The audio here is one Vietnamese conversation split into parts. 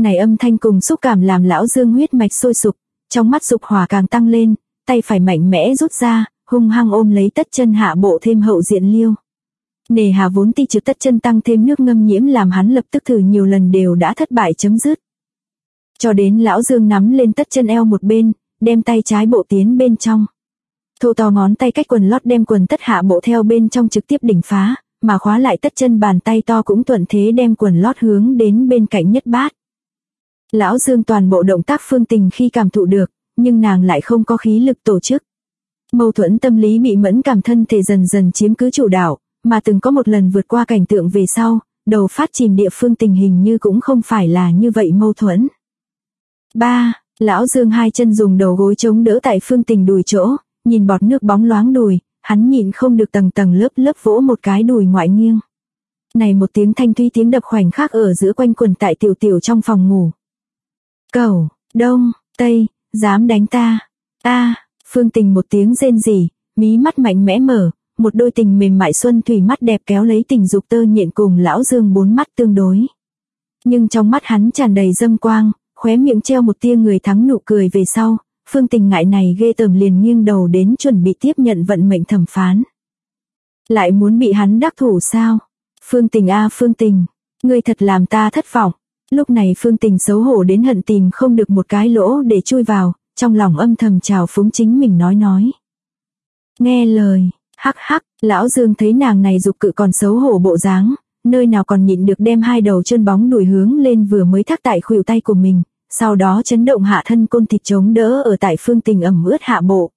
này âm thanh cùng xúc cảm làm lão Dương huyết mạch sôi sục, trong mắt dục hỏa càng tăng lên, tay phải mạnh mẽ rút ra, hung hăng ôm lấy tất chân hạ bộ thêm hậu diện liêu. Nề hà vốn ti trừ tất chân tăng thêm nước ngâm nhiễm làm hắn lập tức thử nhiều lần đều đã thất bại chấm dứt. Cho đến lão Dương nắm lên tất chân eo một bên, đem tay trái bộ tiến bên trong. Thô to ngón tay cách quần lót đem quần tất hạ bộ theo bên trong trực tiếp đỉnh phá, mà khóa lại tất chân bàn tay to cũng thuận thế đem quần lót hướng đến bên cạnh nhất bát. Lão Dương toàn bộ động tác Phương Tình khi cảm thụ được, nhưng nàng lại không có khí lực tổ chức. Mâu thuẫn tâm lý bị mẫn cảm thân thể dần dần chiếm cứ chủ đạo, mà từng có một lần vượt qua cảnh tượng về sau, đầu phát chìm địa Phương Tình hình như cũng không phải là như vậy mâu thuẫn. 3. Lão Dương hai chân dùng đầu gối chống đỡ tại Phương Tình đùi chỗ, nhìn bọt nước bóng loáng đùi, hắn nhịn không được tầng tầng lớp lớp vỗ một cái đùi ngoại nghiêng. Này một tiếng thanh thúy tiếng đập khoảnh khắc ở giữa quanh quần tại tiểu tiểu trong phòng ngủ. Cẩu, đông, tây, dám đánh ta. Phương Tình một tiếng rên rỉ, mí mắt mạnh mẽ mở, một đôi tình mềm mại xuân thủy mắt đẹp kéo lấy tình dục tơ nhện cùng lão Dương bốn mắt tương đối. Nhưng trong mắt hắn tràn đầy dâm quang, khóe miệng treo một tia người thắng nụ cười về sau, Phương Tình ngại này ghê tởm liền nghiêng đầu đến chuẩn bị tiếp nhận vận mệnh thẩm phán. Lại muốn bị hắn đắc thủ sao? Phương Tình Phương Tình, ngươi thật làm ta thất vọng. Lúc này Phương Tình xấu hổ đến hận tìm không được một cái lỗ để chui vào, trong lòng âm thầm trào phúng chính mình nói. Nghe lời, hắc hắc, lão Dương thấy nàng này dục cự còn xấu hổ bộ dáng, nơi nào còn nhịn được đem hai đầu chân bóng đùi hướng lên vừa mới thắt tại khuỷu tay của mình, sau đó chấn động hạ thân côn thịt chống đỡ ở tại Phương Tình ẩm ướt hạ bộ.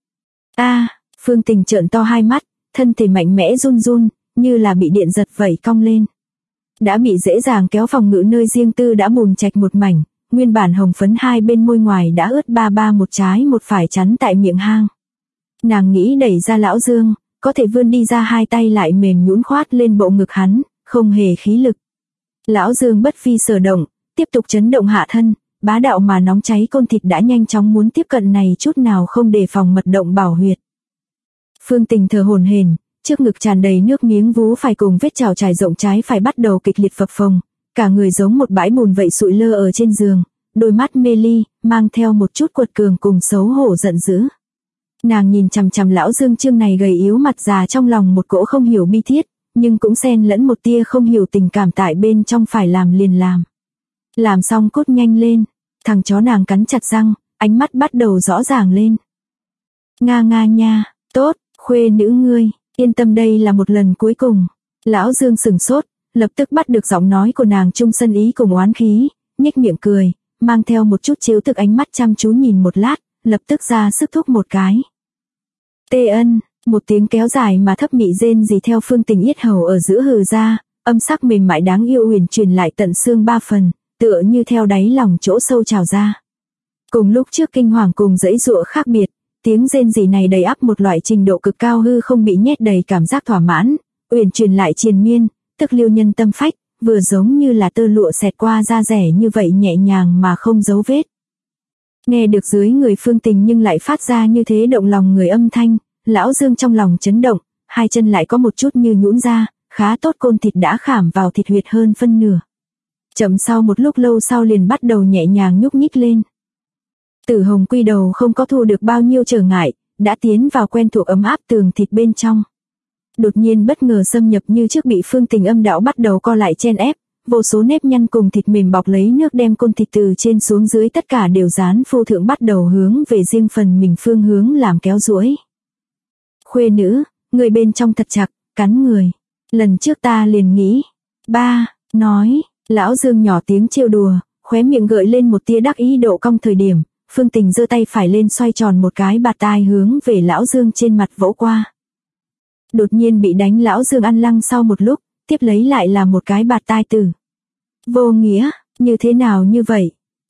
Phương Tình trợn to hai mắt, thân thể mạnh mẽ run run, như là bị điện giật vẩy cong lên. Đã bị dễ dàng kéo phòng ngự nơi riêng tư đã bùn chạch một mảnh, nguyên bản hồng phấn hai bên môi ngoài đã ướt ba một trái một phải chắn tại miệng hang. Nàng nghĩ đẩy ra lão Dương, có thể vươn đi ra hai tay lại mềm nhũn khoát lên bộ ngực hắn, không hề khí lực. Lão Dương bất phi sở động, tiếp tục chấn động hạ thân, bá đạo mà nóng cháy côn thịt đã nhanh chóng muốn tiếp cận này chút nào không đề phòng mật động bảo huyệt. Phương Tình thở hổn hển, trước ngực tràn đầy nước miếng vú phải cùng vết chảo trải rộng trái phải bắt đầu kịch liệt phập phồng, cả người giống một bãi bùn vậy sụi lơ ở trên giường, đôi mắt mê ly, mang theo một chút quật cường cùng xấu hổ giận dữ. Nàng nhìn chằm chằm lão Dương trương này gầy yếu mặt già trong lòng một cỗ không hiểu bi thiết, nhưng cũng xen lẫn một tia không hiểu tình cảm tại bên trong phải làm liền làm. Làm xong cốt nhanh lên, thằng chó nàng cắn chặt răng, ánh mắt bắt đầu rõ ràng lên. Nga nha, tốt, khuê nữ ngươi, yên tâm đây là một lần cuối cùng. Lão Dương sừng sốt, lập tức bắt được giọng nói của nàng chung sân ý cùng oán khí, nhếch miệng cười, mang theo một chút trêu tức ánh mắt chăm chú nhìn một lát, lập tức ra sức thúc một cái. Tê ân, một tiếng kéo dài mà thấp mị rên rỉ theo Phương Tình yết hầu ở giữa hừ ra, âm sắc mềm mại đáng yêu huyền truyền lại tận xương ba phần, tựa như theo đáy lòng chỗ sâu trào ra. Cùng lúc trước kinh hoàng cùng dãy dụa khác biệt, tiếng rên rỉ này đầy ắp một loại trình độ cực cao hư không bị nhét đầy cảm giác thỏa mãn, uyển truyền lại triền miên, tức liêu nhân tâm phách, vừa giống như là tơ lụa xẹt qua da rẻ như vậy nhẹ nhàng mà không dấu vết. Nghe được dưới người Phương Tình nhưng lại phát ra như thế động lòng người âm thanh, lão Dương trong lòng chấn động, hai chân lại có một chút như nhũn ra, khá tốt côn thịt đã khảm vào thịt huyệt hơn phân nửa. Chậm sau một lúc lâu sau liền bắt đầu nhẹ nhàng nhúc nhích lên. Tử Hồng quy đầu không có thu được bao nhiêu trở ngại, đã tiến vào quen thuộc ấm áp tường thịt bên trong. Đột nhiên bất ngờ xâm nhập như trước bị Phương Tình âm đạo bắt đầu co lại chen ép, vô số nếp nhăn cùng thịt mềm bọc lấy nước đem côn thịt từ trên xuống dưới tất cả đều dán phu thượng bắt đầu hướng về riêng phần mình phương hướng làm kéo duỗi. Khuê nữ, người bên trong thật chặt, cắn người. Lần trước ta liền nghĩ. Ba, nói, lão Dương nhỏ tiếng trêu đùa, khóe miệng gợi lên một tia đắc ý độ cong thời điểm, Phương Tình giơ tay phải lên xoay tròn một cái bạt tai hướng về lão Dương trên mặt vỗ qua. Đột nhiên bị đánh lão Dương ăn lăng sau một lúc, tiếp lấy lại là một cái bạt tai tử. Vô nghĩa, như thế nào như vậy?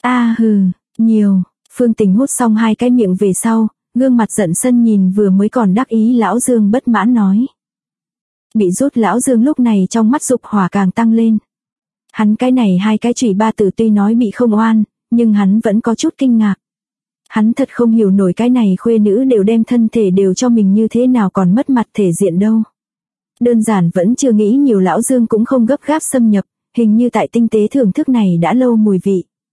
Nhiều. Phương Tình hút xong hai cái miệng về sau, gương mặt giận sân nhìn vừa mới còn đắc ý lão Dương bất mãn nói. Bị rút lão Dương lúc này trong mắt dục hỏa càng tăng lên. Hắn cái này hai cái chùy ba tử tuy nói bị không oan, nhưng hắn vẫn có chút kinh ngạc. Hắn thật không hiểu nổi cái này khuê nữ đều đem thân thể đều cho mình như thế nào còn mất mặt thể diện đâu. Đơn giản vẫn chưa nghĩ nhiều lão Dương cũng không gấp gáp xâm nhập, hình như tại tinh tế thưởng thức này đã lâu mùi vị,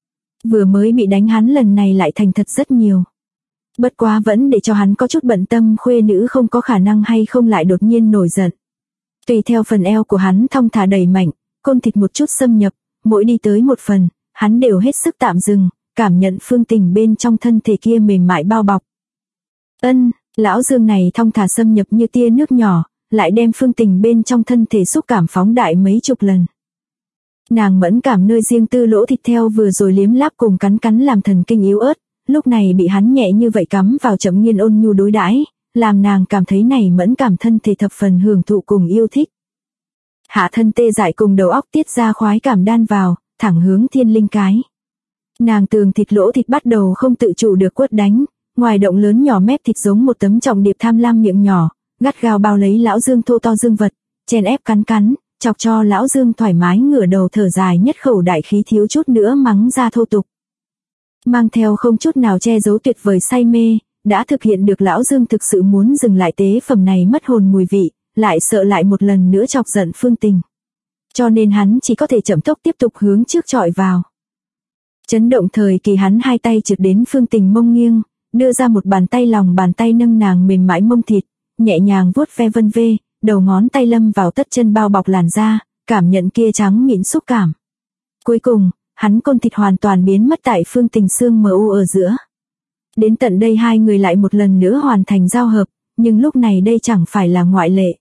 Vừa mới bị đánh hắn lần này lại thành thật rất nhiều. Bất quá vẫn để cho hắn có chút bận tâm khuê nữ không có khả năng hay không lại đột nhiên nổi giận. Tùy theo phần eo của hắn thong thả đẩy mạnh, côn thịt một chút xâm nhập, mỗi đi tới một phần, hắn đều hết sức tạm dừng, cảm nhận Phương Tình bên trong thân thể kia mềm mại bao bọc. Lão Dương này thong thả xâm nhập như tia nước nhỏ, lại đem Phương Tình bên trong thân thể xúc cảm phóng đại mấy chục lần. Nàng mẫn cảm nơi riêng tư lỗ thịt theo vừa rồi liếm láp cùng cắn làm thần kinh yếu ớt, lúc này bị hắn nhẹ như vậy cắm vào chậm nghiên ôn nhu đối đãi, làm nàng cảm thấy này mẫn cảm thân thể thập phần hưởng thụ cùng yêu thích. Hạ thân tê dại cùng đầu óc tiết ra khoái cảm đan vào, thẳng hướng thiên linh cái. Nàng tường thịt lỗ thịt bắt đầu không tự chủ được quất đánh, ngoài động lớn nhỏ mép thịt giống một tấm trọng điệp tham lam miệng nhỏ, gắt gao bao lấy lão Dương thô to dương vật, chèn ép cắn, chọc cho lão Dương thoải mái ngửa đầu thở dài nhất khẩu đại khí thiếu chút nữa mắng ra thô tục. Mang theo không chút nào che giấu tuyệt vời say mê, đã thực hiện được lão Dương thực sự muốn dừng lại tế phẩm này mất hồn mùi vị, lại sợ lại một lần nữa chọc giận Phương Tình. Cho nên hắn chỉ có thể chậm tốc tiếp tục hướng trước chọi vào. Chấn động thời kỳ hắn hai tay trượt đến Phương Tình mông nghiêng, đưa ra một bàn tay lòng bàn tay nâng nàng mềm mại mông thịt, nhẹ nhàng vuốt ve vân vê, đầu ngón tay lâm vào tất chân bao bọc làn da, cảm nhận kia trắng mịn xúc cảm. Cuối cùng, hắn côn thịt hoàn toàn biến mất tại Phương Tình xương mờ u ở giữa. Đến tận đây hai người lại một lần nữa hoàn thành giao hợp, nhưng lúc này đây chẳng phải là ngoại lệ.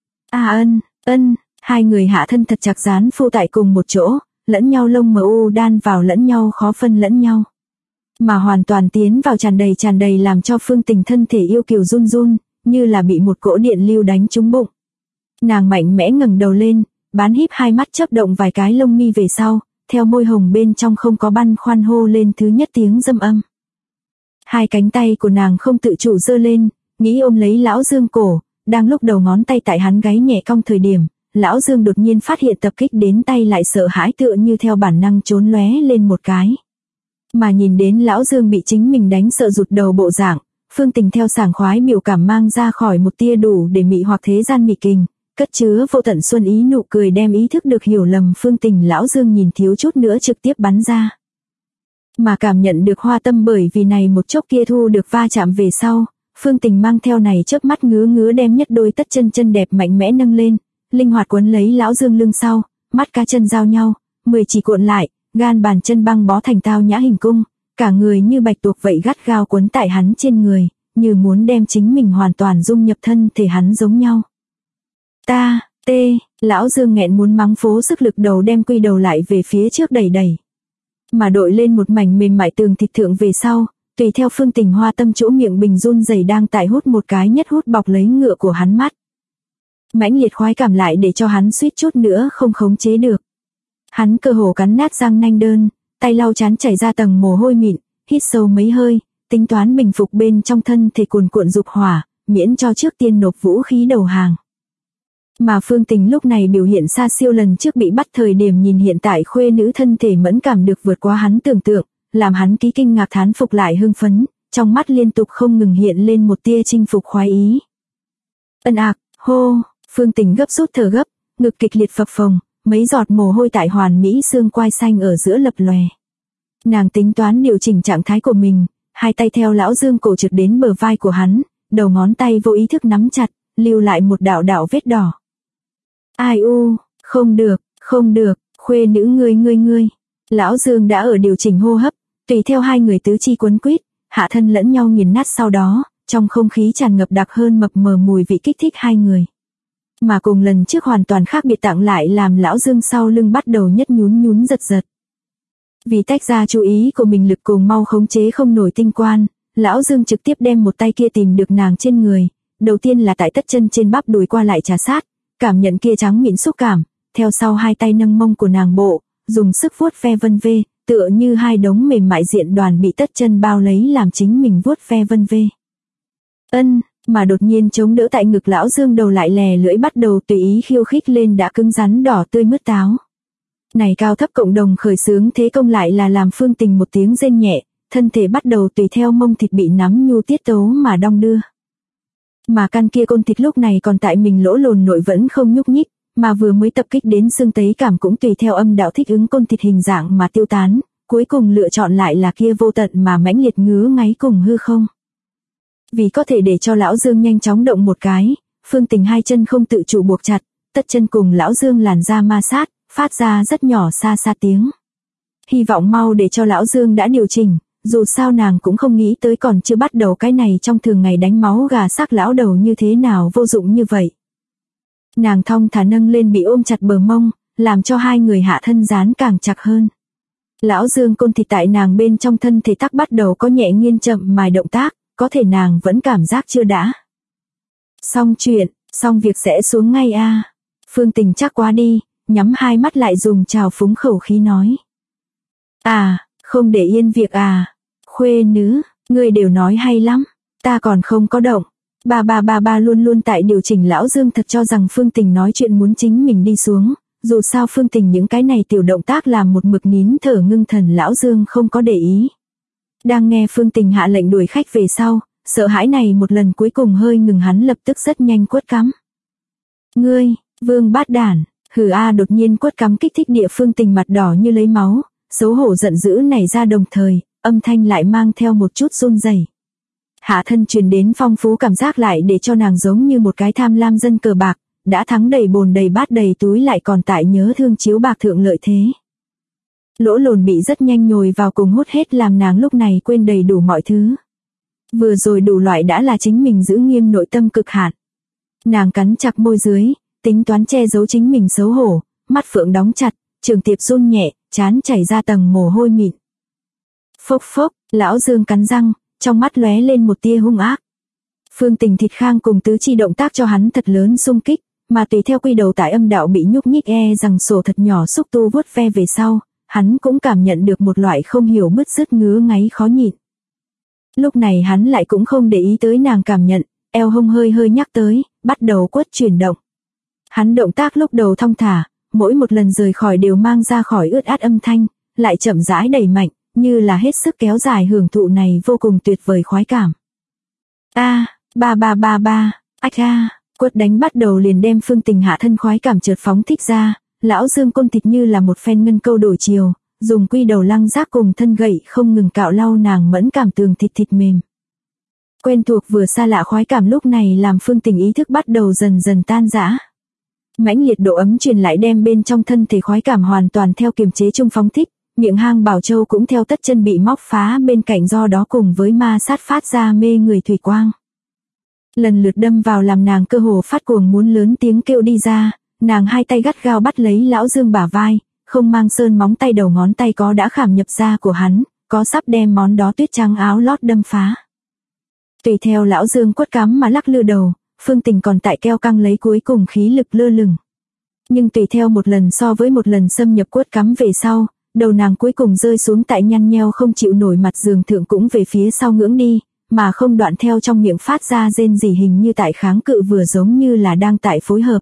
Hai người hạ thân thật chặt dán phô tại cùng một chỗ, lẫn nhau lông mờ u đan vào lẫn nhau khó phân lẫn nhau. Mà hoàn toàn tiến vào tràn đầy làm cho Phương Tình thân thể yêu kiều run run, như là bị một cỗ điện lưu đánh trúng bụng. Nàng mạnh mẽ ngẩng đầu lên, bán híp hai mắt chớp động vài cái lông mi về sau, theo môi hồng bên trong không có băn khoăn hô lên thứ nhất tiếng dâm âm. Hai cánh tay của nàng không tự chủ giơ lên, nghĩ ôm lấy lão Dương cổ, đang lúc đầu ngón tay tại hắn gáy nhẹ cong thời điểm, lão Dương đột nhiên phát hiện tập kích đến tay lại sợ hãi tựa như theo bản năng trốn lóe lên một cái. Mà nhìn đến lão Dương bị chính mình đánh sợ rụt đầu bộ dạng, Phương Tình theo sảng khoái biểu cảm mang ra khỏi một tia đủ để mị hoặc thế gian mị kình, cất chứa vô tận xuân ý nụ cười đem ý thức được hiểu lầm Phương Tình lão Dương nhìn thiếu chút nữa trực tiếp bắn ra. Mà cảm nhận được hoa tâm bởi vì này một chốc kia thu được va chạm về sau, Phương Tình mang theo này chớp mắt ngứa đem nhất đôi tất chân đẹp mạnh mẽ nâng lên, linh hoạt quấn lấy lão Dương lưng sau, mắt cá chân giao nhau, 10 chỉ cuộn lại, gan bàn chân băng bó thành tao nhã hình cung, cả người như bạch tuộc vậy gắt gao quấn tại hắn trên người, như muốn đem chính mình hoàn toàn dung nhập thân thể hắn giống nhau. Lão Dương nghẹn muốn mắng phố sức lực đầu đem quy đầu lại về phía trước đẩy. Mà đội lên một mảnh mềm mại tường thịt thượng về sau, tùy theo Phương Tình hoa tâm chỗ miệng bình run rẩy đang tại hút một cái nhất hút bọc lấy ngựa của hắn mắt. Mãnh liệt khoái cảm lại để cho hắn suýt chút nữa không khống chế được. Hắn cơ hồ cắn nát răng nanh đơn, tay lau chán chảy ra tầng mồ hôi mịn, hít sâu mấy hơi, tính toán bình phục bên trong thân thể cuồn cuộn dục hỏa, miễn cho trước tiên nộp vũ khí đầu hàng. Mà Phương Tình lúc này biểu hiện xa siêu lần trước bị bắt thời điểm nhìn hiện tại khuê nữ thân thể mẫn cảm được vượt qua hắn tưởng tượng, làm hắn ký kinh ngạc thán phục lại hưng phấn, trong mắt liên tục không ngừng hiện lên một tia chinh phục khoái ý. Hô, Phương Tình gấp rút thở gấp, ngực kịch liệt phập phồng, mấy giọt mồ hôi tại hoàn mỹ xương quai xanh ở giữa lập lòe. Nàng tính toán điều chỉnh trạng thái của mình, hai tay theo lão Dương cổ trượt đến bờ vai của hắn, đầu ngón tay vô ý thức nắm chặt, lưu lại một đạo vết đỏ. Không được, khuê nữ ngươi. Lão Dương đã ở điều chỉnh hô hấp, tùy theo hai người tứ chi quấn quýt, hạ thân lẫn nhau nghiền nát sau đó, trong không khí tràn ngập đặc hơn mập mờ mùi vị kích thích hai người. Mà cùng lần trước hoàn toàn khác biệt tặng lại làm lão Dương sau lưng bắt đầu nhất nhún giật. Vì tách ra chú ý của mình lực cùng mau khống chế không nổi tinh quan, lão Dương trực tiếp đem một tay kia tìm được nàng trên người, đầu tiên là tại tất chân trên bắp đùi qua lại trà sát, cảm nhận kia trắng mịn xúc cảm, theo sau hai tay nâng mông của nàng bộ, dùng sức vuốt ve vân vê, tựa như hai đống mềm mại diện đoàn bị tất chân bao lấy làm chính mình vuốt ve vân vê. Mà đột nhiên chống đỡ tại ngực lão Dương đầu lại lè lưỡi bắt đầu tùy ý khiêu khích lên đã cứng rắn đỏ tươi mướt táo. Này cao thấp cộng đồng khởi xướng thế công lại là làm Phương Tình một tiếng rên nhẹ, thân thể bắt đầu tùy theo mông thịt bị nắm nhu tiết tấu mà đong đưa. Mà căn kia côn thịt lúc này còn tại mình lỗ lồn nội vẫn không nhúc nhích, mà vừa mới tập kích đến xương tấy cảm cũng tùy theo âm đạo thích ứng côn thịt hình dạng mà tiêu tán, cuối cùng lựa chọn lại là kia vô tận mà mãnh liệt ngứa ngáy cùng hư không. Vì có thể để cho Lão Dương nhanh chóng động một cái, Phương Tình hai chân không tự chủ buộc chặt, tất chân cùng Lão Dương làn da ma sát, phát ra rất nhỏ xa xa tiếng. Hy vọng mau để cho Lão Dương đã điều chỉnh, dù sao nàng cũng không nghĩ tới còn chưa bắt đầu cái này trong thường ngày đánh máu gà xác lão đầu như thế nào vô dụng như vậy. Nàng thong thả nâng lên bị ôm chặt bờ mông, làm cho hai người hạ thân dán càng chặt hơn. Lão Dương côn thịt tại nàng bên trong thân thể tắc bắt đầu có nhẹ nghiêng chậm mài động tác, có thể nàng vẫn cảm giác chưa đã. Xong chuyện, xong việc sẽ xuống ngay a. Phương Tình chắc quá đi, nhắm hai mắt lại dùng trào phúng khẩu khí nói. À, không để yên việc à, khuê nữ, ngươi đều nói hay lắm, ta còn không có động. Ba luôn luôn tại điều chỉnh. Lão Dương thật cho rằng Phương Tình nói chuyện muốn chính mình đi xuống, dù sao Phương Tình những cái này tiểu động tác làm một mực nín thở ngưng thần Lão Dương không có để ý. Đang nghe Phương Tình hạ lệnh đuổi khách về sau, sợ hãi này một lần cuối cùng hơi ngừng hắn lập tức rất nhanh quất cắm. Ngươi, Vương bát đản, hừ a. Đột nhiên quất cắm kích thích địa Phương Tình mặt đỏ như lấy máu, xấu hổ giận dữ nảy ra đồng thời, âm thanh lại mang theo một chút run rẩy. Hạ thân truyền đến phong phú cảm giác lại để cho nàng giống như một cái tham lam dân cờ bạc, đã thắng đầy bồn đầy bát đầy túi lại còn tại nhớ thương chiếu bạc thượng lợi thế. Lỗ lồn bị rất nhanh nhồi vào cùng hút hết làm nàng lúc này quên đầy đủ mọi thứ. Vừa rồi đủ loại đã là chính mình giữ nghiêm nội tâm cực hạn. Nàng cắn chặt môi dưới, tính toán che giấu chính mình xấu hổ, mắt phượng đóng chặt, trường tiệp run nhẹ, trán chảy ra tầng mồ hôi mịn. Phốc phốc, Lão Dương cắn răng, trong mắt lóe lên một tia hung ác. Phương Tình thịt khang cùng tứ chi động tác cho hắn thật lớn xung kích, mà tùy theo quy đầu tại âm đạo bị nhúc nhích rằng sổ thật nhỏ xúc tu vuốt ve về sau, hắn cũng cảm nhận được một loại không hiểu bứt rứt ngứa ngáy khó nhịn. Lúc này hắn lại cũng không để ý tới nàng cảm nhận, eo hông hơi hơi nhắc tới, bắt đầu quất chuyển động. Hắn động tác lúc đầu thong thả, mỗi một lần rời khỏi đều mang ra khỏi ướt át âm thanh, lại chậm rãi đẩy mạnh, như là hết sức kéo dài hưởng thụ này vô cùng tuyệt vời khoái cảm. Ách a, quất đánh bắt đầu liền đem Phương Tình hạ thân khoái cảm chợt phóng thích ra, Lão Dương côn thịt như là một phen ngân câu đổi chiều, dùng quy đầu lăng giác cùng thân gậy không ngừng cạo lau nàng mẫn cảm tường thịt mềm. Quen thuộc vừa xa lạ khoái cảm lúc này làm Phương Tình ý thức bắt đầu dần dần tan rã. Mãnh liệt độ ấm truyền lại đem bên trong thân thể khoái cảm hoàn toàn theo kiềm chế chung phóng thích, miệng hang bảo châu cũng theo tất chân bị móc phá bên cạnh, do đó cùng với ma sát phát ra mê người thủy quang. Lần lượt đâm vào làm nàng cơ hồ phát cuồng muốn lớn tiếng kêu đi ra, nàng hai tay gắt gao bắt lấy Lão Dương bả vai, không mang sơn móng tay đầu ngón tay có đã khảm nhập da của hắn, có sắp đem món đó tuyết trắng áo lót đâm phá. Tùy theo Lão Dương quất cắm mà lắc lư đầu, Phương Tình còn tại keo căng lấy cuối cùng khí lực lơ lửng. Nhưng tùy theo một lần so với một lần xâm nhập quất cắm về sau, đầu nàng cuối cùng rơi xuống tại nhăn nheo không chịu nổi mặt giường thượng cũng về phía sau ngưỡng đi, mà không đoạn theo trong miệng phát ra rên rỉ hình như tại kháng cự vừa giống như là đang tại phối hợp.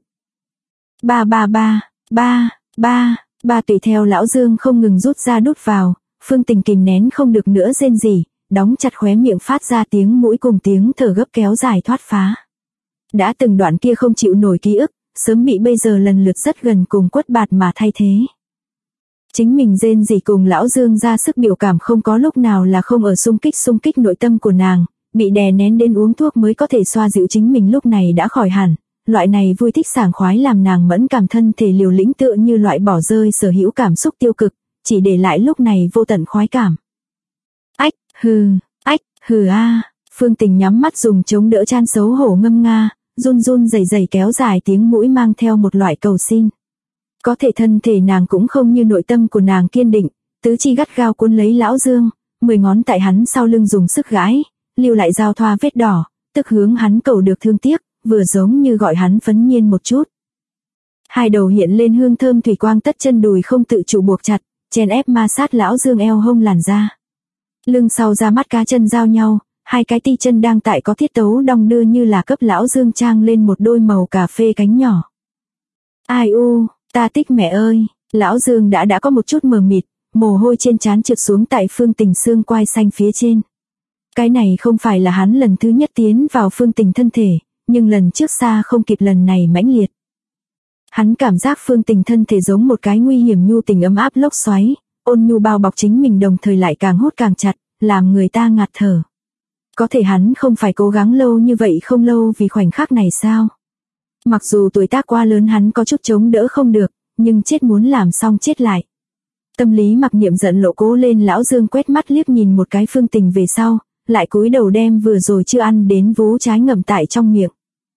Tùy theo Lão Dương không ngừng rút ra đút vào, Phương Tình kìm nén không được nữa rên rỉ, đóng chặt khóe miệng phát ra tiếng mũi cùng tiếng thở gấp kéo dài thoát phá. Đã từng đoạn kia không chịu nổi ký ức, sớm bị bây giờ lần lượt rất gần cùng quất bạt mà thay thế. Chính mình rên rỉ cùng Lão Dương ra sức biểu cảm không có lúc nào là không ở xung kích nội tâm của nàng, bị đè nén đến uống thuốc mới có thể xoa dịu chính mình lúc này đã khỏi hẳn. Loại này vui thích sảng khoái làm nàng mẫn cảm thân thể liều lĩnh tựa như loại bỏ rơi sở hữu cảm xúc tiêu cực, chỉ để lại lúc này vô tận khoái cảm. Ách hừ a. Phương Tình nhắm mắt dùng chống đỡ chan xấu hổ ngâm nga, run rẩy kéo dài tiếng mũi mang theo một loại cầu xin. Có thể thân thể nàng cũng không như nội tâm của nàng kiên định, tứ chi gắt gao cuốn lấy Lão Dương, 10 ngón tại hắn sau lưng dùng sức gãi, lưu lại giao thoa vết đỏ, tức hướng hắn cầu được thương tiếc, vừa giống như gọi hắn phấn nhiên một chút. Hai đầu hiện lên hương thơm thủy quang tất chân đùi không tự chủ buộc chặt, chèn ép ma sát Lão Dương eo hông làn da. Lưng sau ra mắt cá chân giao nhau, hai cái ti chân đang tại có tiết tấu đong đưa như là cấp Lão Dương trang lên một đôi màu cà phê cánh nhỏ. Ai u, ta thích mẹ ơi, Lão Dương đã có một chút mờ mịt, mồ hôi trên trán trượt xuống tại Phương Tình xương quai xanh phía trên. Cái này không phải là hắn lần thứ nhất tiến vào Phương Tình thân thể, nhưng lần trước xa không kịp lần này mãnh liệt. Hắn cảm giác Phương Tình thân thể giống một cái nguy hiểm nhu tình ấm áp lốc xoáy, ôn nhu bao bọc chính mình đồng thời lại càng hút càng chặt, làm người ta ngạt thở. Có thể hắn không phải cố gắng lâu như vậy không lâu vì khoảnh khắc này sao? Mặc dù tuổi tác quá lớn hắn có chút chống đỡ không được, nhưng chết muốn làm xong chết lại. Tâm lý Mặc Niệm giận lộ cố lên. Lão Dương quét mắt liếc nhìn một cái Phương Tình về sau, lại cúi đầu đem vừa rồi chưa ăn đến vú trái ngậm tại trong miệng.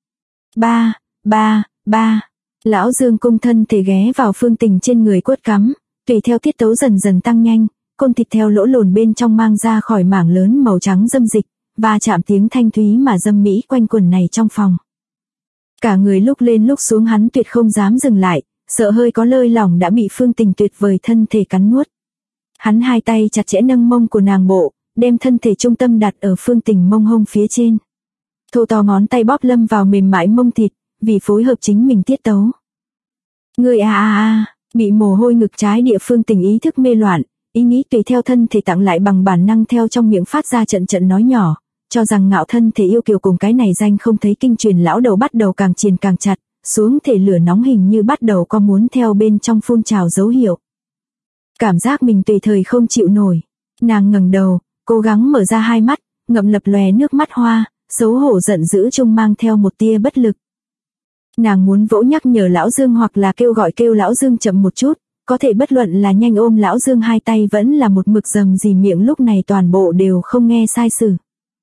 Ba. Lão Dương cung thân thể ghé vào Phương Tình trên người quất cắm, tùy theo tiết tấu dần dần tăng nhanh, côn thịt theo lỗ lồn bên trong mang ra khỏi mảng lớn màu trắng dâm dịch, và chạm tiếng thanh thúy mà dâm mỹ quanh quẩn này trong phòng. Cả người lúc lên lúc xuống hắn tuyệt không dám dừng lại, sợ hơi có lơi lỏng đã bị Phương Tình tuyệt vời thân thể cắn nuốt. Hắn hai tay chặt chẽ nâng mông của nàng bộ, đem thân thể trung tâm đặt ở Phương Tình mông hông phía trên. Thô to ngón tay bóp lâm vào mềm mại mông thịt, vì phối hợp chính mình tiết tấu. Người bị mồ hôi ngực trái địa Phương Tình ý thức mê loạn, ý nghĩ tùy theo thân thể tặng lại bằng bản năng theo trong miệng phát ra trận trận nói nhỏ, cho rằng ngạo thân thể yêu kiều cùng cái này danh không thấy kinh truyền lão đầu bắt đầu càng triền càng chặt, xuống thể lửa nóng hình như bắt đầu có muốn theo bên trong phun trào dấu hiệu. Cảm giác mình tùy thời không chịu nổi. Nàng ngẩng đầu, cố gắng mở ra hai mắt, ngậm lập lòe nước mắt hoa, xấu hổ giận dữ trông mang theo một tia bất lực. Nàng muốn vỗ nhắc nhở Lão Dương hoặc là kêu Lão Dương chậm một chút, có thể bất luận là nhanh ôm Lão Dương hai tay vẫn là một mực rầm rì miệng lúc này toàn bộ đều không nghe sai sử.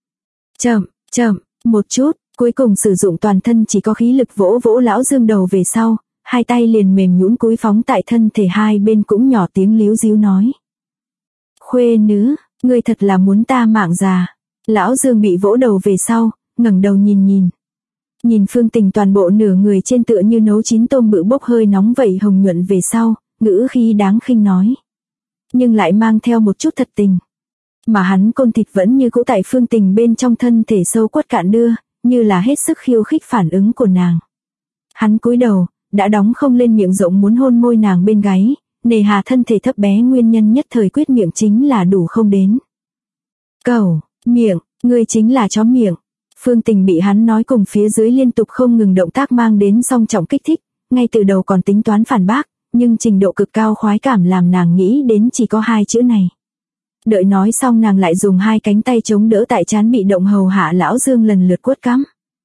Chậm, một chút, cuối cùng sử dụng toàn thân chỉ có khí lực vỗ vỗ Lão Dương đầu về sau, hai tay liền mềm nhũn cúi phóng tại thân thể hai bên cũng nhỏ tiếng líu díu nói. Khuê nữ, ngươi thật là muốn ta mạng già. Lão Dương bị vỗ đầu về sau, ngẩng đầu nhìn Phương Tình toàn bộ nửa người trên tựa như nấu chín tôm bự bốc hơi nóng vậy hồng nhuận về sau, ngữ khí đáng khinh nói. Nhưng lại mang theo một chút thật tình. Mà hắn côn thịt vẫn như cũ tại Phương Tình bên trong thân thể sâu quất cạn đưa, như là hết sức khiêu khích phản ứng của nàng. Hắn cúi đầu, đã đóng không lên miệng rộng muốn hôn môi nàng bên gáy, nề hà thân thể thấp bé nguyên nhân nhất thời quyết miệng chính là đủ không đến. Cẩu, miệng, ngươi chính là chó miệng. Phương Tình bị hắn nói cùng phía dưới liên tục không ngừng động tác mang đến song trọng kích thích, ngay từ đầu còn tính toán phản bác, nhưng trình độ cực cao khoái cảm làm nàng nghĩ đến chỉ có hai chữ này. Đợi nói xong nàng lại dùng hai cánh tay chống đỡ tại trán bị động hầu hạ Lão Dương lần lượt quất cắm.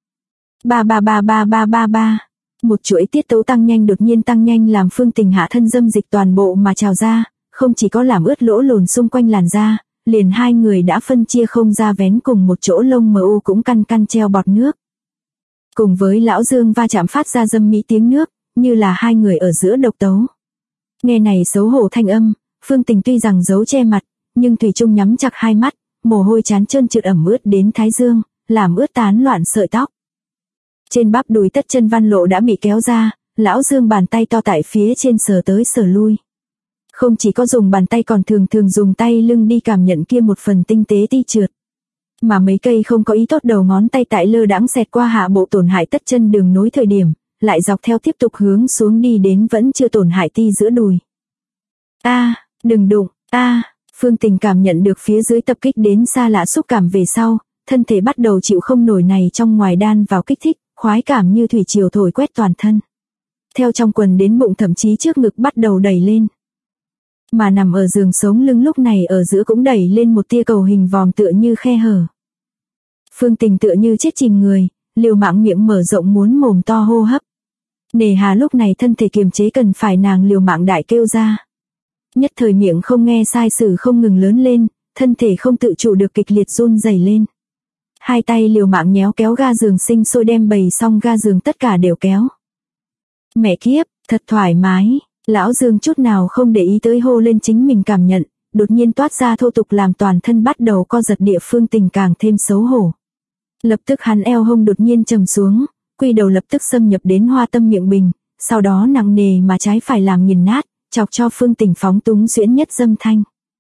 Ba. Một chuỗi tiết tấu tăng nhanh đột nhiên tăng nhanh làm Phương Tình hạ thân dâm dịch toàn bộ mà trào ra, không chỉ có làm ướt lỗ lồn xung quanh làn da, liền hai người đã phân chia không ra vén cùng một chỗ lông mờ u cũng căn treo bọt nước. Cùng với Lão Dương va chạm phát ra dâm mỹ tiếng nước, như là hai người ở giữa độc tấu. Nghe này xấu hổ thanh âm, Phương Tình tuy rằng giấu che mặt, nhưng thủy chung nhắm chặt hai mắt, mồ hôi trán trơn trượt ẩm ướt đến thái dương, làm ướt tán loạn sợi tóc. Trên bắp đùi tất chân văn lộ đã bị kéo ra, Lão Dương bàn tay to tại phía trên sờ tới sờ lui. Không chỉ có dùng bàn tay còn thường dùng tay lưng đi cảm nhận kia một phần tinh tế ti trượt. Mà mấy cây không có ý tốt đầu ngón tay tại lơ đãng xẹt qua hạ bộ tổn hại tất chân đường nối thời điểm, lại dọc theo tiếp tục hướng xuống đi đến vẫn chưa tổn hại ti giữa đùi. Đừng đụng, Phương Tình cảm nhận được phía dưới tập kích đến xa lạ xúc cảm về sau, thân thể bắt đầu chịu không nổi này trong ngoài đan vào kích thích, khoái cảm như thủy triều thổi quét toàn thân. Theo trong quần đến bụng thậm chí trước ngực bắt đầu đẩy lên. Mà nằm ở giường sống lưng lúc này ở giữa cũng đẩy lên một tia cầu hình vòm tựa như khe hở. Phương Tình tựa như chết chìm người, liều mạng miệng mở rộng muốn mồm to hô hấp. Nề hà lúc này thân thể kiềm chế cần phải nàng liều mạng đại kêu ra. Nhất thời miệng không nghe sai sử không ngừng lớn lên, thân thể không tự chủ được kịch liệt run rẩy lên. Hai tay liều mạng nhéo kéo ga giường sinh sôi đem bày xong ga giường tất cả đều kéo. Mẹ kiếp, thật thoải mái. Lão Dương chút nào không để ý tới hô lên chính mình cảm nhận, đột nhiên toát ra thô tục làm toàn thân bắt đầu co giật địa Phương Tình càng thêm xấu hổ. Lập tức hắn eo hông đột nhiên trầm xuống, quy đầu lập tức xâm nhập đến hoa tâm miệng bình, sau đó nặng nề mà trái phải làm nghiền nát, chọc cho Phương Tình phóng túng xuyễn nhất dâm thanh.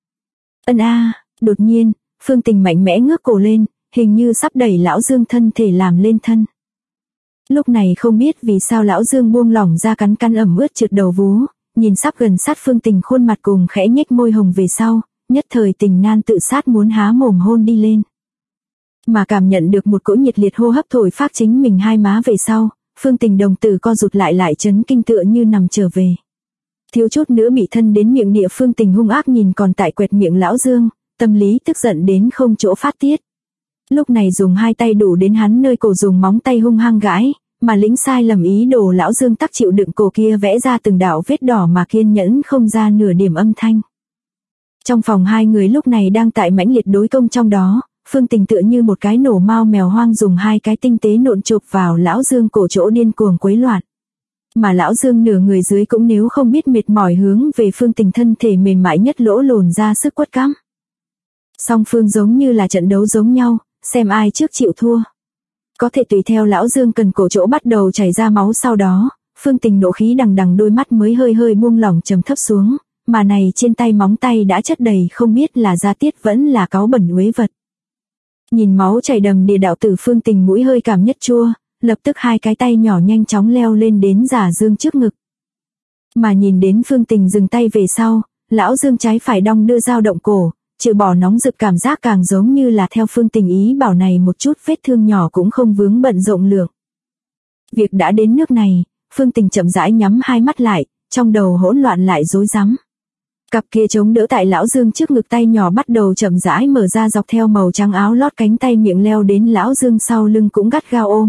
Đột nhiên, Phương Tình mạnh mẽ ngước cổ lên, hình như sắp đẩy Lão Dương thân thể làm lên thân. Lúc này không biết vì sao Lão Dương buông lỏng ra cắn ẩm ướt trượt đầu vú, nhìn sắp gần sát Phương Tình khuôn mặt cùng khẽ nhếch môi hồng về sau, nhất thời tình nan tự sát muốn há mồm hôn đi lên. Mà cảm nhận được một cỗ nhiệt liệt hô hấp thổi phát chính mình hai má về sau, Phương Tình đồng tử co rụt lại chấn kinh tựa như nằm trở về. Thiếu chút nữa bị thân đến miệng địa Phương Tình hung ác nhìn còn tại quẹt miệng lão Dương, tâm lý tức giận đến không chỗ phát tiết. Lúc này dùng hai tay đủ đến hắn nơi cổ dùng móng tay hung hăng gãi, mà lĩnh sai lầm ý đồ lão Dương tắc chịu đựng cổ kia vẽ ra từng đạo vết đỏ mà kiên nhẫn không ra nửa điểm âm thanh. Trong phòng hai người lúc này đang tại mãnh liệt đối công trong đó, Phương Tình tựa như một cái nổ mao mèo hoang dùng hai cái tinh tế nộn chụp vào lão Dương cổ chỗ điên cuồng quấy loạn. Mà lão Dương nửa người dưới cũng nếu không biết mệt mỏi hướng về Phương Tình thân thể mềm mại nhất lỗ lồn ra sức quất cắm. Song phương giống như là trận đấu giống nhau, xem ai trước chịu thua. Có thể tùy theo lão Dương cần cổ chỗ bắt đầu chảy ra máu sau đó, Phương Tình nộ khí đằng đằng đôi mắt mới hơi hơi buông lỏng trầm thấp xuống, mà này trên tay móng tay đã chất đầy không biết là da tiết vẫn là cáu bẩn uế vật. Nhìn máu chảy đầm đìa đạo tử Phương Tình mũi hơi cảm nhất chua, lập tức hai cái tay nhỏ nhanh chóng leo lên đến giả Dương trước ngực. Mà nhìn đến Phương Tình dừng tay về sau, lão Dương trái phải đong đưa dao động cổ, trừ bỏ nóng rực cảm giác càng giống như là theo Phương Tình ý bảo này một chút vết thương nhỏ cũng không vướng bận rộng lượng. Việc đã đến nước này, Phương Tình chậm rãi nhắm hai mắt lại, trong đầu hỗn loạn lại rối rắm. Cặp kia chống đỡ tại lão Dương trước ngực tay nhỏ bắt đầu chậm rãi mở ra dọc theo màu trắng áo lót cánh tay miệng leo đến lão Dương sau lưng cũng gắt gao ôm.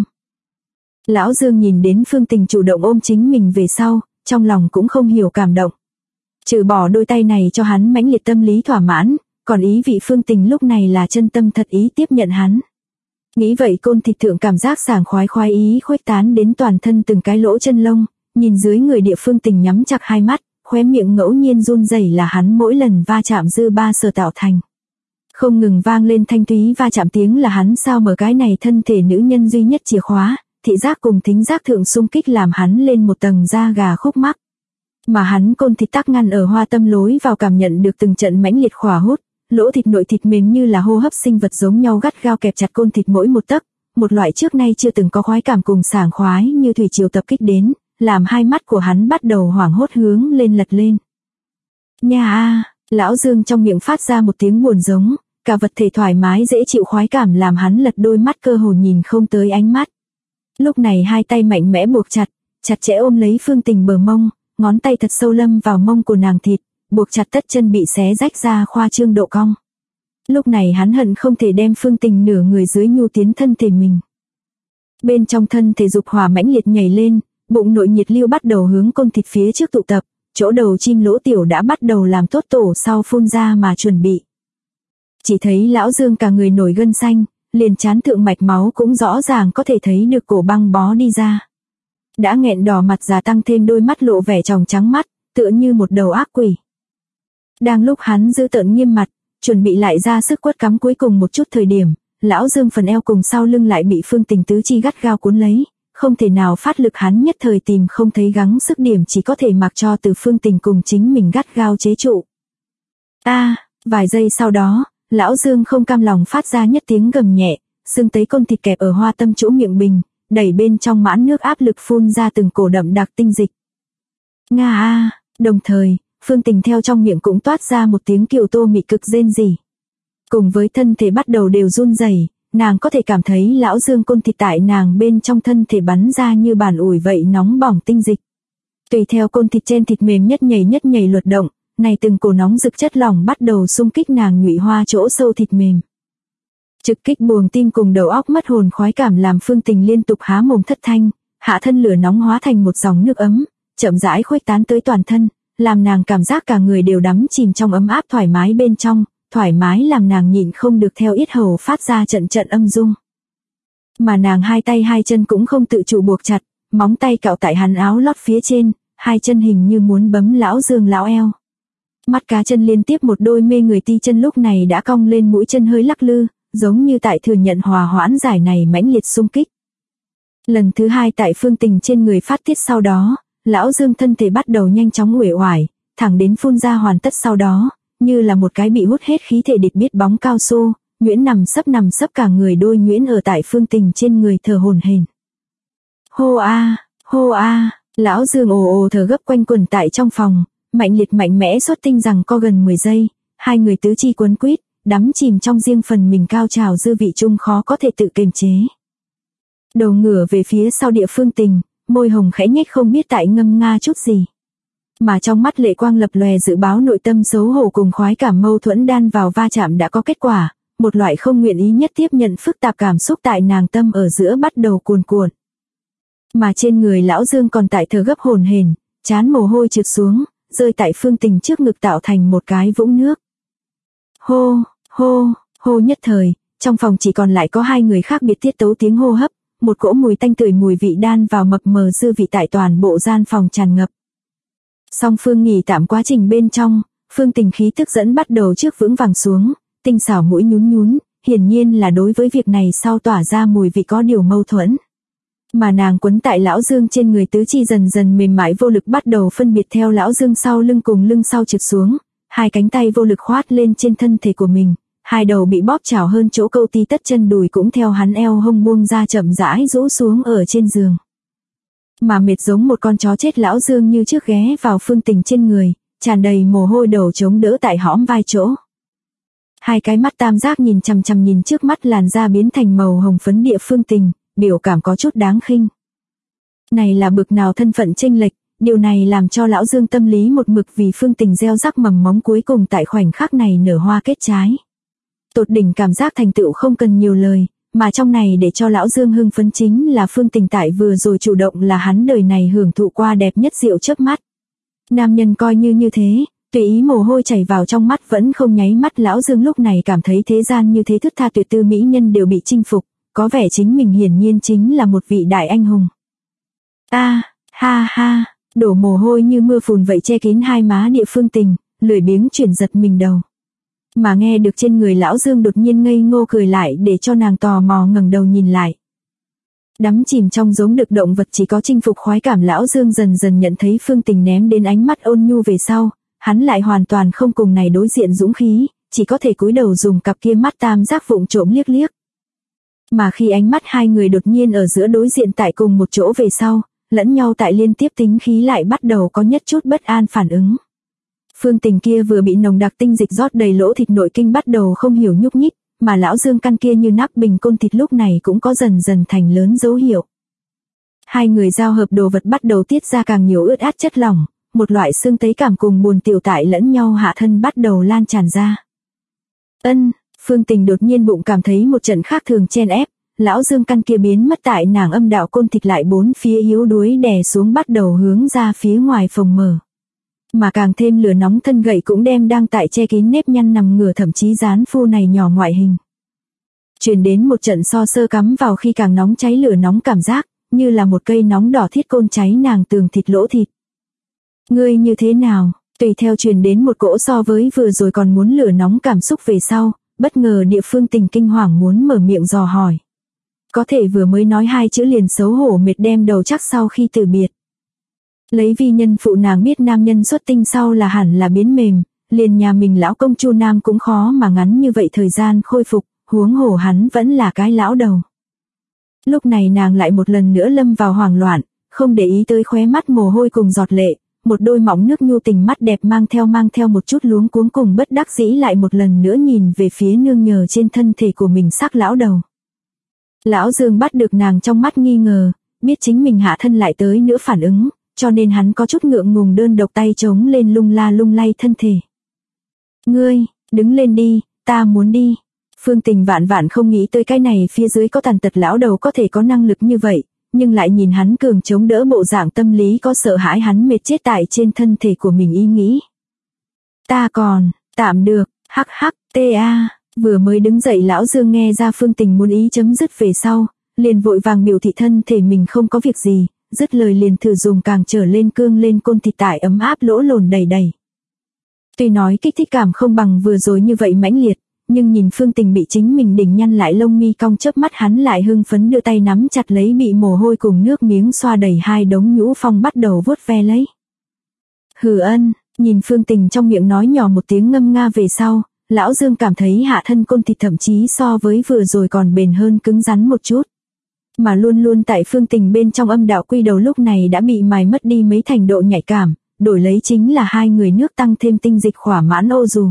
Lão Dương nhìn đến Phương Tình chủ động ôm chính mình về sau, trong lòng cũng không hiểu cảm động. Trừ bỏ đôi tay này cho hắn mãnh liệt tâm lý thỏa mãn, còn ý vị Phương Tình lúc này là chân tâm thật ý tiếp nhận hắn. Nghĩ vậy côn thịt thượng cảm giác sảng khoái khoái ý khuếch tán đến toàn thân từng cái lỗ chân lông, nhìn dưới người địa Phương Tình nhắm chặt hai mắt, khóe miệng ngẫu nhiên run rẩy là hắn mỗi lần va chạm dư ba sở tạo thành. Không ngừng vang lên thanh thúy va chạm tiếng là hắn sao mở cái này thân thể nữ nhân duy nhất chìa khóa, thị giác cùng thính giác thượng xung kích làm hắn lên một tầng da gà khúc mắc. Mà hắn côn thịt tắc ngăn ở hoa tâm lối vào cảm nhận được từng trận mãnh liệt khỏa hút, lỗ thịt nội thịt mềm như là hô hấp sinh vật giống nhau gắt gao kẹp chặt côn thịt mỗi một tấc, một loại trước nay chưa từng có khoái cảm cùng sảng khoái như thủy triều tập kích đến, làm hai mắt của hắn bắt đầu hoảng hốt hướng lên lật lên. Nha a, lão Dương trong miệng phát ra một tiếng buồn giống, cả vật thể thoải mái dễ chịu khoái cảm làm hắn lật đôi mắt cơ hồ nhìn không tới ánh mắt. Lúc này hai tay mạnh mẽ buộc chặt, chặt chẽ ôm lấy Phương Tình bờ mông, ngón tay thật sâu lâm vào mông của nàng thịt, buộc chặt tất chân bị xé rách ra khoa trương độ cong. Lúc này hắn hận không thể đem Phương Tình nửa người dưới nhu tiến thân thể mình. Bên trong thân thể dục hỏa mãnh liệt nhảy lên, bụng nội nhiệt lưu bắt đầu hướng côn thịt phía trước tụ tập, chỗ đầu chim lỗ tiểu đã bắt đầu làm tốt tổ sau phun ra mà chuẩn bị. Chỉ thấy lão Dương cả người nổi gân xanh, liền trán thượng mạch máu cũng rõ ràng có thể thấy được cổ băng bó đi ra. Đã nghẹn đỏ mặt già tăng thêm đôi mắt lộ vẻ tròng trắng mắt, tựa như một đầu ác quỷ. Đang lúc hắn dư tợn nghiêm mặt, chuẩn bị lại ra sức quất cắm cuối cùng một chút thời điểm, lão Dương phần eo cùng sau lưng lại bị Phương Tình tứ chi gắt gao cuốn lấy, không thể nào phát lực hắn nhất thời tìm không thấy gắng sức điểm chỉ có thể mặc cho từ Phương Tình cùng chính mình gắt gao chế trụ. Vài giây sau đó, lão Dương không cam lòng phát ra nhất tiếng gầm nhẹ, xương tấy côn thịt kẹp ở hoa tâm chỗ miệng bình, đẩy bên trong mãn nước áp lực phun ra từng cổ đậm đặc tinh dịch. Nga a, đồng thời, Phương Tình theo trong miệng cũng toát ra một tiếng kiều tô mị cực rên rỉ. Cùng với thân thể bắt đầu đều run rẩy, nàng có thể cảm thấy lão Dương côn thịt tại nàng bên trong thân thể bắn ra như bàn ủi vậy nóng bỏng tinh dịch. Tùy theo côn thịt trên thịt mềm nhất nhảy luật động, này từng cổ nóng rực chất lỏng bắt đầu xung kích nàng nhụy hoa chỗ sâu thịt mềm. Trực kích buồng tim cùng đầu óc mất hồn khoái cảm làm Phương Tình liên tục há mồm thất thanh, hạ thân lửa nóng hóa thành một dòng nước ấm, chậm rãi khuếch tán tới toàn thân, làm nàng cảm giác cả người đều đắm chìm trong ấm áp thoải mái bên trong, thoải mái làm nàng nhịn không được theo yết hầu phát ra trận trận âm dung. Mà nàng hai tay hai chân cũng không tự chủ buộc chặt, móng tay cạo tại hắn áo lót phía trên, hai chân hình như muốn bấm lão Dương lão eo. Mắt cá chân liên tiếp một đôi mê người ti chân lúc này đã cong lên mũi chân hơi lắc lư, giống như tại thừa nhận hòa hoãn giải này mãnh liệt xung kích. Lần thứ hai tại Phương Tình trên người phát tiết sau đó, lão Dương thân thể bắt đầu nhanh chóng uể oải, thẳng đến phun ra hoàn tất sau đó, như là một cái bị hút hết khí thể địt biết bóng cao su, nhuyễn nằm sấp cả người đôi nhuyễn ở tại Phương Tình trên người thở hổn hển. Hô a, lão Dương ồ thở gấp quanh quẩn tại trong phòng, mạnh liệt mạnh mẽ xuất tinh rằng co gần 10 giây, hai người tứ chi quấn quýt, đắm chìm trong riêng phần mình cao trào dư vị chung khó có thể tự kiềm chế. Đầu ngửa về phía sau địa Phương Tình, môi hồng khẽ nhếch không biết tại ngâm nga chút gì. Mà trong mắt lệ quang lập lòe dự báo nội tâm xấu hổ cùng khoái cảm mâu thuẫn đan vào va chạm đã có kết quả, một loại không nguyện ý nhất tiếp nhận phức tạp cảm xúc tại nàng tâm ở giữa bắt đầu cuồn cuộn. Mà trên người lão Dương còn tại thở gấp hổn hển, trán mồ hôi trượt xuống, rơi tại Phương Tình trước ngực tạo thành một cái vũng nước. Hô, hô, hô nhất thời, trong phòng chỉ còn lại có hai người khác biệt tiết tấu tiếng hô hấp, một cỗ mùi tanh tưởi mùi vị đan vào mập mờ dư vị tại toàn bộ gian phòng tràn ngập. Song Phương nghỉ tạm quá trình bên trong, Phương Tình khí tức dẫn bắt đầu trước vững vàng xuống, tinh xảo mũi nhún nhún, hiển nhiên là đối với việc này sau tỏa ra mùi vị có điều mâu thuẫn. Mà nàng quấn tại lão Dương trên người tứ chi dần dần mềm mại vô lực bắt đầu phân biệt theo lão Dương sau lưng cùng lưng sau trượt xuống, hai cánh tay vô lực khoát lên trên thân thể của mình, hai đầu bị bóp chảo hơn chỗ câu ti tất chân đùi cũng theo hắn eo hông buông ra chậm rãi rũ xuống ở trên giường. Mà mệt giống một con chó chết lão Dương như trước ghé vào Phương Tình trên người, tràn đầy mồ hôi đầu chống đỡ tại hõm vai chỗ. Hai cái mắt tam giác nhìn chằm chằm nhìn trước mắt làn da biến thành màu hồng phấn địa Phương Tình, biểu cảm có chút đáng khinh. Này là bực nào thân phận chênh lệch, điều này làm cho lão Dương tâm lý một mực vì Phương Tình gieo rắc mầm móng cuối cùng tại khoảnh khắc này nở hoa kết trái. Tột đỉnh cảm giác thành tựu không cần nhiều lời, mà trong này để cho lão Dương hưng phấn chính là Phương Tình tại vừa rồi chủ động là hắn đời này hưởng thụ qua đẹp nhất rượu chớp mắt. Nam nhân coi như thế, tùy ý mồ hôi chảy vào trong mắt vẫn không nháy mắt, lão Dương lúc này cảm thấy thế gian như thế thướt tha tuyệt tư mỹ nhân đều bị chinh phục, có vẻ chính mình hiển nhiên chính là một vị đại anh hùng. Ha ha, đổ mồ hôi như mưa phùn vậy che kín hai má địa Phương Tình, lười biếng chuyển giật mình đầu. Mà nghe được trên người lão Dương đột nhiên ngây ngô cười lại để cho nàng tò mò ngẩng đầu nhìn lại. Đắm chìm trong giống được động vật chỉ có chinh phục khoái cảm, lão Dương dần dần nhận thấy Phương Tình ném đến ánh mắt ôn nhu về sau, hắn lại hoàn toàn không cùng này đối diện dũng khí, chỉ có thể cúi đầu dùng cặp kia mắt tam giác vụng trộm liếc liếc. Mà khi ánh mắt hai người đột nhiên ở giữa đối diện tại cùng một chỗ về sau, lẫn nhau tại liên tiếp tính khí lại bắt đầu có nhất chút bất an phản ứng. Phương Tình kia vừa bị nồng đặc tinh dịch rót đầy lỗ thịt nội kinh bắt đầu không hiểu nhúc nhích, mà lão Dương căn kia như nắp bình côn thịt lúc này cũng có dần dần thành lớn dấu hiệu. Hai người giao hợp đồ vật bắt đầu tiết ra càng nhiều ướt át chất lỏng, một loại xương tấy cảm cùng buồn tiểu tại lẫn nhau hạ thân bắt đầu lan tràn ra. Phương Tình đột nhiên bụng cảm thấy một trận khác thường chen ép, lão Dương căn kia biến mất tại nàng âm đạo côn thịt lại bốn phía yếu đuối đè xuống bắt đầu hướng ra phía ngoài phồng mở. Mà càng thêm lửa nóng thân gậy cũng đem đang tại che kín nếp nhăn nằm ngửa thậm chí dán phu này nhỏ ngoại hình. Truyền đến một trận so sơ cắm vào khi càng nóng cháy lửa nóng cảm giác, như là một cây nóng đỏ thiết côn cháy nàng tường thịt lỗ thịt. Ngươi như thế nào? Tùy theo truyền đến một cỗ so với vừa rồi còn muốn lửa nóng cảm xúc về sau, bất ngờ địa Phương Tình kinh hoàng muốn mở miệng dò hỏi. Có thể vừa mới nói hai chữ liền xấu hổ mệt đem đầu chắc sau khi từ biệt. Lấy vi nhân phụ nàng biết nam nhân xuất tinh sau là hẳn là biến mềm, liền nhà mình lão công Chu Nam cũng khó mà ngắn như vậy thời gian khôi phục, huống hồ hắn vẫn là cái lão đầu. Lúc này nàng lại một lần nữa lâm vào hoảng loạn, không để ý tới khóe mắt mồ hôi cùng giọt lệ, một đôi mỏng nước nhu tình mắt đẹp mang theo một chút luống cuống cùng bất đắc dĩ lại một lần nữa nhìn về phía nương nhờ trên thân thể của mình sắc lão đầu. Lão Dương bắt được nàng trong mắt nghi ngờ, biết chính mình hạ thân lại tới nữa phản ứng, cho nên hắn có chút ngượng ngùng đơn độc tay chống lên lung lay thân thể. Ngươi, đứng lên đi, ta muốn đi. Phương Tình vạn không nghĩ tới cái này phía dưới có tàn tật lão đầu có thể có năng lực như vậy, nhưng lại nhìn hắn cường chống đỡ bộ dạng tâm lý có sợ hãi hắn mệt chết tại trên thân thể của mình ý nghĩ. Ta còn, tạm được, ta, vừa mới đứng dậy lão Dương nghe ra Phương Tình muốn ý chấm dứt về sau, liền vội vàng biểu thị thân thể mình không có việc gì, dứt lời liền thử dùng càng trở lên cương lên côn thịt tại ấm áp lỗ lồn đầy đầy. Tuy nói kích thích cảm không bằng vừa rồi như vậy mãnh liệt, nhưng nhìn Phương Tình bị chính mình đỉnh nhăn lại lông mi cong chớp mắt hắn lại hưng phấn đưa tay nắm chặt lấy bị mồ hôi cùng nước miếng xoa đầy hai đống nhũ phong bắt đầu vuốt ve lấy. Hừ ân, nhìn Phương Tình trong miệng nói nhỏ một tiếng ngâm nga về sau, lão Dương cảm thấy hạ thân côn thịt thậm chí so với vừa rồi còn bền hơn cứng rắn một chút. Mà luôn luôn tại Phương Tình bên trong âm đạo quy đầu lúc này đã bị mài mất đi mấy thành độ nhạy cảm, đổi lấy chính là hai người nước tăng thêm tinh dịch khỏa mãn ô dù.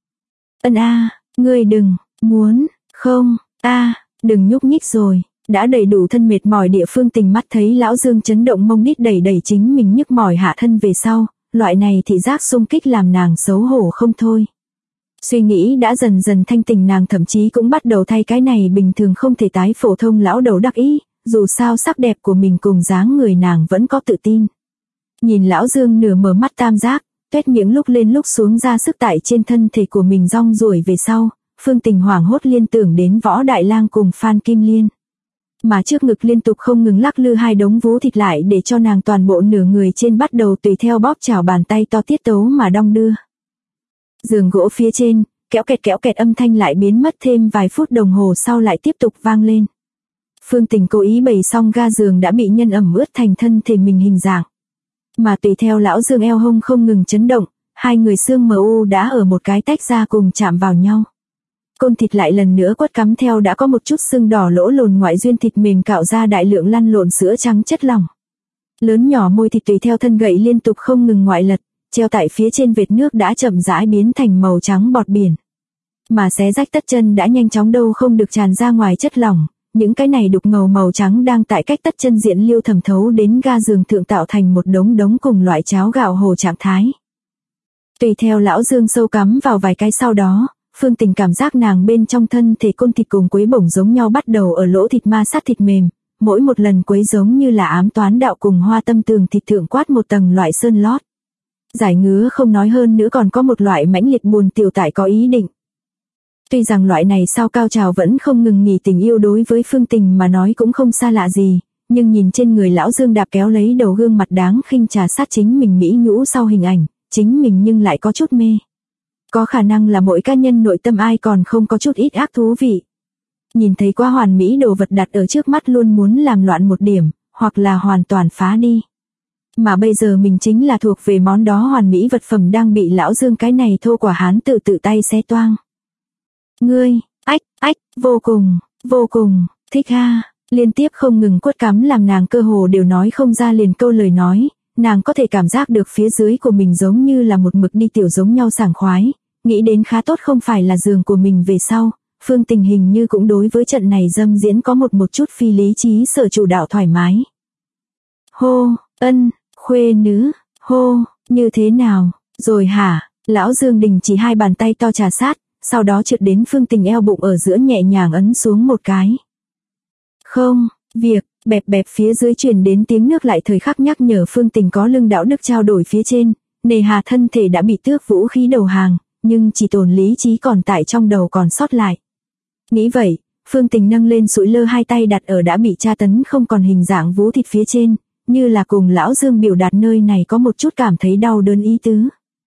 Ngươi đừng, muốn, không, đừng nhúc nhích rồi, đã đầy đủ thân mệt mỏi địa Phương Tình mắt thấy lão Dương chấn động mông đít đẩy chính mình nhức mỏi hạ thân về sau, loại này thị giác xung kích làm nàng xấu hổ không thôi. Suy nghĩ đã dần dần thanh tỉnh, nàng thậm chí cũng bắt đầu thay cái này bình thường không thể tái phổ thông lão đầu đắc ý, dù sao sắc đẹp của mình cùng dáng người nàng vẫn có tự tin. Nhìn lão Dương nửa mở mắt tam giác, tuét miệng lúc lên lúc xuống ra sức tại trên thân thể của mình rong ruổi về sau, Phương Tình hoảng hốt liên tưởng đến Võ Đại Lang cùng Phan Kim Liên. Mà trước ngực liên tục không ngừng lắc lư hai đống vú thịt lại để cho nàng toàn bộ nửa người trên bắt đầu tùy theo bóp chảo bàn tay to tiết tấu mà đong đưa. Giường gỗ phía trên, kéo kẹt âm thanh lại biến mất, thêm vài phút đồng hồ sau lại tiếp tục vang lên. Phương Tình cố ý bày xong ga giường đã bị nhân ẩm ướt thành thân thể mình hình dạng. Mà tùy theo lão Dương eo hông không ngừng chấn động, hai người xương mờ u đã ở một cái tách ra cùng chạm vào nhau. Côn thịt lại lần nữa quất cắm theo đã có một chút sưng đỏ lỗ lồn ngoại duyên thịt mềm cạo ra đại lượng lăn lộn sữa trắng chất lỏng. Lớn nhỏ môi thịt tùy theo thân gậy liên tục không ngừng ngoại lật, treo tại phía trên vệt nước đã chậm rãi biến thành màu trắng bọt biển. Mà xé rách tất chân đã nhanh chóng đâu không được tràn ra ngoài chất lỏng, những cái này đục ngầu màu trắng đang tại cách tất chân diện liêu thẩm thấu đến ga giường thượng tạo thành một đống cùng loại cháo gạo hồ trạng thái. Tùy theo lão Dương sâu cắm vào vài cái sau đó, Phương Tình cảm giác nàng bên trong thân thể côn thịt cùng quấy bổng giống nhau bắt đầu ở lỗ thịt ma sát thịt mềm, mỗi một lần quấy giống như là ám toán đạo cùng hoa tâm tường thịt thượng quát một tầng loại sơn lót. Giải ngứa không nói hơn nữa còn có một loại mãnh liệt buồn tiểu tại có ý định. Tuy rằng loại này sau cao trào vẫn không ngừng nghỉ tình yêu đối với Phương Tình mà nói cũng không xa lạ gì, nhưng nhìn trên người lão Dương đạp kéo lấy đầu gương mặt đáng khinh trà sát chính mình mỹ nhũ sau hình ảnh, chính mình nhưng lại có chút mê. Có khả năng là mỗi cá nhân nội tâm ai còn không có chút ít ác thú vị. Nhìn thấy quá hoàn mỹ đồ vật đặt ở trước mắt luôn muốn làm loạn một điểm, hoặc là hoàn toàn phá đi. Mà bây giờ mình chính là thuộc về món đó hoàn mỹ vật phẩm đang bị lão Dương cái này thô quả hán tự tay xé toang. Ngươi, vô cùng, thích ha, liên tiếp không ngừng quất cắm làm nàng cơ hồ đều nói không ra liền câu lời nói, nàng có thể cảm giác được phía dưới của mình giống như là một mực đi tiểu giống nhau sảng khoái, nghĩ đến khá tốt không phải là giường của mình về sau, Phương Tình hình như cũng đối với trận này dâm diễn có một chút phi lý trí sở chủ đạo thoải mái. Hô, ân, khuê nữ, hô, như thế nào, rồi hả, lão Dương đình chỉ hai bàn tay to trà sát, sau đó trượt đến Phương Tình eo bụng ở giữa nhẹ nhàng ấn xuống một cái. Không, việc, bẹp phía dưới truyền đến tiếng nước lại thời khắc nhắc nhở Phương Tình có lưng đạo đức trao đổi phía trên, nề hà thân thể đã bị tước vũ khí đầu hàng, nhưng chỉ tồn lý trí còn tại trong đầu còn sót lại. Nghĩ vậy, Phương Tình nâng lên sụi lơ hai tay đặt ở đã bị tra tấn không còn hình dạng vú thịt phía trên, như là cùng lão Dương biểu đạt nơi này có một chút cảm thấy đau đớn ý tứ.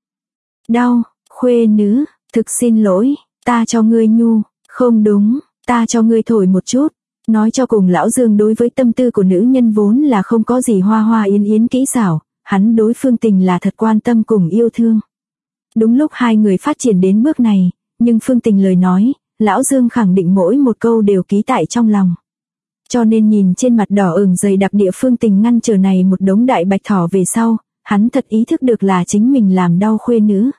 Đau, khuê nữ, thực xin lỗi, ta cho ngươi nhu, không đúng, ta cho ngươi thổi một chút. Nói cho cùng lão Dương đối với tâm tư của nữ nhân vốn là không có gì hoa yến kỹ xảo, hắn đối Phương Tình là thật quan tâm cùng yêu thương. Đúng lúc hai người phát triển đến bước này, nhưng Phương Tình lời nói, lão Dương khẳng định mỗi một câu đều ký tại trong lòng. Cho nên nhìn trên mặt đỏ ửng dày đặc địa Phương Tình ngăn trở này một đống đại bạch thỏ về sau, hắn thật ý thức được là chính mình làm đau khuê nữ.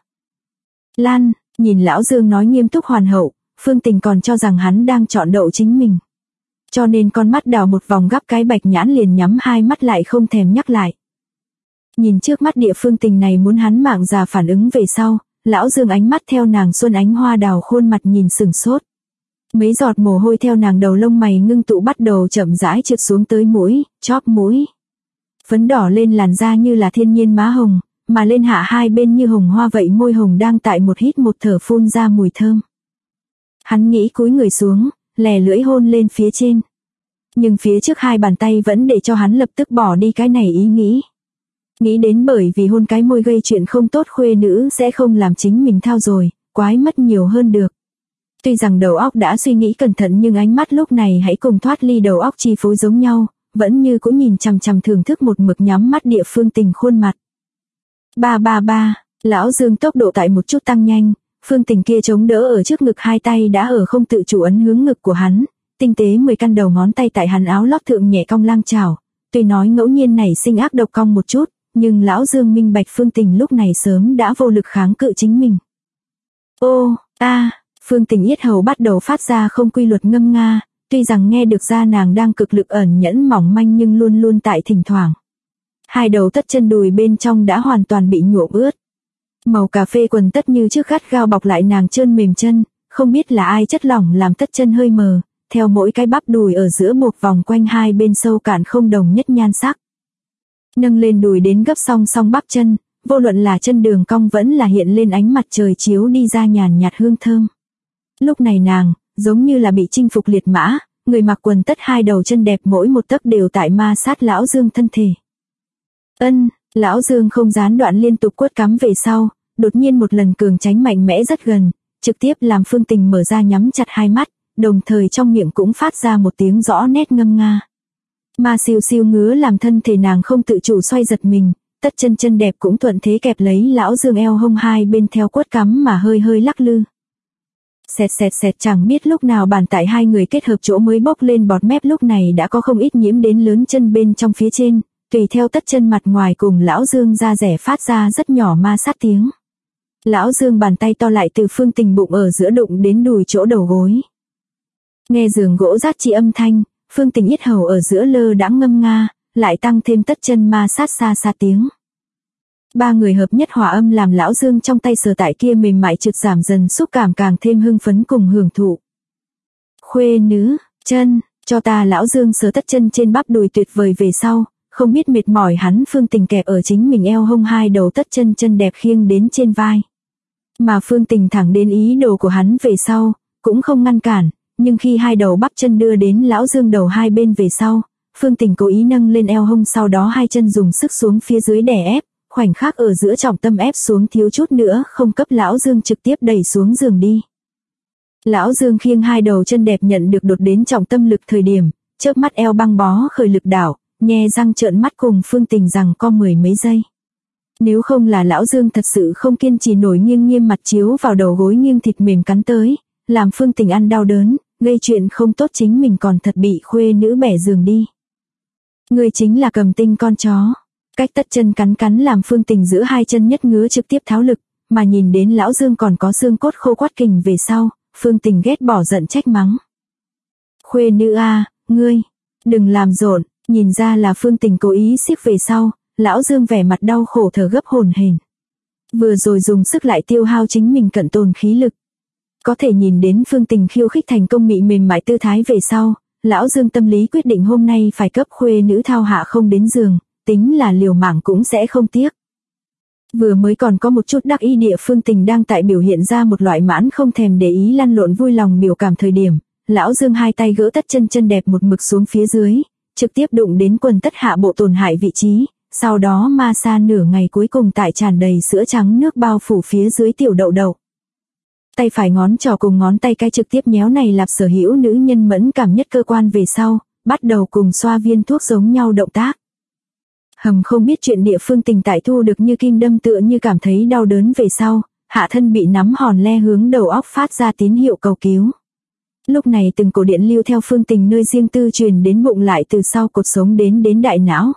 Lan, nhìn lão Dương nói nghiêm túc hoàn hậu, Phương Tình còn cho rằng hắn đang chọn đậu chính mình. Cho nên con mắt đào một vòng gắp cái bạch nhãn liền nhắm hai mắt lại không thèm nhắc lại. Nhìn trước mắt địa Phương Tình này muốn hắn mạng già phản ứng về sau, lão Dương ánh mắt theo nàng xuân ánh hoa đào khuôn mặt nhìn sừng sốt. Mấy giọt mồ hôi theo nàng đầu lông mày ngưng tụ bắt đầu chậm rãi trượt xuống tới mũi, chóp mũi. Phấn đỏ lên làn da như là thiên nhiên má hồng, mà lên hạ hai bên như hồng hoa vậy môi hồng đang tại một hít một thở phun ra mùi thơm. Hắn nghĩ cúi người xuống, lè lưỡi hôn lên phía trên. Nhưng phía trước hai bàn tay vẫn để cho hắn lập tức bỏ đi cái này ý nghĩ. Nghĩ đến bởi vì hôn cái môi gây chuyện không tốt khuê nữ sẽ không làm chính mình thao rồi, quái mất nhiều hơn được. Tuy rằng đầu óc đã suy nghĩ cẩn thận nhưng ánh mắt lúc này hãy cùng thoát ly đầu óc chi phối giống nhau, vẫn như cũng nhìn chằm chằm thưởng thức một mực nhắm mắt địa Phương Tình khuôn mặt. Ba, lão Dương tốc độ tại một chút tăng nhanh, Phương Tình kia chống đỡ ở trước ngực hai tay đã ở không tự chủ ấn hướng ngực của hắn, tinh tế 10 căn đầu ngón tay tại hắn áo lót thượng nhẹ cong lang chảo, tuy nói ngẫu nhiên nảy sinh ác độc cong một chút, nhưng lão Dương minh bạch Phương Tình lúc này sớm đã vô lực kháng cự chính mình. Ô, Phương Tình yết hầu bắt đầu phát ra không quy luật ngâm nga, tuy rằng nghe được ra nàng đang cực lực ẩn nhẫn mỏng manh nhưng luôn luôn tại thỉnh thoảng. Hai đầu tất chân đùi bên trong đã hoàn toàn bị nhuộm ướt. Màu cà phê quần tất như trước gắt gao bọc lại nàng trơn mềm chân, không biết là ai chất lỏng làm tất chân hơi mờ, theo mỗi cái bắp đùi ở giữa buộc vòng quanh hai bên sâu cạn không đồng nhất nhan sắc. Nâng lên đùi đến gấp song song bắp chân, vô luận là chân đường cong vẫn là hiện lên ánh mặt trời chiếu đi ra nhàn nhạt hương thơm. Lúc này nàng, giống như là bị chinh phục liệt mã, người mặc quần tất hai đầu chân đẹp mỗi một tấc đều tại ma sát Lão Dương thân thể. Lão Dương không gián đoạn liên tục quất cắm về sau, đột nhiên một lần cường tránh mạnh mẽ rất gần, trực tiếp làm Phương Tình mở ra nhắm chặt hai mắt, đồng thời trong miệng cũng phát ra một tiếng rõ nét ngâm nga. Ma siêu siêu ngứa làm thân thể nàng không tự chủ xoay giật mình, tất chân đẹp cũng thuận thế kẹp lấy Lão Dương eo hông hai bên theo quất cắm mà hơi hơi lắc lư. Xẹt chẳng biết lúc nào bàn tay hai người kết hợp chỗ mới bốc lên bọt mép lúc này đã có không ít nhiễm đến lớn chân bên trong phía trên, tùy theo tất chân mặt ngoài cùng Lão Dương da rẻ phát ra rất nhỏ ma sát tiếng. Lão Dương bàn tay to lại từ Phương Tình bụng ở giữa đụng đến đùi chỗ đầu gối. Nghe giường gỗ rát chi âm thanh, Phương Tình yết hầu ở giữa lơ đãng ngâm nga, lại tăng thêm tất chân ma sát xa xa tiếng. Ba người hợp nhất hòa âm làm Lão Dương trong tay sờ tại kia mềm mại trượt giảm dần xúc cảm càng thêm hưng phấn cùng hưởng thụ. Khuê nữ, chân, cho ta. Lão Dương sờ tất chân trên bắp đùi tuyệt vời về sau, không biết mệt mỏi hắn Phương Tình kẹp ở chính mình eo hông hai đầu tất chân đẹp khiêng đến trên vai. Mà Phương Tình thẳng đến ý đồ của hắn về sau, cũng không ngăn cản, nhưng khi hai đầu bắp chân đưa đến Lão Dương đầu hai bên về sau, Phương Tình cố ý nâng lên eo hông sau đó hai chân dùng sức xuống phía dưới đè ép, khoảnh khắc ở giữa trọng tâm ép xuống thiếu chút nữa không cấp Lão Dương trực tiếp đẩy xuống giường đi. Lão Dương khiêng hai đầu chân đẹp nhận được đột đến trọng tâm lực thời điểm, chớp mắt eo băng bó khởi lực đảo, nhe răng trợn mắt cùng Phương Tình rằng co mười mấy giây. Nếu không là Lão Dương thật sự không kiên trì nổi nghiêng nghiêm mặt chiếu vào đầu gối nghiêng thịt mềm cắn tới, làm Phương Tình ăn đau đớn, gây chuyện không tốt chính mình còn thật bị khuê nữ bẻ giường đi. Người chính là Cầm Tinh con chó. Cách tất chân cắn làm Phương Tình giữa hai chân nhất ngứa trực tiếp tháo lực, mà nhìn đến Lão Dương còn có xương cốt khô quắt kình về sau, Phương Tình ghét bỏ giận trách mắng. Khuê nữ a, ngươi, đừng làm rộn. Nhìn ra là Phương Tình cố ý siết về sau, Lão Dương vẻ mặt đau khổ thở gấp hổn hển. Vừa rồi dùng sức lại tiêu hao chính mình cận tồn khí lực. Có thể nhìn đến Phương Tình khiêu khích thành công mị mềm mại tư thái về sau, Lão Dương tâm lý quyết định hôm nay phải cấp khuê nữ thao hạ không đến giường, tính là liều mạng cũng sẽ không tiếc. Vừa mới còn có một chút đắc ý địa Phương Tình đang tại biểu hiện ra một loại mãn không thèm để ý lăn lộn vui lòng biểu cảm thời điểm, Lão Dương hai tay gỡ tất chân đẹp một mực xuống phía dưới, trực tiếp đụng đến quần tất hạ bộ tổn hại vị trí, sau đó ma sa nửa ngày cuối cùng tại tràn đầy sữa trắng nước bao phủ phía dưới tiểu đậu đậu. Tay phải ngón trỏ cùng ngón tay cái trực tiếp nhéo này lạp sở hữu nữ nhân mẫn cảm nhất cơ quan về sau, bắt đầu cùng xoa viên thuốc giống nhau động tác. Không biết chuyện địa Phương Tình tại thu được như kim đâm tựa như cảm thấy đau đớn về sau, hạ thân bị nắm hòn le hướng đầu óc phát ra tín hiệu cầu cứu. Lúc này từng cổ điện lưu theo Phương Tình nơi riêng tư truyền đến bụng lại từ sau cột sống đến đại não.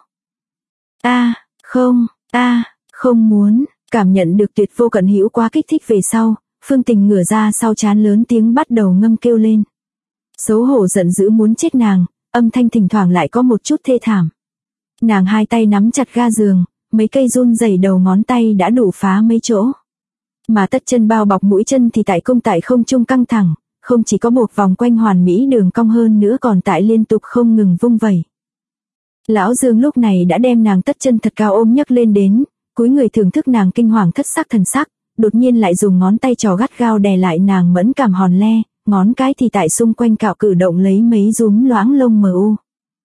Không muốn, cảm nhận được tuyệt vô cận hữu quá kích thích về sau, Phương Tình ngửa ra sau chán lớn tiếng bắt đầu ngâm kêu lên. Xấu hổ giận dữ muốn chết nàng, âm thanh thỉnh thoảng lại có một chút thê thảm. Nàng hai tay nắm chặt ga giường, mấy cây run rẩy đầu ngón tay đã đủ phá mấy chỗ. Mà tất chân bao bọc mũi chân thì tại không trung căng thẳng, không chỉ có buộc vòng quanh hoàn mỹ đường cong hơn nữa còn tại liên tục không ngừng vung vẩy. Lão Dương lúc này đã đem nàng tất chân thật cao ôm nhấc lên đến, cúi người thưởng thức nàng kinh hoàng thất sắc thần sắc, đột nhiên lại dùng ngón tay trò gắt gao đè lại nàng mẫn cảm hòn le, ngón cái thì tại xung quanh cạo cử động lấy mấy rúm loáng lông mờ u.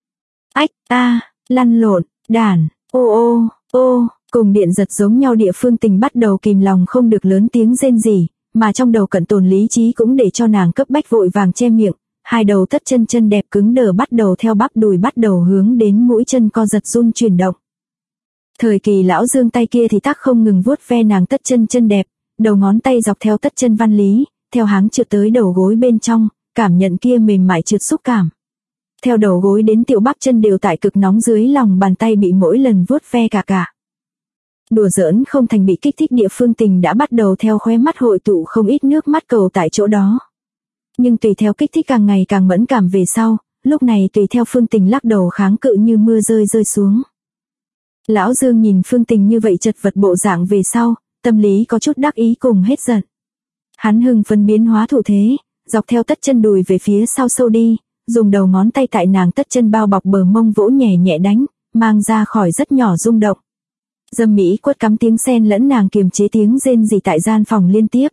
Lăn lộn, đàn, cùng điện giật giống nhau địa Phương Tình bắt đầu kìm lòng không được lớn tiếng rên rỉ, mà trong đầu cận tồn lý trí cũng để cho nàng cấp bách vội vàng che miệng, hai đầu tất chân đẹp cứng đờ bắt đầu theo bắp đùi bắt đầu hướng đến mũi chân co giật run chuyển động. Thời kỳ Lão Dương tay kia thì tác không ngừng vuốt ve nàng tất chân đẹp, đầu ngón tay dọc theo tất chân văn lý, theo háng trượt tới đầu gối bên trong, cảm nhận kia mềm mại trượt xúc cảm. Theo đầu gối đến tiểu bắp chân đều tại cực nóng dưới lòng bàn tay bị mỗi lần vuốt ve cả. Đùa giỡn không thành bị kích thích địa Phương Tình đã bắt đầu theo khóe mắt hội tụ không ít nước mắt cầu tại chỗ đó. Nhưng tùy theo kích thích càng ngày càng mẫn cảm về sau, lúc này tùy theo Phương Tình lắc đầu kháng cự như mưa rơi xuống. Lão Dương nhìn Phương Tình như vậy chật vật bộ dạng về sau, tâm lý có chút đắc ý cùng hết giận. Hắn hưng phấn biến hóa thủ thế, dọc theo tất chân đùi về phía sau sâu đi, dùng đầu ngón tay tại nàng tất chân bao bọc bờ mông vỗ nhẹ nhẹ đánh, mang ra khỏi rất nhỏ rung động. Dâm mỹ quất cắm tiếng sen lẫn nàng kiềm chế tiếng rên rỉ tại gian phòng liên tiếp.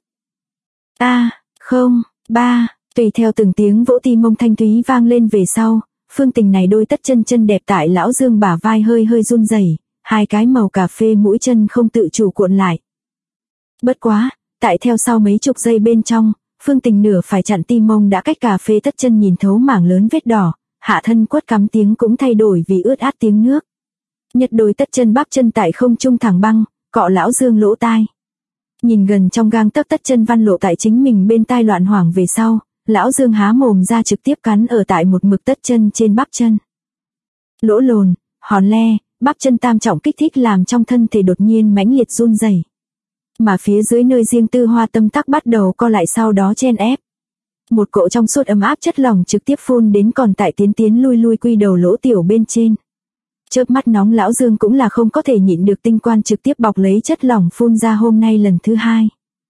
Không, ba, tùy theo từng tiếng vỗ tim mông thanh thúy vang lên về sau, Phương Tình này đôi tất chân chân đẹp tại lão Dương bả vai hơi hơi run rẩy, hai cái màu cà phê mũi chân không tự chủ cuộn lại. Bất quá, tại theo sau mấy chục giây bên trong, Phương Tình nửa phải chặn tim mông đã cách cà phê tất chân nhìn thấu mảng lớn vết đỏ, hạ thân quất cắm tiếng cũng thay đổi vì ướt át tiếng nước. Nhật đôi tất chân bắp chân tại không trung thẳng băng, cọ lão Dương lỗ tai. Nhìn gần trong gang tấc tất chân văn lộ tại chính mình bên tai loạn hoảng về sau, lão Dương há mồm ra trực tiếp cắn ở tại một mực tất chân trên bắp chân. Lỗ lồn, hòn le, bắp chân tam trọng kích thích làm trong thân thể đột nhiên mãnh liệt run rẩy. Mà phía dưới nơi riêng tư hoa tâm tắc bắt đầu co lại sau đó chen ép. Một cỗ trong suốt ấm áp chất lỏng trực tiếp phun đến còn tại tiến lui lui quy đầu lỗ tiểu bên trên. Chớp mắt nóng lão Dương cũng là không có thể nhịn được tinh quan trực tiếp bọc lấy chất lỏng phun ra hôm nay lần thứ hai.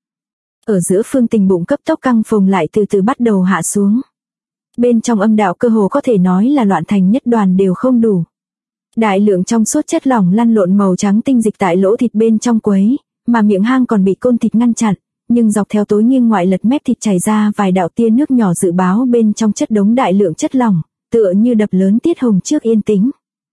Ở giữa Phương Tình bụng cấp tốc căng phồng lại từ từ bắt đầu hạ xuống. Bên trong âm đạo cơ hồ có thể nói là loạn thành nhất đoàn đều không đủ. Đại lượng trong suốt chất lỏng lăn lộn màu trắng tinh dịch tại lỗ thịt bên trong quấy, mà miệng hang còn bị côn thịt ngăn chặn, nhưng dọc theo tối nghiêng ngoại lật mép thịt chảy ra vài đạo tia nước nhỏ dự báo bên trong chất đống đại lượng chất lỏng, tựa như đập lớn tiết hồng trước yên tĩnh.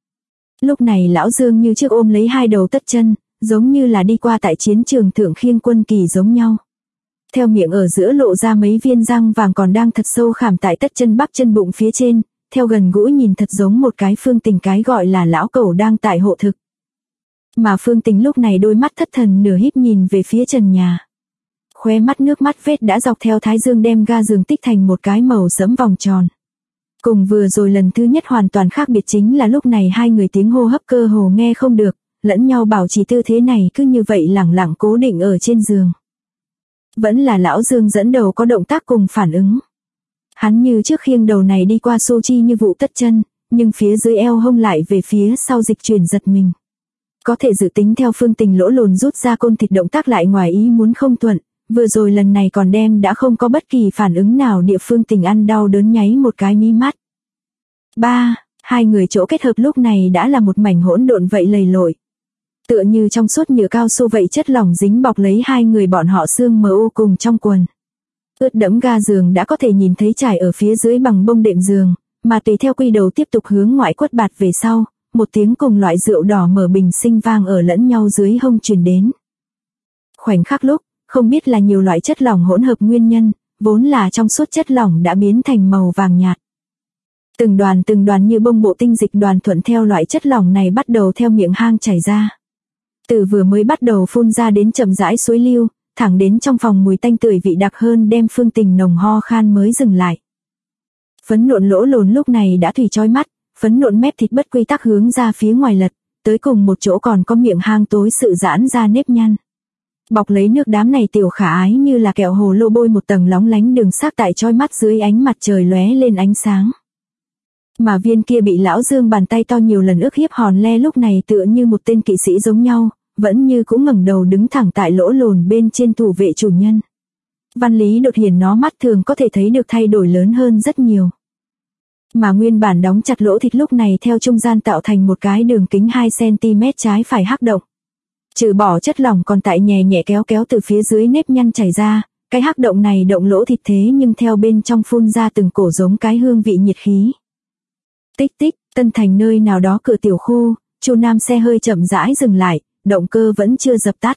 Lúc này lão Dương như trước ôm lấy hai đầu tất chân, giống như là đi qua tại chiến trường thượng khiêng quân kỳ giống nhau. Theo miệng ở giữa lộ ra mấy viên răng vàng còn đang thật sâu khảm tại tất chân bắp chân bụng phía trên, theo gần gũi nhìn thật giống một cái Phương Tình cái gọi là lão cẩu đang tại hộ thực. Mà Phương Tình lúc này đôi mắt thất thần nửa híp nhìn về phía trần nhà. Khóe mắt nước mắt vết đã dọc theo thái dương đem ga giường tích thành một cái màu sẫm vòng tròn. Cùng vừa rồi lần thứ nhất hoàn toàn khác biệt chính là lúc này hai người tiếng hô hấp cơ hồ nghe không được, lẫn nhau bảo trì tư thế này cứ như vậy lẳng lặng cố định ở trên giường. Vẫn là lão Dương dẫn đầu có động tác cùng phản ứng. Hắn như trước khiêng đầu này đi qua xô chi như vụ tất chân, nhưng phía dưới eo hông lại về phía sau dịch chuyển giật mình. Có thể dự tính theo Phương Tình lỗ lồn rút ra côn thịt động tác lại ngoài ý muốn không thuận, vừa rồi lần này còn đem đã không có bất kỳ phản ứng nào địa Phương Tình ăn đau đớn nháy một cái mí mắt. Hai người chỗ kết hợp lúc này đã là một mảnh hỗn độn vậy lầy lội. Tựa như trong suốt nhựa cao su vậy chất lỏng dính bọc lấy hai người bọn họ xương mờ u cùng trong quần. Ướt đẫm ga giường đã có thể nhìn thấy trải ở phía dưới bằng bông đệm giường, mà tùy theo quy đầu tiếp tục hướng ngoại quất bạt về sau, một tiếng cùng loại rượu đỏ mở bình sinh vang ở lẫn nhau dưới hông truyền đến. Khoảnh khắc lúc, không biết là nhiều loại chất lỏng hỗn hợp nguyên nhân, vốn là trong suốt chất lỏng đã biến thành màu vàng nhạt. Từng đoàn như bông bộ tinh dịch đoàn thuận theo loại chất lỏng này bắt đầu theo miệng hang chảy ra. Từ vừa mới bắt đầu phun ra đến chậm rãi suối lưu, thẳng đến trong phòng mùi tanh tưởi vị đặc hơn đem Phương Tình nồng ho khan mới dừng lại. Phấn nộn lỗ lồn lúc này đã thủy chói mắt, phấn nộn mép thịt bất quy tắc hướng ra phía ngoài lật, tới cùng một chỗ còn có miệng hang tối sự giãn ra nếp nhăn. Bọc lấy nước đám này tiểu khả ái như là kẹo hồ lô bôi một tầng lóng lánh đường sắc tại chói mắt dưới ánh mặt trời lóe lên ánh sáng. Mà viên kia bị lão Dương bàn tay to nhiều lần ức hiếp hòn le lúc này tựa như một tên kỵ sĩ giống nhau, vẫn như cũng ngẩng đầu đứng thẳng tại lỗ lồn bên trên thủ vệ chủ nhân. Văn lý đột hiển nó mắt thường có thể thấy được thay đổi lớn hơn rất nhiều. Mà nguyên bản đóng chặt lỗ thịt lúc này theo trung gian tạo thành một cái đường kính 2 cm trái phải hắc động. Trừ bỏ chất lỏng còn tại nhẹ nhẹ kéo từ phía dưới nếp nhăn chảy ra, cái hắc động này động lỗ thịt thế nhưng theo bên trong phun ra từng cổ giống cái hương vị nhiệt khí. Tích tích, Tân Thành nơi nào đó cửa tiểu khu, Chu Nam xe hơi chậm rãi dừng lại, động cơ vẫn chưa dập tắt.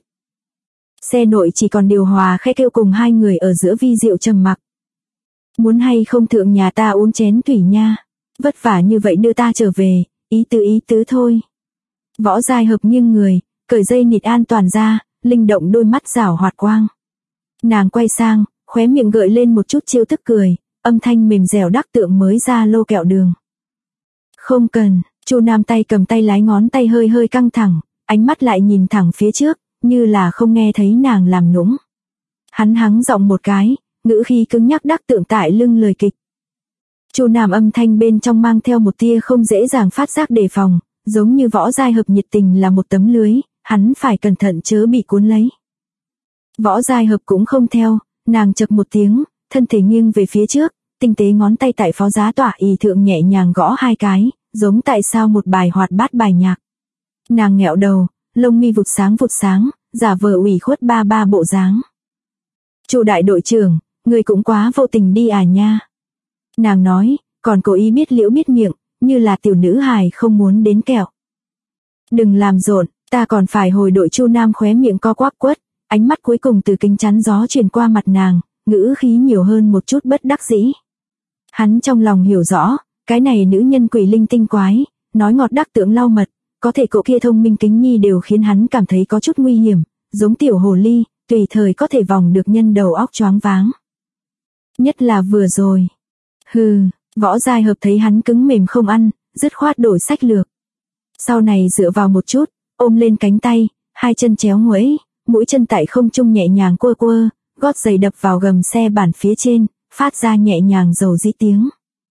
Xe nội chỉ còn điều hòa khe kêu cùng hai người ở giữa vi diệu trầm mặc. Muốn hay không thượng nhà ta uống chén thủy nha, vất vả như vậy đưa ta trở về, ý tứ thôi. Võ Giai hợp nghiêng người, cởi dây nịt an toàn ra, linh động đôi mắt rảo hoạt quang. Nàng quay sang, khóe miệng gợi lên một chút chiêu thức cười, âm thanh mềm dẻo đắc tượng mới ra lô kẹo đường. Không cần, Chu Nam tay cầm tay lái ngón tay hơi hơi căng thẳng, ánh mắt lại nhìn thẳng phía trước, như là không nghe thấy nàng làm nũng. Hắn hắng giọng một cái, ngữ khí cứng nhắc đắc tượng tại lưng lời kịch. Chu Nam âm thanh bên trong mang theo một tia không dễ dàng phát giác đề phòng, giống như Võ Giai Hợp nhiệt tình là một tấm lưới, hắn phải cẩn thận chớ bị cuốn lấy. Võ Giai Hợp cũng không theo, nàng chậc một tiếng, thân thể nghiêng về phía trước, tinh tế ngón tay tại phó giá tỏa y thượng nhẹ nhàng gõ hai cái, giống tại sao một bài hoạt bát bài nhạc. Nàng nghẹo đầu, lông mi vụt sáng, giả vờ ủy khuất ba bộ dáng. Chu đại đội trưởng, người cũng quá vô tình đi à nha. Nàng nói, còn cố ý biết liễu biết miệng, như là tiểu nữ hài không muốn đến kẹo. Đừng làm rộn, ta còn phải hồi đội. Chu Nam khóe miệng co quắp quất, ánh mắt cuối cùng từ kính chắn gió truyền qua mặt nàng, ngữ khí nhiều hơn một chút bất đắc dĩ. Hắn trong lòng hiểu rõ, cái này nữ nhân quỷ linh tinh quái, nói ngọt đắc tưởng lau mật, có thể cậu kia thông minh kính nhi đều khiến hắn cảm thấy có chút nguy hiểm, giống tiểu hồ ly, tùy thời có thể vòng được nhân đầu óc choáng váng. Nhất là vừa rồi. Võ Giai Hợp thấy hắn cứng mềm không ăn, dứt khoát đổi sách lược. Sau này dựa vào một chút, ôm lên cánh tay, hai chân chéo nguẫy, mũi chân tại không trung nhẹ nhàng quơ quơ, gót giày đập vào gầm xe bản phía trên, phát ra nhẹ nhàng dầu dĩ tiếng.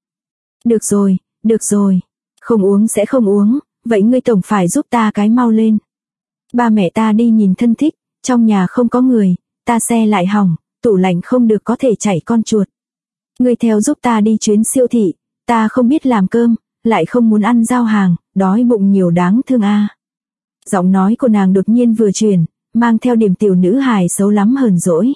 Được rồi, không uống sẽ không uống, vậy ngươi tổng phải giúp ta cái mau lên. Ba mẹ ta đi nhìn thân thích, trong nhà không có người, ta xe lại hỏng, tủ lạnh không được có thể chảy con chuột. Ngươi theo giúp ta đi chuyến siêu thị, ta không biết làm cơm, lại không muốn ăn giao hàng, đói bụng nhiều đáng thương a. Giọng nói của nàng đột nhiên vừa chuyển, mang theo điểm tiểu nữ hài xấu lắm hờn dỗi.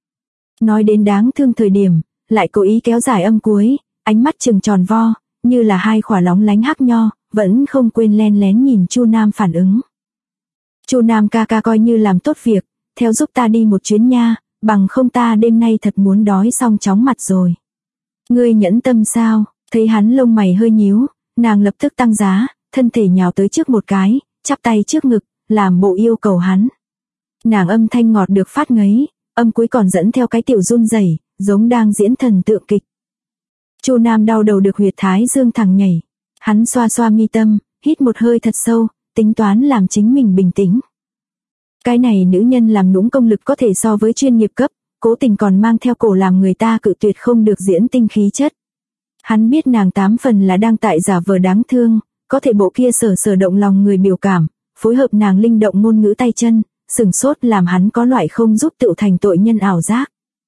Nói đến đáng thương thời điểm, lại cố ý kéo dài âm cuối, ánh mắt trừng tròn vo, như là hai khỏa lóng lánh hắc nho, vẫn không quên len lén nhìn Chu Nam phản ứng. Chu Nam ca ca coi như làm tốt việc, theo giúp ta đi một chuyến nha, bằng không ta đêm nay thật muốn đói xong chóng mặt rồi. Ngươi nhẫn tâm sao? Thấy hắn lông mày hơi nhíu, nàng lập tức tăng giá, thân thể nhào tới trước một cái, chắp tay trước ngực, làm bộ yêu cầu hắn. Nàng âm thanh ngọt được phát ngấy, âm cuối còn dẫn theo cái tiểu run rẩy, giống đang diễn thần tượng kịch. Chu Nam đau đầu được huyệt thái dương thẳng nhảy. Hắn xoa xoa mi tâm, hít một hơi thật sâu, tính toán làm chính mình bình tĩnh. Cái này nữ nhân làm nũng công lực có thể so với chuyên nghiệp cấp, cố tình còn mang theo cổ làm người ta cự tuyệt không được diễn tinh khí chất. Hắn biết nàng 8 phần là đang tại giả vờ đáng thương, có thể bộ kia sở động lòng người biểu cảm, phối hợp nàng linh động ngôn ngữ tay chân, sừng sốt làm hắn có loại không giúp tự thành tội nhân ảo giác.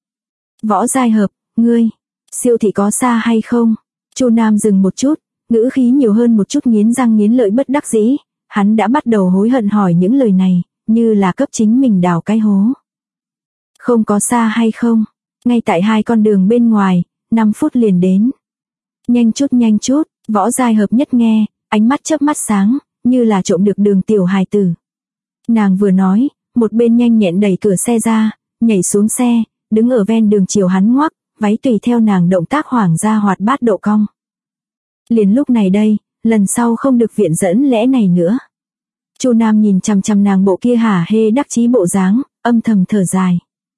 Võ Giai Hợp, ngươi, siêu thị có xa hay không? Chu Nam dừng một chút, ngữ khí nhiều hơn một chút nghiến răng nghiến lợi bất đắc dĩ, hắn đã bắt đầu hối hận hỏi những lời này, như là cấp chính mình đào cái hố. Không có xa hay không? Ngay tại hai con đường bên ngoài, 5 phút liền đến. Nhanh chút, Võ Giai Hợp nhất nghe, ánh mắt chớp mắt sáng, như là trộm được đường tiểu hài tử. Nàng vừa nói, một bên nhanh nhẹn đẩy cửa xe ra, nhảy xuống xe, đứng ở ven đường chiều hắn ngoắc, váy tùy theo nàng động tác hoảng ra hoạt bát độ cong. Liền lúc này đây, lần sau không được viện dẫn lẽ này nữa. Chu Nam nhìn chằm chằm nàng bộ kia hả hê đắc chí bộ dáng, âm thầm thở dài.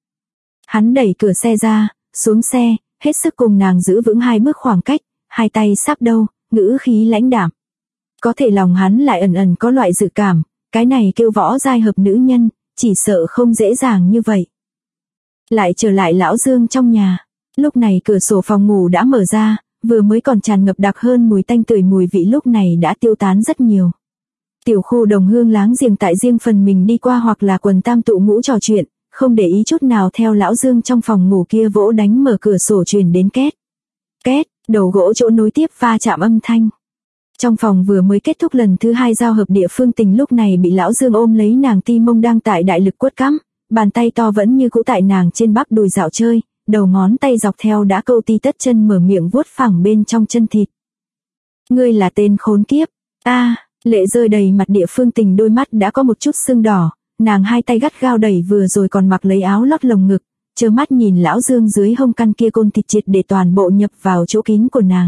Hắn đẩy cửa xe ra, xuống xe, hết sức cùng nàng giữ vững 2 bước khoảng cách, hai tay sắp đâu, ngữ khí lãnh đạm. Có thể lòng hắn lại ẩn ẩn có loại dự cảm, cái này kêu Võ Giai Hợp nữ nhân, chỉ sợ không dễ dàng như vậy. Lại trở lại lão Dương trong nhà, lúc này cửa sổ phòng ngủ đã mở ra, vừa mới còn tràn ngập đặc hơn mùi tanh tưởi mùi vị lúc này đã tiêu tán rất nhiều. Tiểu khu đồng hương láng giềng tại riêng phần mình đi qua hoặc là quần tam tụ ngũ trò chuyện, không để ý chút nào theo lão Dương trong phòng ngủ kia vỗ đánh mở cửa sổ truyền đến két. Két, đầu gỗ chỗ nối tiếp va chạm âm thanh. Trong phòng vừa mới kết thúc lần thứ 2 giao hợp địa phương tình lúc này bị lão Dương ôm lấy nàng ti mông đang tại đại lực quất cắm, bàn tay to vẫn như cũ tại nàng trên bắp đùi dạo chơi, đầu ngón tay dọc theo đã câu ti tất chân mở miệng vuốt phẳng bên trong chân thịt. Ngươi là tên khốn kiếp. Lệ rơi đầy mặt địa phương tình đôi mắt đã có một chút sưng đỏ, nàng hai tay gắt gao đẩy vừa rồi còn mặc lấy áo lót lồng ngực, trơ mắt nhìn lão Dương dưới hông căn kia côn thịt triệt để toàn bộ nhập vào chỗ kín của nàng.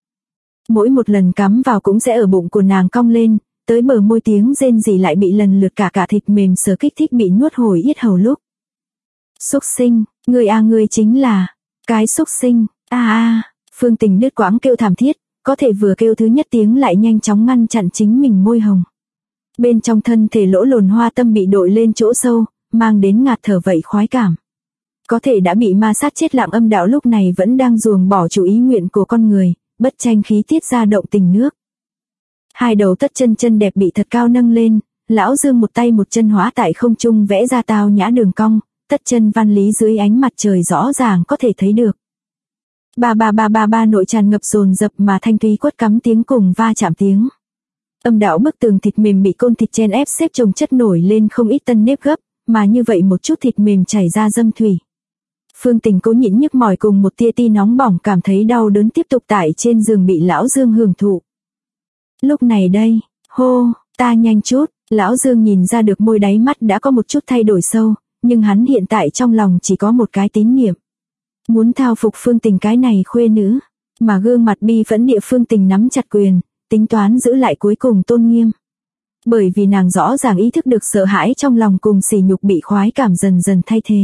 Mỗi một lần cắm vào cũng sẽ ở bụng của nàng cong lên, tới bờ môi tiếng rên rỉ lại bị lần lượt cả thịt mềm sờ kích thích bị nuốt hồi yết hầu lúc. Xúc sinh, ngươi chính là cái xúc sinh. Phương Tình đứt quãng kêu thảm thiết, có thể vừa kêu thứ nhất tiếng lại nhanh chóng ngăn chặn chính mình môi hồng. Bên trong thân thể lỗ lồn hoa tâm bị đội lên chỗ sâu, mang đến ngạt thở vậy khoái cảm. Có thể đã bị ma sát chết lặng âm đạo lúc này vẫn đang ruồng bỏ chủ ý nguyện của con người, bất tranh khí tiết ra động tình nước. Hai đầu tất chân chân đẹp bị thật cao nâng lên, lão Dương một tay một chân hóa tại không trung vẽ ra tao nhã đường cong, tất chân văn lý dưới ánh mặt trời rõ ràng có thể thấy được. Ba ba ba ba ba nội tràn ngập dồn dập mà thanh thúy quất cắm tiếng cùng va chạm tiếng. Âm đạo bức tường thịt mềm bị côn thịt chen ép xếp chồng chất nổi lên không ít tân nếp gấp, mà như vậy một chút thịt mềm chảy ra dâm thủy. Phương Tình cố nhịn nhức mỏi cùng một tia ti nóng bỏng cảm thấy đau đớn tiếp tục tại trên giường bị lão Dương hưởng thụ. Lúc này đây, hô, ta nhanh chút, lão Dương nhìn ra được môi đáy mắt đã có một chút thay đổi sâu, nhưng hắn hiện tại trong lòng chỉ có một cái tín niệm. Muốn thao phục Phương Tình cái này khuê nữ, mà gương mặt bi phẫn địa Phương Tình nắm chặt quyền, tính toán giữ lại cuối cùng tôn nghiêm. Bởi vì nàng rõ ràng ý thức được sợ hãi trong lòng cùng sỉ nhục bị khoái cảm dần dần thay thế.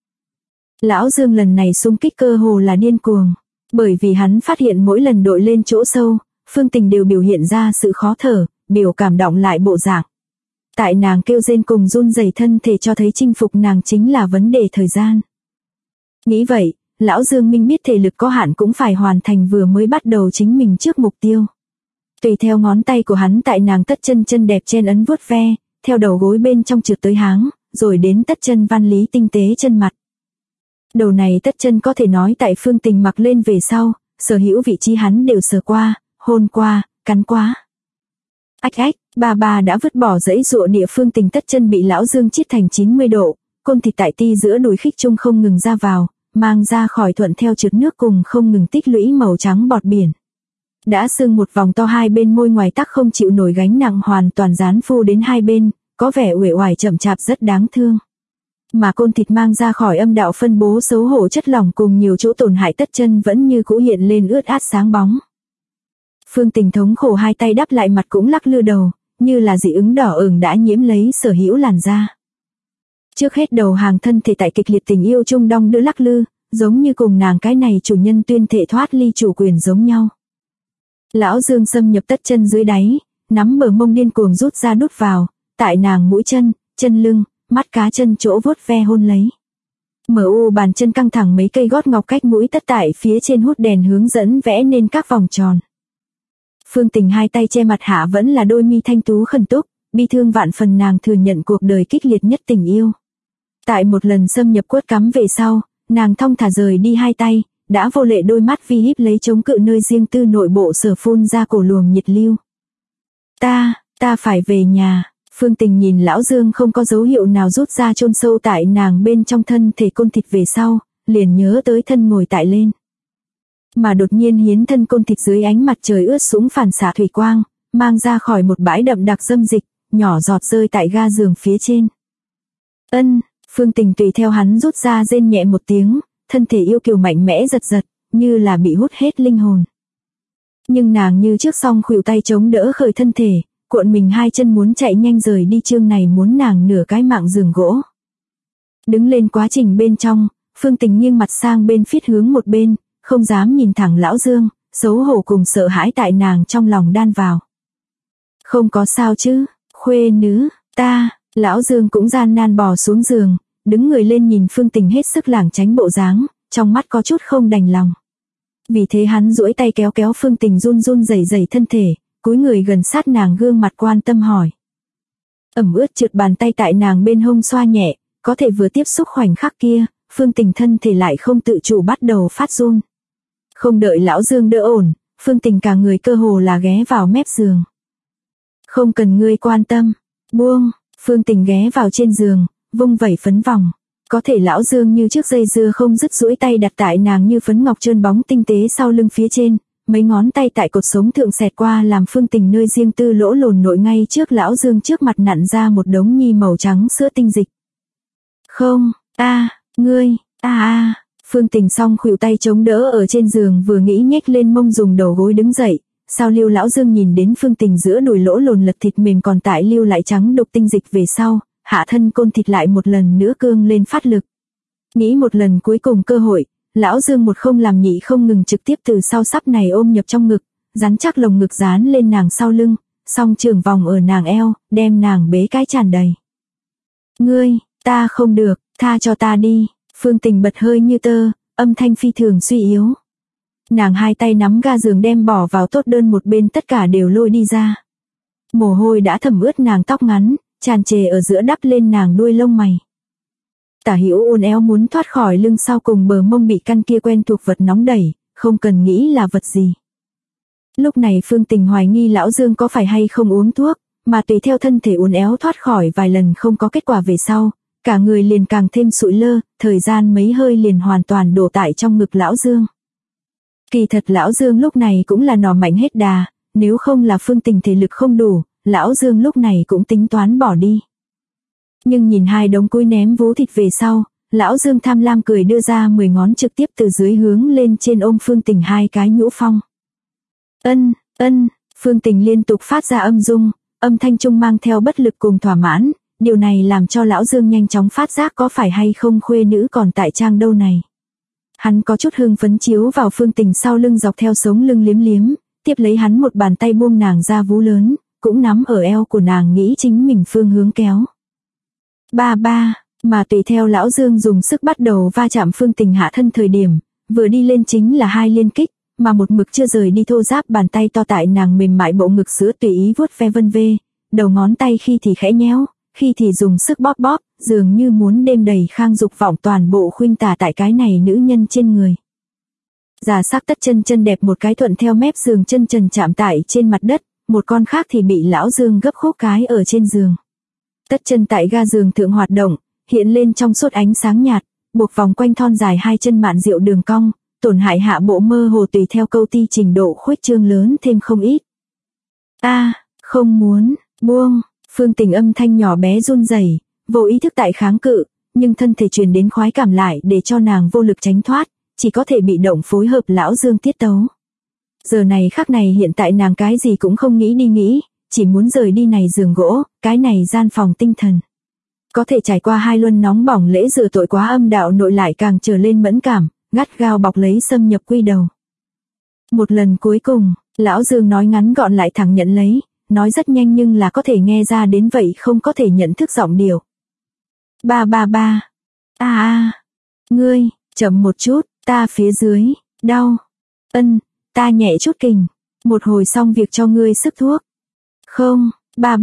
Lão Dương lần này xung kích cơ hồ là điên cuồng, bởi vì hắn phát hiện mỗi lần đội lên chỗ sâu, Phương Tình đều biểu hiện ra sự khó thở, biểu cảm động lại bộ dạng. Tại nàng kêu rên cùng run rẩy thân thể cho thấy chinh phục nàng chính là vấn đề thời gian. Nghĩ vậy, lão Dương minh biết thể lực có hạn cũng phải hoàn thành vừa mới bắt đầu chính mình trước mục tiêu. Tùy theo ngón tay của hắn tại nàng tất chân chân đẹp chen ấn vuốt ve, theo đầu gối bên trong trượt tới háng, rồi đến tất chân văn lý tinh tế chân mặt. Đầu này tất chân có thể nói tại Phương Tình mặc lên về sau, sở hữu vị trí hắn đều sờ qua, hôn qua, cắn quá. Ách ách, bà đã vứt bỏ dãy dụa địa Phương Tình tất chân bị lão Dương chiết thành 90 độ, côn thịt tại ti giữa đùi khích chung không ngừng ra vào, mang ra khỏi thuận theo trượt nước cùng không ngừng tích lũy màu trắng bọt biển. Đã sưng một vòng to hai bên môi ngoài tắc không chịu nổi gánh nặng hoàn toàn dán phu đến hai bên, có vẻ uể oải chậm chạp rất đáng thương. Mà côn thịt mang ra khỏi âm đạo phân bố xấu hổ chất lỏng cùng nhiều chỗ tổn hại tất chân vẫn như cũ hiện lên ướt át sáng bóng. Phương Tình thống khổ hai tay đắp lại mặt cũng lắc lư đầu, như là dị ứng đỏ ửng đã nhiễm lấy sở hữu làn da. Trước hết đầu hàng thân thể tại kịch liệt tình yêu chung đong đưa lắc lư, giống như cùng nàng cái này chủ nhân tuyên thệ thoát ly chủ quyền giống nhau. Lão Dương xâm nhập tất chân dưới đáy, nắm bờ mông điên cuồng rút ra đút vào, tại nàng mũi chân, chân lưng, mắt cá chân chỗ vuốt ve hôn lấy. Bàn chân căng thẳng mấy cây gót ngọc cách mũi tất tại phía trên hút đèn hướng dẫn vẽ nên các vòng tròn. Phương Tình hai tay che mặt hạ vẫn là đôi mi thanh tú khẩn túc, bi thương vạn phần nàng thừa nhận cuộc đời kích liệt nhất tình yêu. Tại một lần xâm nhập quất cắm về sau, nàng thong thả rời đi hai tay, đã vô lệ đôi mắt vi híp lấy chống cự nơi riêng tư nội bộ sở phun ra cổ luồng nhiệt lưu. Ta phải về nhà. Phương Tình nhìn lão Dương không có dấu hiệu nào rút ra chôn sâu tại nàng bên trong thân thể côn thịt về sau, liền nhớ tới thân ngồi tại lên. Mà đột nhiên hiến thân côn thịt dưới ánh mặt trời ướt sũng phản xạ thủy quang, mang ra khỏi một bãi đậm đặc dâm dịch, nhỏ giọt rơi tại ga giường phía trên. Phương Tình tùy theo hắn rút ra rên nhẹ một tiếng, thân thể yêu kiều mạnh mẽ giật giật, như là bị hút hết linh hồn. Nhưng nàng như trước song khuỷu tay chống đỡ khởi thân thể, cuộn mình hai chân muốn chạy nhanh rời đi chương này muốn nàng nửa cái mạng giường gỗ. Đứng lên quá trình bên trong, Phương Tình nghiêng mặt sang bên phít hướng một bên, không dám nhìn thẳng lão Dương, xấu hổ cùng sợ hãi tại nàng trong lòng đan vào. Không có sao chứ, khuê nữ, lão Dương cũng gian nan bò xuống giường, đứng người lên nhìn Phương Tình hết sức lảng tránh bộ dáng, trong mắt có chút không đành lòng. Vì thế hắn duỗi tay kéo kéo Phương Tình run run rẩy rẩy thân thể, cúi người gần sát nàng gương mặt quan tâm hỏi. Ẩm ướt trượt bàn tay tại nàng bên hông xoa nhẹ, có thể vừa tiếp xúc khoảnh khắc kia, Phương Tình thân thể lại không tự chủ bắt đầu phát run. Không đợi lão Dương đỡ ổn, Phương Tình cả người cơ hồ là ghé vào mép giường. Không cần ngươi quan tâm, buông, Phương Tình ghé vào trên giường, vung vẩy phấn vòng. Có thể lão Dương như trước dây dưa không dứt duỗi tay đặt tại nàng như phấn ngọc trơn bóng tinh tế sau lưng phía trên, mấy ngón tay tại cột sống thượng xẹt qua làm Phương Tình nơi riêng tư lỗ lồn nội ngay trước lão Dương trước mặt nặn ra một đống nhi màu trắng sữa tinh dịch. Không, ngươi, Phương Tình song khuỷu tay chống đỡ ở trên giường vừa nghĩ nhếch lên mông dùng đầu gối đứng dậy, sao lưu lão Dương nhìn đến Phương Tình giữa đùi lỗ lồn lật thịt mềm còn tại lưu lại trắng đục tinh dịch về sau, hạ thân côn thịt lại một lần nữa cương lên phát lực. Nghĩ một lần cuối cùng cơ hội, lão Dương một không làm nhị không ngừng trực tiếp từ sau sắp này ôm nhập trong ngực, rắn chắc lồng ngực dán lên nàng sau lưng, song trường vòng ở nàng eo, đem nàng bế cái tràn đầy. Ngươi, ta không được, tha cho ta đi. Phương Tình bật hơi như tơ, âm thanh phi thường suy yếu. Nàng hai tay nắm ga giường đem bỏ vào tốt đơn một bên tất cả đều lôi đi ra. Mồ hôi đã thấm ướt nàng tóc ngắn, tràn trề ở giữa đắp lên nàng đuôi lông mày. Tả Hữu uốn éo muốn thoát khỏi lưng sau cùng bờ mông bị căn kia quen thuộc vật nóng đẩy, không cần nghĩ là vật gì. Lúc này Phương Tình hoài nghi Lão Dương có phải hay không uống thuốc, mà tùy theo thân thể uốn éo thoát khỏi vài lần không có kết quả về sau, cả người liền càng thêm sụi lơ, thời gian mấy hơi liền hoàn toàn đổ tại trong ngực Lão Dương. Kỳ thật Lão Dương lúc này cũng là nỏ mạnh hết đà, nếu không là Phương Tình thể lực không đủ, Lão Dương lúc này cũng tính toán bỏ đi. Nhưng nhìn hai đống cối ném vú thịt về sau, Lão Dương tham lam cười đưa ra 10 ngón trực tiếp từ dưới hướng lên trên ôm Phương Tình hai cái nhũ phong. Ân, Phương Tình liên tục phát ra âm dung, âm thanh trung mang theo bất lực cùng thỏa mãn, điều này làm cho Lão Dương nhanh chóng phát giác có phải hay không khuê nữ còn tại trang đâu này. Hắn có chút hưng phấn chiếu vào Phương Tình sau lưng dọc theo sống lưng liếm liếm, tiếp lấy hắn một bàn tay buông nàng ra vú lớn, cũng nắm ở eo của nàng nghĩ chính mình phương hướng kéo. Ba, mà tùy theo Lão Dương dùng sức bắt đầu va chạm Phương Tình hạ thân thời điểm, vừa đi lên chính là 2 liên kích, mà một mực chưa rời đi thô ráp bàn tay to tại nàng mềm mại bộ ngực sữa tùy ý vuốt ve vân vê, đầu ngón tay khi thì khẽ nhéo, khi thì dùng sức bóp bóp, dường như muốn đêm đầy khang dục vọng toàn bộ khuynh tả tại cái này nữ nhân trên người. Già sắc tất chân đẹp một cái thuận theo mép giường chân trần chạm tại trên mặt đất, một con khác thì bị Lão Dương gấp khúc cái ở trên giường. Tất chân tại ga giường thượng hoạt động, hiện lên trong suốt ánh sáng nhạt, buộc vòng quanh thon dài hai chân mạn diệu đường cong, tổn hại hạ bộ mơ hồ tùy theo câu ti trình độ khuếch trương lớn thêm không ít. Không muốn, buông, Phương Tình âm thanh nhỏ bé run rẩy, vô ý thức tại kháng cự, nhưng thân thể truyền đến khoái cảm lại để cho nàng vô lực tránh thoát, chỉ có thể bị động phối hợp Lão Dương tiết tấu. Giờ này khắc này hiện tại nàng cái gì cũng không nghĩ, chỉ muốn rời đi này giường gỗ, cái này gian phòng tinh thần. Có thể trải qua 2 luân nóng bỏng lễ rửa tội quá âm đạo nội lại càng trở lên mẫn cảm, gắt gao bọc lấy xâm nhập quy đầu. Một lần cuối cùng, Lão Dương nói ngắn gọn lại thẳng nhận lấy, nói rất nhanh nhưng là có thể nghe ra đến vậy không có thể nhận thức giọng điệu. Ba. Ngươi, chậm một chút, ta phía dưới, đau. Ta nhẹ chút kình, một hồi xong việc cho ngươi sức thuốc. Không, ba.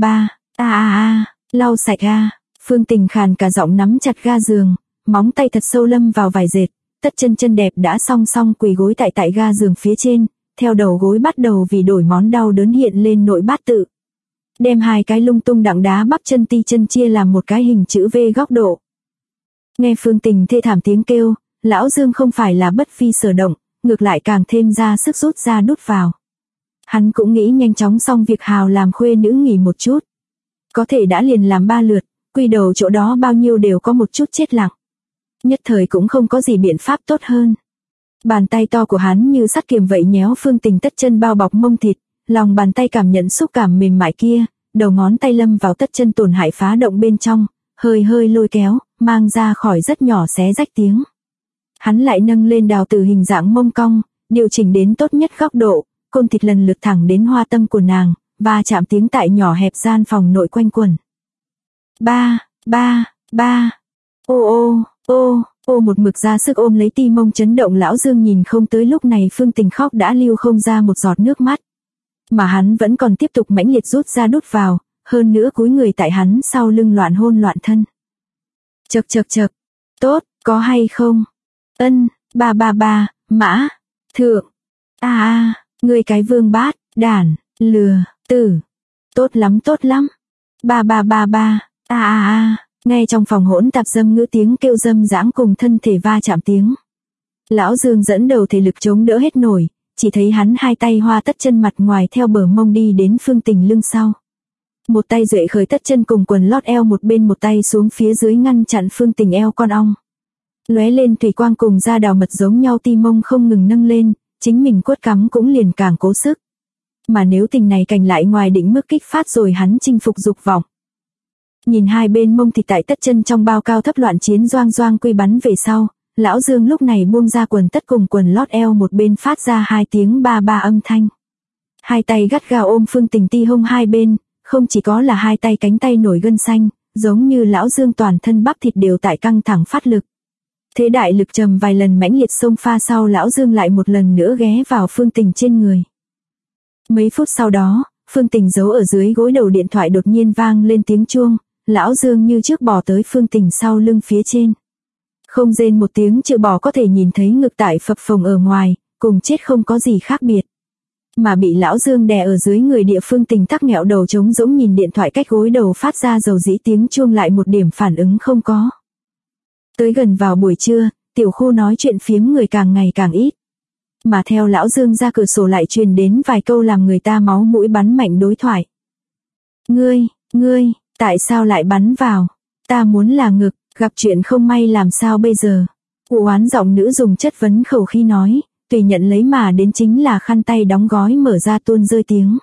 Lau sạch Phương Tình khàn cả giọng nắm chặt ga giường, móng tay thật sâu lâm vào vải dệt, tất chân đẹp đã song song quỳ gối tại ga giường phía trên, theo đầu gối bắt đầu vì đổi món đau đớn hiện lên nội bát tự. Đem 2 cái lung tung đặng đá bắp chân ti chân chia làm một cái hình chữ V góc độ. Nghe Phương Tình thê thảm tiếng kêu, Lão Dương không phải là bất phi sở động, ngược lại càng thêm ra sức rút ra đút vào. Hắn cũng nghĩ nhanh chóng xong việc hào làm khuê nữ nghỉ một chút. Có thể đã liền làm 3 lượt, quy đầu chỗ đó bao nhiêu đều có một chút chết lặng. Nhất thời cũng không có gì biện pháp tốt hơn. Bàn tay to của hắn như sắt kiềm vậy nhéo Phương Tình tất chân bao bọc mông thịt, lòng bàn tay cảm nhận xúc cảm mềm mại kia, đầu ngón tay lâm vào tất chân tổn hại phá động bên trong, hơi lôi kéo, mang ra khỏi rất nhỏ xé rách tiếng. Hắn lại nâng lên đào từ hình dạng mông cong, điều chỉnh đến tốt nhất góc độ, côn thịt lần lượt thẳng đến hoa tâm của nàng, và chạm tiếng tại nhỏ hẹp gian phòng nội quanh quẩn. Ba. Ô một mực ra sức ôm lấy ti mông chấn động. Lão Dương nhìn không tới lúc này Phương Tình khóc đã lưu không ra một giọt nước mắt. Mà hắn vẫn còn tiếp tục mãnh liệt rút ra đút vào, hơn nữa cúi người tại hắn sau lưng loạn hôn loạn thân. Chậc. Tốt, có hay không? Ba, mã, thượng. Ngươi cái vương bát, đản, lừa, tử. Tốt lắm. Ba. Nghe trong phòng hỗn tạp dâm ngữ tiếng kêu dâm dãng cùng thân thể va chạm tiếng. Lão Dương dẫn đầu thể lực chống đỡ hết nổi, chỉ thấy hắn 2 tay hoa tất chân mặt ngoài theo bờ mông đi đến Phương Tình lưng sau. Một tay duệ khởi tất chân cùng quần lót eo một bên, một tay xuống phía dưới ngăn chặn Phương Tình eo con ong. Lóe lên thủy quang cùng da đào mật giống nhau ti mông không ngừng nâng lên, chính mình quất cắm cũng liền càng cố sức. Mà nếu tình này cảnh lại ngoài định mức kích phát rồi hắn chinh phục dục vọng. Nhìn 2 bên mông thịt tại tất chân trong bao cao thấp loạn chiến doang quy bắn về sau, Lão Dương lúc này buông ra quần tất cùng quần lót eo một bên phát ra 2 tiếng ba âm thanh. 2 tay gắt gao ôm Phương Tình ti hông 2 bên, không chỉ có là 2 tay cánh tay nổi gân xanh, giống như Lão Dương toàn thân bắp thịt đều tại căng thẳng phát lực. Thế đại lực trầm vài lần mãnh liệt xông pha sau Lão Dương lại một lần nữa ghé vào Phương Tình trên người. Mấy phút sau đó, Phương Tình giấu ở dưới gối đầu điện thoại đột nhiên vang lên tiếng chuông, lão Dương như trước bò tới Phương Tình sau lưng phía trên. Không rên một tiếng, trừ bỏ có thể nhìn thấy ngực tại phập phồng ở ngoài, cùng chết không có gì khác biệt. Mà bị lão Dương đè ở dưới người địa Phương Tình tắc nghẹo đầu trống rỗng nhìn điện thoại cách gối đầu phát ra dầu dĩ tiếng chuông lại một điểm phản ứng không có. Tới gần vào buổi trưa, tiểu khu nói chuyện phiếm người càng ngày càng ít. Mà theo lão Dương ra cửa sổ lại truyền đến vài câu làm người ta máu mũi bắn mạnh đối thoại. Ngươi, tại sao lại bắn vào? Ta muốn là ngực, gặp chuyện không may làm sao bây giờ? U oán giọng nữ dùng chất vấn khẩu khi nói, tùy nhận lấy mà đến chính là khăn tay đóng gói mở ra tuôn rơi tiếng.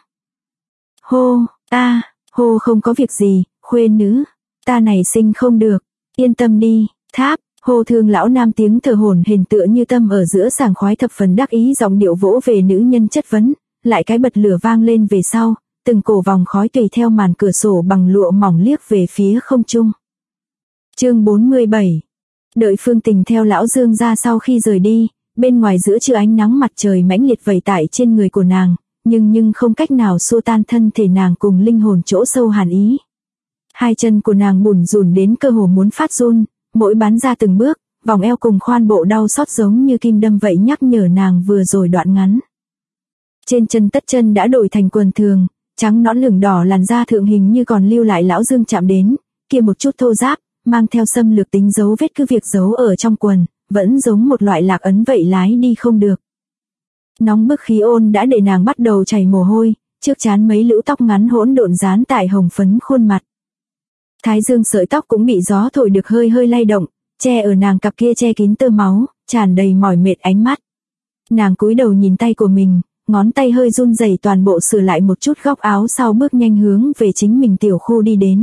Hô không có việc gì, khuê nữ, ta này sinh không được, yên tâm đi, tháp. Hô Thương lão nam tiếng thở hổn hển tựa như tâm ở giữa sảng khoái thập phần đắc ý giọng điệu vỗ về nữ nhân chất vấn, lại cái bật lửa vang lên về sau, từng cổ vòng khói tùy theo màn cửa sổ bằng lụa mỏng liếc về phía không trung. Chương 47. Đợi Phương Tình theo lão Dương ra sau khi rời đi, bên ngoài giữa trưa ánh nắng mặt trời mãnh liệt vẩy tại trên người của nàng, nhưng không cách nào xua tan thân thể nàng cùng linh hồn chỗ sâu hàn ý. Hai chân của nàng bủn rủn đến cơ hồ muốn phát run. Mỗi bắn ra từng bước, vòng eo cùng khoan bộ đau xót giống như kim đâm vậy nhắc nhở nàng vừa rồi đoạn ngắn. Trên chân tất chân đã đổi thành quần thường, trắng nõn lửng đỏ làn da thượng hình như còn lưu lại lão Dương chạm đến, kia một chút thô ráp, mang theo xâm lược tính dấu vết cứ việc giấu ở trong quần, vẫn giống một loại lạc ấn vậy lái đi không được. Nóng bức khí ôn đã để nàng bắt đầu chảy mồ hôi, trước trán mấy lũ tóc ngắn hỗn độn dán tại hồng phấn khuôn mặt. Thái dương sợi tóc cũng bị gió thổi được hơi hơi lay động, che ở nàng cặp kia che kín tơ máu, tràn đầy mỏi mệt ánh mắt. Nàng cúi đầu nhìn tay của mình, ngón tay hơi run rẩy toàn bộ sửa lại một chút góc áo sau bước nhanh hướng về chính mình tiểu khu đi đến.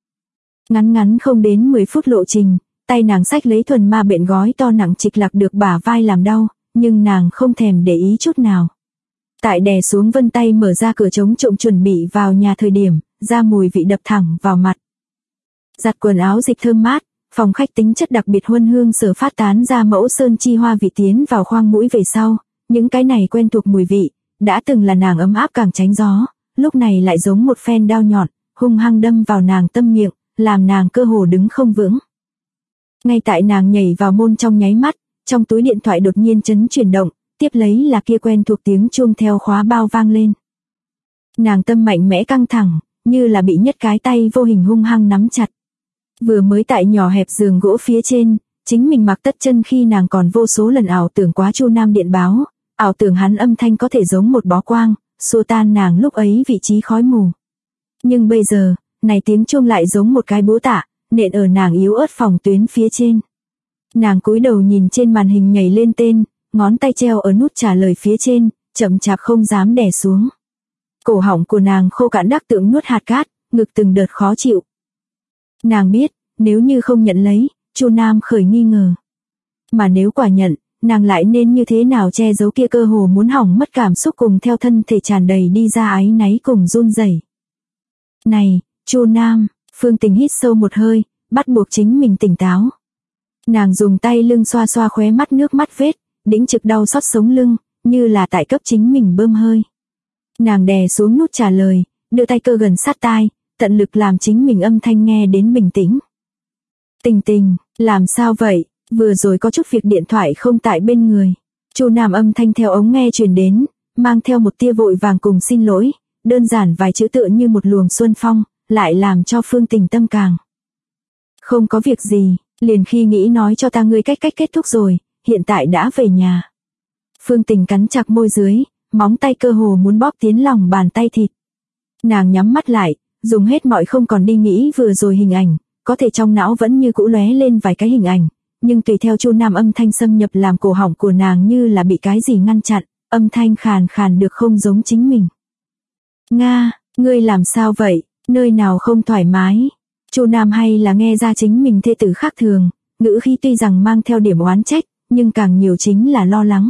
Ngắn không đến 10 phút lộ trình, tay nàng xách lấy thuần ma bện gói to nặng trịch lạc được bả vai làm đau, nhưng nàng không thèm để ý chút nào. Tại đè xuống vân tay mở ra cửa trống trộm chuẩn bị vào nhà thời điểm, ra mùi vị đập thẳng vào mặt. Giặt quần áo dịch thơm mát, phòng khách tính chất đặc biệt huân hương sở phát tán ra mẫu sơn chi hoa vị tiến vào khoang mũi về sau, những cái này quen thuộc mùi vị, đã từng là nàng ấm áp càng tránh gió, lúc này lại giống một phen đao nhọn, hung hăng đâm vào nàng tâm miệng, làm nàng cơ hồ đứng không vững. Ngay tại nàng nhảy vào môn trong nháy mắt, trong túi điện thoại đột nhiên chấn chuyển động, tiếp lấy là kia quen thuộc tiếng chuông theo khóa bao vang lên. Nàng tâm mạnh mẽ căng thẳng, như là bị nhất cái tay vô hình hung hăng nắm chặt. Vừa mới tại nhỏ hẹp giường gỗ phía trên, chính mình mặc tất chân khi nàng còn vô số lần ảo tưởng quá Chu Nam điện báo, ảo tưởng hắn âm thanh có thể giống một bó quang, xua tan nàng lúc ấy vị trí khói mù. Nhưng bây giờ, này tiếng chuông lại giống một cái búa tạ, nện ở nàng yếu ớt phòng tuyến phía trên. Nàng cúi đầu nhìn trên màn hình nhảy lên tên, ngón tay treo ở nút trả lời phía trên, chậm chạp không dám đè xuống. Cổ họng của nàng khô cạn đắc tượng nuốt hạt cát, ngực từng đợt khó chịu. Nàng biết, nếu như không nhận lấy, Chu Nam khởi nghi ngờ. Mà nếu quả nhận, nàng lại nên như thế nào che giấu kia cơ hồ muốn hỏng mất cảm xúc cùng theo thân thể tràn đầy đi ra áy náy cùng run rẩy. Này, Chu Nam, Phương Tình hít sâu một hơi, bắt buộc chính mình tỉnh táo. Nàng dùng tay lưng xoa xoa khóe mắt nước mắt vết, đĩnh trực đau xót sống lưng, như là tại cấp chính mình bơm hơi. Nàng đè xuống nút trả lời, đưa tay cơ gần sát tai, tận lực làm chính mình âm thanh nghe đến bình tĩnh. Tình, làm sao vậy? Vừa rồi có chút việc điện thoại không tại bên người. Chu Nam âm thanh theo ống nghe truyền đến, mang theo một tia vội vàng cùng xin lỗi, đơn giản vài chữ tựa như một luồng xuân phong, lại làm cho Phương Tình tâm càng. Không có việc gì, liền khi nghĩ nói cho ta ngươi cách kết thúc rồi, hiện tại đã về nhà. Phương Tình cắn chặt môi dưới, móng tay cơ hồ muốn bóp tiến lòng bàn tay thịt. Nàng nhắm mắt lại, dùng hết mọi không còn đi nghĩ vừa rồi hình ảnh, có thể trong não vẫn như cũ lóe lên vài cái hình ảnh, nhưng tùy theo Chu Nam âm thanh xâm nhập làm cổ họng của nàng như là bị cái gì ngăn chặn, âm thanh khàn khàn được không giống chính mình. Nga, ngươi làm sao vậy, nơi nào không thoải mái? Chu Nam hay là nghe ra chính mình thê tử khác thường, ngữ khí tuy rằng mang theo điểm oán trách, nhưng càng nhiều chính là lo lắng.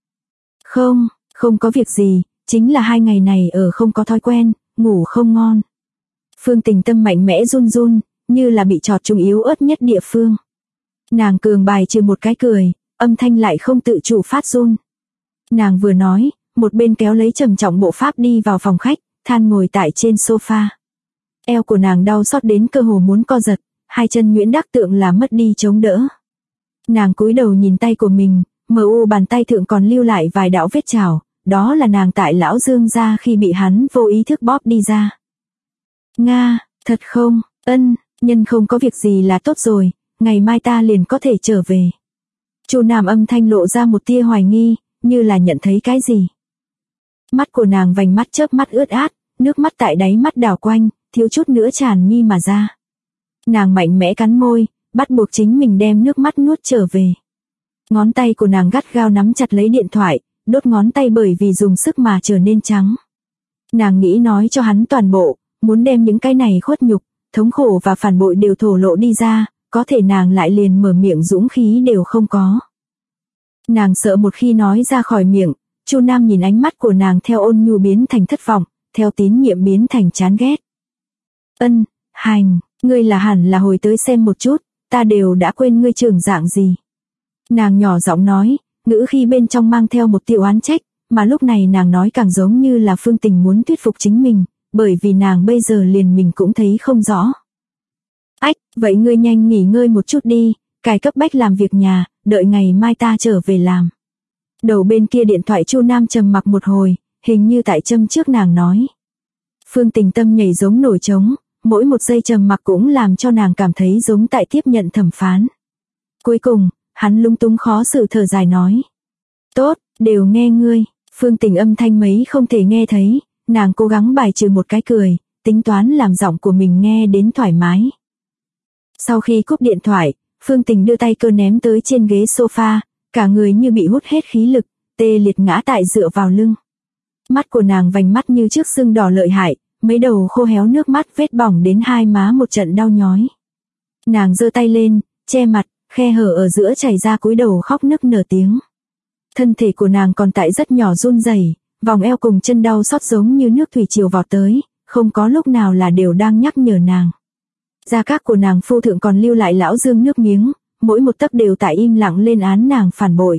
Không có việc gì, chính là 2 ngày này ở không có thói quen, ngủ không ngon. Phương Tình tâm mạnh mẽ run, như là bị chọt trúng yếu ớt nhất địa phương. Nàng cường bài trừ một cái cười, âm thanh lại không tự chủ phát run. Nàng vừa nói, một bên kéo lấy trầm trọng bộ pháp đi vào phòng khách, than ngồi tại trên sofa. Eo của nàng đau xót đến cơ hồ muốn co giật, hai chân nhuyễn đắc tượng là mất đi chống đỡ. Nàng cúi đầu nhìn tay của mình, mờ u bàn tay thượng còn lưu lại vài đạo vết chảo, đó là nàng tại lão Dương gia khi bị hắn vô ý thức bóp đi ra. Nga, thật không? Ân, nhân không có việc gì là tốt rồi, ngày mai ta liền có thể trở về. Chu Nam âm thanh lộ ra một tia hoài nghi, như là nhận thấy cái gì. Mắt của nàng vành mắt chớp mắt ướt át, nước mắt tại đáy mắt đảo quanh, thiếu chút nữa tràn mi mà ra. Nàng mạnh mẽ cắn môi, bắt buộc chính mình đem nước mắt nuốt trở về. Ngón tay của nàng gắt gao nắm chặt lấy điện thoại, đốt ngón tay bởi vì dùng sức mà trở nên trắng. Nàng nghĩ nói cho hắn toàn bộ, muốn đem những cái này khuất nhục, thống khổ và phản bội đều thổ lộ đi ra, có thể nàng lại liền mở miệng dũng khí đều không có. Nàng sợ một khi nói ra khỏi miệng, Chu Nam nhìn ánh mắt của nàng theo ôn nhu biến thành thất vọng, theo tín nhiệm biến thành chán ghét. Ân, Hành, ngươi là hẳn là hồi tới xem một chút, ta đều đã quên ngươi trưởng dạng gì. Nàng nhỏ giọng nói, ngữ khi bên trong mang theo một tia oán trách, mà lúc này nàng nói càng giống như là Phương Tình muốn thuyết phục chính mình, bởi vì nàng bây giờ liền mình cũng thấy không rõ. Ách, vậy ngươi nhanh nghỉ ngơi một chút đi, cài cấp bách làm việc nhà, đợi ngày mai ta trở về làm. Đầu bên kia điện thoại Chu Nam trầm mặc một hồi, hình như tại châm trước nàng nói. Phương Tình tâm nhảy giống nổi trống, mỗi một giây trầm mặc cũng làm cho nàng cảm thấy giống tại tiếp nhận thẩm phán. Cuối cùng, hắn lúng túng khó xử thở dài nói. Tốt, đều nghe ngươi. Phương Tình âm thanh mấy không thể nghe thấy, nàng cố gắng bài trừ một cái cười, tính toán làm giọng của mình nghe đến thoải mái. Sau khi cúp điện thoại, Phương Tình đưa tay cơ ném tới trên ghế sofa, cả người như bị hút hết khí lực, tê liệt ngã tại dựa vào lưng. Mắt của nàng vành mắt như trước sưng đỏ lợi hại, mấy đầu khô héo nước mắt vết bỏng đến hai má một trận đau nhói. Nàng giơ tay lên, che mặt, khe hở ở giữa chảy ra cúi đầu khóc nức nở tiếng. Thân thể của nàng còn tại rất nhỏ run rẩy, vòng eo cùng chân đau xót giống như nước thủy triều vọt tới, không có lúc nào là đều đang nhắc nhở nàng. Da các của nàng phu thượng còn lưu lại lão Dương nước miếng, mỗi một tấc đều tại im lặng lên án nàng phản bội.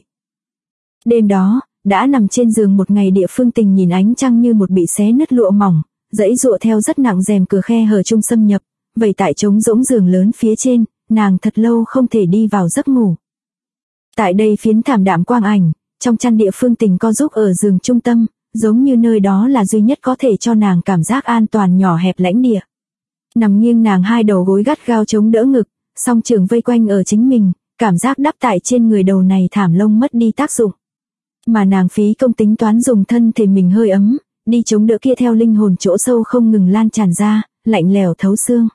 Đêm đó, đã nằm trên giường một ngày địa Phương Tình nhìn ánh trăng như một bị xé nứt lụa mỏng, dãy dụa theo rất nặng rèm cửa khe hở chung xâm nhập, vậy tại trống rỗng giường lớn phía trên, nàng thật lâu không thể đi vào giấc ngủ. Tại đây phiến thảm đạm quang ảnh, trong chăn địa Phương Tình co giúp ở giường trung tâm, giống như nơi đó là duy nhất có thể cho nàng cảm giác an toàn nhỏ hẹp lãnh địa. Nằm nghiêng nàng hai đầu gối gắt gao chống đỡ ngực, song trường vây quanh ở chính mình, cảm giác đắp tại trên người đầu này thảm lông mất đi tác dụng. Mà nàng phí công tính toán dùng thân thể mình hơi ấm, đi chống đỡ kia theo linh hồn chỗ sâu không ngừng lan tràn ra, lạnh lẽo thấu xương.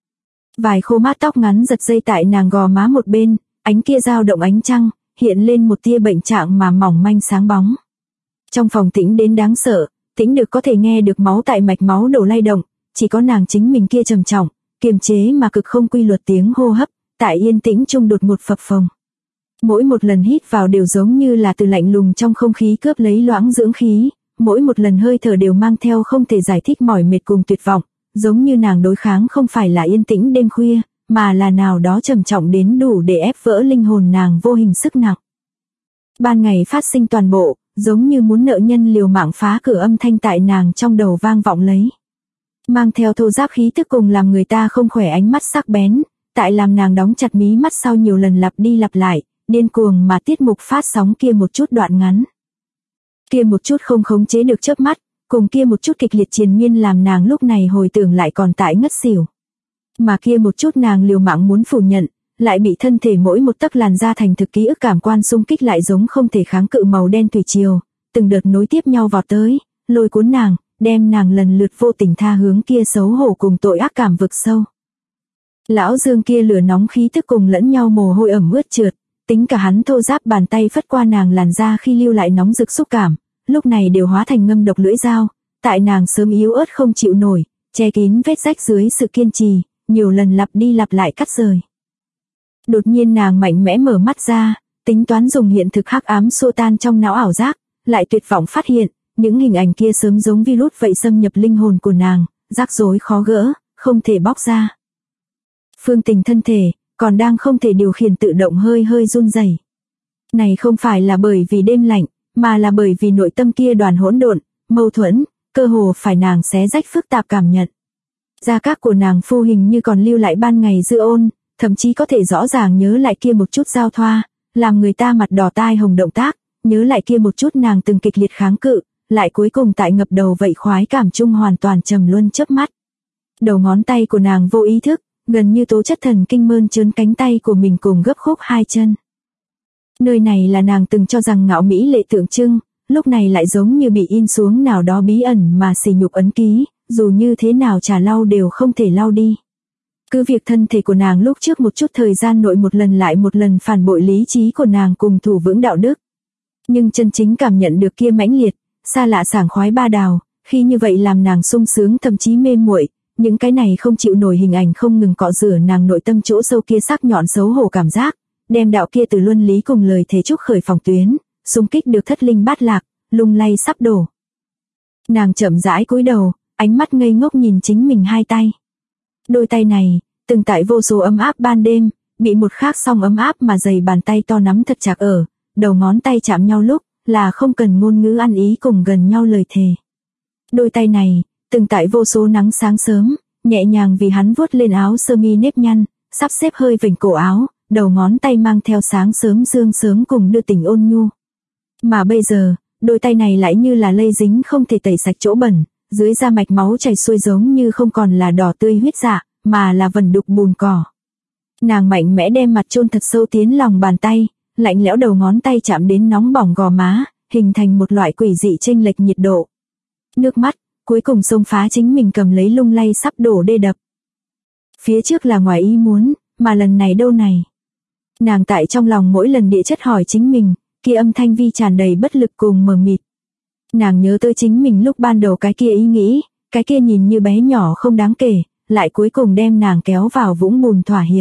Vài khô mát tóc ngắn giật dây tại nàng gò má một bên, ánh kia dao động ánh trăng, hiện lên một tia bệnh trạng mà mỏng manh sáng bóng. Trong phòng tĩnh đến đáng sợ, tĩnh được có thể nghe được máu tại mạch máu đổ lay động, chỉ có nàng chính mình kia trầm trọng, kiềm chế mà cực không quy luật tiếng hô hấp, tại yên tĩnh chung đột ngột phập phồng. Mỗi một lần hít vào đều giống như là từ lạnh lùng trong không khí cướp lấy loãng dưỡng khí, mỗi một lần hơi thở đều mang theo không thể giải thích mỏi mệt cùng tuyệt vọng, giống như nàng đối kháng không phải là yên tĩnh đêm khuya, mà là nào đó trầm trọng đến đủ để ép vỡ linh hồn nàng vô hình sức nặng. Ban ngày phát sinh toàn bộ, giống như muốn nợ nhân liều mạng phá cửa âm thanh tại nàng trong đầu vang vọng lấy. Mang theo thô giáp khí tức cùng làm người ta không khỏe ánh mắt sắc bén, tại làm nàng đóng chặt mí mắt sau nhiều lần lặp đi lặp lại, điên cuồng mà tiết mục phát sóng kia một chút đoạn ngắn. Kia một chút không khống chế được chớp mắt, cùng kia một chút kịch liệt triền miên làm nàng lúc này hồi tưởng lại còn tại ngất xỉu. Mà kia một chút nàng liều mạng muốn phủ nhận, lại bị thân thể mỗi một tấc làn da thành thực ký ức cảm quan xung kích lại giống không thể kháng cự màu đen thủy triều, từng đợt nối tiếp nhau vọt tới, lôi cuốn nàng, đem nàng lần lượt vô tình tha hướng kia xấu hổ cùng tội ác cảm vực sâu. Lão Dương kia lửa nóng khí tức cùng lẫn nhau mồ hôi ẩm ướt trượt, tính cả hắn thô ráp bàn tay phất qua nàng làn da khi lưu lại nóng rực xúc cảm, lúc này đều hóa thành ngâm độc lưỡi dao, tại nàng sớm yếu ớt không chịu nổi, che kín vết rách dưới sự kiên trì, nhiều lần lặp đi lặp lại cắt rời. Đột nhiên nàng mạnh mẽ mở mắt ra, tính toán dùng hiện thực hắc ám xua tan trong não ảo giác, lại tuyệt vọng phát hiện, những hình ảnh kia sớm giống virus vậy xâm nhập linh hồn của nàng, rắc rối khó gỡ, không thể bóc ra. Phương Tình thân thể, còn đang không thể điều khiển tự động hơi hơi run rẩy. Này không phải là bởi vì đêm lạnh, mà là bởi vì nội tâm kia đoàn hỗn độn, mâu thuẫn, cơ hồ phải nàng xé rách phức tạp cảm nhận. Da các của nàng phu hình như còn lưu lại ban ngày dư ôn, thậm chí có thể rõ ràng nhớ lại kia một chút giao thoa, làm người ta mặt đỏ tai hồng động tác, nhớ lại kia một chút nàng từng kịch liệt kháng cự, lại cuối cùng tại ngập đầu vậy khoái cảm chung hoàn toàn trầm luân chớp mắt. Đầu ngón tay của nàng vô ý thức, gần như tố chất thần kinh mơn trớn cánh tay của mình cùng gấp khúc hai chân. Nơi này là nàng từng cho rằng ngạo mỹ lệ tượng trưng, lúc này lại giống như bị in xuống nào đó bí ẩn mà sỉ nhục ấn ký, dù như thế nào chả lau đều không thể lau đi. Cứ việc thân thể của nàng lúc trước một chút thời gian nội một lần lại một lần phản bội lý trí của nàng cùng thủ vững đạo đức. Nhưng chân chính cảm nhận được kia mãnh liệt, xa lạ sảng khoái ba đào, khi như vậy làm nàng sung sướng thậm chí mê muội, những cái này không chịu nổi hình ảnh không ngừng cọ rửa nàng nội tâm chỗ sâu kia sắc nhọn xấu hổ cảm giác, đem đạo kia từ luân lý cùng lời thề chúc khởi phòng tuyến, xung kích được thất linh bát lạc, lung lay sắp đổ. Nàng chậm rãi cúi đầu, ánh mắt ngây ngốc nhìn chính mình hai tay. Đôi tay này, từng tại vô số ấm áp ban đêm, bị một khác song ấm áp mà dày bàn tay to nắm thật chặt ở, đầu ngón tay chạm nhau lúc, là không cần ngôn ngữ ăn ý cùng gần nhau lời thề. Đôi tay này, từng tại vô số nắng sáng sớm, nhẹ nhàng vì hắn vuốt lên áo sơ mi nếp nhăn, sắp xếp hơi vểnh cổ áo, đầu ngón tay mang theo sáng sớm dương sớm cùng đưa tình ôn nhu. Mà bây giờ, đôi tay này lại như là lây dính không thể tẩy sạch chỗ bẩn, dưới da mạch máu chảy xuôi giống như không còn là đỏ tươi huyết dạ, mà là vẩn đục bùn cỏ. Nàng mạnh mẽ đem mặt chôn thật sâu tiến lòng bàn tay, lạnh lẽo đầu ngón tay chạm đến nóng bỏng gò má, hình thành một loại quỷ dị chênh lệch nhiệt độ. Nước mắt, cuối cùng xông phá chính mình cầm lấy lung lay sắp đổ đê đập. Phía trước là ngoài ý muốn, mà lần này đâu này? Nàng tại trong lòng mỗi lần địa chất hỏi chính mình, kia âm thanh vi tràn đầy bất lực cùng mờ mịt. Nàng nhớ tới chính mình lúc ban đầu cái kia ý nghĩ, cái kia nhìn như bé nhỏ không đáng kể, lại cuối cùng đem nàng kéo vào vũng bùn thỏa hiệp.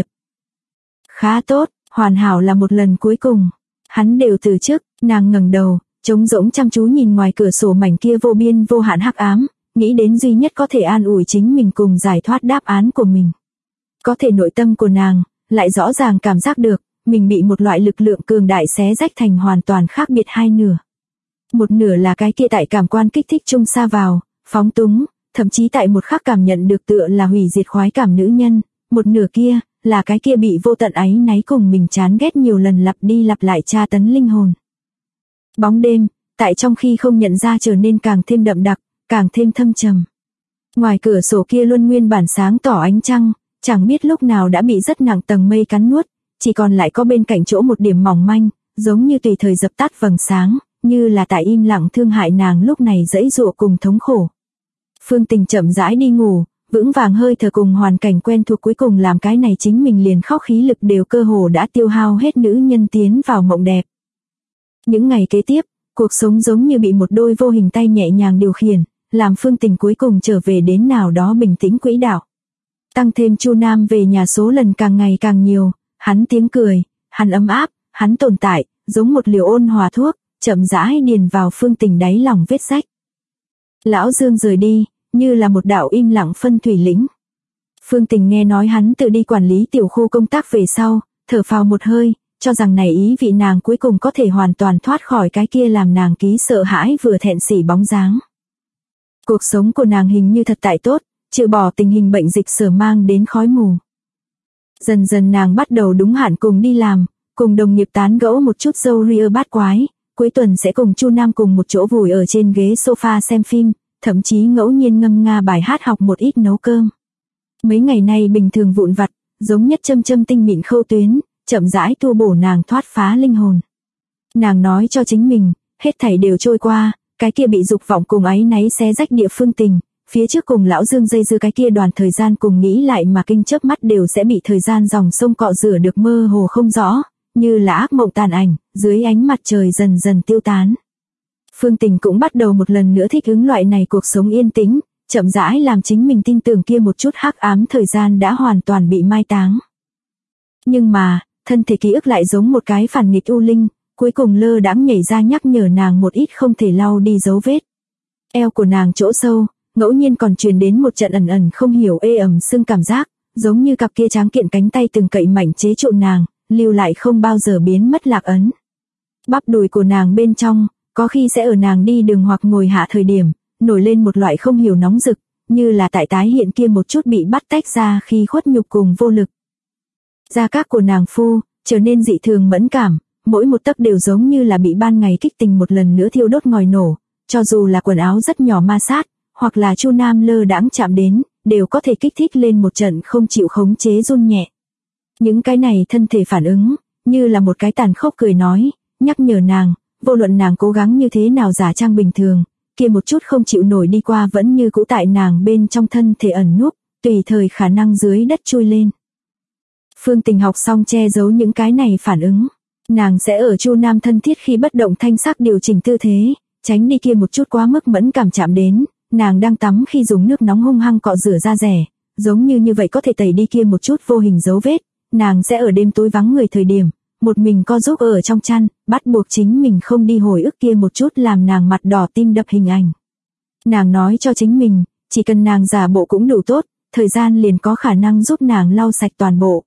Khá tốt, hoàn hảo là một lần cuối cùng. Hắn đều từ chức, nàng ngẩng đầu, trống rỗng chăm chú nhìn ngoài cửa sổ mảnh kia vô biên vô hạn hắc ám, nghĩ đến duy nhất có thể an ủi chính mình cùng giải thoát đáp án của mình. Có thể nội tâm của nàng, lại rõ ràng cảm giác được, mình bị một loại lực lượng cường đại xé rách thành hoàn toàn khác biệt hai nửa. Một nửa là cái kia tại cảm quan kích thích chung xa vào, phóng túng, thậm chí tại một khắc cảm nhận được tựa là hủy diệt khoái cảm nữ nhân, một nửa kia, là cái kia bị vô tận áy náy cùng mình chán ghét nhiều lần lặp đi lặp lại tra tấn linh hồn. Bóng đêm, tại trong khi không nhận ra trở nên càng thêm đậm đặc, càng thêm thâm trầm. Ngoài cửa sổ kia luôn nguyên bản sáng tỏ ánh trăng, chẳng biết lúc nào đã bị rất nặng tầng mây cắn nuốt, chỉ còn lại có bên cạnh chỗ một điểm mỏng manh, giống như tùy thời dập tắt vầng sáng, như là tại im lặng thương hại nàng lúc này dẫy dụa cùng thống khổ. Phương Tình chậm rãi đi ngủ, vững vàng hơi thở cùng hoàn cảnh quen thuộc cuối cùng làm cái này chính mình liền khóc khí lực đều cơ hồ đã tiêu hao hết nữ nhân tiến vào mộng đẹp. Những ngày kế tiếp, cuộc sống giống như bị một đôi vô hình tay nhẹ nhàng điều khiển, làm Phương Tình cuối cùng trở về đến nào đó bình tĩnh quỹ đạo. Tăng thêm Chu Nam về nhà số lần càng ngày càng nhiều, hắn tiếng cười, hắn ấm áp, hắn tồn tại, giống một liều ôn hòa thuốc, chậm rãi điền vào Phương Tình đáy lòng vết rách. Lão Dương rời đi, như là một đạo im lặng phân thủy lĩnh. Phương Tình nghe nói hắn tự đi quản lý tiểu khu công tác về sau, thở phào một hơi, cho rằng này ý vị nàng cuối cùng có thể hoàn toàn thoát khỏi cái kia làm nàng ký sợ hãi vừa thẹn sỉ bóng dáng. Cuộc sống của nàng hình như thật tại tốt, trừ bỏ tình hình bệnh dịch sở mang đến khói mù. Dần dần nàng bắt đầu đúng hạn cùng đi làm, cùng đồng nghiệp tán gẫu một chút râu ria bát quái, cuối tuần sẽ cùng Chu Nam cùng một chỗ vùi ở trên ghế sofa xem phim, thậm chí ngẫu nhiên ngâm nga bài hát học một ít nấu cơm. Mấy ngày nay bình thường vụn vặt, giống nhất châm tinh mịn khâu tuyến, chậm rãi tua bổ nàng thoát phá linh hồn. Nàng nói cho chính mình, hết thảy đều trôi qua, cái kia bị dục vọng cùng áy náy xé rách địa Phương Tình, phía trước cùng lão Dương dây dưa cái kia đoàn thời gian cùng nghĩ lại mà kinh chớp mắt đều sẽ bị thời gian dòng sông cọ rửa được mơ hồ không rõ, như là ác mộng tàn ảnh, dưới ánh mặt trời dần dần tiêu tán. Phương Tình cũng bắt đầu một lần nữa thích ứng loại này cuộc sống yên tĩnh, chậm rãi làm chính mình tin tưởng kia một chút hắc ám thời gian đã hoàn toàn bị mai táng. Nhưng mà, thân thể ký ức lại giống một cái phản nghịch u linh, cuối cùng lơ đãng nhảy ra nhắc nhở nàng một ít không thể lau đi dấu vết. Eo của nàng chỗ sâu, ngẫu nhiên còn truyền đến một trận ẩn ẩn không hiểu ê ẩm sưng cảm giác, giống như cặp kia tráng kiện cánh tay từng cậy mảnh chế trụ nàng, lưu lại không bao giờ biến mất lạc ấn. Bắp đùi của nàng bên trong, có khi sẽ ở nàng đi đường hoặc ngồi hạ thời điểm, nổi lên một loại không hiểu nóng rực, như là tại tái hiện kia một chút bị bắt tách ra khi khuất nhục cùng vô lực. Da các của nàng phu, trở nên dị thường mẫn cảm, mỗi một tấc đều giống như là bị ban ngày kích tình một lần nữa thiêu đốt ngòi nổ, cho dù là quần áo rất nhỏ ma sát, hoặc là Chu Nam lơ đãng chạm đến, đều có thể kích thích lên một trận không chịu khống chế run nhẹ. Những cái này thân thể phản ứng, như là một cái tàn khốc cười nói, nhắc nhở nàng, vô luận nàng cố gắng như thế nào giả trang bình thường, kia một chút không chịu nổi đi qua vẫn như cũ tại nàng bên trong thân thể ẩn núp, tùy thời khả năng dưới đất chui lên. Phương Tình học xong che giấu những cái này phản ứng, nàng sẽ ở Chu Nam thân thiết khi bất động thanh sắc điều chỉnh tư thế, tránh đi kia một chút quá mức mẫn cảm chạm đến, nàng đang tắm khi dùng nước nóng hung hăng cọ rửa da rẻ, giống như vậy có thể tẩy đi kia một chút vô hình dấu vết, nàng sẽ ở đêm tối vắng người thời điểm, một mình co giúp ở trong chăn, bắt buộc chính mình không đi hồi ức kia một chút làm nàng mặt đỏ tim đập hình ảnh. Nàng nói cho chính mình, chỉ cần nàng giả bộ cũng đủ tốt, thời gian liền có khả năng giúp nàng lau sạch toàn bộ.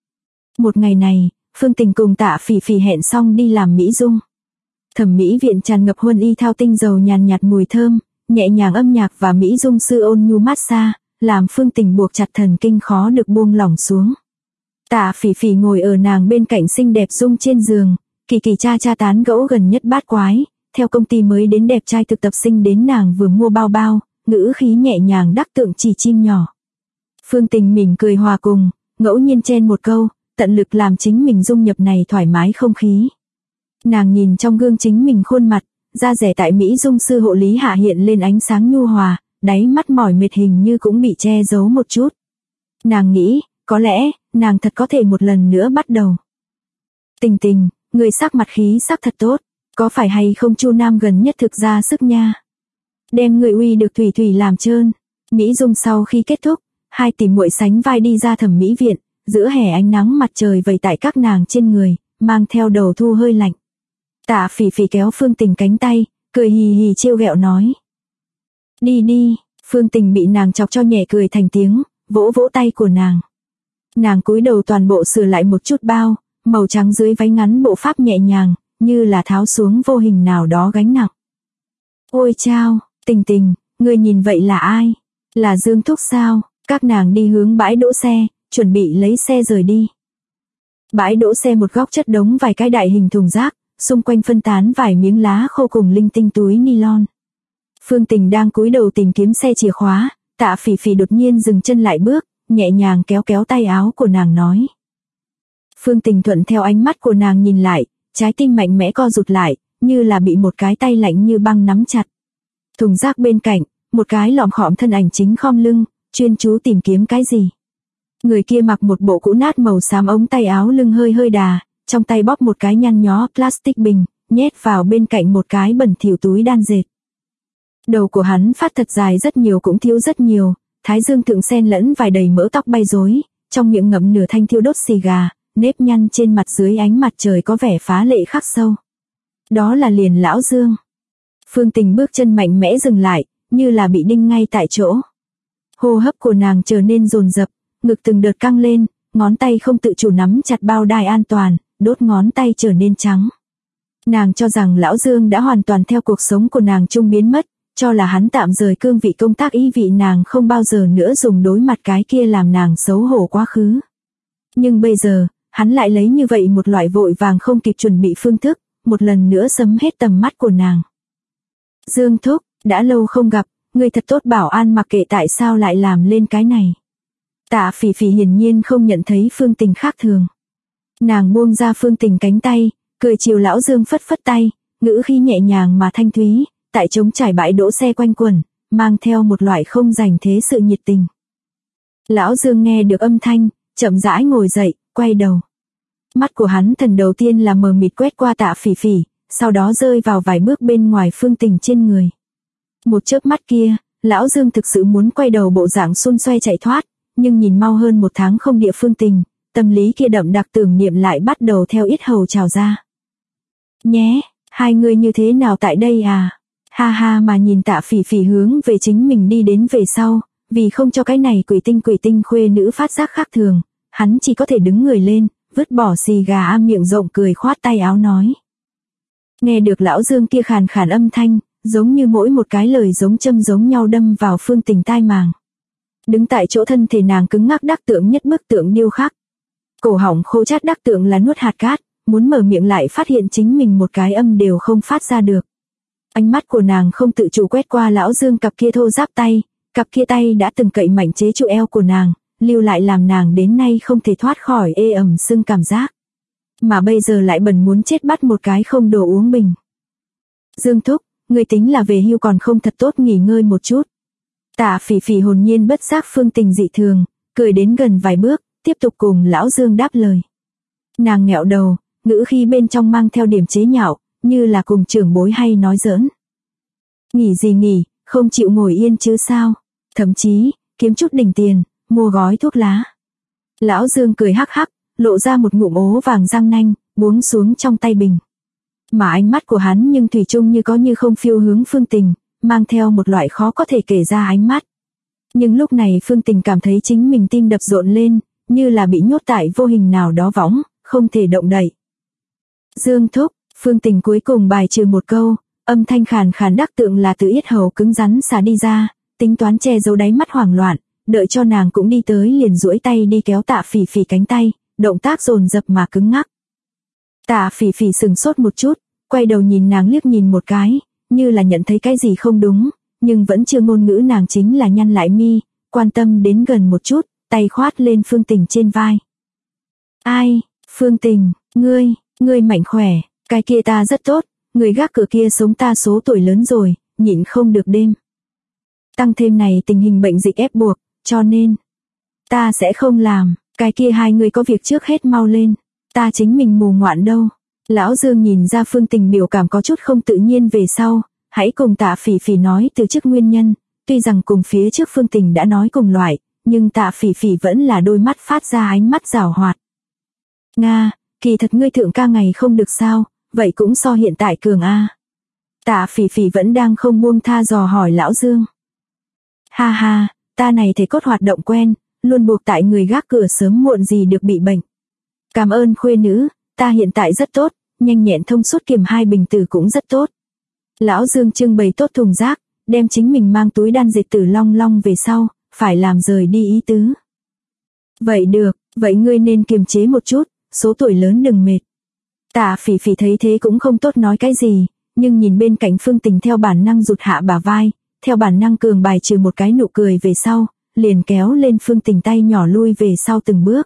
Một ngày này, Phương Tình cùng Tạ Phỉ Phỉ hẹn xong đi làm mỹ dung. Thẩm mỹ viện tràn ngập huân y thao tinh dầu nhàn nhạt mùi thơm, nhẹ nhàng âm nhạc và mỹ dung sư ôn nhu massage, làm Phương Tình buộc chặt thần kinh khó được buông lỏng xuống. Tạ Phỉ Phỉ ngồi ở nàng bên cạnh xinh đẹp dung trên giường, kỳ kỳ cha tán gẫu gần nhất bát quái, theo công ty mới đến đẹp trai thực tập sinh đến nàng vừa mua bao bao, ngữ khí nhẹ nhàng đắc tượng chỉ chim nhỏ. Phương Tình mỉm cười hòa cùng, ngẫu nhiên chen một câu, tận lực làm chính mình dung nhập này thoải mái không khí. Nàng nhìn trong gương chính mình khuôn mặt, da rẻ tại mỹ dung sư hộ lý hạ hiện lên ánh sáng nhu hòa, đáy mắt mỏi mệt hình như cũng bị che giấu một chút. Nàng nghĩ, có lẽ, nàng thật có thể một lần nữa bắt đầu. Tình Tình, người sắc mặt khí sắc thật tốt, có phải hay không Chu Nam gần nhất thực ra sức nha. Đem người uy được thủy thủy làm trơn. Mỹ dung sau khi kết thúc, hai tỷ muội sánh vai đi ra thẩm mỹ viện, giữa hè ánh nắng mặt trời vẩy tại các nàng trên người, mang theo đầu thu hơi lạnh. Tạ Phỉ Phỉ kéo Phương Tình cánh tay, cười hì hì trêu ghẹo nói. Đi đi, Phương Tình bị nàng chọc cho nhẹ cười thành tiếng, vỗ vỗ tay của nàng. Nàng cúi đầu toàn bộ sửa lại một chút bao, màu trắng dưới váy ngắn bộ pháp nhẹ nhàng, như là tháo xuống vô hình nào đó gánh nặng. Ôi chao, Tình Tình, ngươi nhìn vậy là ai? Là Dương Thúc sao? Các nàng đi hướng bãi đỗ xe, chuẩn bị lấy xe rời đi. Bãi đỗ xe một góc chất đống vài cái đại hình thùng rác, xung quanh phân tán vài miếng lá khô cùng linh tinh túi nylon. Phương Tình đang cúi đầu tìm kiếm xe chìa khóa, Tạ Phỉ Phỉ đột nhiên dừng chân lại bước, nhẹ nhàng kéo kéo tay áo của nàng nói. Phương Tình thuận theo ánh mắt của nàng nhìn lại, trái tim mạnh mẽ co rụt lại, như là bị một cái tay lạnh như băng nắm chặt. Thùng rác bên cạnh, một cái lọm khọm thân ảnh chính khom lưng, chuyên chú tìm kiếm cái gì. Người kia mặc một bộ cũ nát màu xám ống tay áo lưng hơi hơi đà, trong tay bóp một cái nhăn nhó plastic bình, nhét vào bên cạnh một cái bẩn thỉu túi đan dệt. Đầu của hắn phát thật dài rất nhiều cũng thiếu rất nhiều, thái dương thượng xen lẫn vài đầy mỡ tóc bay rối, trong miệng ngậm nửa thanh thiêu đốt xì gà, nếp nhăn trên mặt dưới ánh mặt trời có vẻ phá lệ khắc sâu. Đó là liền lão Dương. Phương Tình bước chân mạnh mẽ dừng lại, như là bị đinh ngay tại chỗ. Hô hấp của nàng trở nên dồn dập, ngực từng đợt căng lên, ngón tay không tự chủ nắm chặt bao đai an toàn, đốt ngón tay trở nên trắng. Nàng cho rằng lão Dương đã hoàn toàn theo cuộc sống của nàng chung biến mất, cho là hắn tạm rời cương vị công tác ý vị nàng không bao giờ nữa dùng đối mặt cái kia làm nàng xấu hổ quá khứ. Nhưng bây giờ, hắn lại lấy như vậy một loại vội vàng không kịp chuẩn bị phương thức, một lần nữa sấm hết tầm mắt của nàng. Dương Thúc, đã lâu không gặp, người thật tốt bảo an mặc kệ tại sao lại làm lên cái này. Tạ Phỉ Phỉ hiển nhiên không nhận thấy Phương Tình khác thường. Nàng buông ra Phương Tình cánh tay, cười chiều lão Dương phất phất tay, ngữ khí nhẹ nhàng mà thanh thúy, tại trống trải bãi đỗ xe quanh quẩn, mang theo một loại không dành thế sự nhiệt tình. Lão Dương nghe được âm thanh, chậm rãi ngồi dậy, quay đầu. Mắt của hắn thần đầu tiên là mờ mịt quét qua Tạ Phỉ Phỉ, sau đó rơi vào vài bước bên ngoài Phương Tình trên người. Một chớp mắt kia, lão Dương thực sự muốn quay đầu bộ dạng xun xoe chạy thoát, nhưng nhìn mau hơn một tháng không địa Phương Tình, tâm lý kia đậm đặc tưởng niệm lại bắt đầu theo yết hầu trào ra. Nhé, hai người như thế nào tại đây à? Ha ha mà nhìn Tạ Phỉ Phỉ hướng về chính mình đi đến về sau, vì không cho cái này quỷ tinh khuê nữ phát giác khác thường, hắn chỉ có thể đứng người lên, vứt bỏ xì gà miệng rộng cười khoát tay áo nói. Nghe được lão Dương kia khàn khàn âm thanh, giống như mỗi một cái lời giống châm giống nhau đâm vào Phương Tình tai màng. Đứng tại chỗ thân thể nàng cứng ngắc đắc tượng nhất bức tượng điêu khắc. Cổ họng khô chát đắc tượng là nuốt hạt cát, muốn mở miệng lại phát hiện chính mình một cái âm đều không phát ra được. Ánh mắt của nàng không tự chủ quét qua Lão Dương cặp kia thô ráp tay, cặp kia tay đã từng cậy mạnh chế trụ eo của nàng, lưu lại làm nàng đến nay không thể thoát khỏi ê ẩm sưng cảm giác. Mà bây giờ lại bần muốn chết bắt một cái không đồ uống bình. Dương thúc, người tính là về hưu còn không thật tốt nghỉ ngơi một chút. Tạ Phỉ Phỉ hồn nhiên bất giác Phương Tình dị thường, cười đến gần vài bước, tiếp tục cùng Lão Dương đáp lời. Nàng nghẹo đầu, ngữ khi bên trong mang theo điểm chế nhạo, như là cùng trưởng bối hay nói giỡn. Nghỉ gì nghỉ, không chịu ngồi yên chứ sao, thậm chí, kiếm chút đỉnh tiền, mua gói thuốc lá. Lão Dương cười hắc hắc, lộ ra một ngụm ố vàng răng nanh, buông xuống trong tay bình. Mà ánh mắt của hắn nhưng thủy chung như có như không phiêu hướng Phương Tình, mang theo một loại khó có thể kể ra ánh mắt. Nhưng lúc này Phương Tình cảm thấy chính mình tim đập rộn lên, như là bị nhốt tại vô hình nào đó võng, không thể động đậy. Dương thúc, Phương Tình cuối cùng bài trừ một câu, âm thanh khàn khàn đắc tượng là từ yết hầu cứng rắn xả đi ra, tính toán che giấu đáy mắt hoảng loạn, đợi cho nàng cũng đi tới liền duỗi tay đi kéo Tạ Phỉ Phỉ cánh tay, động tác dồn dập mà cứng ngắc. Tạ Phỉ Phỉ sừng sốt một chút, quay đầu nhìn nàng liếc nhìn một cái, như là nhận thấy cái gì không đúng, nhưng vẫn chưa ngôn ngữ nàng chính là nhăn lại mi, quan tâm đến gần một chút, tay khoát lên Phương Tình trên vai. Ai, Phương Tình, ngươi mạnh khỏe, cái kia ta rất tốt, người gác cửa kia sống ta số tuổi lớn rồi, nhịn không được đêm. Tăng thêm này tình hình bệnh dịch ép buộc, cho nên ta sẽ không làm, cái kia hai người có việc trước hết mau lên, ta chính mình mù ngoạn đâu. Lão Dương nhìn ra Phương Tình biểu cảm có chút không tự nhiên về sau, hãy cùng Tạ Phỉ Phỉ nói từ trước nguyên nhân, tuy rằng cùng phía trước Phương Tình đã nói cùng loại, nhưng Tạ Phỉ Phỉ vẫn là đôi mắt phát ra ánh mắt giảo hoạt. Nga, kỳ thật ngươi thượng ca ngày không được sao, vậy cũng so hiện tại cường a. Tạ Phỉ Phỉ vẫn đang không buông tha dò hỏi Lão Dương. Ha ha, ta này thể cốt hoạt động quen, luôn buộc tại người gác cửa sớm muộn gì được bị bệnh. Cảm ơn khuê nữ, ta hiện tại rất tốt, nhanh nhẹn thông suốt kiềm 2 bình tử cũng rất tốt. Lão Dương trưng bày tốt thùng rác, đem chính mình mang túi đan dệt tử long long về sau, phải làm rời đi ý tứ. Vậy được, vậy ngươi nên kiềm chế một chút, số tuổi lớn đừng mệt. Tạ Phỉ Phỉ thấy thế cũng không tốt nói cái gì, nhưng nhìn bên cạnh Phương Tình theo bản năng rụt hạ bả vai, theo bản năng cường bài trừ một cái nụ cười về sau, liền kéo lên Phương Tình tay nhỏ lui về sau từng bước.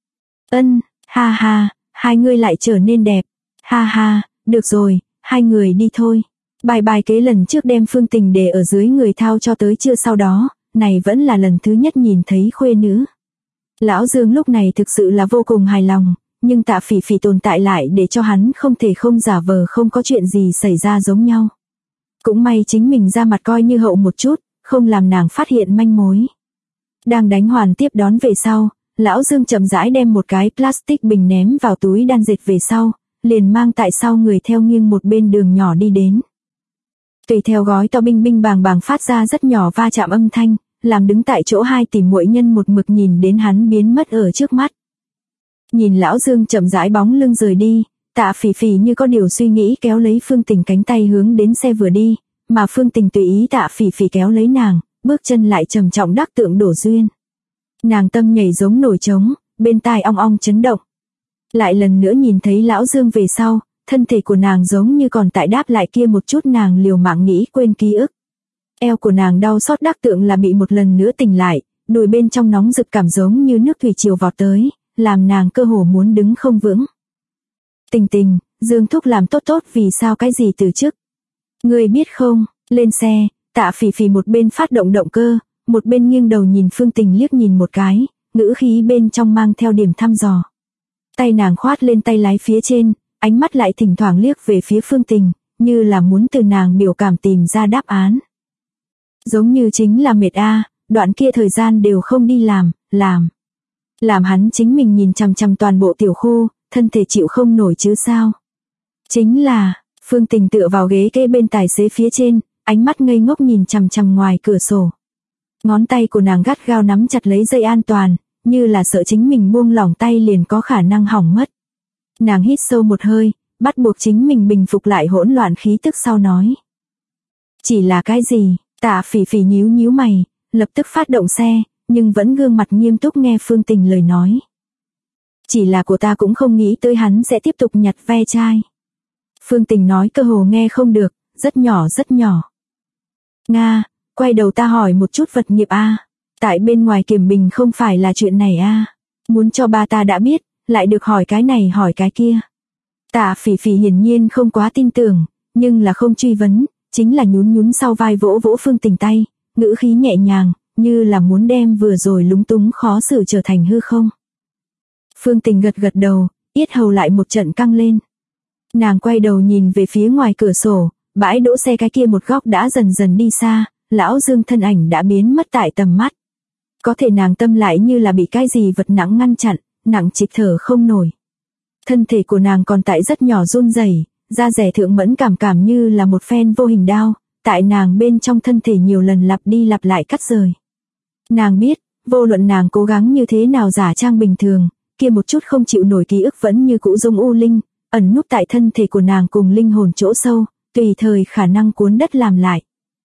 Ha ha, hai người lại trở nên đẹp. Ha ha, được rồi, hai người đi thôi. Bài kế lần trước đem Phương Tình để ở dưới người thao cho tới trưa sau đó, này vẫn là lần thứ nhất nhìn thấy khuê nữ. Lão Dương lúc này thực sự là vô cùng hài lòng, nhưng Tạ Phỉ Phỉ tồn tại lại để cho hắn không thể không giả vờ không có chuyện gì xảy ra giống nhau. Cũng may chính mình ra mặt coi như hậu một chút, không làm nàng phát hiện manh mối. Đang đánh hoàn tiếp đón về sau, Lão Dương chậm rãi đem một cái plastic bình ném vào túi đan dệt về sau, liền mang tại sau người theo nghiêng một bên đường nhỏ đi đến. Tùy theo gói to binh binh bàng bàng phát ra rất nhỏ va chạm âm thanh, làm đứng tại chỗ hai tỷ muội nhân một mực nhìn đến hắn biến mất ở trước mắt. Nhìn Lão Dương chậm rãi bóng lưng rời đi, Tạ Phỉ Phỉ như có điều suy nghĩ kéo lấy Phương Tình cánh tay hướng đến xe vừa đi, mà Phương Tình tùy ý Tạ Phỉ Phỉ kéo lấy nàng, bước chân lại trầm trọng đắc tượng đổ duyên. Nàng tâm nhảy giống nổi trống, bên tai ong ong chấn động. Lại lần nữa nhìn thấy Lão Dương về sau, thân thể của nàng giống như còn tại đáp lại kia một chút nàng liều mạng nghĩ quên ký ức. Eo của nàng đau xót đắc tượng là bị một lần nữa tỉnh lại, đùi bên trong nóng rực cảm giống như nước thủy triều vọt tới, làm nàng cơ hồ muốn đứng không vững. Tình, Dương thúc làm tốt vì sao cái gì từ chức. Ngươi biết không, lên xe, Tạ Phỉ Phỉ một bên phát động động cơ, một bên nghiêng đầu nhìn Phương Tình liếc nhìn một cái, ngữ khí bên trong mang theo điểm thăm dò. Tay nàng khoát lên tay lái phía trên, ánh mắt lại thỉnh thoảng liếc về phía Phương Tình, như là muốn từ nàng biểu cảm tìm ra đáp án. Giống như chính là mệt đoạn kia thời gian đều không đi làm hắn chính mình nhìn chằm chằm toàn bộ tiểu khu, thân thể chịu không nổi chứ sao. Chính là, Phương Tình tựa vào ghế kế bên tài xế phía trên, ánh mắt ngây ngốc nhìn chằm chằm ngoài cửa sổ. Ngón tay của nàng gắt gao nắm chặt lấy dây an toàn, như là sợ chính mình buông lỏng tay liền có khả năng hỏng mất. Nàng hít sâu một hơi, bắt buộc chính mình bình phục lại hỗn loạn khí tức sau nói. Chỉ là cái gì? Tạ Phỉ Phỉ nhíu nhíu mày, lập tức phát động xe, nhưng vẫn gương mặt nghiêm túc nghe Phương Tình lời nói. Chỉ là của ta cũng không nghĩ tới hắn sẽ tiếp tục nhặt ve chai. Phương Tình nói cơ hồ nghe không được, rất nhỏ rất nhỏ. Nga, quay đầu ta hỏi một chút vật nghiệp a. Tại bên ngoài kiểm bình không phải là chuyện này a. Muốn cho ba ta đã biết, lại được hỏi cái này hỏi cái kia. Tạ Phỉ Phỉ hiển nhiên không quá tin tưởng, nhưng là không truy vấn, chính là nhún nhún sau vai vỗ vỗ Phương Tình tay, ngữ khí nhẹ nhàng, như là muốn đem vừa rồi lúng túng khó xử trở thành hư không. Phương Tình gật gật đầu, yết hầu lại một trận căng lên. Nàng quay đầu nhìn về phía ngoài cửa sổ, bãi đỗ xe cái kia một góc đã dần dần đi xa, lão Dương thân ảnh đã biến mất tại tầm mắt. Có thể nàng tâm lại như là bị cái gì vật nặng ngăn chặn, nặng trịch thở không nổi. Thân thể của nàng còn tại rất nhỏ run rẩy, da dẻ thượng mẫn cảm như là một phen vô hình đao, tại nàng bên trong thân thể nhiều lần lặp đi lặp lại cắt rời. Nàng biết, vô luận nàng cố gắng như thế nào giả trang bình thường, kia một chút không chịu nổi ký ức vẫn như cũ giống u linh, ẩn núp tại thân thể của nàng cùng linh hồn chỗ sâu, tùy thời khả năng cuốn đất làm lại.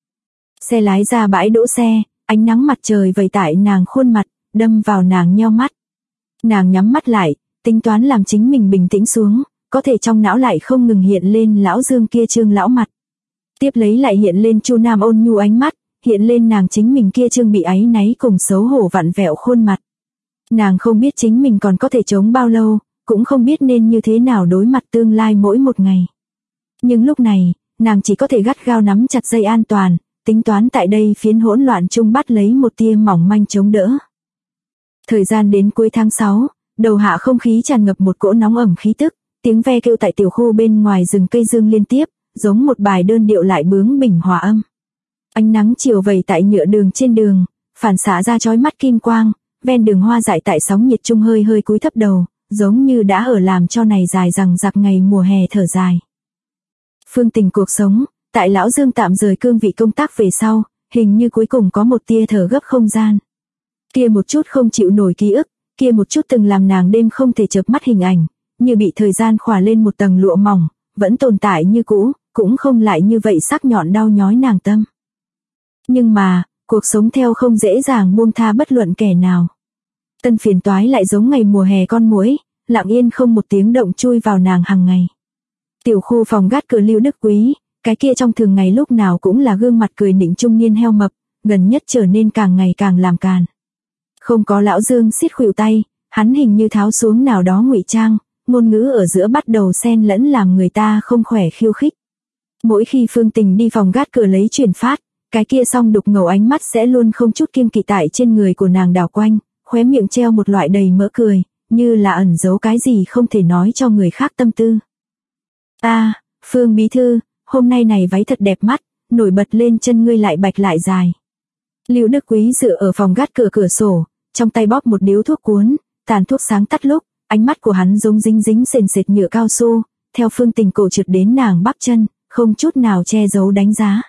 Xe lái ra bãi đỗ xe, ánh nắng mặt trời vẩy tại nàng khuôn mặt, đâm vào nàng nheo mắt. Nàng nhắm mắt lại, tính toán làm chính mình bình tĩnh xuống, có thể trong não lại không ngừng hiện lên lão Dương kia trương lão mặt. Tiếp lấy lại hiện lên Chu Nam ôn nhu ánh mắt, hiện lên nàng chính mình kia trương bị áy náy cùng xấu hổ vặn vẹo khuôn mặt. Nàng không biết chính mình còn có thể chống bao lâu, cũng không biết nên như thế nào đối mặt tương lai mỗi một ngày. Nhưng lúc này, nàng chỉ có thể gắt gao nắm chặt dây an toàn, tính toán tại đây phiến hỗn loạn chung bắt lấy một tia mỏng manh chống đỡ. Thời gian đến cuối tháng 6, đầu hạ không khí tràn ngập một cỗ nóng ẩm khí tức, tiếng ve kêu tại tiểu khu bên ngoài rừng cây dương liên tiếp, giống một bài đơn điệu lại bướng bỉnh hòa âm. Ánh nắng chiều vẩy tại nhựa đường trên đường, phản xạ ra chói mắt kim quang, ven đường hoa dại tại sóng nhiệt trung hơi hơi cúi thấp đầu, giống như đã ở làm cho này dài dằng dặc ngày mùa hè thở dài. Phương Tình cuộc sống, tại lão Dương tạm rời cương vị công tác về sau, hình như cuối cùng có một tia thở gấp không gian. Kia một chút không chịu nổi ký ức, kia một chút từng làm nàng đêm không thể chợp mắt hình ảnh, như bị thời gian khỏa lên một tầng lụa mỏng, vẫn tồn tại như cũ, cũng không lại như vậy sắc nhọn đau nhói nàng tâm. Nhưng mà, cuộc sống theo không dễ dàng buông tha bất luận kẻ nào. Tân phiền toái lại giống ngày mùa hè con muỗi, lặng yên không một tiếng động chui vào nàng hàng ngày. Tiểu khu phòng gác cửa Lưu Đức Quý, cái kia trong thường ngày lúc nào cũng là gương mặt cười nịnh trung niên heo mập, gần nhất trở nên càng ngày càng làm càn. Không có lão Dương siết khuỷu tay, hắn hình như tháo xuống nào đó ngụy trang, ngôn ngữ ở giữa bắt đầu xen lẫn làm người ta không khỏe khiêu khích. Mỗi khi Phương Tình đi phòng gác cửa lấy chuyển phát, cái kia song đục ngầu ánh mắt sẽ luôn không chút kiêng kỵ tại trên người của nàng đảo quanh, khóe miệng treo một loại đầy mỡ cười, như là ẩn giấu cái gì không thể nói cho người khác tâm tư. Phương bí thư, hôm nay này váy thật đẹp mắt, nổi bật lên chân ngươi lại bạch lại dài. Lưu Đức Quý dựa ở phòng gác cửa sổ, trong tay bóp một điếu thuốc cuốn, tàn thuốc sáng tắt lúc, ánh mắt của hắn giống dính dính sền sệt nhựa cao su, theo Phương Tình cổ trượt đến nàng bắp chân, không chút nào che giấu đánh giá.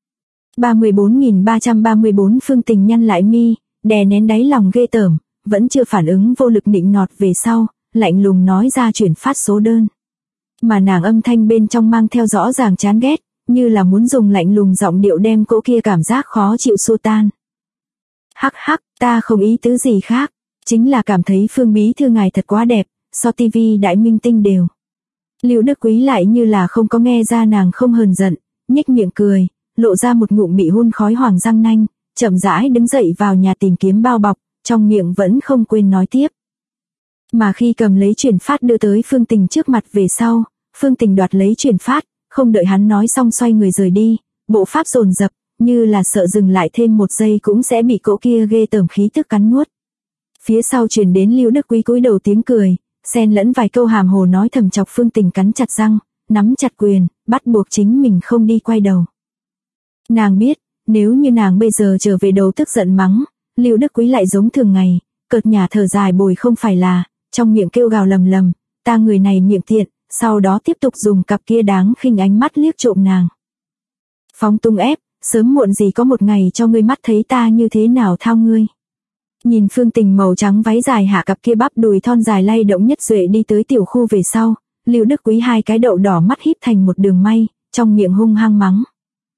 34.334 Phương Tình nhăn lại mi, đè nén đáy lòng ghê tởm, vẫn chưa phản ứng vô lực nịnh nọt về sau, lạnh lùng nói ra chuyển phát số đơn. Mà nàng âm thanh bên trong mang theo rõ ràng chán ghét, như là muốn dùng lạnh lùng giọng điệu đem cỗ kia cảm giác khó chịu xua tan. Hắc hắc, ta không ý tứ gì khác, chính là cảm thấy Phương bí thư ngài thật quá đẹp, so tivi đại minh tinh đều. Lưu Đức Quý lại như là không có nghe ra nàng không hờn giận, nhếch miệng cười, lộ ra một ngụm bị hun khói hoàng răng nanh, chậm rãi đứng dậy vào nhà tìm kiếm bao bọc, trong miệng vẫn không quên nói tiếp. Mà khi cầm lấy chuyển phát đưa tới Phương Tình trước mặt về sau, Phương Tình đoạt lấy chuyển phát, không đợi hắn nói xong xoay người rời đi, bộ pháp dồn dập, như là sợ dừng lại thêm một giây cũng sẽ bị cỗ kia ghê tởm khí tức cắn nuốt. Phía sau truyền đến Lưu Đức Quý cúi đầu tiếng cười, xen lẫn vài câu hàm hồ nói thầm chọc Phương Tình cắn chặt răng, nắm chặt quyền, bắt buộc chính mình không đi quay đầu. Nàng biết, nếu như nàng bây giờ trở về đầu tức giận mắng, Lưu Đức Quý lại giống thường ngày, cợt nhả thở dài bồi không phải là, trong miệng kêu gào lầm lầm, ta người này miệng tiện, sau đó tiếp tục dùng cặp kia đáng khinh ánh mắt liếc trộm nàng. Phóng tung ép, sớm muộn gì có một ngày cho ngươi mắt thấy ta như thế nào thao ngươi. Nhìn Phương Tình màu trắng váy dài hạ cặp kia bắp đùi thon dài lay động nhất duệ đi tới tiểu khu về sau, Lưu Đức Quý hai cái đậu đỏ mắt híp thành một đường may, trong miệng hung hăng mắng.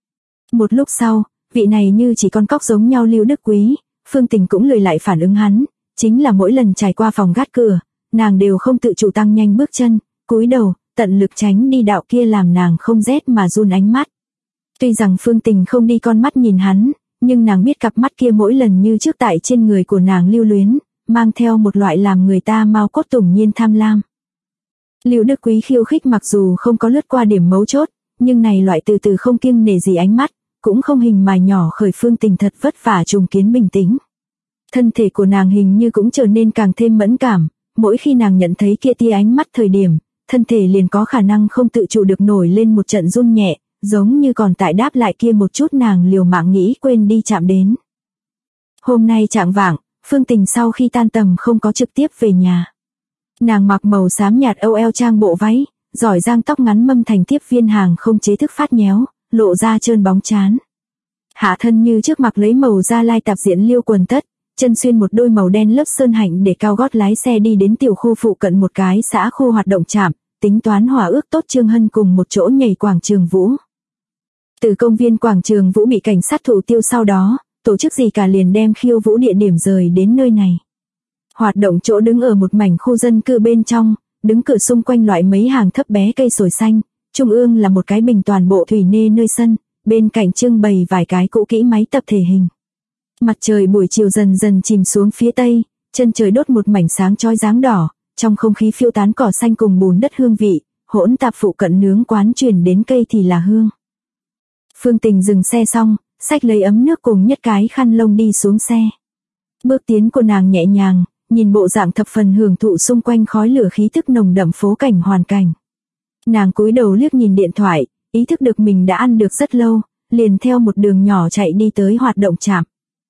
Một lúc sau, vị này như chỉ con cóc giống nhau Lưu Đức Quý, Phương Tình cũng lười lại phản ứng hắn, chính là mỗi lần trải qua phòng gác cửa, nàng đều không tự chủ tăng nhanh bước chân, cúi đầu, tận lực tránh đi đạo kia làm nàng không rét mà run ánh mắt. Tuy rằng Phương Tình không đi con mắt nhìn hắn, nhưng nàng biết cặp mắt kia mỗi lần như trước tại trên người của nàng lưu luyến, mang theo một loại làm người ta mau cốt tủng nhiên tham lam. Lưu Đức Quý khiêu khích mặc dù không có lướt qua điểm mấu chốt, nhưng này loại từ từ không kiêng nể gì ánh mắt, cũng không hình mài nhỏ khởi Phương Tình thật vất vả trùng kiến bình tĩnh. Thân thể của nàng hình như cũng trở nên càng thêm mẫn cảm, mỗi khi nàng nhận thấy kia tia ánh mắt thời điểm, thân thể liền có khả năng không tự chủ được nổi lên một trận run nhẹ, giống như còn tại đáp lại kia một chút nàng liều mạng nghĩ quên đi chạm đến. Hôm nay chạng vạng, Phương Tình sau khi tan tầm không có trực tiếp về nhà. Nàng mặc màu xám nhạt âu eo trang bộ váy, giỏi giang tóc ngắn mâm thành tiếp viên hàng không chế thức phát nhéo, lộ ra trơn bóng trán. Hạ thân như trước mặc lấy màu da lai tạp diện liêu quần tất, chân xuyên một đôi màu đen lớp sơn hạnh để cao gót lái xe đi đến tiểu khu phụ cận một cái xã khu hoạt động trạm, tính toán hòa ước tốt Trương Hân cùng một chỗ nhảy quảng trường vũ. Từ công viên quảng trường vũ bị cảnh sát thủ tiêu sau đó, tổ chức gì cả liền đem khiêu vũ địa điểm rời đến nơi này. Hoạt động chỗ đứng ở một mảnh khu dân cư bên trong, đứng cửa xung quanh loại mấy hàng thấp bé cây sồi xanh, trung ương là một cái bình toàn bộ thủy nê nơi sân, bên cạnh trưng bày vài cái cũ kỹ máy tập thể hình. Mặt trời buổi chiều dần dần chìm xuống phía tây, chân trời đốt một mảnh sáng chói dáng đỏ, trong không khí phiêu tán cỏ xanh cùng bùn đất hương vị, hỗn tạp phụ cận nướng quán truyền đến cây thì là hương. Phương Tình dừng xe xong, xách lấy ấm nước cùng nhất cái khăn lông đi xuống xe. Bước tiến của nàng nhẹ nhàng, nhìn bộ dạng thập phần hưởng thụ xung quanh khói lửa khí thức nồng đậm phố cảnh hoàn cảnh. Nàng cúi đầu liếc nhìn điện thoại, ý thức được mình đã ăn được rất lâu, liền theo một đường nhỏ chạy đi tới hoạt động trạm.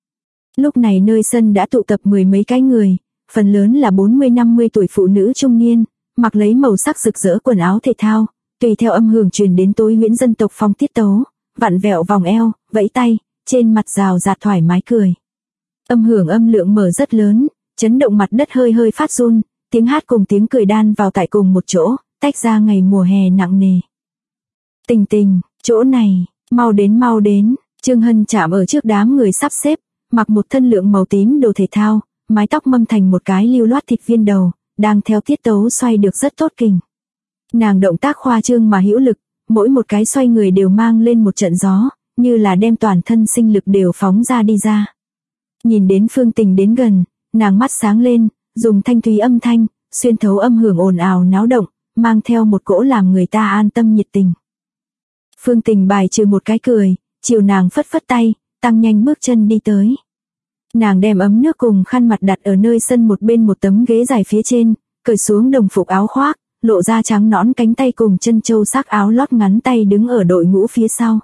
Lúc này nơi sân đã tụ tập mười mấy cái người, phần lớn là 40-50 tuổi phụ nữ trung niên, mặc lấy màu sắc rực rỡ quần áo thể thao, tùy theo âm hưởng truyền đến tối huyễn dân tộc phong tiết tấu, vặn vẹo vòng eo, vẫy tay, trên mặt rào rạt thoải mái cười. Âm hưởng âm lượng mở rất lớn, chấn động mặt đất hơi hơi phát run, tiếng hát cùng tiếng cười đan vào tại cùng một chỗ, tách ra ngày mùa hè nặng nề. Tình Tình, chỗ này, mau đến, Trương Hân chạm ở trước đám người sắp xếp, mặc một thân lượng màu tím đồ thể thao, mái tóc mâm thành một cái lưu loát thịt viên đầu, đang theo tiết tấu xoay được rất tốt kình. Nàng động tác khoa trương mà hữu lực, mỗi một cái xoay người đều mang lên một trận gió, như là đem toàn thân sinh lực đều phóng ra đi ra. Nhìn đến Phương Tình đến gần, nàng mắt sáng lên, dùng thanh thúy âm thanh, xuyên thấu âm hưởng ồn ào náo động, mang theo một cỗ làm người ta an tâm nhiệt tình. Phương Tình bài trừ một cái cười, chiều nàng phất phất tay, tăng nhanh bước chân đi tới. Nàng đem ấm nước cùng khăn mặt đặt ở nơi sân một bên một tấm ghế dài phía trên, cởi xuống đồng phục áo khoác, lộ ra trắng nõn cánh tay cùng chân châu sắc áo lót ngắn tay đứng ở đội ngũ phía sau.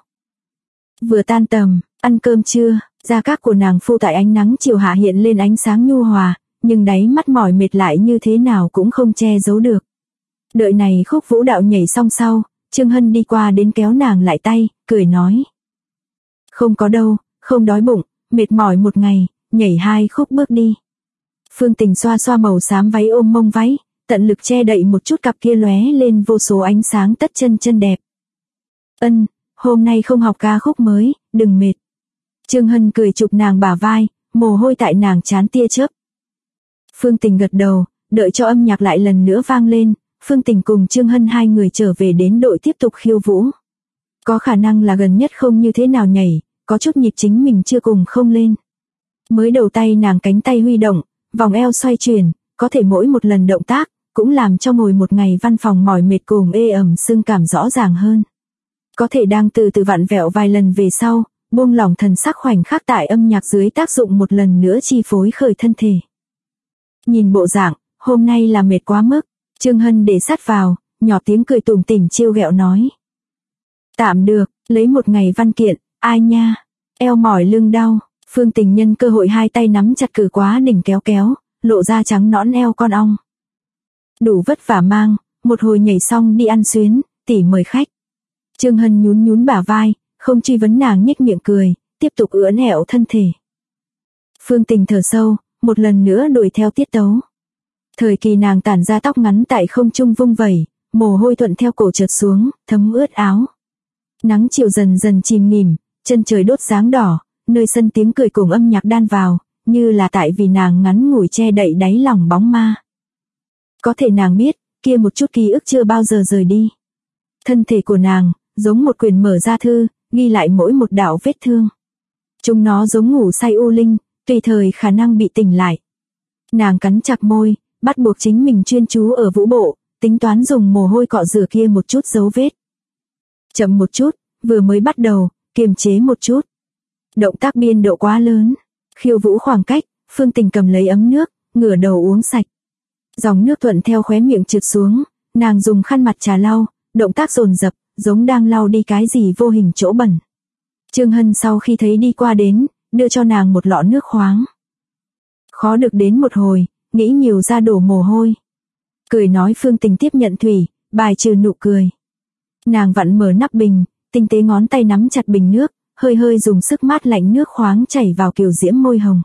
Vừa tan tầm, ăn cơm trưa, da các của nàng phô tại ánh nắng chiều hạ hiện lên ánh sáng nhu hòa, nhưng đáy mắt mỏi mệt lại như thế nào cũng không che giấu được. Đợi này khúc vũ đạo nhảy xong sau, Trương Hân đi qua đến kéo nàng lại tay, cười nói. Không có đâu, không đói bụng, mệt mỏi một ngày, nhảy 2 khúc bước đi. Phương Tình xoa xoa màu xám váy ôm mông váy, tận lực che đậy một chút cặp kia lóe lên vô số ánh sáng tất chân đẹp. Ân, hôm nay không học ca khúc mới, đừng mệt. Trương Hân cười chụp nàng bả vai, mồ hôi tại nàng trán tia chớp. Phương Tình gật đầu, đợi cho âm nhạc lại lần nữa vang lên, Phương Tình cùng Trương Hân hai người trở về đến đội tiếp tục khiêu vũ. Có khả năng là gần nhất không như thế nào nhảy, có chút nhịp chính mình chưa cùng không lên. Mới đầu tay nàng cánh tay huy động, vòng eo xoay chuyển, có thể mỗi một lần động tác, cũng làm cho ngồi một ngày văn phòng mỏi mệt cùng ê ẩm xương cảm rõ ràng hơn. Có thể đang từ từ vặn vẹo vài lần về sau, buông lỏng thần sắc khoảnh khắc tại âm nhạc dưới tác dụng một lần nữa chi phối khởi thân thể. Nhìn bộ dạng, hôm nay là mệt quá mức, Trương Hân để sát vào, nhỏ tiếng cười tủm tỉm trêu ghẹo nói. Tạm được, lấy một ngày văn kiện, ai nha, eo mỏi lưng đau. Phương Tình nhân cơ hội hai tay nắm chặt cử quá đỉnh kéo, lộ ra trắng nõn eo con ong. Đủ vất vả mang, một hồi nhảy xong đi ăn xuyến, tỉ mời khách. Trương Hân nhún bả vai, không truy vấn nàng nhếch miệng cười, tiếp tục ưỡn ẹo thân thể. Phương Tình thở sâu, một lần nữa đuổi theo tiết tấu. Thời kỳ nàng tản ra tóc ngắn tại không trung vung vẩy, mồ hôi thuận theo cổ trượt xuống, thấm ướt áo. Nắng chiều dần dần chìm nghỉm, chân trời đốt dáng đỏ, nơi sân tiếng cười cùng âm nhạc đan vào, như là tại vì nàng ngắn ngủi che đậy đáy lòng bóng ma. Có thể nàng biết, kia một chút ký ức chưa bao giờ rời đi. Thân thể của nàng, giống một quyển mở ra thư, ghi lại mỗi một đạo vết thương. Chúng nó giống ngủ say u linh, tùy thời khả năng bị tỉnh lại. Nàng cắn chặt môi, bắt buộc chính mình chuyên chú ở vũ bộ, tính toán dùng mồ hôi cọ rửa kia một chút dấu vết. Chậm một chút, vừa mới bắt đầu, kiềm chế một chút. Động tác biên độ quá lớn, khiêu vũ khoảng cách, Phương Tình cầm lấy ấm nước, ngửa đầu uống sạch. Dòng nước thuận theo khóe miệng trượt xuống, nàng dùng khăn mặt trà lau, động tác dồn dập, giống đang lau đi cái gì vô hình chỗ bẩn. Trương Hân sau khi thấy đi qua đến, đưa cho nàng một lọ nước khoáng. Khó được đến một hồi, nghĩ nhiều ra đổ mồ hôi. Cười nói Phương Tình tiếp nhận thủy, bài trừ nụ cười. Nàng vặn mở nắp bình, tinh tế ngón tay nắm chặt bình nước, hơi hơi dùng sức mát lạnh nước khoáng chảy vào kiều diễm môi hồng.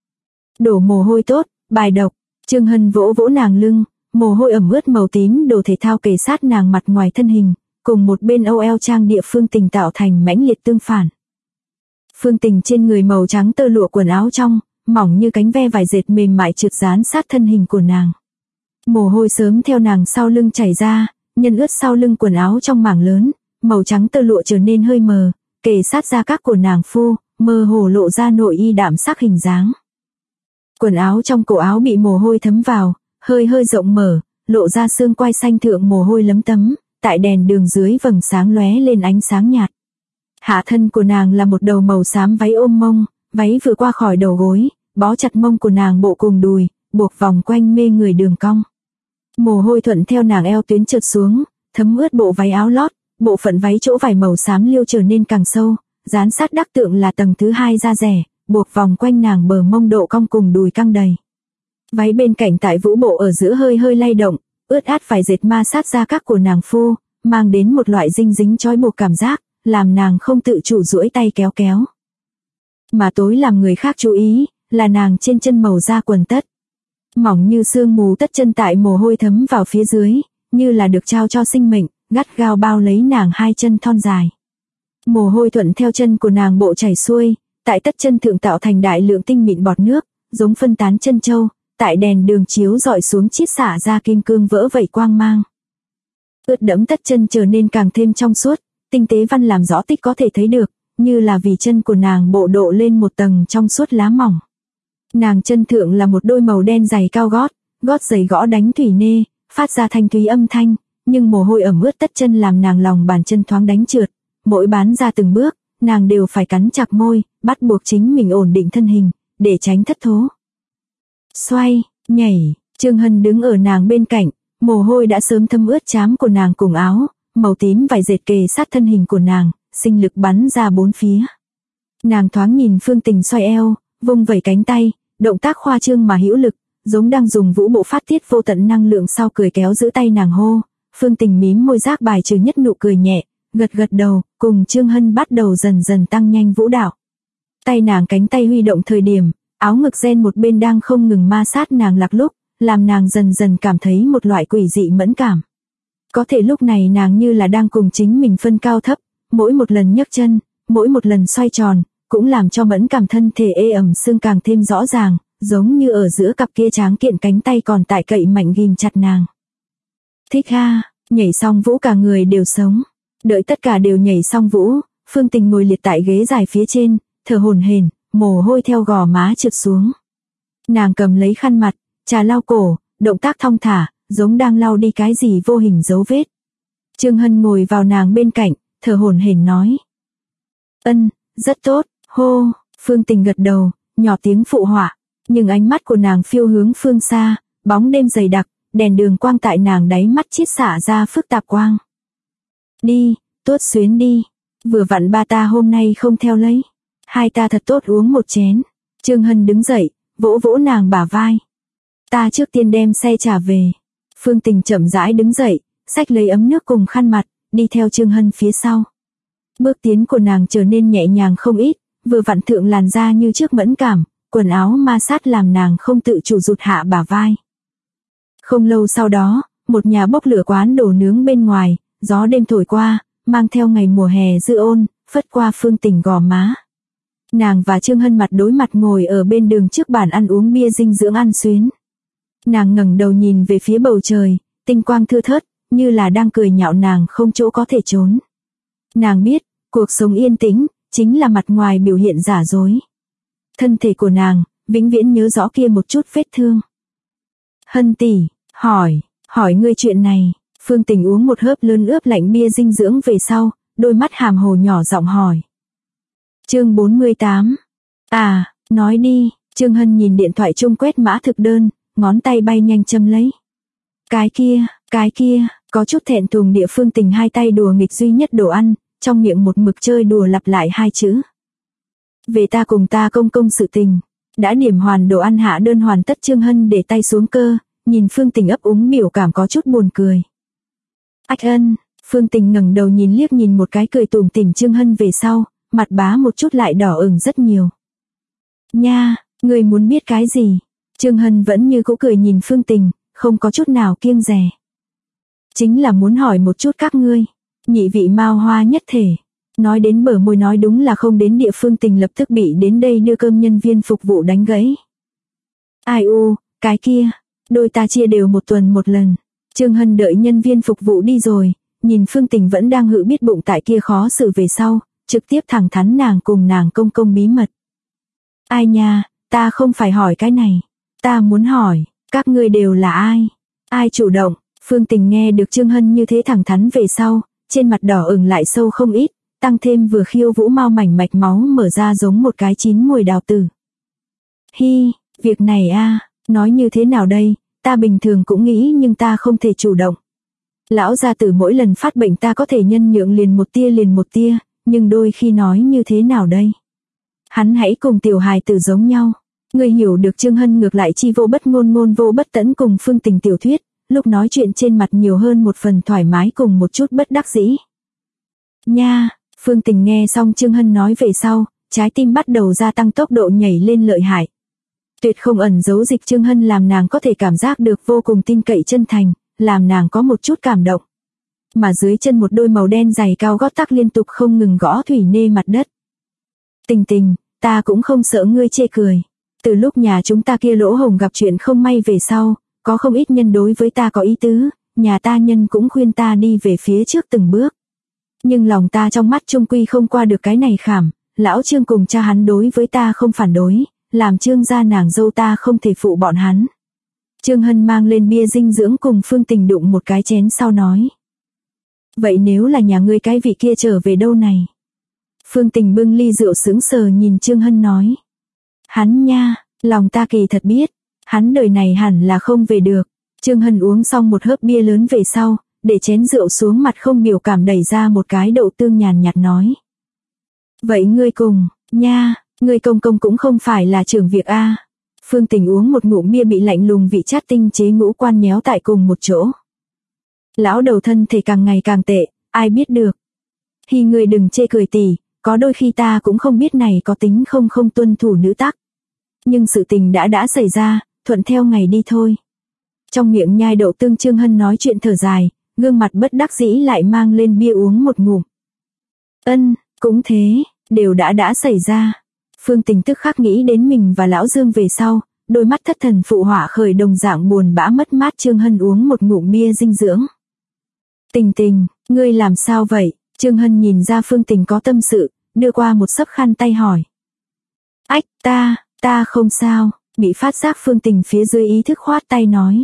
Đổ mồ hôi tốt, bài độc. Trương Hân vỗ vỗ nàng lưng, mồ hôi ẩm ướt màu tím đồ thể thao kề sát nàng mặt ngoài thân hình, cùng một bên âu eo trang địa Phương Tình tạo thành mãnh liệt tương phản. Phương Tình trên người màu trắng tơ lụa quần áo trong, mỏng như cánh ve vải dệt mềm mại trượt dán sát thân hình của nàng. Mồ hôi sớm theo nàng sau lưng chảy ra, nhân ướt sau lưng quần áo trong mảng lớn, màu trắng tơ lụa trở nên hơi mờ, kề sát da các của nàng phu, mơ hồ lộ ra nội y đạm sắc hình dáng. Quần áo trong cổ áo bị mồ hôi thấm vào, hơi hơi rộng mở, lộ ra xương quai xanh thượng mồ hôi lấm tấm, tại đèn đường dưới vầng sáng lóe lên ánh sáng nhạt. Hạ thân của nàng là một đầu màu xám váy ôm mông, váy vừa qua khỏi đầu gối, bó chặt mông của nàng bộ cùng đùi, buộc vòng quanh mê người đường cong. Mồ hôi thuận theo nàng eo tuyến trượt xuống, thấm ướt bộ váy áo lót, bộ phận váy chỗ vải màu xám liêu trở nên càng sâu, dán sát đắc tượng là tầng thứ 2 da rẻ, buộc vòng quanh nàng bờ mông độ cong cùng đùi căng đầy. Váy bên cạnh tại vũ bộ ở giữa hơi hơi lay động, ướt át vải dệt ma sát da các của nàng phu, mang đến một loại dinh dính trói buộc cảm giác, làm nàng không tự chủ duỗi tay kéo kéo. Mà tối làm người khác chú ý, là nàng trên chân màu da quần tất. Mỏng như sương mù tất chân tại mồ hôi thấm vào phía dưới, như là được trao cho sinh mệnh, gắt gao bao lấy nàng hai chân thon dài. Mồ hôi thuận theo chân của nàng bộ chảy xuôi, tại tất chân thượng tạo thành đại lượng tinh mịn bọt nước, giống phân tán chân châu, tại đèn đường chiếu dọi xuống chiết xả ra kim cương vỡ vẩy quang mang. Ướt đẫm tất chân trở nên càng thêm trong suốt, tinh tế văn làm rõ tích có thể thấy được, như là vì chân của nàng bộ độ lên một tầng trong suốt lá mỏng. Nàng chân thượng là một đôi màu đen giày cao gót, gót giày gõ đánh thủy nê, phát ra thanh thúy âm thanh, nhưng mồ hôi ẩm ướt tất chân làm nàng lòng bàn chân thoáng đánh trượt, mỗi bán ra từng bước, nàng đều phải cắn chặt môi, bắt buộc chính mình ổn định thân hình, để tránh thất thố. Xoay, nhảy, Trương Hân đứng ở nàng bên cạnh, mồ hôi đã sớm thấm ướt trám của nàng cùng áo, màu tím vải dệt kề sát thân hình của nàng, sinh lực bắn ra bốn phía. Nàng thoáng nhìn Phương Tình xoay eo, vung vẩy cánh tay, động tác khoa trương mà hữu lực, giống đang dùng vũ bộ phát tiết vô tận năng lượng sau cười kéo giữ tay nàng hô. Phương Tình mím môi giác bài trừ nhất nụ cười nhẹ, gật gật đầu, cùng Trương Hân bắt đầu dần dần tăng nhanh vũ đạo. Tay nàng cánh tay huy động thời điểm, áo ngực ren một bên đang không ngừng ma sát nàng lạc lúc, làm nàng dần dần cảm thấy một loại quỷ dị mẫn cảm. Có thể lúc này nàng như là đang cùng chính mình phân cao thấp, mỗi một lần nhấc chân, mỗi một lần xoay tròn, cũng làm cho mẫn cảm thân thể ê ẩm xương càng thêm rõ ràng, giống như ở giữa cặp kia tráng kiện cánh tay còn tại cậy mạnh ghim chặt nàng. Thích ha, nhảy xong vũ cả người đều sống. Đợi tất cả đều nhảy xong vũ, Phương Tình ngồi liệt tại ghế dài phía trên, thở hổn hển, mồ hôi theo gò má trượt xuống. Nàng cầm lấy khăn mặt, trà lau cổ, động tác thong thả, giống đang lau đi cái gì vô hình dấu vết. Trương Hân ngồi vào nàng bên cạnh, thở hổn hển nói. Rất tốt, hô, Phương Tình gật đầu, nhỏ tiếng phụ họa, nhưng ánh mắt của nàng phiêu hướng phương xa, bóng đêm dày đặc, đèn đường quang tại nàng đáy mắt chiết xả ra phức tạp quang. Đi, tuốt xuyến đi, vừa vặn ba ta hôm nay không theo lấy, hai ta thật tốt uống một chén. Trương Hân đứng dậy, vỗ vỗ nàng bả vai. Ta trước tiên đem xe trả về. Phương Tình chậm rãi đứng dậy, xách lấy ấm nước cùng khăn mặt, đi theo Trương Hân phía sau. Bước tiến của nàng trở nên nhẹ nhàng không ít, vừa vặn thượng làn da như trước mẫn cảm, quần áo ma sát làm nàng không tự chủ rụt hạ bả vai. Không lâu sau đó, một nhà bốc lửa quán đồ nướng bên ngoài, gió đêm thổi qua, mang theo ngày mùa hè dư ôn, phất qua Phương Tình gò má. Nàng và Trương Hân mặt đối mặt ngồi ở bên đường trước bàn ăn uống bia dinh dưỡng ăn xuyến. Nàng ngẩng đầu nhìn về phía bầu trời, tinh quang thưa thớt, như là đang cười nhạo nàng không chỗ có thể trốn. Nàng biết, cuộc sống yên tĩnh, chính là mặt ngoài biểu hiện giả dối. Thân thể của nàng, vĩnh viễn nhớ rõ kia một chút vết thương. Hân tỷ, hỏi ngươi chuyện này. Phương Tình uống một hớp lớn ướp lạnh bia dinh dưỡng về sau, đôi mắt hàm hồ nhỏ giọng hỏi. Chương 48. Nói đi. Trương Hân nhìn điện thoại chung quét mã thực đơn, ngón tay bay nhanh châm lấy. Cái kia, có chút thẹn thùng địa Phương Tình hai tay đùa nghịch duy nhất đồ ăn, trong miệng một mực chơi đùa lặp lại hai chữ. Về ta cùng ta công công sự tình. Đã điểm hoàn đồ ăn hạ đơn hoàn tất. Trương Hân để tay xuống cơ, nhìn Phương Tình ấp úng biểu cảm có chút buồn cười. Ách ân. Phương Tình ngẩng đầu nhìn liếc nhìn một cái cười tủm tỉm Trương Hân về sau, mặt bá một chút lại đỏ ửng rất nhiều. Nha, ngươi muốn biết cái gì? Trương Hân vẫn như cũ cười nhìn Phương Tình, không có chút nào kiêng dè. Chính là muốn hỏi một chút các ngươi. Nhị vị Mao Hoa nhất thể. Nói đến bờ môi nói đúng là không đến địa. Phương Tình lập tức bị đến đây đưa cơm nhân viên phục vụ đánh gãy. Ai u, cái kia, đôi ta chia đều một tuần một lần. Trương Hân đợi nhân viên phục vụ đi rồi, nhìn Phương Tình vẫn đang hự biết bụng tại kia khó xử về sau, trực tiếp thẳng thắn nàng cùng nàng công công bí mật. Ai nha, ta không phải hỏi cái này. Ta muốn hỏi, các ngươi đều là ai? Ai chủ động? Phương Tình nghe được Trương Hân như thế thẳng thắn về sau, trên mặt đỏ ửng lại sâu không ít, tăng thêm vừa khiêu vũ mau mảnh mạch máu mở ra giống một cái chín mùi đào tử. Hi, việc này nói như thế nào đây, ta bình thường cũng nghĩ nhưng ta không thể chủ động. Lão gia tử mỗi lần phát bệnh ta có thể nhân nhượng liền một tia, nhưng đôi khi nói như thế nào đây? Hắn hãy cùng tiểu hài tử giống nhau. Người hiểu được. Trương Hân ngược lại chi vô bất ngôn ngôn vô bất tẫn cùng Phương Tình tiểu thuyết, lúc nói chuyện trên mặt nhiều hơn một phần thoải mái cùng một chút bất đắc dĩ. Nha, Phương Tình nghe xong Trương Hân nói về sau, trái tim bắt đầu gia tăng tốc độ nhảy lên lợi hại. Tuyệt không ẩn giấu dịch Trương Hân làm nàng có thể cảm giác được vô cùng tin cậy chân thành, làm nàng có một chút cảm động. Mà dưới chân một đôi màu đen giày cao gót tắc liên tục không ngừng gõ thủy nê mặt đất. Tình, ta cũng không sợ ngươi chê cười. Từ lúc nhà chúng ta kia lỗ hổng gặp chuyện không may về sau, có không ít nhân đối với ta có ý tứ, nhà ta nhân cũng khuyên ta đi về phía trước từng bước. Nhưng lòng ta trong mắt trung quy không qua được cái này khảm, lão Trương cùng cha hắn đối với ta không phản đối, làm Trương gia nàng dâu ta không thể phụ bọn hắn. Trương Hân mang lên bia dinh dưỡng cùng Phương Tình đụng một cái chén sau nói. Vậy nếu là nhà ngươi cái vị kia trở về đâu này? Phương Tình bưng ly rượu sững sờ nhìn Trương Hân nói. Hắn nha, lòng ta kỳ thật biết, hắn đời này hẳn là không về được. Trương Hân uống xong một hớp bia lớn về sau, để chén rượu xuống mặt không biểu cảm đẩy ra một cái đậu tương nhàn nhạt nói. Vậy ngươi cùng, nha, ngươi công công cũng không phải là trưởng việc Phương Tình uống một ngụm bia bị lạnh lùng vị chát tinh chế ngũ quan nhéo tại cùng một chỗ. Lão đầu thân thể càng ngày càng tệ, ai biết được. Thì ngươi đừng chê cười tỷ, có đôi khi ta cũng không biết này có tính không tuân thủ nữ tắc. Nhưng sự tình đã xảy ra, thuận theo ngày đi thôi. Trong miệng nhai đậu tương Trương Hân nói chuyện thở dài, gương mặt bất đắc dĩ lại mang lên bia uống một ngụm. Cũng thế, đều đã xảy ra. Phương Tình tức khắc nghĩ đến mình và lão Dương về sau, đôi mắt thất thần phụ họa khởi đồng dạng buồn bã mất mát. Trương Hân uống một ngụm bia dinh dưỡng. Tình, ngươi làm sao vậy? Trương Hân nhìn ra Phương Tình có tâm sự, đưa qua một xấp khăn tay hỏi. Ách, ta không sao, bị phát giác Phương Tình phía dưới ý thức khoát tay nói.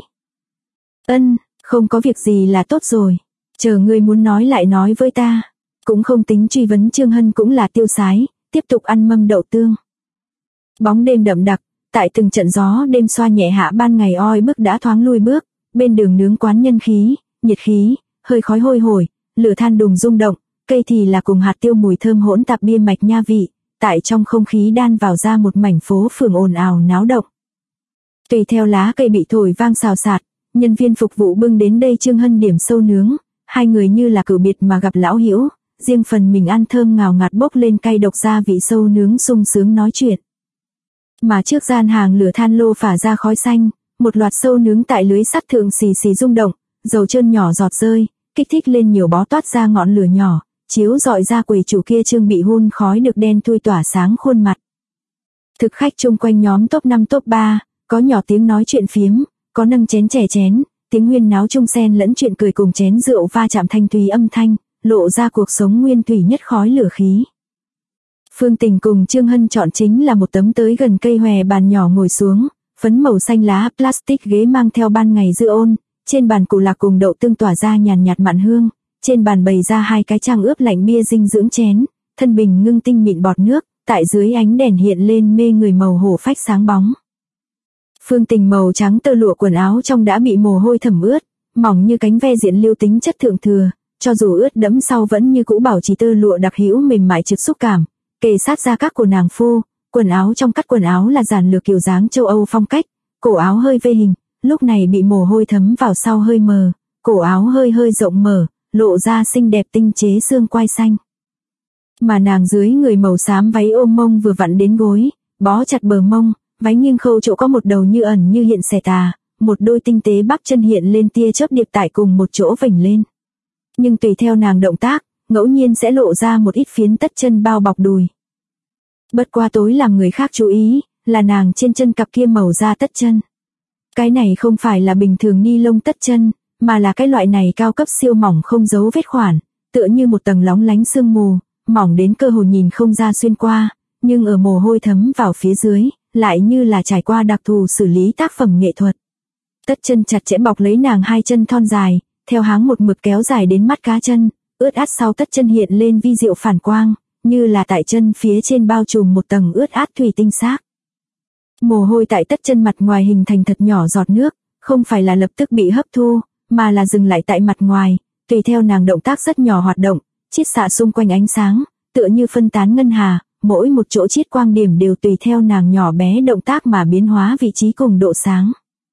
Không có việc gì là tốt rồi, chờ ngươi muốn nói lại nói với ta. Cũng không tính truy vấn. Trương Hân cũng là tiêu sái, tiếp tục ăn mâm đậu tương. Bóng đêm đậm đặc, tại từng trận gió đêm xoa nhẹ hạ ban ngày oi bức đã thoáng lui bước, bên đường nướng quán nhân khí, nhiệt khí, hơi khói hôi hổi, lửa than đùng rung động, cây thì là cùng hạt tiêu mùi thơm hỗn tạp bia mạch nha vị, tại trong không khí đan vào ra một mảnh phố phường ồn ào náo động. Tùy theo lá cây bị thổi vang xào xạc, nhân viên phục vụ bưng đến đây Trương Hân điểm sâu nướng, hai người như là cửu biệt mà gặp lão hữu, riêng phần mình ăn thơm ngào ngạt bốc lên cay độc gia vị sâu nướng sung sướng nói chuyện. Mà trước gian hàng lửa than lô phả ra khói xanh, một loạt sâu nướng tại lưới sắt thượng xì xì rung động, dầu trơn nhỏ giọt rơi, kích thích lên nhiều bó toát ra ngọn lửa nhỏ, chiếu rọi ra quầy chủ kia trương bị hun khói được đen thui tỏa sáng khuôn mặt. Thực khách chung quanh nhóm top 5 top 3, có nhỏ tiếng nói chuyện phiếm, có nâng chén chè chén, tiếng huyên náo chung xen lẫn chuyện cười cùng chén rượu va chạm thanh thúy âm thanh, lộ ra cuộc sống nguyên thủy nhất khói lửa khí. Phương Tình cùng Trương Hân chọn chính là một tấm tới gần cây hòe bàn nhỏ ngồi xuống, phấn màu xanh lá plastic ghế mang theo ban ngày dư ôn, trên bàn cụ lạc cùng đậu tương tỏa ra nhàn nhạt mặn hương, trên bàn bày ra 2 cái trang ướp lạnh bia dinh dưỡng chén, thân bình ngưng tinh mịn bọt nước, tại dưới ánh đèn hiện lên mê người màu hổ phách sáng bóng. Phương Tình màu trắng tơ lụa quần áo trong đã bị mồ hôi thẩm ướt, mỏng như cánh ve diện lưu tính chất thượng thừa, cho dù ướt đẫm sau vẫn như cũ bảo trì tơ lụa đặc hữu mềm mại trực xúc cảm, kề sát da các của nàng phu, quần áo trong cắt quần áo là giản lược kiểu dáng châu Âu phong cách, cổ áo hơi vê hình, lúc này bị mồ hôi thấm vào sau hơi mờ, cổ áo hơi hơi rộng mở, lộ ra xinh đẹp tinh chế xương quai xanh. Mà nàng dưới người màu xám váy ôm mông vừa vặn đến gối, bó chặt bờ mông, váy nghiêng khâu chỗ có một đầu như ẩn như hiện xẻ tà, một đôi tinh tế bắp chân hiện lên tia chớp điệp tại cùng một chỗ vểnh lên. Nhưng tùy theo nàng động tác, ngẫu nhiên sẽ lộ ra một ít phiến tất chân bao bọc đùi. Bất qua tối làm người khác chú ý, là nàng trên chân cặp kia màu da tất chân. Cái này không phải là bình thường ni lông tất chân, mà là cái loại này cao cấp siêu mỏng không dấu vết khoản, tựa như một tầng lóng lánh sương mù, mỏng đến cơ hồ nhìn không ra xuyên qua, nhưng ở mồ hôi thấm vào phía dưới, lại như là trải qua đặc thù xử lý tác phẩm nghệ thuật. Tất chân chặt chẽ bọc lấy nàng 2 chân thon dài, theo háng một mực kéo dài đến mắt cá chân, ướt át sau tất chân hiện lên vi diệu phản quang, như là tại chân phía trên bao trùm một tầng ướt át thủy tinh xác. Mồ hôi tại tất chân mặt ngoài hình thành thật nhỏ giọt nước, không phải là lập tức bị hấp thu, mà là dừng lại tại mặt ngoài, tùy theo nàng động tác rất nhỏ hoạt động, chiết xạ xung quanh ánh sáng, tựa như phân tán ngân hà, mỗi một chỗ chiết quang điểm đều tùy theo nàng nhỏ bé động tác mà biến hóa vị trí cùng độ sáng.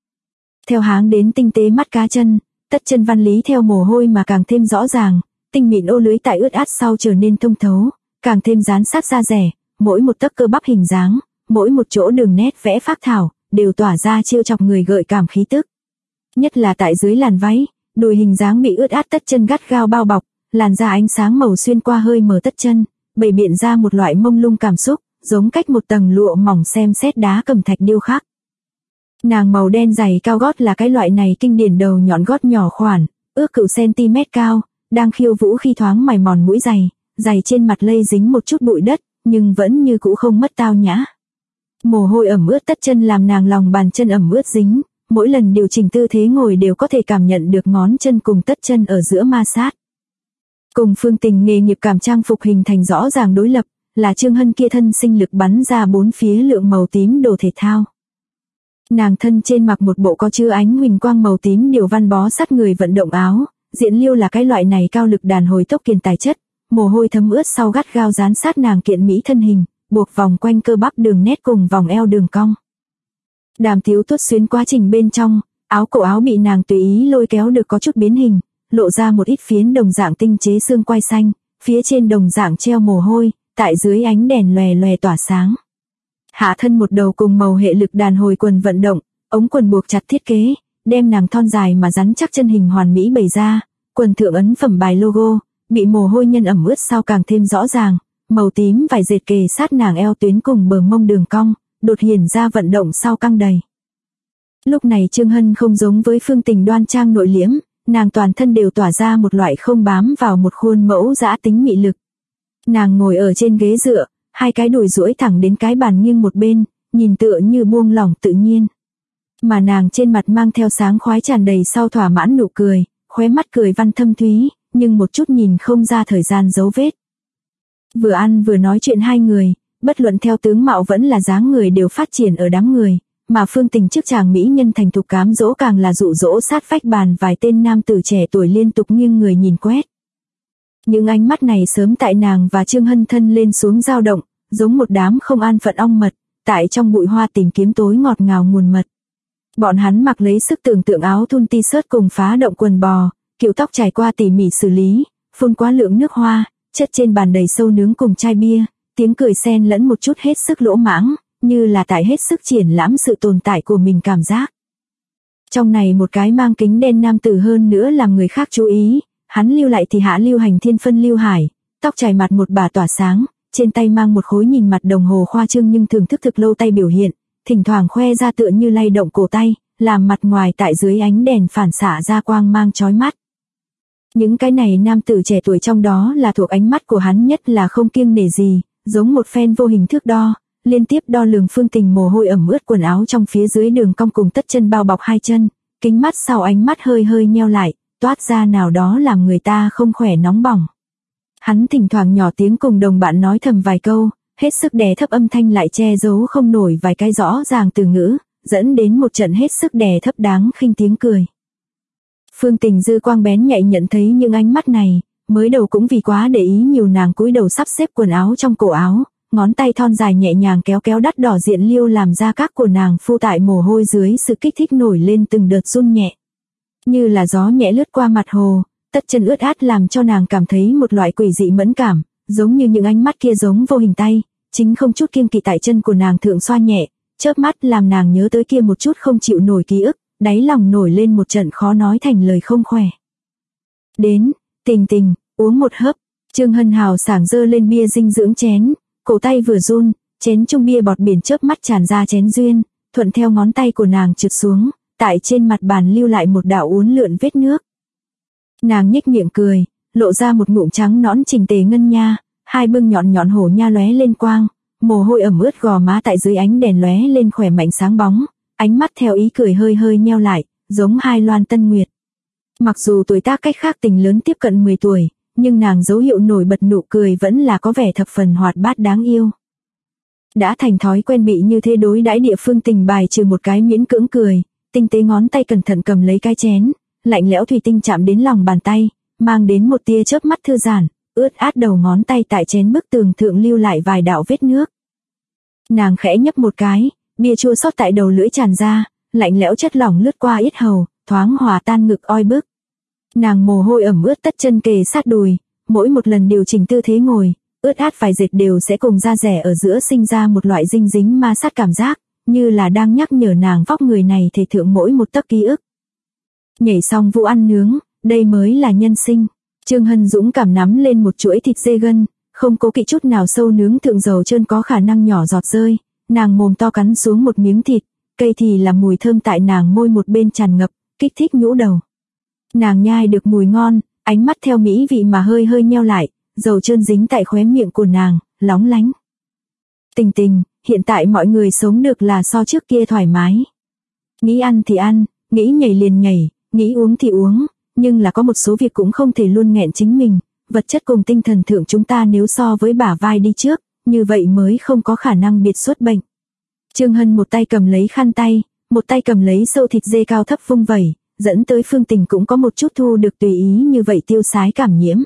Theo háng đến tinh tế mắt cá chân, tất chân văn lý theo mồ hôi mà càng thêm rõ ràng, tinh mịn ô lưới tại ướt át sau trở nên thông thấu, càng thêm dán sát da rẻ, mỗi một tấc cơ bắp hình dáng, mỗi một chỗ đường nét vẽ phác thảo, đều tỏa ra chiêu chọc người gợi cảm khí tức. Nhất là tại dưới làn váy, đùi hình dáng bị ướt át tất chân gắt gao bao bọc, làn da ánh sáng màu xuyên qua hơi mở tất chân, bày biện ra một loại mông lung cảm xúc, giống cách một tầng lụa mỏng xem xét đá cẩm thạch điêu khắc. Nàng màu đen dày cao gót là cái loại này kinh điển đầu nhọn gót nhỏ khoản, ước cự cm cao, đang khiêu vũ khi thoáng mài mòn mũi giày, giày trên mặt lây dính một chút bụi đất, nhưng vẫn như cũ không mất tao nhã. Mồ hôi ẩm ướt tất chân làm nàng lòng bàn chân ẩm ướt dính, mỗi lần điều chỉnh tư thế ngồi đều có thể cảm nhận được ngón chân cùng tất chân ở giữa ma sát. Cùng Phương Tình nghề nghiệp cảm trang phục hình thành rõ ràng đối lập, là Trương Hân kia thân sinh lực bắn ra bốn phía lượng màu tím đồ thể thao. Nàng thân trên mặc một bộ có chứa ánh huỳnh quang màu tím điều văn bó sát người vận động áo, diện liêu là cái loại này cao lực đàn hồi tốc kiền tài chất, mồ hôi thấm ướt sau gắt gao dán sát nàng kiện mỹ thân hình, buộc vòng quanh cơ bắp đường nét cùng vòng eo đường cong. Đàm thiếu tuốt xuyến quá trình bên trong, áo cổ áo bị nàng tùy ý lôi kéo được có chút biến hình, lộ ra một ít phiến đồng dạng tinh chế xương quai xanh, phía trên đồng dạng treo mồ hôi, tại dưới ánh đèn lòe lòe tỏa sáng. Hạ thân một đầu cùng màu hệ lực đàn hồi quần vận động, ống quần buộc chặt thiết kế, đem nàng thon dài mà rắn chắc chân hình hoàn mỹ bày ra, quần thượng ấn phẩm bài logo, bị mồ hôi nhân ẩm ướt sau càng thêm rõ ràng, màu tím vải dệt kề sát nàng eo tuyến cùng bờ mông đường cong, đột hiển ra vận động sau căng đầy. Lúc này Trương Hân không giống với Phương Tình đoan trang nội liễm, nàng toàn thân đều tỏa ra một loại không bám vào một khuôn mẫu dã tính mị lực. Nàng ngồi ở trên ghế dựa, hai cái đùi duỗi thẳng đến cái bàn nghiêng một bên, nhìn tựa như buông lỏng tự nhiên. Mà nàng trên mặt mang theo sáng khoái tràn đầy sau thỏa mãn nụ cười, khóe mắt cười văn thâm thúy, nhưng một chút nhìn không ra thời gian dấu vết. Vừa ăn vừa nói chuyện hai người, bất luận theo tướng mạo vẫn là dáng người đều phát triển ở đám người, mà Phương Tình trước chàng mỹ nhân thành thục cám dỗ càng là dụ dỗ sát vách bàn vài tên nam tử trẻ tuổi liên tục nghiêng người nhìn quét. Những ánh mắt này sớm tại nàng và Trương Hân thân lên xuống dao động, giống một đám không an phận ong mật, tại trong bụi hoa tìm kiếm tối ngọt ngào nguồn mật. Bọn hắn mặc lấy sức tưởng tượng áo thun t-shirt cùng phá động quần bò, kiểu tóc trải qua tỉ mỉ xử lý, phun quá lượng nước hoa, chất trên bàn đầy sâu nướng cùng chai bia, tiếng cười xen lẫn một chút hết sức lỗ mãng, như là tại hết sức triển lãm sự tồn tại của mình cảm giác. Trong này một cái mang kính đen nam tử hơn nữa làm người khác chú ý, hắn lưu lại thì hạ lưu hành thiên phân lưu hải, Tóc chải mặt một bà tỏa sáng, trên tay mang một khối nhìn mặt đồng hồ khoa trương nhưng thưởng thức thực lâu tay biểu hiện, thỉnh thoảng khoe ra tựa như lay động cổ tay, làm mặt ngoài tại dưới ánh đèn phản xạ ra quang mang chói mắt. Những cái này nam tử trẻ tuổi trong đó là thuộc ánh mắt của hắn nhất là không kiêng nể gì, giống một phen vô hình thước đo, liên tiếp đo lường Phương Tình mồ hôi ẩm ướt quần áo trong phía dưới đường cong cùng tất chân bao bọc hai chân, kính mắt sau ánh mắt hơi hơi nheo lại, toát ra nào đó làm người ta không khỏe nóng bỏng. Hắn thỉnh thoảng nhỏ tiếng cùng đồng bạn nói thầm vài câu, hết sức đè thấp âm thanh lại che giấu không nổi vài cái rõ ràng từ ngữ, dẫn đến một trận hết sức đè thấp đáng khinh tiếng cười. Phương Tình dư quang bén nhạy nhận thấy những ánh mắt này, mới đầu cũng vì quá để ý nhiều nàng cúi đầu sắp xếp quần áo trong cổ áo, ngón tay thon dài nhẹ nhàng kéo kéo đắt đỏ diện liêu làm da các của nàng phu tại mồ hôi dưới sự kích thích nổi lên từng đợt run nhẹ. Như là gió nhẹ lướt qua mặt hồ, tất chân ướt át làm cho nàng cảm thấy một loại quỷ dị mẫn cảm, giống như những ánh mắt kia giống vô hình tay, chính không chút kiêng kỵ tại chân của nàng thượng xoa nhẹ, chớp mắt làm nàng nhớ tới kia một chút không chịu nổi ký ức, đáy lòng nổi lên một trận khó nói thành lời không khỏe. Đến, Tình Tình, uống một hớp, Trương Hân hào sảng dơ lên bia dinh dưỡng chén, cổ tay vừa run, chén chung bia bọt biển chớp mắt tràn ra chén duyên, thuận theo ngón tay của nàng trượt xuống, tại trên mặt bàn lưu lại một đạo uốn lượn vết nước. Nàng nhếch miệng cười, lộ ra một ngụm trắng nõn chỉnh tề ngân nha, hai bưng nhọn nhọn hổ nha lóe lên quang, mồ hôi ẩm ướt gò má tại dưới ánh đèn lóe lên khỏe mạnh sáng bóng, ánh mắt theo ý cười hơi hơi nheo lại, giống hai loan tân nguyệt. Mặc dù tuổi tác cách khác tình lớn tiếp cận 10 tuổi, nhưng nàng dấu hiệu nổi bật nụ cười vẫn là có vẻ thập phần hoạt bát đáng yêu. Đã thành thói quen bị như thế đối đãi địa Phương Tình bài trừ một cái miễn cưỡng cười, tinh tế ngón tay cẩn thận cầm lấy cái chén, lạnh lẽo thủy tinh chạm đến lòng bàn tay, mang đến một tia chớp mắt thư giãn, ướt át đầu ngón tay tại chén bức tường thượng lưu lại vài đạo vết nước. Nàng khẽ nhấp một cái, bia chua xót tại đầu lưỡi tràn ra, lạnh lẽo chất lỏng lướt qua yết hầu, thoáng hòa tan ngực oi bức. Nàng mồ hôi ẩm ướt tất chân kề sát đùi, mỗi một lần điều chỉnh tư thế ngồi, ướt át vài dệt đều sẽ cùng da rẻ ở giữa sinh ra một loại dinh dính ma sát cảm giác, như là đang nhắc nhở nàng vóc người này thể thượng mỗi một tấc ký ức. Nhảy xong vụ ăn nướng, đây mới là nhân sinh. Trương Hân dũng cảm nắm lên một chuỗi thịt dê gân, không cố kỵ chút nào sâu nướng thượng dầu trơn có khả năng nhỏ giọt rơi, nàng mồm to cắn xuống một miếng thịt, cây thì là mùi thơm tại nàng môi một bên tràn ngập, kích thích nhũ đầu. Nàng nhai được mùi ngon, ánh mắt theo mỹ vị mà hơi hơi nheo lại, dầu trơn dính tại khóe miệng của nàng, lóng lánh. Tình Tình, hiện tại mọi người sống được là so trước kia thoải mái. Nghĩ ăn thì ăn, nghĩ nhảy liền nhảy, nghĩ uống thì uống, nhưng là có một số việc cũng không thể luôn nghẹn chính mình, vật chất cùng tinh thần thượng chúng ta nếu so với bả vai đi trước, như vậy mới không có khả năng biệt xuất bệnh. Trương Hân một tay cầm lấy khăn tay, một tay cầm lấy sâu thịt dê cao thấp vung vẩy, dẫn tới Phương Tình cũng có một chút thu được tùy ý như vậy tiêu sái cảm nhiễm.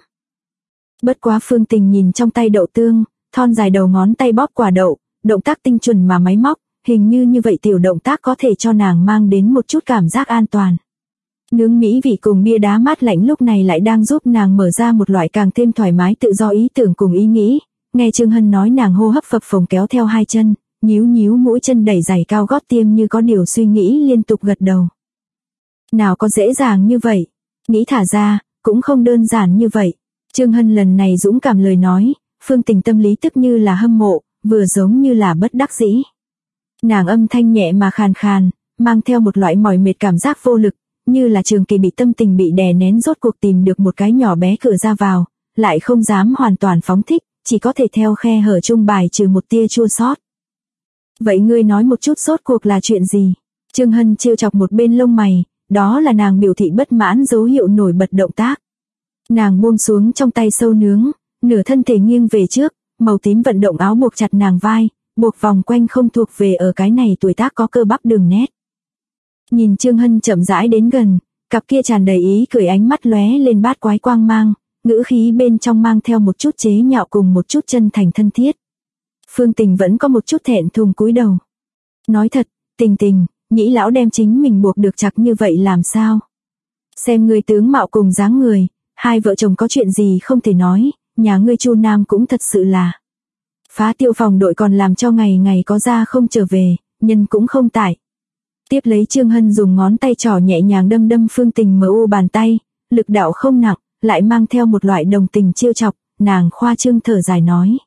Bất quá Phương Tình nhìn trong tay đậu tương, thon dài đầu ngón tay bóp quả đậu, động tác tinh chuẩn mà máy móc, hình như vậy tiểu động tác có thể cho nàng mang đến một chút cảm giác an toàn. Nướng mỹ vị cùng bia đá mát lạnh lúc này lại đang giúp nàng mở ra một loại càng thêm thoải mái tự do ý tưởng cùng ý nghĩ. Nghe Trương Hân nói nàng hô hấp phập phồng kéo theo hai chân, nhíu nhíu mũi chân đẩy giày cao gót tiêm như có điều suy nghĩ liên tục gật đầu. Nào có dễ dàng như vậy, nghĩ thả ra, cũng không đơn giản như vậy. Trương Hân lần này dũng cảm lời nói, Phương Tình tâm lý tức như là hâm mộ, vừa giống như là bất đắc dĩ. Nàng âm thanh nhẹ mà khàn khàn, mang theo một loại mỏi mệt cảm giác vô lực, như là trường kỳ bị tâm tình bị đè nén rốt cuộc tìm được một cái nhỏ bé cửa ra vào, lại không dám hoàn toàn phóng thích, chỉ có thể theo khe hở chung bài trừ một tia chua xót. Vậy ngươi nói một chút rốt cuộc là chuyện gì? Trương Hân trêu chọc một bên lông mày, đó là nàng biểu thị bất mãn dấu hiệu nổi bật động tác. Nàng buông xuống trong tay sâu nướng, nửa thân thể nghiêng về trước, màu tím vận động áo buộc chặt nàng vai, buộc vòng quanh không thuộc về ở cái này tuổi tác có cơ bắp đường nét. Nhìn Trương Hân chậm rãi đến gần, cặp kia tràn đầy ý cười ánh mắt lóe lên bát quái quang mang, ngữ khí bên trong mang theo một chút chế nhạo cùng một chút chân thành thân thiết. Phương Tình vẫn có một chút thẹn thùng cúi đầu. Nói thật, Tình Tình, nhĩ lão đem chính mình buộc được chặt như vậy làm sao? Xem ngươi tướng mạo cùng dáng người, hai vợ chồng có chuyện gì không thể nói, nhà ngươi Chu Nam cũng thật sự là. Phá tiêu phòng đội còn làm cho ngày ngày có ra không trở về, nhân cũng không tại. Tiếp lấy Trương Hân dùng ngón tay trỏ nhẹ nhàng đâm Phương Tình mờ u bàn tay, lực đạo không nặng, lại mang theo một loại đồng tình trêu chọc, nàng khoa trương thở dài nói.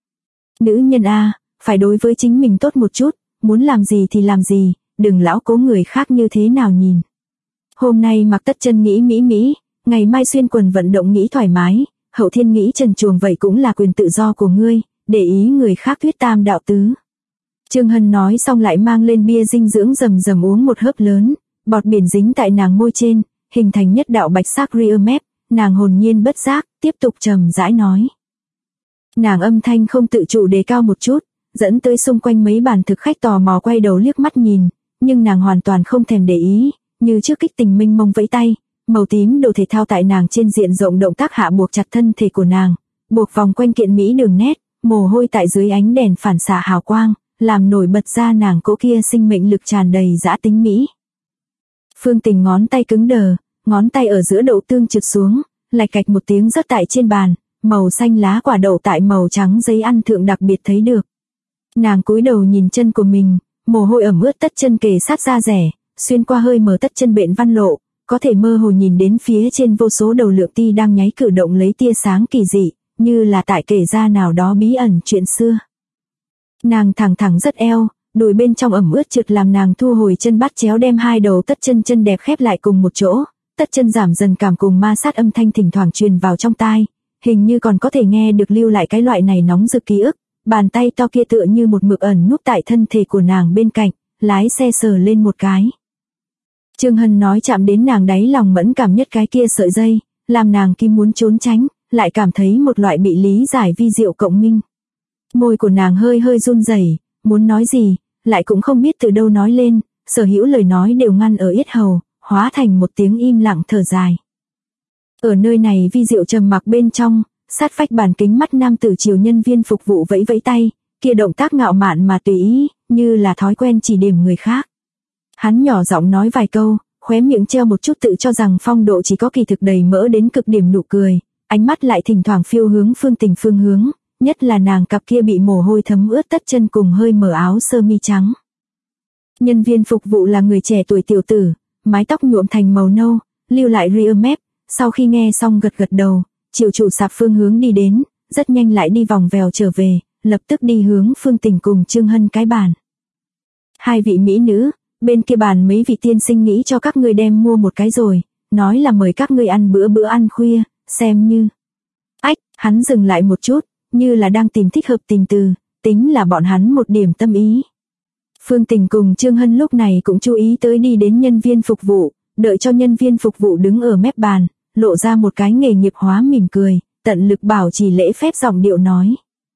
Nữ nhân a, phải đối với chính mình tốt một chút, muốn làm gì thì làm gì, đừng lão cố người khác như thế nào nhìn. Hôm nay mặc tất chân nghĩ mỹ, ngày mai xuyên quần vận động nghĩ thoải mái, hậu thiên nghĩ trần truồng, vậy cũng là quyền tự do của ngươi, để ý người khác thuyết tam đạo tứ. Trương Hân nói xong lại mang lên bia dinh dưỡng rầm rầm uống một hớp lớn, bọt biển dính tại nàng môi trên, hình thành nhất đạo bạch sắc ria mép, nàng hồn nhiên bất giác, tiếp tục trầm rãi nói. Nàng âm thanh không tự chủ đề cao một chút, dẫn tới xung quanh mấy bàn thực khách tò mò quay đầu liếc mắt nhìn, nhưng nàng hoàn toàn không thèm để ý, như trước kích tình minh mông vẫy tay, màu tím đồ thể thao tại nàng trên diện rộng động tác hạ buộc chặt thân thể của nàng, buộc vòng quanh kiện mỹ đường nét, mồ hôi tại dưới ánh đèn phản xạ hào quang, làm nổi bật ra nàng cỗ kia sinh mệnh lực tràn đầy dã tính mỹ. Phương Tình ngón tay cứng đờ, ngón tay ở giữa đậu tương trượt xuống, lạch cạch một tiếng rớt tại trên bàn, màu xanh lá quả đậu tại màu trắng giấy ăn thượng đặc biệt thấy được. Nàng cúi đầu nhìn chân của mình, mồ hôi ẩm ướt tất chân kề sát da rẻ, xuyên qua hơi mờ tất chân bện văn lộ, có thể mơ hồ nhìn đến phía trên vô số đầu lượng ti đang nháy cử động lấy tia sáng kỳ dị, như là tại kể ra nào đó bí ẩn chuyện xưa. Nàng thẳng rất eo, đùi bên trong ẩm ướt trượt làm nàng thu hồi chân bắt chéo đem hai đầu tất chân đẹp khép lại cùng một chỗ, tất chân giảm dần cảm cùng ma sát âm thanh thỉnh thoảng truyền vào trong tai, hình như còn có thể nghe được lưu lại cái loại này nóng rực ký ức, bàn tay to kia tựa như một mực ẩn núp tại thân thể của nàng bên cạnh, lái xe sờ lên một cái. Trương Hân nói chạm đến nàng đáy lòng mẫn cảm nhất cái kia sợi dây, làm nàng kim muốn trốn tránh, lại cảm thấy một loại bị lý giải vi diệu cộng minh. Môi của nàng hơi run rẩy, muốn nói gì, lại cũng không biết từ đâu nói lên, sở hữu lời nói đều ngăn ở yết hầu, hóa thành một tiếng im lặng thở dài. Ở nơi này vi diệu trầm mặc bên trong, sát vách bàn kính mắt nam tử chiều nhân viên phục vụ vẫy vẫy tay, kia động tác ngạo mạn mà tùy ý, như là thói quen chỉ điểm người khác. Hắn nhỏ giọng nói vài câu, khóe miệng treo một chút tự cho rằng phong độ chỉ có kỳ thực đầy mỡ đến cực điểm nụ cười, ánh mắt lại thỉnh thoảng phiêu hướng Phương Tình phương hướng, nhất là nàng cặp kia bị mồ hôi thấm ướt tất chân cùng hơi mở áo sơ mi trắng. Nhân viên phục vụ là người trẻ tuổi tiểu tử, mái tóc nhuộm thành màu nâu, lưu lại ria mép, sau khi nghe xong gật đầu, chiều chủ sạp phương hướng đi đến, rất nhanh lại đi vòng vèo trở về, lập tức đi hướng Phương Tình cùng Trương Hân cái bàn. Hai vị mỹ nữ, bên kia bàn mấy vị tiên sinh nghĩ cho các ngươi đem mua một cái rồi, nói là mời các ngươi ăn bữa ăn khuya, xem như. Ách, hắn dừng lại một chút, như là đang tìm thích hợp tình từ, tính là bọn hắn một điểm tâm ý. Phương Tình cùng Trương Hân lúc này cũng chú ý tới đi đến nhân viên phục vụ, đợi cho nhân viên phục vụ đứng ở mép bàn, lộ ra một cái nghề nghiệp hóa mỉm cười, tận lực bảo trì lễ phép giọng điệu nói.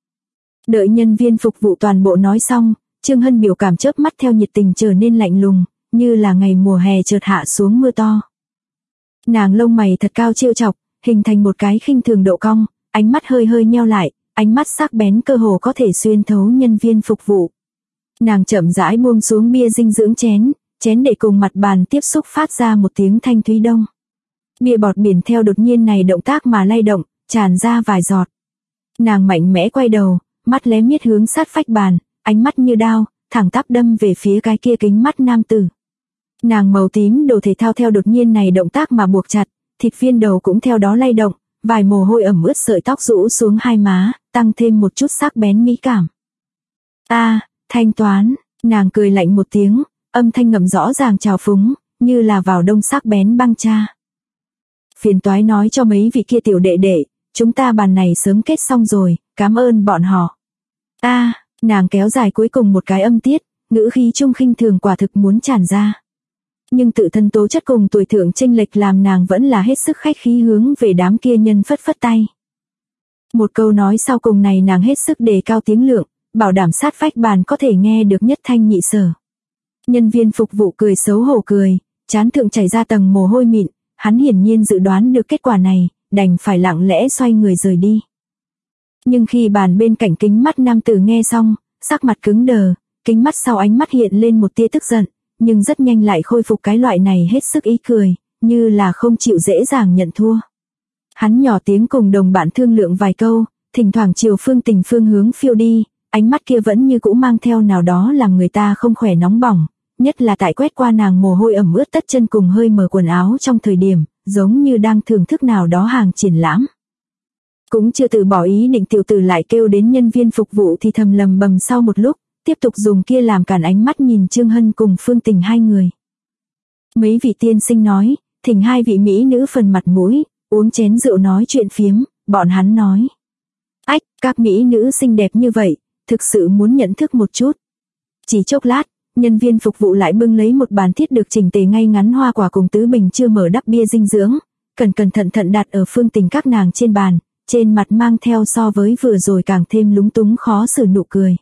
Đợi nhân viên phục vụ toàn bộ nói xong, Trương Hân biểu cảm chớp mắt theo nhiệt tình trở nên lạnh lùng, như là ngày mùa hè chợt hạ xuống mưa to. Nàng lông mày thật cao trêu chọc, hình thành một cái khinh thường độ cong, ánh mắt hơi nheo lại, ánh mắt sắc bén cơ hồ có thể xuyên thấu nhân viên phục vụ. Nàng chậm rãi buông xuống bia dinh dưỡng chén để cùng mặt bàn tiếp xúc phát ra một tiếng thanh thúy đông. Bia bọt biển theo đột nhiên này động tác mà lay động, tràn ra vài giọt. Nàng mạnh mẽ quay đầu, mắt lé miết hướng sát vách bàn, ánh mắt như đao, thẳng tắp đâm về phía cái kia kính mắt nam tử. Nàng màu tím đồ thể thao theo đột nhiên này động tác mà buộc chặt, thịt viên đầu cũng theo đó lay động, vài mồ hôi ẩm ướt sợi tóc rũ xuống hai má, tăng thêm một chút sắc bén mỹ cảm. Thanh toán, nàng cười lạnh một tiếng, âm thanh ngầm rõ ràng trào phúng, như là vào đông sắc bén băng cha. Phiền toái nói cho mấy vị kia tiểu đệ đệ, chúng ta bàn này sớm kết xong rồi, cảm ơn bọn họ. Nàng kéo dài cuối cùng một cái âm tiết, ngữ khí trung khinh thường quả thực muốn tràn ra. Nhưng tự thân tố chất cùng tuổi thượng chênh lệch làm nàng vẫn là hết sức khách khí hướng về đám kia nhân phất tay. Một câu nói sau cùng này nàng hết sức đề cao tiếng lượng, bảo đảm sát vách bàn có thể nghe được nhất thanh nhị sở. Nhân viên phục vụ cười xấu hổ cười, trán thượng chảy ra tầng mồ hôi mịn, hắn hiển nhiên dự đoán được kết quả này, đành phải lặng lẽ xoay người rời đi. Nhưng khi bàn bên cạnh kính mắt nam tử nghe xong, sắc mặt cứng đờ, kính mắt sau ánh mắt hiện lên một tia tức giận, nhưng rất nhanh lại khôi phục cái loại này hết sức ý cười, như là không chịu dễ dàng nhận thua. Hắn nhỏ tiếng cùng đồng bạn thương lượng vài câu, thỉnh thoảng chiều Phương Tình phương hướng phiêu đi, ánh mắt kia vẫn như cũ mang theo nào đó làm người ta không khỏe nóng bỏng, nhất là tại quét qua nàng mồ hôi ẩm ướt tất chân cùng hơi mở quần áo trong thời điểm, giống như đang thưởng thức nào đó hàng triển lãm. Cũng chưa từ bỏ ý định, tiểu tử lại kêu đến nhân viên phục vụ thì thầm lầm bầm sau một lúc, tiếp tục dùng kia làm cản ánh mắt nhìn Trương Hân cùng Phương Tình hai người. Mấy vị tiên sinh nói, thỉnh hai vị mỹ nữ phần mặt mũi, uống chén rượu nói chuyện phiếm, bọn hắn nói. Ách, các mỹ nữ xinh đẹp như vậy, thực sự muốn nhận thức một chút. Chỉ chốc lát, nhân viên phục vụ lại bưng lấy một bàn thiết được chỉnh tề ngay ngắn hoa quả cùng tứ bình chưa mở đắp bia dinh dưỡng, cẩn thận đặt ở Phương Tình các nàng trên bàn, trên mặt mang theo so với vừa rồi càng thêm lúng túng khó xử nụ cười.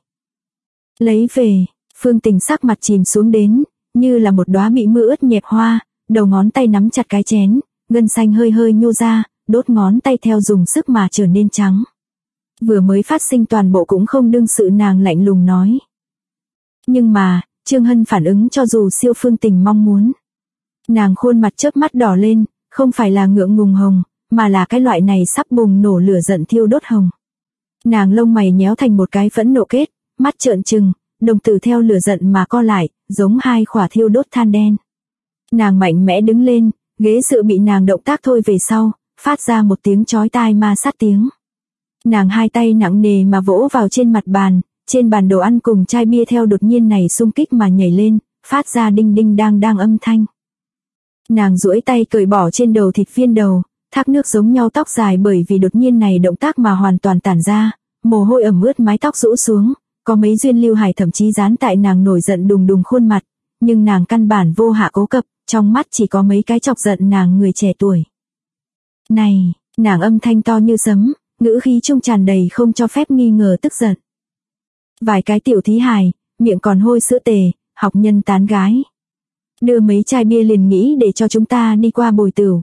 Lấy về, Phương Tình sắc mặt chìm xuống đến, như là một đóa bị mưa ướt nhẹp hoa, đầu ngón tay nắm chặt cái chén, gân xanh hơi nhô ra, đốt ngón tay theo dùng sức mà trở nên trắng. Vừa mới phát sinh toàn bộ cũng không đương sự, nàng lạnh lùng nói. Nhưng mà, Trương Hân phản ứng cho dù siêu Phương Tình mong muốn. Nàng khuôn mặt chớp mắt đỏ lên, không phải là ngượng ngùng hồng, mà là cái loại này sắp bùng nổ lửa giận thiêu đốt hồng. Nàng lông mày nhéo thành một cái phẫn nộ kết, mắt trợn trừng, đồng tử theo lửa giận mà co lại, giống hai khỏa thiêu đốt than đen. Nàng mạnh mẽ đứng lên, ghế dựa bị nàng động tác thôi về sau, phát ra một tiếng chói tai ma sát tiếng. Nàng hai tay nặng nề mà vỗ vào trên mặt bàn, trên bàn đồ ăn cùng chai bia theo đột nhiên này xung kích mà nhảy lên, phát ra đinh đinh đang âm thanh. Nàng duỗi tay cởi bỏ trên đầu thịt viên đầu, thác nước giống nhau tóc dài bởi vì đột nhiên này động tác mà hoàn toàn tản ra, mồ hôi ẩm ướt mái tóc rũ xuống, có mấy duyên lưu hải thậm chí dán tại nàng nổi giận đùng đùng khuôn mặt, nhưng nàng căn bản vô hạ cố cập, trong mắt chỉ có mấy cái chọc giận nàng người trẻ tuổi. Này, nàng âm thanh to như sấm, ngữ khí trung tràn đầy không cho phép nghi ngờ tức giận. Vài cái tiểu thí hài, miệng còn hôi sữa tề, học nhân tán gái. Đưa mấy chai bia liền nghĩ để cho chúng ta đi qua bồi tửu.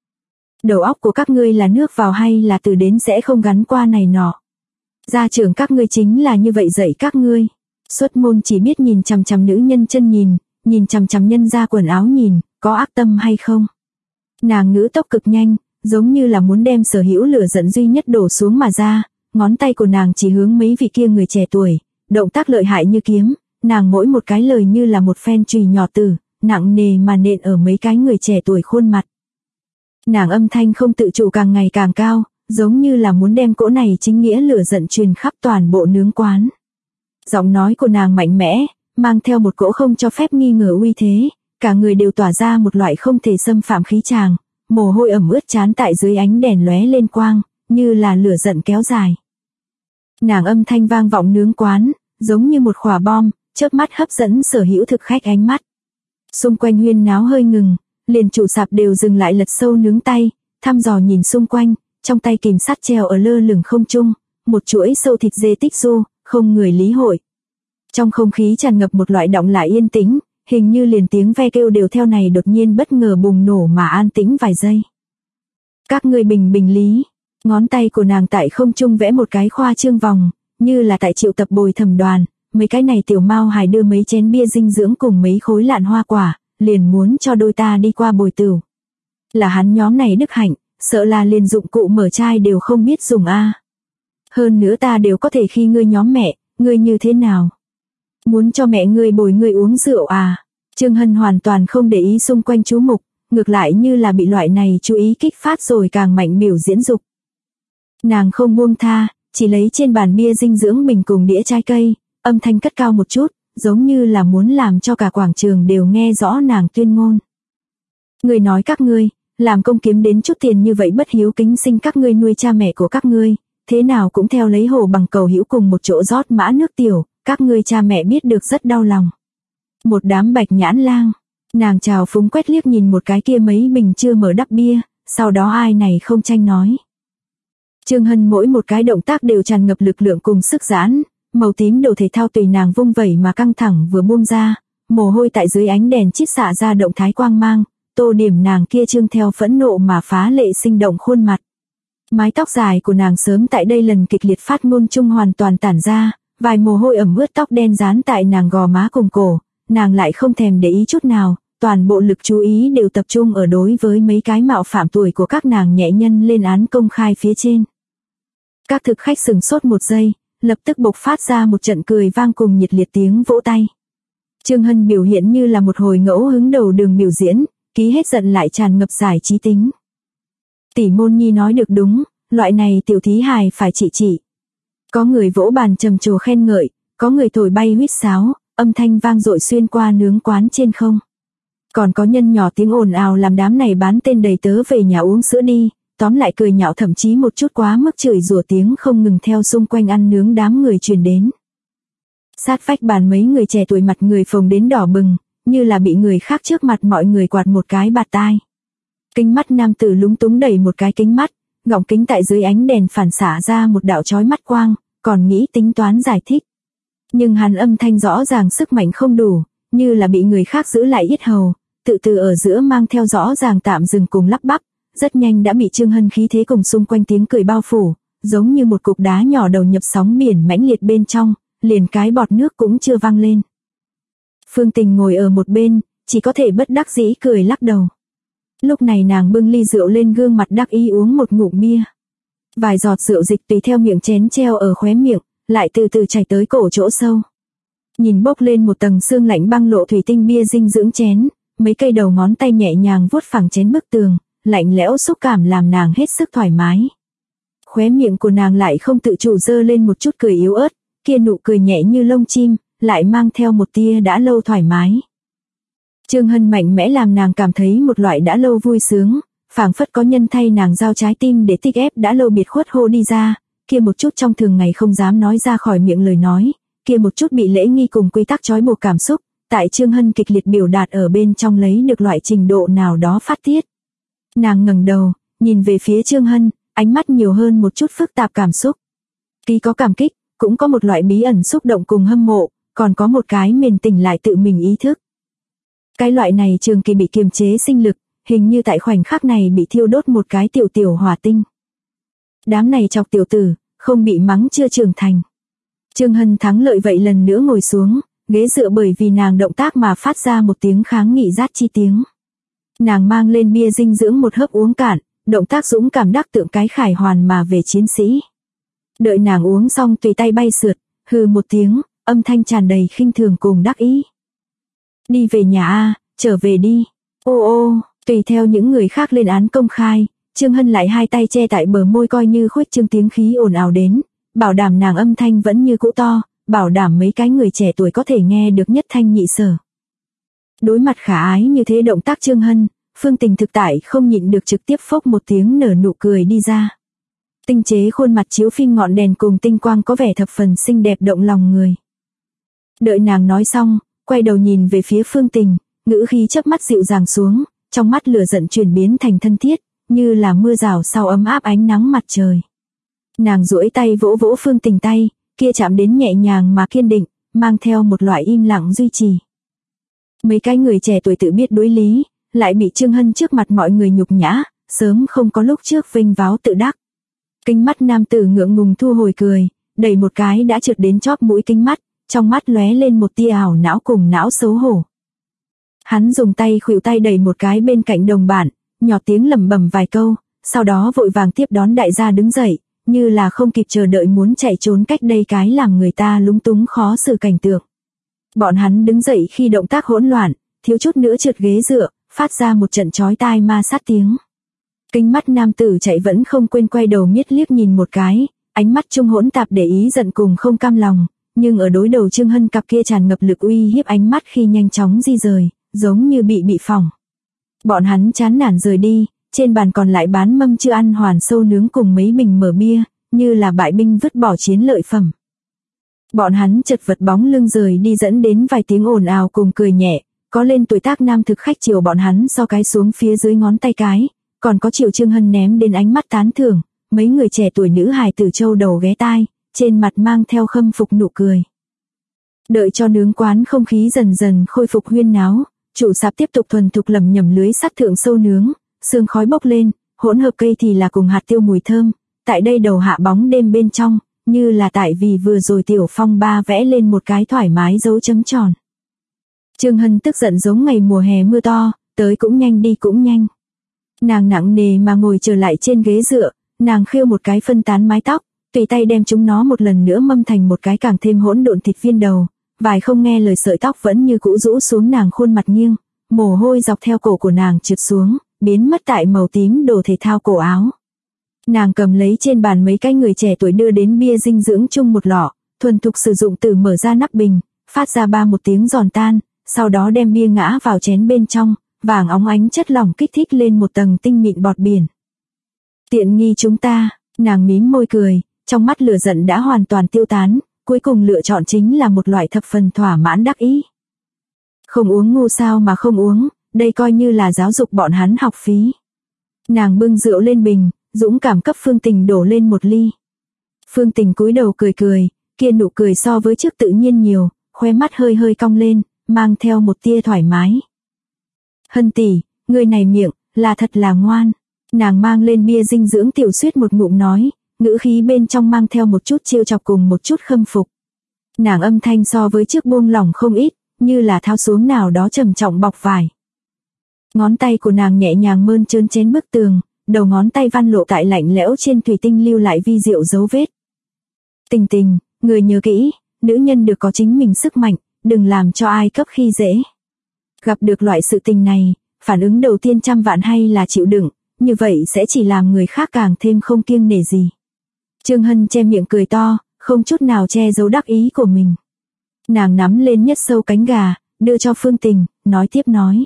Đầu óc của các ngươi là nước vào hay là từ đến sẽ không gắn qua này nọ. Gia trưởng các ngươi chính là như vậy dạy các ngươi. Xuất môn chỉ biết nhìn chằm chằm nữ nhân chân nhìn chằm chằm nhân ra quần áo nhìn, có ác tâm hay không. Nàng ngữ tốc cực nhanh, giống như là muốn đem sở hữu lửa giận duy nhất đổ xuống mà ra, ngón tay của nàng chỉ hướng mấy vị kia người trẻ tuổi, động tác lợi hại như kiếm, nàng mỗi một cái lời như là một phen chùy nhỏ tử, nặng nề mà nện ở mấy cái người trẻ tuổi khuôn mặt. Nàng âm thanh không tự chủ càng ngày càng cao, giống như là muốn đem cỗ này chính nghĩa lửa giận truyền khắp toàn bộ nướng quán. Giọng nói của nàng mạnh mẽ, mang theo một cỗ không cho phép nghi ngờ uy thế, cả người đều tỏa ra một loại không thể xâm phạm khí tràng, mồ hôi ẩm ướt trán tại dưới ánh đèn lóe lên quang, như là lửa giận kéo dài. Nàng âm thanh vang vọng nướng quán, giống như một quả bom, chớp mắt hấp dẫn sở hữu thực khách ánh mắt. Xung quanh huyên náo hơi ngừng, liền chủ sạp đều dừng lại lật sâu nướng tay, thăm dò nhìn xung quanh, trong tay kìm sắt treo ở lơ lửng không trung, một chuỗi sâu thịt dê tích du, không người lý hội. Trong không khí tràn ngập một loại động lại yên tĩnh, hình như liền tiếng ve kêu đều theo này đột nhiên bất ngờ bùng nổ mà an tĩnh vài giây. Các ngươi bình lý, ngón tay của nàng tại không trung vẽ một cái khoa trương vòng, như là tại triệu tập bồi thẩm đoàn, mấy cái này tiểu mao hài đưa mấy chén bia dinh dưỡng cùng mấy khối lạn hoa quả, liền muốn cho đôi ta đi qua bồi tửu. Là hắn nhóm này đức hạnh, sợ là liền dụng cụ mở chai đều không biết dùng a. Hơn nữa ta đều có thể khi ngươi nhóm mẹ, ngươi như thế nào? Muốn cho mẹ ngươi bồi ngươi uống rượu à? Trương Hân hoàn toàn không để ý xung quanh chú mục, ngược lại như là bị loại này chú ý kích phát rồi càng mạnh biểu diễn dục. Nàng không buông tha, chỉ lấy trên bàn bia dinh dưỡng bình cùng đĩa trái cây, âm thanh cất cao một chút, giống như là muốn làm cho cả quảng trường đều nghe rõ nàng tuyên ngôn. Người nói các ngươi, làm công kiếm đến chút tiền như vậy bất hiếu kính sinh các ngươi nuôi cha mẹ của các ngươi, thế nào cũng theo lấy hồ bằng cầu hữu cùng một chỗ rót mã nước tiểu, các ngươi cha mẹ biết được rất đau lòng. Một đám bạch nhãn lang, nàng chào phúng quét liếc nhìn một cái kia mấy bình chưa mở đắp bia, sau đó ai này không tranh nói. Trương Hân mỗi một cái động tác đều tràn ngập lực lượng cùng sức giãn, màu tím đồ thể thao tùy nàng vung vẩy mà căng thẳng vừa buông ra, mồ hôi tại dưới ánh đèn chít xạ ra động thái quang mang, tô điểm nàng kia trương theo phẫn nộ mà phá lệ sinh động khuôn mặt. Mái tóc dài của nàng sớm tại đây lần kịch liệt phát ngôn chung hoàn toàn tản ra, vài mồ hôi ẩm ướt tóc đen dán tại nàng gò má cùng cổ, nàng lại không thèm để ý chút nào, toàn bộ lực chú ý đều tập trung ở đối với mấy cái mạo phạm tuổi của các nàng nhẹ nhân lên án công khai phía trên. Các thực khách sừng sốt một giây, lập tức bộc phát ra một trận cười vang cùng nhiệt liệt tiếng vỗ tay. Trương Hân biểu hiện như là một hồi ngẫu hứng đầu đường biểu diễn, ký hết giận lại tràn ngập giải trí tính. Tỷ Môn Nhi nói được đúng, loại này tiểu thí hài phải trị. Có người vỗ bàn trầm trồ khen ngợi, có người thổi bay huýt sáo, âm thanh vang dội xuyên qua nướng quán trên không. Còn có nhân nhỏ tiếng ồn ào làm đám này bán tên đầy tớ về nhà uống sữa đi, tóm lại cười nhạo thậm chí một chút quá mức chửi rủa tiếng không ngừng theo xung quanh ăn nướng đám người truyền đến. Sát vách bàn mấy người trẻ tuổi mặt người phồng đến đỏ bừng, như là bị người khác trước mặt mọi người quạt một cái bạt tai. Kính mắt nam tử lúng túng đẩy một cái kính mắt, gọng kính tại dưới ánh đèn phản xạ ra một đạo chói mắt quang, còn nghĩ tính toán giải thích. Nhưng hắn âm thanh rõ ràng sức mạnh không đủ, như là bị người khác giữ lại yết hầu, tự từ ở giữa mang theo rõ ràng tạm dừng cùng lắp bắp, rất nhanh đã bị Trương Hân khí thế cùng xung quanh tiếng cười bao phủ, giống như một cục đá nhỏ đầu nhập sóng biển mãnh liệt bên trong, liền cái bọt nước cũng chưa văng lên. Phương Tình ngồi ở một bên, chỉ có thể bất đắc dĩ cười lắc đầu. Lúc này nàng bưng ly rượu lên gương mặt đắc ý uống một ngụm bia. Vài giọt rượu dịch tùy theo miệng chén treo ở khóe miệng, lại từ từ chảy tới cổ chỗ sâu. Nhìn bốc lên một tầng sương lạnh băng lộ thủy tinh bia dinh dưỡng chén, mấy cây đầu ngón tay nhẹ nhàng vuốt phẳng chén bức tường, lạnh lẽo xúc cảm làm nàng hết sức thoải mái. Khóe miệng của nàng lại không tự chủ dơ lên một chút cười yếu ớt, kia nụ cười nhẹ như lông chim, lại mang theo một tia đã lâu thoải mái. Trương Hân mạnh mẽ làm nàng cảm thấy một loại đã lâu vui sướng, phảng phất có nhân thay nàng giao trái tim để tích ép đã lâu biệt khuất hô đi ra, kia một chút trong thường ngày không dám nói ra khỏi miệng lời nói, kia một chút bị lễ nghi cùng quy tắc trói buộc cảm xúc, tại Trương Hân kịch liệt biểu đạt ở bên trong lấy được loại trình độ nào đó phát tiết. Nàng ngẩng đầu, nhìn về phía Trương Hân, ánh mắt nhiều hơn một chút phức tạp cảm xúc. Khi có cảm kích, cũng có một loại bí ẩn xúc động cùng hâm mộ, còn có một cái mền tỉnh lại tự mình ý thức. Cái loại này trường kỳ bị kiềm chế sinh lực, hình như tại khoảnh khắc này bị thiêu đốt một cái tiểu hỏa tinh. Đám này chọc tiểu tử, không bị mắng chưa trưởng thành. Trương Hân thắng lợi vậy lần nữa ngồi xuống, ghế dựa bởi vì nàng động tác mà phát ra một tiếng kháng nghị rát chi tiếng. Nàng mang lên bia dinh dưỡng một hớp uống cạn, động tác dũng cảm đắc tượng cái khải hoàn mà về chiến sĩ. Đợi nàng uống xong tùy tay bay sượt, hừ một tiếng, âm thanh tràn đầy khinh thường cùng đắc ý. Đi về nhà a, trở về đi. Ô, tùy theo những người khác lên án công khai, Trương Hân lại hai tay che tại bờ môi coi như khuếch trương tiếng khí ồn ào đến, bảo đảm nàng âm thanh vẫn như cũ to, bảo đảm mấy cái người trẻ tuổi có thể nghe được nhất thanh nhị sở. Đối mặt khả ái như thế động tác Trương Hân, Phương Tình thực tại không nhịn được trực tiếp phốc một tiếng nở nụ cười đi ra. Tinh chế khuôn mặt chiếu phim ngọn đèn cùng tinh quang có vẻ thập phần xinh đẹp động lòng người. Đợi nàng nói xong, quay đầu nhìn về phía Phương Tình, ngữ khí chớp mắt dịu dàng xuống, trong mắt lửa giận chuyển biến thành thân thiết, như là mưa rào sau ấm áp ánh nắng mặt trời. Nàng duỗi tay vỗ vỗ Phương Tình tay, kia chạm đến nhẹ nhàng mà kiên định, mang theo một loại im lặng duy trì. Mấy cái người trẻ tuổi tự biết đối lý, lại bị Trương Hân trước mặt mọi người nhục nhã, sớm không có lúc trước vênh váo tự đắc. Kính mắt nam tử ngượng ngùng thu hồi cười, đẩy một cái đã trượt đến chóp mũi kính mắt, trong mắt lóe lên một tia ảo não cùng não xấu hổ. Hắn dùng tay khuỷu tay đẩy một cái bên cạnh đồng bạn, nhỏ tiếng lẩm bẩm vài câu, sau đó vội vàng tiếp đón đại gia đứng dậy, như là không kịp chờ đợi muốn chạy trốn cách đây cái làm người ta lúng túng khó xử cảnh tượng. Bọn hắn đứng dậy khi động tác hỗn loạn, thiếu chút nữa trượt ghế dựa, phát ra một trận chói tai ma sát tiếng. Kính mắt nam tử chạy vẫn không quên quay đầu miết liếc nhìn một cái, ánh mắt trung hỗn tạp để ý giận cùng không cam lòng, nhưng ở đối đầu Trương Hân cặp kia tràn ngập lực uy hiếp ánh mắt khi nhanh chóng di rời, giống như bị phỏng. Bọn hắn chán nản rời đi, trên bàn còn lại bán mâm chưa ăn hoàn sâu nướng cùng mấy bình mở bia, như là bại binh vứt bỏ chiến lợi phẩm. Bọn hắn chật vật bóng lưng rời đi dẫn đến vài tiếng ồn ào cùng cười nhẹ, có lên tuổi tác nam thực khách chiều bọn hắn so cái xuống phía dưới ngón tay cái, còn có chiều Trương Hân ném đến ánh mắt tán thưởng, mấy người trẻ tuổi nữ hài tử châu đầu ghé tai, trên mặt mang theo khâm phục nụ cười. Đợi cho nướng quán không khí dần dần khôi phục huyên náo, chủ sạp tiếp tục thuần thục lầm nhầm lưới sắt thượng sâu nướng, sương khói bốc lên, hỗn hợp cây thì là cùng hạt tiêu mùi thơm, tại đây đầu hạ bóng đêm bên trong, như là tại vì vừa rồi tiểu phong ba vẽ lên một cái thoải mái dấu chấm tròn. Trương Hân tức giận giống ngày mùa hè mưa to, tới cũng nhanh đi cũng nhanh. Nàng nặng nề mà ngồi trở lại trên ghế dựa, nàng khêu một cái phân tán mái tóc, tùy tay đem chúng nó một lần nữa mâm thành một cái càng thêm hỗn độn thịt viên đầu, vài không nghe lời sợi tóc vẫn như cũ rũ xuống nàng khuôn mặt nghiêng, mồ hôi dọc theo cổ của nàng trượt xuống, biến mất tại màu tím đồ thể thao cổ áo. Nàng cầm lấy trên bàn mấy cái người trẻ tuổi đưa đến bia dinh dưỡng chung một lọ, thuần thục sử dụng từ mở ra nắp bình, phát ra một tiếng giòn tan, sau đó đem bia ngã vào chén bên trong, vàng óng ánh chất lỏng kích thích lên một tầng tinh mịn bọt biển. Tiện nghi chúng ta, nàng mím môi cười, trong mắt lửa giận đã hoàn toàn tiêu tán, cuối cùng lựa chọn chính là một loại thập phần thỏa mãn đắc ý. Không uống ngu sao mà không uống, đây coi như là giáo dục bọn hắn học phí. Nàng bưng rượu lên bình, dũng cảm cấp Phương Tình đổ lên một ly. Phương Tình cúi đầu cười cười, kia nụ cười so với trước tự nhiên nhiều, khóe mắt hơi hơi cong lên, mang theo một tia thoải mái. Hân tỷ, người này miệng, là thật là ngoan. Nàng mang lên bia dinh dưỡng tiểu suyết một ngụm nói, ngữ khí bên trong mang theo một chút trêu chọc cùng một chút khâm phục. Nàng âm thanh so với trước buông lỏng không ít, như là tháo xuống nào đó trầm trọng bọc vải. Ngón tay của nàng nhẹ nhàng mơn trơn trên bức tường, đầu ngón tay văn lộ tại lạnh lẽo trên thủy tinh lưu lại vi diệu dấu vết. Tình Tình, người nhớ kỹ, nữ nhân được có chính mình sức mạnh, đừng làm cho ai cấp khi dễ. Gặp được loại sự tình này, phản ứng đầu tiên trăm vạn hay là chịu đựng, như vậy sẽ chỉ làm người khác càng thêm không kiêng nể gì. Trương Hân che miệng cười to, không chút nào che giấu đắc ý của mình. Nàng nắm lên nhất sâu cánh gà, đưa cho Phương Tình, nói tiếp nói.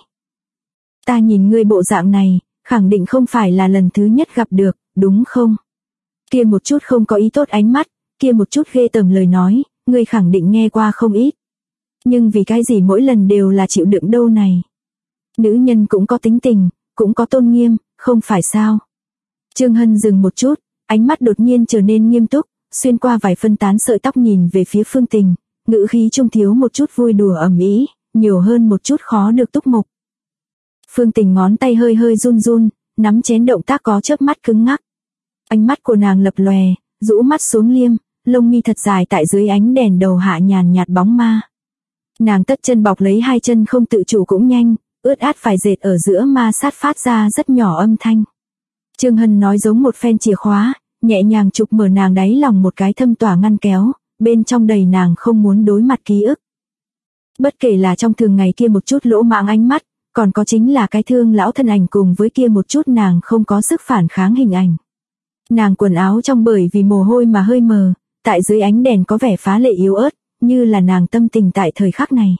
Ta nhìn ngươi bộ dạng này, khẳng định không phải là lần thứ nhất gặp được, đúng không? Kia một chút không có ý tốt ánh mắt, kia một chút ghê tởm lời nói, ngươi khẳng định nghe qua không ít. Nhưng vì cái gì mỗi lần đều là chịu đựng đâu này? Nữ nhân cũng có tính tình, cũng có tôn nghiêm, không phải sao? Trương Hân dừng một chút, ánh mắt đột nhiên trở nên nghiêm túc, xuyên qua vài phân tán sợi tóc nhìn về phía Phương Tình, ngữ khí trung thiếu một chút vui đùa ầm ĩ, nhiều hơn một chút khó được túc mục. Phương Tình ngón tay hơi hơi run run, nắm chén động tác có chớp mắt cứng ngắc. Ánh mắt của nàng lập lòe, rũ mắt xuống liêm, lông mi thật dài tại dưới ánh đèn đầu hạ nhàn nhạt bóng ma. Nàng tất chân bọc lấy hai chân không tự chủ cũng nhanh, ướt át vải dệt ở giữa ma sát phát ra rất nhỏ âm thanh. Trương Hân nói giống một phen chìa khóa, nhẹ nhàng trục mở nàng đáy lòng một cái thâm tỏa ngăn kéo, bên trong đầy nàng không muốn đối mặt ký ức. Bất kể là trong thường ngày kia một chút lỗ mãng ánh mắt, còn có chính là cái thương lão thân ảnh cùng với kia một chút nàng không có sức phản kháng hình ảnh. Nàng quần áo trong bởi vì mồ hôi mà hơi mờ, tại dưới ánh đèn có vẻ phá lệ yếu ớt, như là nàng tâm tình tại thời khắc này.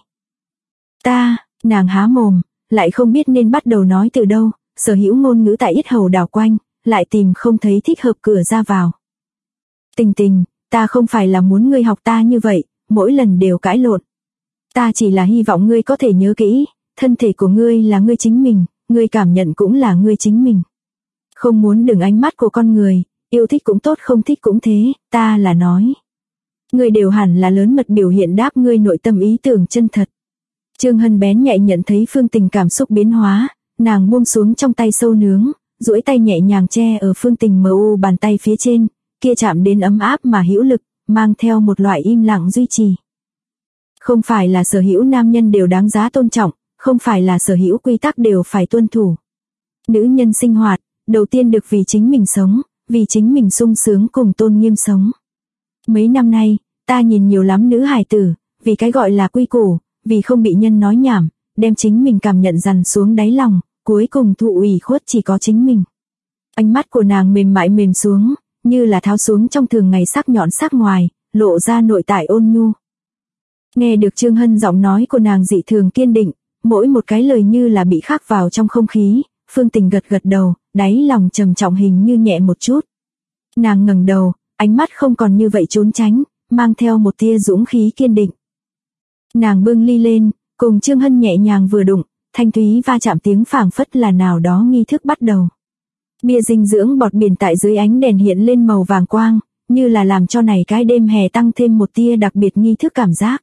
Nàng há mồm, lại không biết nên bắt đầu nói từ đâu, sở hữu ngôn ngữ tại yết hầu đảo quanh, lại tìm không thấy thích hợp cửa ra vào. Tình Tình, ta không phải là muốn ngươi học ta như vậy, mỗi lần đều cãi lộn. Ta chỉ là hy vọng ngươi có thể nhớ kỹ, thân thể của ngươi là ngươi chính mình, ngươi cảm nhận cũng là ngươi chính mình. Không muốn đừng ánh mắt của con người, yêu thích cũng tốt không thích cũng thế, ta là nói. Ngươi đều hẳn là lớn mật biểu hiện đáp ngươi nội tâm ý tưởng chân thật. Trương Hân bén nhạy nhận thấy Phương Tình cảm xúc biến hóa, nàng buông xuống trong tay sâu nướng, duỗi tay nhẹ nhàng che ở Phương Tình mờ u bàn tay phía trên, kia chạm đến ấm áp mà hữu lực, mang theo một loại im lặng duy trì. Không phải là sở hữu nam nhân đều đáng giá tôn trọng, không phải là sở hữu quy tắc đều phải tuân thủ. Nữ nhân sinh hoạt, đầu tiên được vì chính mình sống, vì chính mình sung sướng cùng tôn nghiêm sống. Mấy năm nay, ta nhìn nhiều lắm nữ hài tử, vì cái gọi là quy củ, vì không bị nhân nói nhảm, đem chính mình cảm nhận dằn xuống đáy lòng, cuối cùng thụ ủy khuất chỉ có chính mình. Ánh mắt của nàng mềm mại mềm xuống, như là tháo xuống trong thường ngày sắc nhọn sắc ngoài, lộ ra nội tại ôn nhu. Nghe được Trương Hân giọng nói của nàng dị thường kiên định, mỗi một cái lời như là bị khắc vào trong không khí, Phương Tình gật gật đầu, đáy lòng trầm trọng hình như nhẹ một chút. Nàng ngẩng đầu, ánh mắt không còn như vậy trốn tránh, mang theo một tia dũng khí kiên định. Nàng bưng ly lên, cùng Trương Hân nhẹ nhàng vừa đụng, thanh thúy va chạm tiếng phảng phất là nào đó nghi thức bắt đầu. Bia dinh dưỡng bọt biển tại dưới ánh đèn hiện lên màu vàng quang, như là làm cho này cái đêm hè tăng thêm một tia đặc biệt nghi thức cảm giác.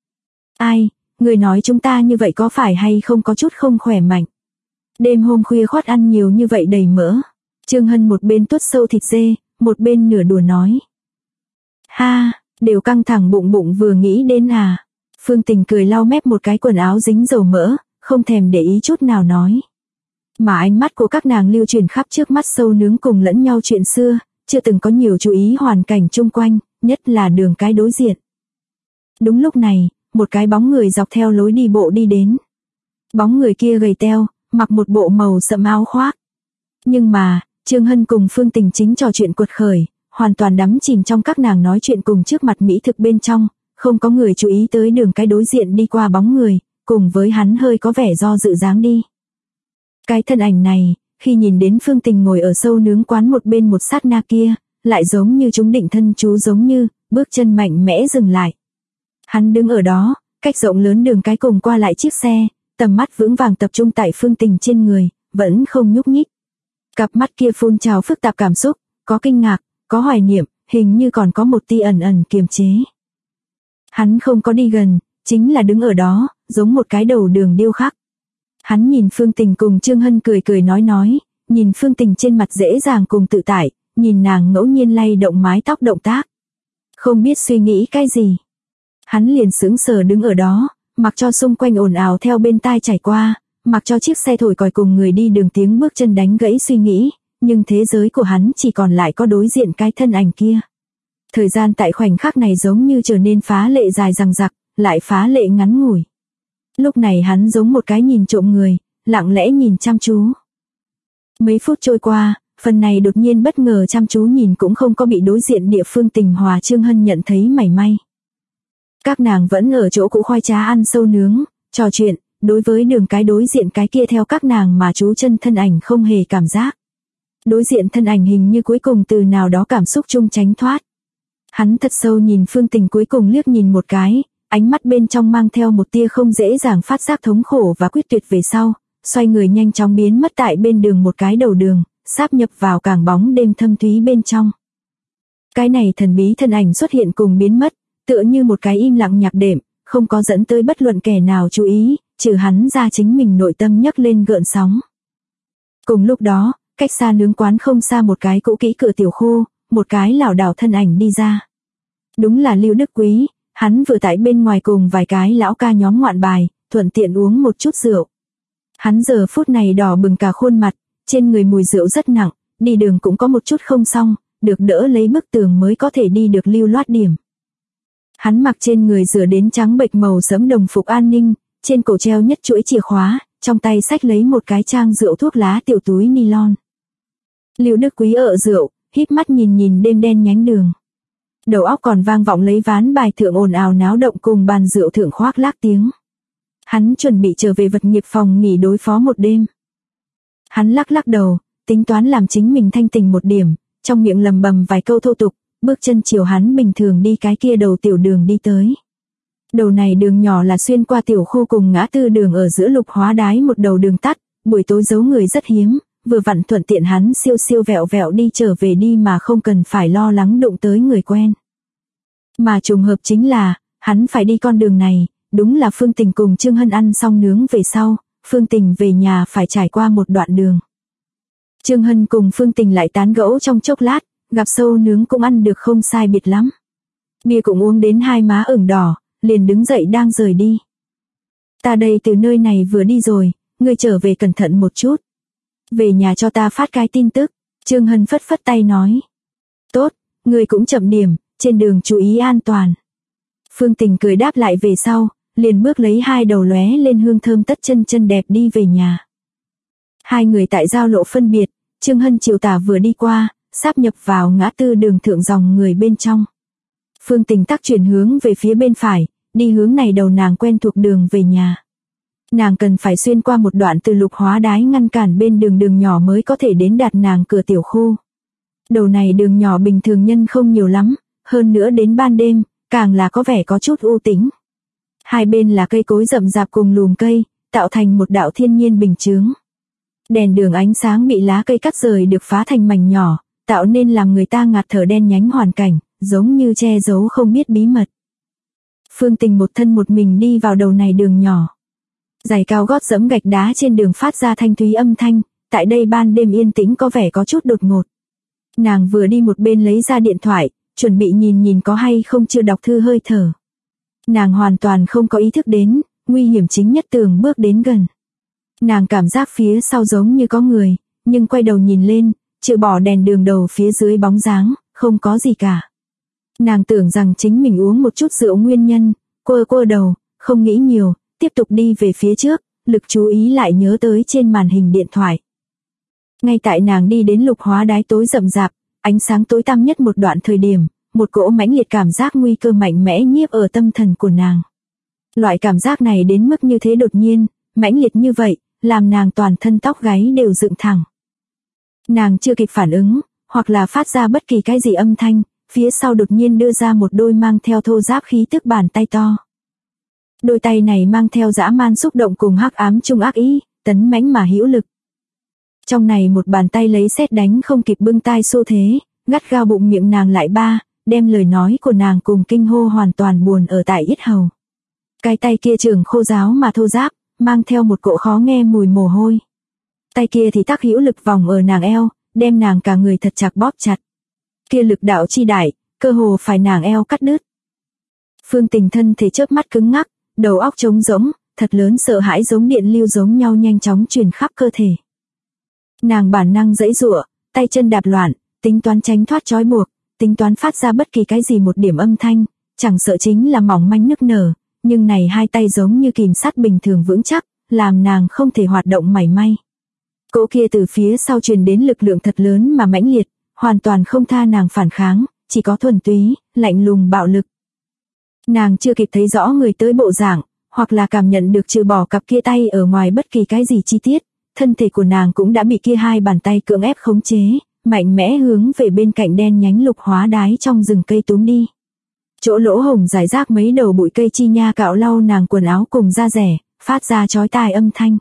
Ai, người nói chúng ta như vậy có phải hay không có chút không khỏe mạnh? Đêm hôm khuya khoắt ăn nhiều như vậy đầy mỡ. Trương Hân một bên tuốt sâu thịt dê, một bên nửa đùa nói. Ha, đều căng thẳng bụng bụng vừa nghĩ đến à. Phương Tình cười lau mép một cái quần áo dính dầu mỡ, không thèm để ý chút nào nói. Mà ánh mắt của các nàng lưu truyền khắp trước mắt sâu nướng cùng lẫn nhau chuyện xưa, chưa từng có nhiều chú ý hoàn cảnh chung quanh, nhất là đường cái đối diện. Đúng lúc này, một cái bóng người dọc theo lối đi bộ đi đến. Bóng người kia gầy teo, mặc một bộ màu sẫm áo khoác. Nhưng mà, Trương Hân cùng Phương Tình chính trò chuyện quật khởi, hoàn toàn đắm chìm trong các nàng nói chuyện cùng trước mặt mỹ thực bên trong, không có người chú ý tới đường cái đối diện đi qua bóng người, cùng với hắn hơi có vẻ do dự dáng đi. Cái thân ảnh này, khi nhìn đến Phương Tình ngồi ở sâu nướng quán một bên một sát na kia, lại giống như chúng định thân chú giống như, bước chân mạnh mẽ dừng lại. Hắn đứng ở đó, cách rộng lớn đường cái cùng qua lại chiếc xe, tầm mắt vững vàng tập trung tại Phương Tình trên người, vẫn không nhúc nhích. Cặp mắt kia phun trào phức tạp cảm xúc, có kinh ngạc, có hoài niệm, hình như còn có một tia ẩn ẩn kiềm chế. Hắn không có đi gần, chính là đứng ở đó, giống một cái đầu đường điêu khắc. Hắn nhìn Phương Tình cùng Trương Hân cười cười nói, nhìn Phương Tình trên mặt dễ dàng cùng tự tại, nhìn nàng ngẫu nhiên lay động mái tóc động tác. Không biết suy nghĩ cái gì. Hắn liền sững sờ đứng ở đó, mặc cho xung quanh ồn ào theo bên tai chảy qua, mặc cho chiếc xe thổi còi cùng người đi đường tiếng bước chân đánh gãy suy nghĩ, nhưng thế giới của hắn chỉ còn lại có đối diện cái thân ảnh kia. Thời gian tại khoảnh khắc này giống như trở nên phá lệ dài dằng dặc, lại phá lệ ngắn ngủi. Lúc này hắn giống một cái nhìn trộm người, lặng lẽ nhìn chăm chú. Mấy phút trôi qua, phần này đột nhiên bất ngờ chăm chú nhìn cũng không có bị đối diện địa Phương Tình hòa Trương Hân nhận thấy mảy may. Các nàng vẫn ở chỗ cũ khoai trá ăn sâu nướng, trò chuyện, đối với đường cái đối diện cái kia theo các nàng mà chú chân thân ảnh không hề cảm giác. Đối diện thân ảnh hình như cuối cùng từ nào đó cảm xúc chung tránh thoát. Hắn thật sâu nhìn Phương Tình cuối cùng liếc nhìn một cái, ánh mắt bên trong mang theo một tia không dễ dàng phát giác thống khổ và quyết tuyệt về sau, xoay người nhanh chóng biến mất tại bên đường một cái đầu đường, sáp nhập vào cảng bóng đêm thâm thúy bên trong. Cái này thần bí thân ảnh xuất hiện cùng biến mất, tựa như một cái im lặng nhạc đệm, không có dẫn tới bất luận kẻ nào chú ý, trừ hắn ra chính mình nội tâm nhấc lên gợn sóng. Cùng lúc đó, cách xa nướng quán không xa một cái cũ kỹ cửa tiểu khu, một cái lảo đảo thân ảnh đi ra. Đúng là Lưu Đức Quý, hắn vừa tại bên ngoài cùng vài cái lão ca nhóm ngoạn bài, thuận tiện uống một chút rượu. Hắn giờ phút này đỏ bừng cả khuôn mặt, trên người mùi rượu rất nặng, đi đường cũng có một chút không xong, được đỡ lấy bức tường mới có thể đi được lưu loát điểm. Hắn mặc trên người rửa đến trắng bệch màu sẫm đồng phục an ninh, trên cổ treo nhất chuỗi chìa khóa, trong tay xách lấy một cái trang rượu thuốc lá tiểu túi nylon. Lưu Đức Quý ợ rượu, híp mắt nhìn đêm đen nhánh đường. Đầu óc còn vang vọng lấy ván bài thượng ồn ào náo động cùng bàn rượu thượng khoác lác tiếng. Hắn chuẩn bị trở về vật nghiệp phòng nghỉ đối phó một đêm. Hắn lắc đầu, tính toán làm chính mình thanh tỉnh một điểm, trong miệng lầm bầm vài câu thô tục, bước chân chiều hắn bình thường đi cái kia đầu tiểu đường đi tới. Đầu này đường nhỏ là xuyên qua tiểu khu cùng ngã tư đường ở giữa Lục Hóa Đái một đầu đường tắt, buổi tối giấu người rất hiếm, vừa vặn thuận tiện hắn siêu vẹo vẹo đi trở về đi mà không cần phải lo lắng đụng tới người quen. Mà trùng hợp chính là, hắn phải đi con đường này, đúng là Phương Tình cùng Trương Hân ăn xong nướng về sau, Phương Tình về nhà phải trải qua một đoạn đường. Trương Hân cùng Phương Tình lại tán gẫu trong chốc lát, gặp sâu nướng cũng ăn được không sai biệt lắm. Bia cũng uống đến hai má ửng đỏ, liền đứng dậy đang rời đi. Ta đây từ nơi này vừa đi rồi, ngươi trở về cẩn thận một chút. Về nhà cho ta phát cái tin tức, Trương Hân phất phất tay nói. Tốt, ngươi cũng chậm điểm, trên đường chú ý an toàn. Phương Tình cười đáp lại về sau, liền bước lấy hai đầu lóe lên hương thơm tất chân đẹp đi về nhà. Hai người tại giao lộ phân biệt, Trương Hân chiều tả vừa đi qua, sáp nhập vào ngã tư đường thượng dòng người bên trong. Phương Tình tắc chuyển hướng về phía bên phải, đi hướng này đầu nàng quen thuộc đường về nhà. Nàng cần phải xuyên qua một đoạn từ Lục Hóa Đái ngăn cản bên đường nhỏ mới có thể đến đạt nàng cửa tiểu khu. Đầu này đường nhỏ bình thường nhân không nhiều lắm, hơn nữa đến ban đêm, càng là có vẻ có chút u tĩnh. Hai bên là cây cối rậm rạp cùng lùm cây, tạo thành một đạo thiên nhiên bình chướng. Đèn đường ánh sáng bị lá cây cắt rời được phá thành mảnh nhỏ, tạo nên làm người ta ngạt thở đen nhánh hoàn cảnh, giống như che giấu không biết bí mật. Phương Tình một thân một mình đi vào đầu này đường nhỏ. Giày cao gót dẫm gạch đá trên đường phát ra thanh thúy âm thanh, tại đây ban đêm yên tĩnh có vẻ có chút đột ngột. Nàng vừa đi một bên lấy ra điện thoại, chuẩn bị nhìn có hay không chưa đọc thư hơi thở. Nàng hoàn toàn không có ý thức đến, nguy hiểm chính nhất từng bước đến gần. Nàng cảm giác phía sau giống như có người, nhưng quay đầu nhìn lên, trừ bỏ đèn đường đầu phía dưới bóng dáng, không có gì cả. Nàng tưởng rằng chính mình uống một chút rượu nguyên nhân, quơ đầu, không nghĩ nhiều, tiếp tục đi về phía trước, lực chú ý lại nhớ tới trên màn hình điện thoại. Ngay tại nàng đi đến lục hóa đái tối rậm rạp, ánh sáng tối tăm nhất một đoạn thời điểm, một cỗ mãnh liệt cảm giác nguy cơ mạnh mẽ nhiếp ở tâm thần của nàng. Loại cảm giác này đến mức như thế đột nhiên, mãnh liệt như vậy, làm nàng toàn thân tóc gáy đều dựng thẳng. Nàng chưa kịp phản ứng, hoặc là phát ra bất kỳ cái gì âm thanh, phía sau đột nhiên đưa ra một đôi mang theo thô ráp khí tức bàn tay to. Đôi tay này mang theo dã man xúc động cùng hắc ám chung ác ý, tấn mãnh mà hữu lực. Trong này một bàn tay lấy sét đánh không kịp bưng tai xô thế, gắt gao bụng miệng nàng lại đem lời nói của nàng cùng kinh hô hoàn toàn buồn ở tại yết hầu. Cái tay kia trường khô ráo mà thô ráp, mang theo một cỗ khó nghe mùi mồ hôi. Tay kia thì tác hữu lực vòng ở nàng eo, đem nàng cả người thật chặt bóp chặt. Kia lực đạo chi đại, cơ hồ phải nàng eo cắt đứt. Phương Tình thân thể chớp mắt cứng ngắc, đầu óc trống rỗng, thật lớn sợ hãi giống điện lưu giống nhau nhanh chóng truyền khắp cơ thể. Nàng bản năng giãy giụa, tay chân đạp loạn, tính toán tránh thoát trói buộc, tính toán phát ra bất kỳ cái gì một điểm âm thanh, chẳng sợ chính là mỏng manh nức nở, nhưng này hai tay giống như kìm sắt bình thường vững chắc, làm nàng không thể hoạt động mảy may. Cỗ kia từ phía sau truyền đến lực lượng thật lớn mà mãnh liệt, hoàn toàn không tha nàng phản kháng, chỉ có thuần túy, lạnh lùng bạo lực. Nàng chưa kịp thấy rõ người tới bộ dạng, hoặc là cảm nhận được trừ bỏ cặp kia tay ở ngoài bất kỳ cái gì chi tiết, thân thể của nàng cũng đã bị kia hai bàn tay cưỡng ép khống chế, mạnh mẽ hướng về bên cạnh đen nhánh lục hóa đái trong rừng cây túm đi. Chỗ lỗ hổng rải rác mấy đầu bụi cây chi nha cạo lau nàng quần áo cùng da rẻ, phát ra chói tai âm thanh.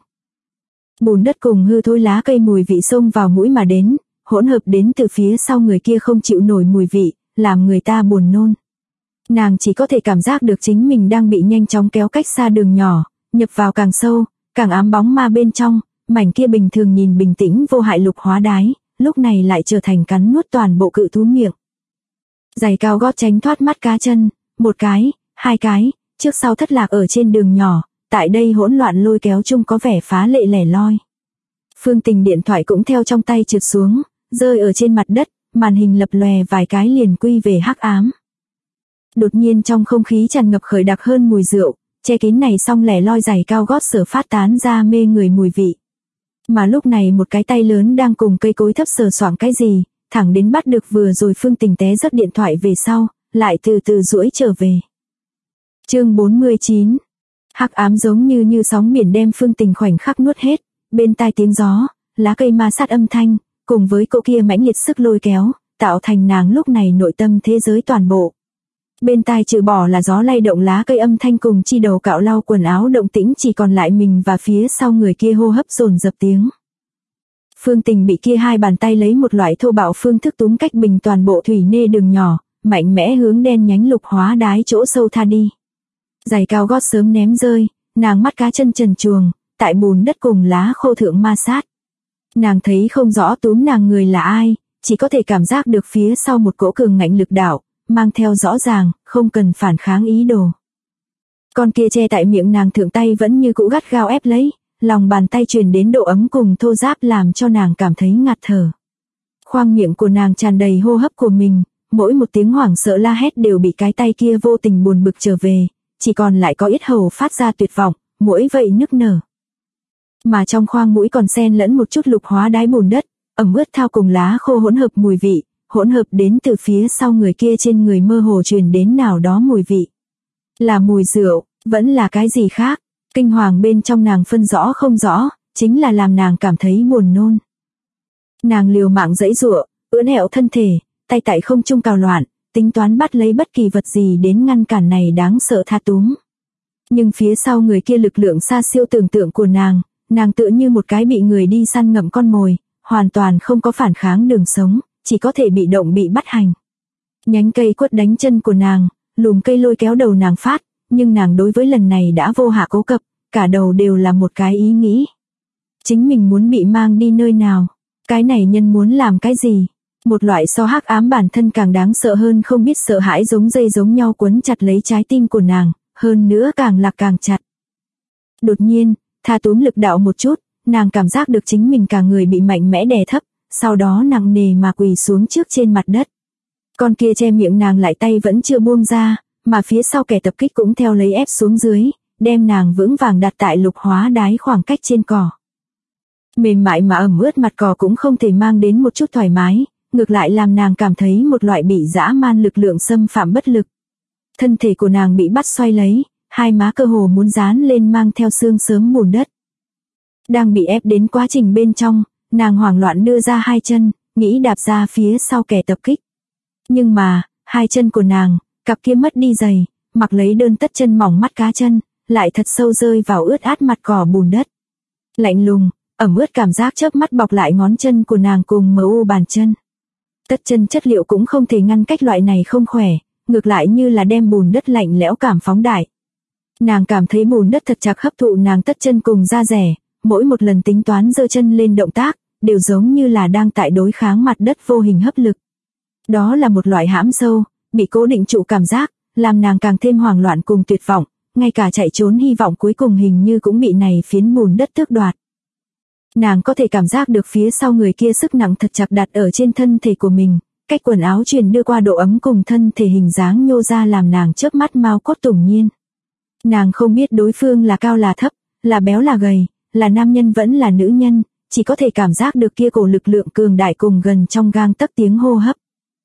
Bùn đất cùng hư thối lá cây mùi vị xông vào mũi mà đến, hỗn hợp đến từ phía sau người kia không chịu nổi mùi vị, làm người ta buồn nôn. Nàng chỉ có thể cảm giác được chính mình đang bị nhanh chóng kéo cách xa đường nhỏ, nhập vào càng sâu, càng ám bóng ma bên trong, mảnh kia bình thường nhìn bình tĩnh vô hại lục hóa đái, lúc này lại trở thành cắn nuốt toàn bộ cự thú miệng. Giày cao gót tránh thoát mắt cá chân, một cái, hai cái, trước sau thất lạc ở trên đường nhỏ, tại đây hỗn loạn lôi kéo chung có vẻ phá lệ lẻ loi. Phương Tình điện thoại cũng theo trong tay trượt xuống, rơi ở trên mặt đất, màn hình lập lòe vài cái liền quy về hắc ám. Đột nhiên trong không khí tràn ngập khởi đặc hơn mùi rượu, che kín này xong lẻ loi giày cao gót sở phát tán ra mê người mùi vị. Mà lúc này một cái tay lớn đang cùng cây cối thấp sờ soạng cái gì, thẳng đến bắt được vừa rồi Phương Tình té rớt điện thoại về sau, lại từ từ duỗi trở về. Chương 49. Hắc ám giống như sóng biển đem Phương Tình khoảnh khắc nuốt hết, bên tai tiếng gió, lá cây ma sát âm thanh, cùng với cỗ kia mãnh liệt sức lôi kéo, tạo thành nàng lúc này nội tâm thế giới toàn bộ. Bên tai trừ bỏ là gió lay động lá cây âm thanh cùng chi đầu cạo lau quần áo động tĩnh, chỉ còn lại mình và phía sau người kia hô hấp dồn dập tiếng. Phương Tình bị kia hai bàn tay lấy một loại thô bạo phương thức túm cách bình toàn bộ thủy nê đường nhỏ, mạnh mẽ hướng đen nhánh lục hóa đái chỗ sâu tha đi. Giày cao gót sớm ném rơi, nàng mắt cá chân trần truồng, tại bùn đất cùng lá khô thượng ma sát. Nàng thấy không rõ túm nàng người là ai, chỉ có thể cảm giác được phía sau một cỗ cường ngạnh lực đạo, mang theo rõ ràng, không cần phản kháng ý đồ. Con kia che tại miệng nàng thượng tay vẫn như cũ gắt gao ép lấy, lòng bàn tay truyền đến độ ấm cùng thô ráp làm cho nàng cảm thấy ngạt thở. Khoang miệng của nàng tràn đầy hô hấp của mình, mỗi một tiếng hoảng sợ la hét đều bị cái tay kia vô tình buồn bực trở về, chỉ còn lại có yết hầu phát ra tuyệt vọng, mỗi vậy nức nở. Mà trong khoang mũi còn xen lẫn một chút lục hóa đái bùn đất, ẩm ướt thao cùng lá khô hỗn hợp mùi vị, hỗn hợp đến từ phía sau người kia trên người mơ hồ truyền đến nào đó mùi vị. Là mùi rượu, vẫn là cái gì khác, kinh hoàng bên trong nàng phân rõ không rõ, chính là làm nàng cảm thấy buồn nôn. Nàng liều mạng giãy giụa, ưỡn ẹo thân thể, tay tại không trung cào loạn, tính toán bắt lấy bất kỳ vật gì đến ngăn cản này đáng sợ tha túm. Nhưng phía sau người kia lực lượng xa siêu tưởng tượng của nàng tựa như một cái bị người đi săn ngậm con mồi, hoàn toàn không có phản kháng đường sống, chỉ có thể bị động bị bắt hành. Nhánh cây quất đánh chân của nàng, lùm cây lôi kéo đầu nàng phát, nhưng nàng đối với lần này đã vô hạ cố cập, cả đầu đều là một cái ý nghĩ. Chính mình muốn bị mang đi nơi nào, cái này nhân muốn làm cái gì, một loại so hắc ám bản thân càng đáng sợ hơn không biết sợ hãi giống dây giống nhau quấn chặt lấy trái tim của nàng, hơn nữa càng là càng chặt. Đột nhiên, tha túm lực đạo một chút, nàng cảm giác được chính mình cả người bị mạnh mẽ đè thấp, sau đó nặng nề mà quỳ xuống trước trên mặt đất. Con kia che miệng nàng lại tay vẫn chưa buông ra, mà phía sau kẻ tập kích cũng theo lấy ép xuống dưới, đem nàng vững vàng đặt tại lục hóa đái khoảng cách trên cỏ. Mềm mại mà ẩm ướt mặt cỏ cũng không thể mang đến một chút thoải mái, ngược lại làm nàng cảm thấy một loại bị dã man lực lượng xâm phạm bất lực. Thân thể của nàng bị bắt xoay lấy, hai má cơ hồ muốn dán lên mang theo xương sớm bùn đất. Đang bị ép đến quá trình bên trong, nàng hoảng loạn đưa ra hai chân, nghĩ đạp ra phía sau kẻ tập kích. Nhưng mà, hai chân của nàng, cặp kia mất đi giày, mặc lấy đơn tất chân mỏng mắt cá chân, lại thật sâu rơi vào ướt át mặt cỏ bùn đất. Lạnh lùng, ẩm ướt cảm giác chớp mắt bọc lại ngón chân của nàng cùng mờ u bàn chân. Tất chân chất liệu cũng không thể ngăn cách loại này không khỏe, ngược lại như là đem bùn đất lạnh lẽo cảm phóng đại. Nàng cảm thấy bùn đất thật chặt hấp thụ nàng tất chân cùng da rẻ, mỗi một lần tính toán giơ chân lên động tác, đều giống như là đang tại đối kháng mặt đất vô hình hấp lực. Đó là một loại hãm sâu, bị cố định trụ cảm giác, làm nàng càng thêm hoảng loạn cùng tuyệt vọng, ngay cả chạy trốn hy vọng cuối cùng hình như cũng bị này phiến bùn đất tước đoạt. Nàng có thể cảm giác được phía sau người kia sức nặng thật chặt đặt ở trên thân thể của mình, cách quần áo truyền đưa qua độ ấm cùng thân thể hình dáng nhô ra làm nàng chớp mắt mau cốt tủng nhiên. Nàng không biết đối phương là cao là thấp, là béo là gầy, là nam nhân vẫn là nữ nhân, chỉ có thể cảm giác được kia cổ lực lượng cường đại cùng gần trong gang tấc tiếng hô hấp.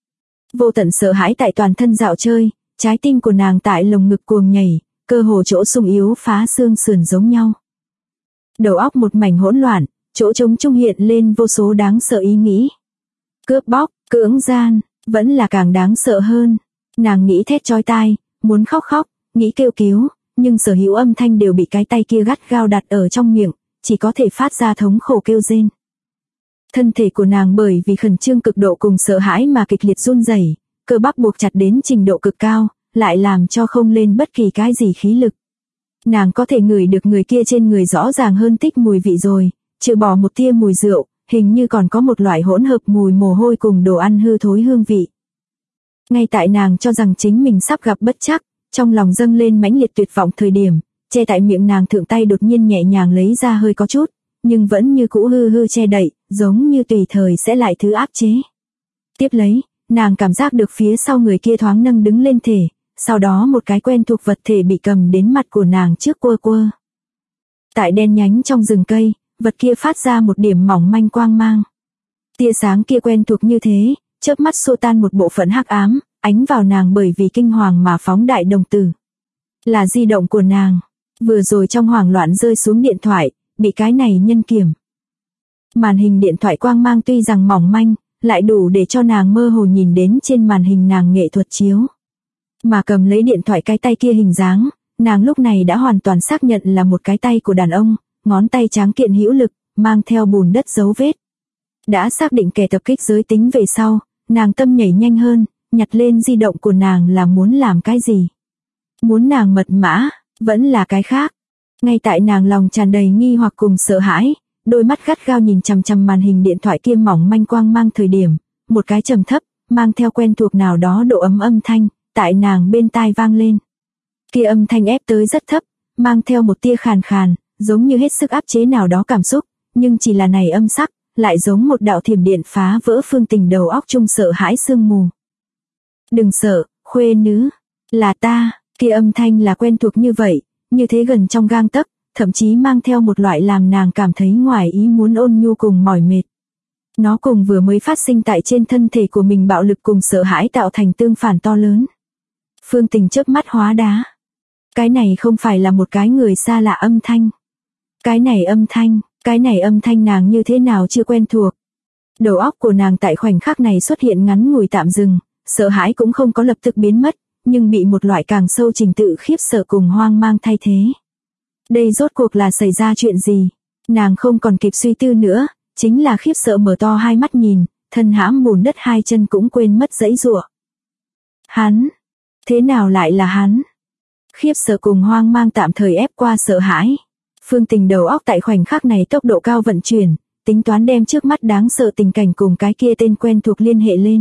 Vô tận sợ hãi tại toàn thân dạo chơi, trái tim của nàng tại lồng ngực cuồng nhảy, cơ hồ chỗ sung yếu phá xương sườn giống nhau. Đầu óc một mảnh hỗn loạn, chỗ trống trung hiện lên vô số đáng sợ ý nghĩ. Cướp bóc, cưỡng gian, vẫn là càng đáng sợ hơn. Nàng nghĩ thét chói tai, muốn khóc khóc, nghĩ kêu cứu, nhưng sở hữu âm thanh đều bị cái tay kia gắt gao đặt ở trong miệng, chỉ có thể phát ra thống khổ kêu rên. Thân thể của nàng bởi vì khẩn trương cực độ cùng sợ hãi mà kịch liệt run rẩy, cơ bắp buộc chặt đến trình độ cực cao, lại làm cho không lên bất kỳ cái gì khí lực. Nàng có thể ngửi được người kia trên người rõ ràng hơn tích mùi vị rồi, trừ bỏ một tia mùi rượu, hình như còn có một loại hỗn hợp mùi mồ hôi cùng đồ ăn hư thối hương vị. Ngay tại nàng cho rằng chính mình sắp gặp bất trắc, trong lòng dâng lên mãnh liệt tuyệt vọng thời điểm, che tại miệng nàng thượng tay đột nhiên nhẹ nhàng lấy ra hơi có chút, nhưng vẫn như cũ hư hư che đậy, giống như tùy thời sẽ lại thứ áp chế. Tiếp lấy, nàng cảm giác được phía sau người kia thoáng nâng đứng lên thể, sau đó một cái quen thuộc vật thể bị cầm đến mặt của nàng trước quơ quơ. Tại đen nhánh trong rừng cây, vật kia phát ra một điểm mỏng manh quang mang. Tia sáng kia quen thuộc như thế, chớp mắt xua tan một bộ phận hắc ám, ánh vào nàng bởi vì kinh hoàng mà phóng đại đồng tử. Là di động của nàng, vừa rồi trong hoảng loạn rơi xuống điện thoại, bị cái này nhân kiểm. Màn hình điện thoại quang mang tuy rằng mỏng manh, lại đủ để cho nàng mơ hồ nhìn đến trên màn hình nàng nghệ thuật chiếu. Mà cầm lấy điện thoại cái tay kia hình dáng, nàng lúc này đã hoàn toàn xác nhận là một cái tay của đàn ông, ngón tay tráng kiện hữu lực, mang theo bùn đất dấu vết. Đã xác định kẻ tập kích giới tính về sau, nàng tâm nhảy nhanh hơn, nhặt lên di động của nàng là muốn làm cái gì. Muốn nàng mật mã, vẫn là cái khác. Ngay tại nàng lòng tràn đầy nghi hoặc cùng sợ hãi, đôi mắt gắt gao nhìn chằm chằm màn hình điện thoại kia mỏng manh quang mang thời điểm, một cái trầm thấp, mang theo quen thuộc nào đó độ ấm âm thanh, tại nàng bên tai vang lên. Kia âm thanh ép tới rất thấp, mang theo một tia khàn khàn, giống như hết sức áp chế nào đó cảm xúc, nhưng chỉ là này âm sắc, lại giống một đạo thiểm điện phá vỡ Phương Tình đầu óc chung sợ hãi sương mù. Đừng sợ, khuê nữ, là ta, kia âm thanh là quen thuộc như vậy, như thế gần trong gang tấc, thậm chí mang theo một loại làm nàng cảm thấy ngoài ý muốn ôn nhu cùng mỏi mệt. Nó cùng vừa mới phát sinh tại trên thân thể của mình bạo lực cùng sợ hãi tạo thành tương phản to lớn. Phương Tình chớp mắt hóa đá. Cái này không phải là một cái người xa lạ âm thanh. Cái này âm thanh nàng như thế nào chưa quen thuộc. Đầu óc của nàng tại khoảnh khắc này xuất hiện ngắn ngủi tạm dừng, sợ hãi cũng không có lập tức biến mất, nhưng bị một loại càng sâu trình tự khiếp sợ cùng hoang mang thay thế. Đây rốt cuộc là xảy ra chuyện gì? Nàng không còn kịp suy tư nữa, chính là khiếp sợ mở to hai mắt nhìn, thân hãm bùn đất hai chân cũng quên mất giãy giụa. Hắn, thế nào lại là hắn? Khiếp sợ cùng hoang mang tạm thời ép qua sợ hãi. Phương Tình đầu óc tại khoảnh khắc này tốc độ cao vận chuyển, tính toán đem trước mắt đáng sợ tình cảnh cùng cái kia tên quen thuộc liên hệ lên.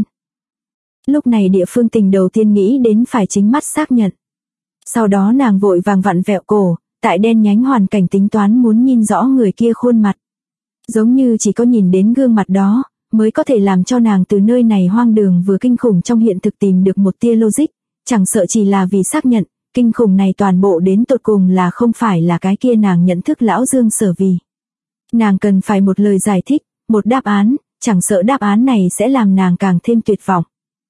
Lúc này địa Phương Tình đầu tiên nghĩ đến phải chính mắt xác nhận. Sau đó nàng vội vàng vặn vẹo cổ, tại đen nhánh hoàn cảnh tính toán muốn nhìn rõ người kia khuôn mặt. Giống như chỉ có nhìn đến gương mặt đó, mới có thể làm cho nàng từ nơi này hoang đường vừa kinh khủng trong hiện thực tìm được một tia logic, chẳng sợ chỉ là vì xác nhận, kinh khủng này toàn bộ đến tột cùng là không phải là cái kia nàng nhận thức lão Dương Sở Vì. Nàng cần phải một lời giải thích, một đáp án, chẳng sợ đáp án này sẽ làm nàng càng thêm tuyệt vọng.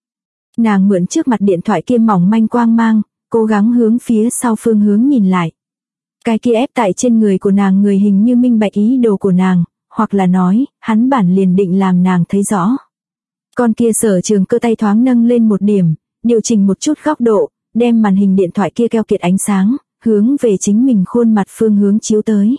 Nàng mượn trước mặt điện thoại kia mỏng manh quang mang, cố gắng hướng phía sau phương hướng nhìn lại. Cái kia ép tại trên người của nàng người hình như minh bạch ý đồ của nàng, hoặc là nói, hắn bản liền định làm nàng thấy rõ. Con kia Sở Trường Cơ tay thoáng nâng lên một điểm, điều chỉnh một chút góc độ, đem màn hình điện thoại kia keo kiệt ánh sáng, hướng về chính mình khuôn mặt phương hướng chiếu tới.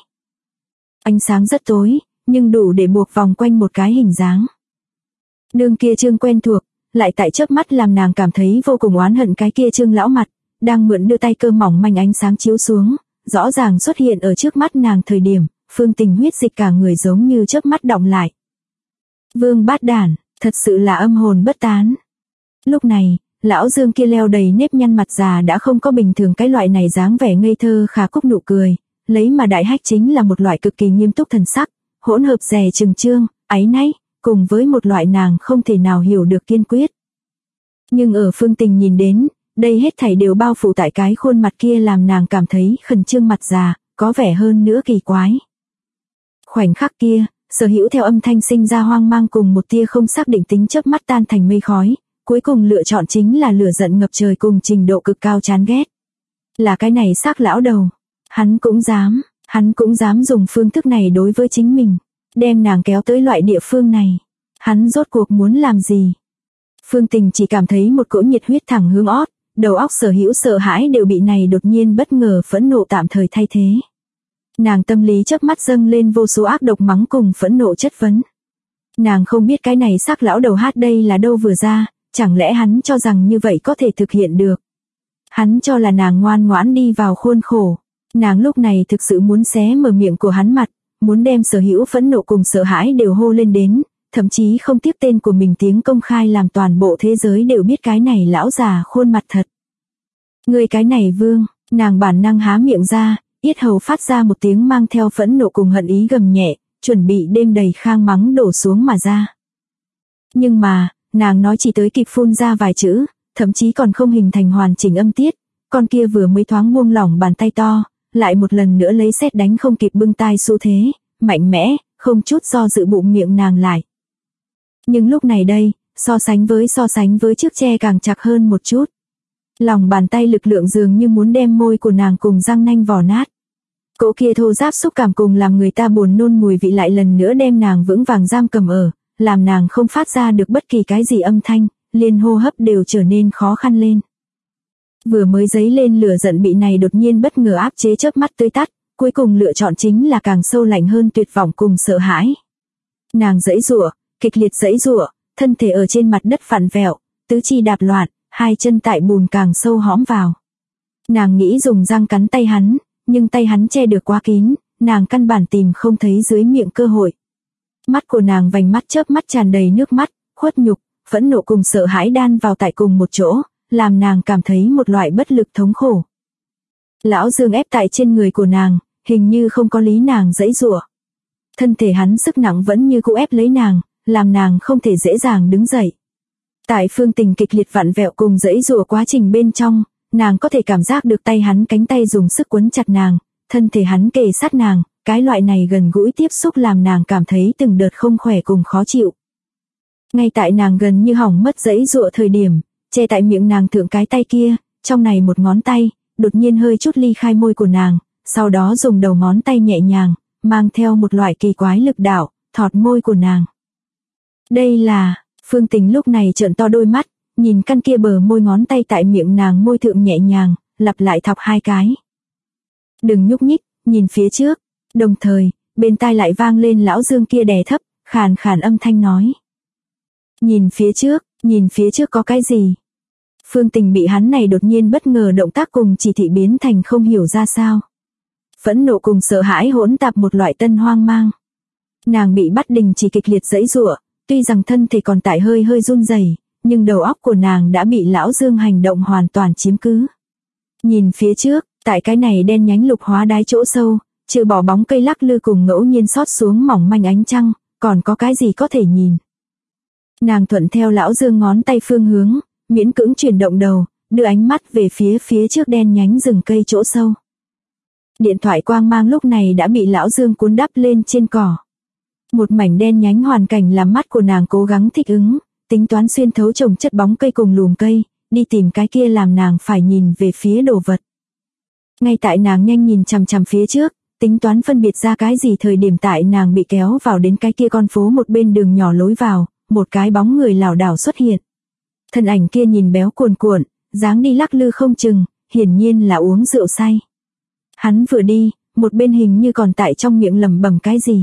Ánh sáng rất tối, nhưng đủ để buộc vòng quanh một cái hình dáng. Đường kia trương quen thuộc, lại tại chớp mắt làm nàng cảm thấy vô cùng oán hận cái kia trương lão mặt, đang mượn đưa tay cơ mỏng manh ánh sáng chiếu xuống, rõ ràng xuất hiện ở trước mắt nàng thời điểm, Phương Tình huyết dịch cả người giống như chớp mắt đọng lại. Vương bát đản, thật sự là âm hồn bất tán. Lúc này, lão Dương kia leo đầy nếp nhăn mặt già đã không có bình thường cái loại này dáng vẻ ngây thơ khả cúc nụ cười, lấy mà đại hách chính là một loại cực kỳ nghiêm túc thần sắc, hỗn hợp dè chừng trương, áy náy, cùng với một loại nàng không thể nào hiểu được kiên quyết. Nhưng ở Phương Tình nhìn đến, đây hết thảy đều bao phủ tại cái khuôn mặt kia làm nàng cảm thấy khẩn trương mặt già, có vẻ hơn nữa kỳ quái. Khoảnh khắc kia, Sở Hữu theo âm thanh sinh ra hoang mang cùng một tia không xác định tính chớp mắt tan thành mây khói, cuối cùng lựa chọn chính là lửa giận ngập trời cùng trình độ cực cao chán ghét. Là cái này xác lão đầu, hắn cũng dám dùng phương thức này đối với chính mình, đem nàng kéo tới loại địa phương này. Hắn rốt cuộc muốn làm gì? Phương Tình chỉ cảm thấy một cỗ nhiệt huyết thẳng hướng ót, đầu óc Sở Hữu sợ hãi đều bị này đột nhiên bất ngờ phẫn nộ tạm thời thay thế. Nàng tâm lý chớp mắt dâng lên vô số ác độc mắng cùng phẫn nộ chất vấn. Nàng không biết cái này xác lão đầu hát đây là đâu vừa ra, chẳng lẽ hắn cho rằng như vậy có thể thực hiện được. Hắn cho là nàng ngoan ngoãn đi vào khuôn khổ. Nàng lúc này thực sự muốn xé mở miệng của hắn mặt, muốn đem Sở Hữu phẫn nộ cùng sợ hãi đều hô lên đến, thậm chí không tiếc tên của mình tiếng công khai làm toàn bộ thế giới đều biết cái này lão già khuôn mặt thật. Người cái này Vương, nàng bản năng há miệng ra, yết hầu phát ra một tiếng mang theo phẫn nộ cùng hận ý gầm nhẹ, chuẩn bị đêm đầy khang mắng đổ xuống mà ra. Nhưng mà, nàng nói chỉ tới kịp phun ra vài chữ, thậm chí còn không hình thành hoàn chỉnh âm tiết, con kia vừa mới thoáng buông lỏng bàn tay to, lại một lần nữa lấy sét đánh không kịp bưng tai xu thế, mạnh mẽ, không chút do dự bụng miệng nàng lại. Nhưng lúc này đây, so sánh với chiếc tre càng chặt hơn một chút. Lòng bàn tay lực lượng dường như muốn đem môi của nàng cùng răng nanh vò nát. Cỗ kia thô ráp xúc cảm cùng làm người ta buồn nôn mùi vị lại lần nữa đem nàng vững vàng giam cầm ở, làm nàng không phát ra được bất kỳ cái gì âm thanh, liền hô hấp đều trở nên khó khăn lên. Vừa mới dấy lên lửa giận bị này đột nhiên bất ngờ áp chế chớp mắt tươi tắt, cuối cùng lựa chọn chính là càng sâu lạnh hơn tuyệt vọng cùng sợ hãi. Nàng giãy giụa, kịch liệt giãy giụa, thân thể ở trên mặt đất phản vẹo, tứ chi đạp loạn, hai chân tại bùn càng sâu hõm vào. Nàng nghĩ dùng răng cắn tay hắn, nhưng tay hắn che được quá kín, nàng căn bản tìm không thấy dưới miệng cơ hội. Mắt của nàng vành mắt chớp mắt tràn đầy nước mắt, khuất nhục, phẫn nộ cùng sợ hãi đan vào tại cùng một chỗ, làm nàng cảm thấy một loại bất lực thống khổ. Lão Dương ép tại trên người của nàng, hình như không có lý nàng giãy giụa. Thân thể hắn sức nặng vẫn như cũ ép lấy nàng, làm nàng không thể dễ dàng đứng dậy. Tại Phương Tình kịch liệt vặn vẹo cùng giãy giụa quá trình bên trong, nàng có thể cảm giác được tay hắn cánh tay dùng sức quấn chặt nàng, thân thể hắn kề sát nàng, cái loại này gần gũi tiếp xúc làm nàng cảm thấy từng đợt không khỏe cùng khó chịu. Ngay tại nàng gần như hỏng mất giãy giụa thời điểm, che tại miệng nàng thượng cái tay kia, trong này một ngón tay, đột nhiên hơi chút ly khai môi của nàng, sau đó dùng đầu ngón tay nhẹ nhàng, mang theo một loại kỳ quái lực đạo, thọt môi của nàng. Đây là, Phương Tình lúc này trợn to đôi mắt, nhìn căn kia bờ môi ngón tay tại miệng nàng môi thượng nhẹ nhàng, lặp lại thọc hai cái. Đừng nhúc nhích, nhìn phía trước, đồng thời, bên tai lại vang lên lão Dương kia đè thấp, khàn khàn âm thanh nói. Nhìn phía trước có cái gì? Phương Tình bị hắn này đột nhiên bất ngờ động tác cùng chỉ thị biến thành không hiểu ra sao. Phẫn nộ cùng sợ hãi hỗn tạp một loại tân hoang mang. Nàng bị bắt đình chỉ kịch liệt giãy giụa, tuy rằng thân thể còn tại hơi run rẩy, nhưng đầu óc của nàng đã bị lão Dương hành động hoàn toàn chiếm cứ. Nhìn phía trước, tại cái này đen nhánh lục hóa đáy chỗ sâu, trừ bỏ bóng cây lắc lư cùng ngẫu nhiên xót xuống mỏng manh ánh trăng, còn có cái gì có thể nhìn. Nàng thuận theo lão Dương ngón tay phương hướng, miễn cưỡng chuyển động đầu, đưa ánh mắt về phía trước đen nhánh rừng cây chỗ sâu. Điện thoại quang mang lúc này đã bị lão Dương cuốn đắp lên trên cỏ. Một mảnh đen nhánh hoàn cảnh làm mắt của nàng cố gắng thích ứng, tính toán xuyên thấu chồng chất bóng cây cùng lùm cây, đi tìm cái kia làm nàng phải nhìn về phía đồ vật. Ngay tại nàng nhanh nhìn chằm chằm phía trước, tính toán phân biệt ra cái gì thời điểm tại nàng bị kéo vào đến cái kia con phố một bên đường nhỏ lối vào, một cái bóng người lảo đảo xuất hiện. Thân ảnh kia nhìn béo cuồn cuộn, dáng đi lắc lư không chừng, hiển nhiên là uống rượu say. Hắn vừa đi, một bên hình như còn tại trong miệng lẩm bẩm cái gì.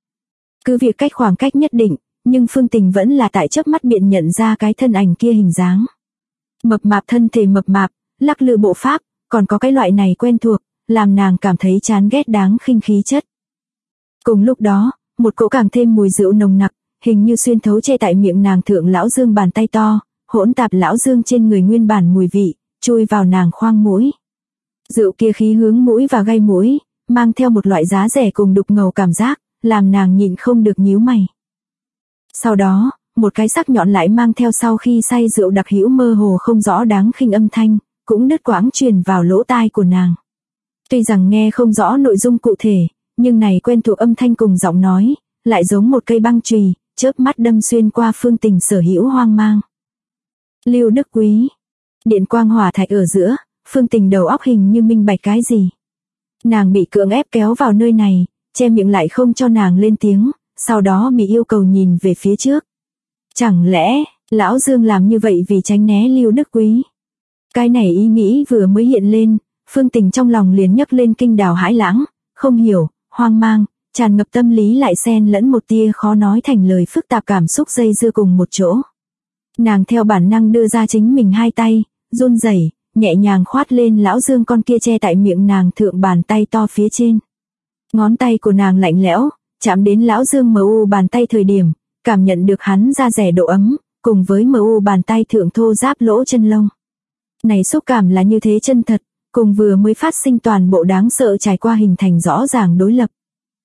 Cứ việc cách khoảng cách nhất định, nhưng Phương Tình vẫn là tại chớp mắt biện nhận ra cái thân ảnh kia hình dáng. Mập mạp thân thể mập mạp, lắc lư bộ pháp, còn có cái loại này quen thuộc, làm nàng cảm thấy chán ghét đáng khinh khí chất. Cùng lúc đó, một cỗ càng thêm mùi rượu nồng nặc, hình như xuyên thấu che tại miệng nàng thượng lão Dương bàn tay to, hỗn tạp lão Dương trên người nguyên bản mùi vị, chui vào nàng khoang mũi. Rượu kia khí hướng mũi và gây mũi, mang theo một loại giá rẻ cùng đục ngầu cảm giác, làm nàng nhịn không được nhíu mày. Sau đó, một cái sắc nhọn lại mang theo sau khi say rượu đặc hữu mơ hồ không rõ đáng khinh âm thanh, cũng đứt quãng truyền vào lỗ tai của nàng. Tuy rằng nghe không rõ nội dung cụ thể, nhưng này quen thuộc âm thanh cùng giọng nói, lại giống một cây băng chùy, chớp mắt đâm xuyên qua Phương Tình sở hữu hoang mang. Lưu Đức Quý. Điện quang hỏa thạch ở giữa, Phương Tình đầu óc hình như minh bạch cái gì. Nàng bị cưỡng ép kéo vào nơi này, che miệng lại không cho nàng lên tiếng, sau đó bị yêu cầu nhìn về phía trước. Chẳng lẽ, lão Dương làm như vậy vì tránh né Lưu Đức Quý? Cái này ý nghĩ vừa mới hiện lên, Phương Tình trong lòng liền nhấc lên kinh đào hãi lãng, không hiểu, hoang mang, tràn ngập tâm lý lại xen lẫn một tia khó nói thành lời phức tạp cảm xúc dây dưa cùng một chỗ. Nàng theo bản năng đưa ra chính mình hai tay, run rẩy, nhẹ nhàng khoát lên lão Dương con kia che tại miệng nàng thượng bàn tay to phía trên. Ngón tay của nàng lạnh lẽo, chạm đến lão Dương MU bàn tay thời điểm, cảm nhận được hắn da rẻ độ ấm, cùng với MU bàn tay thượng thô ráp lỗ chân lông. Này xúc cảm là như thế chân thật, cùng vừa mới phát sinh toàn bộ đáng sợ trải qua hình thành rõ ràng đối lập.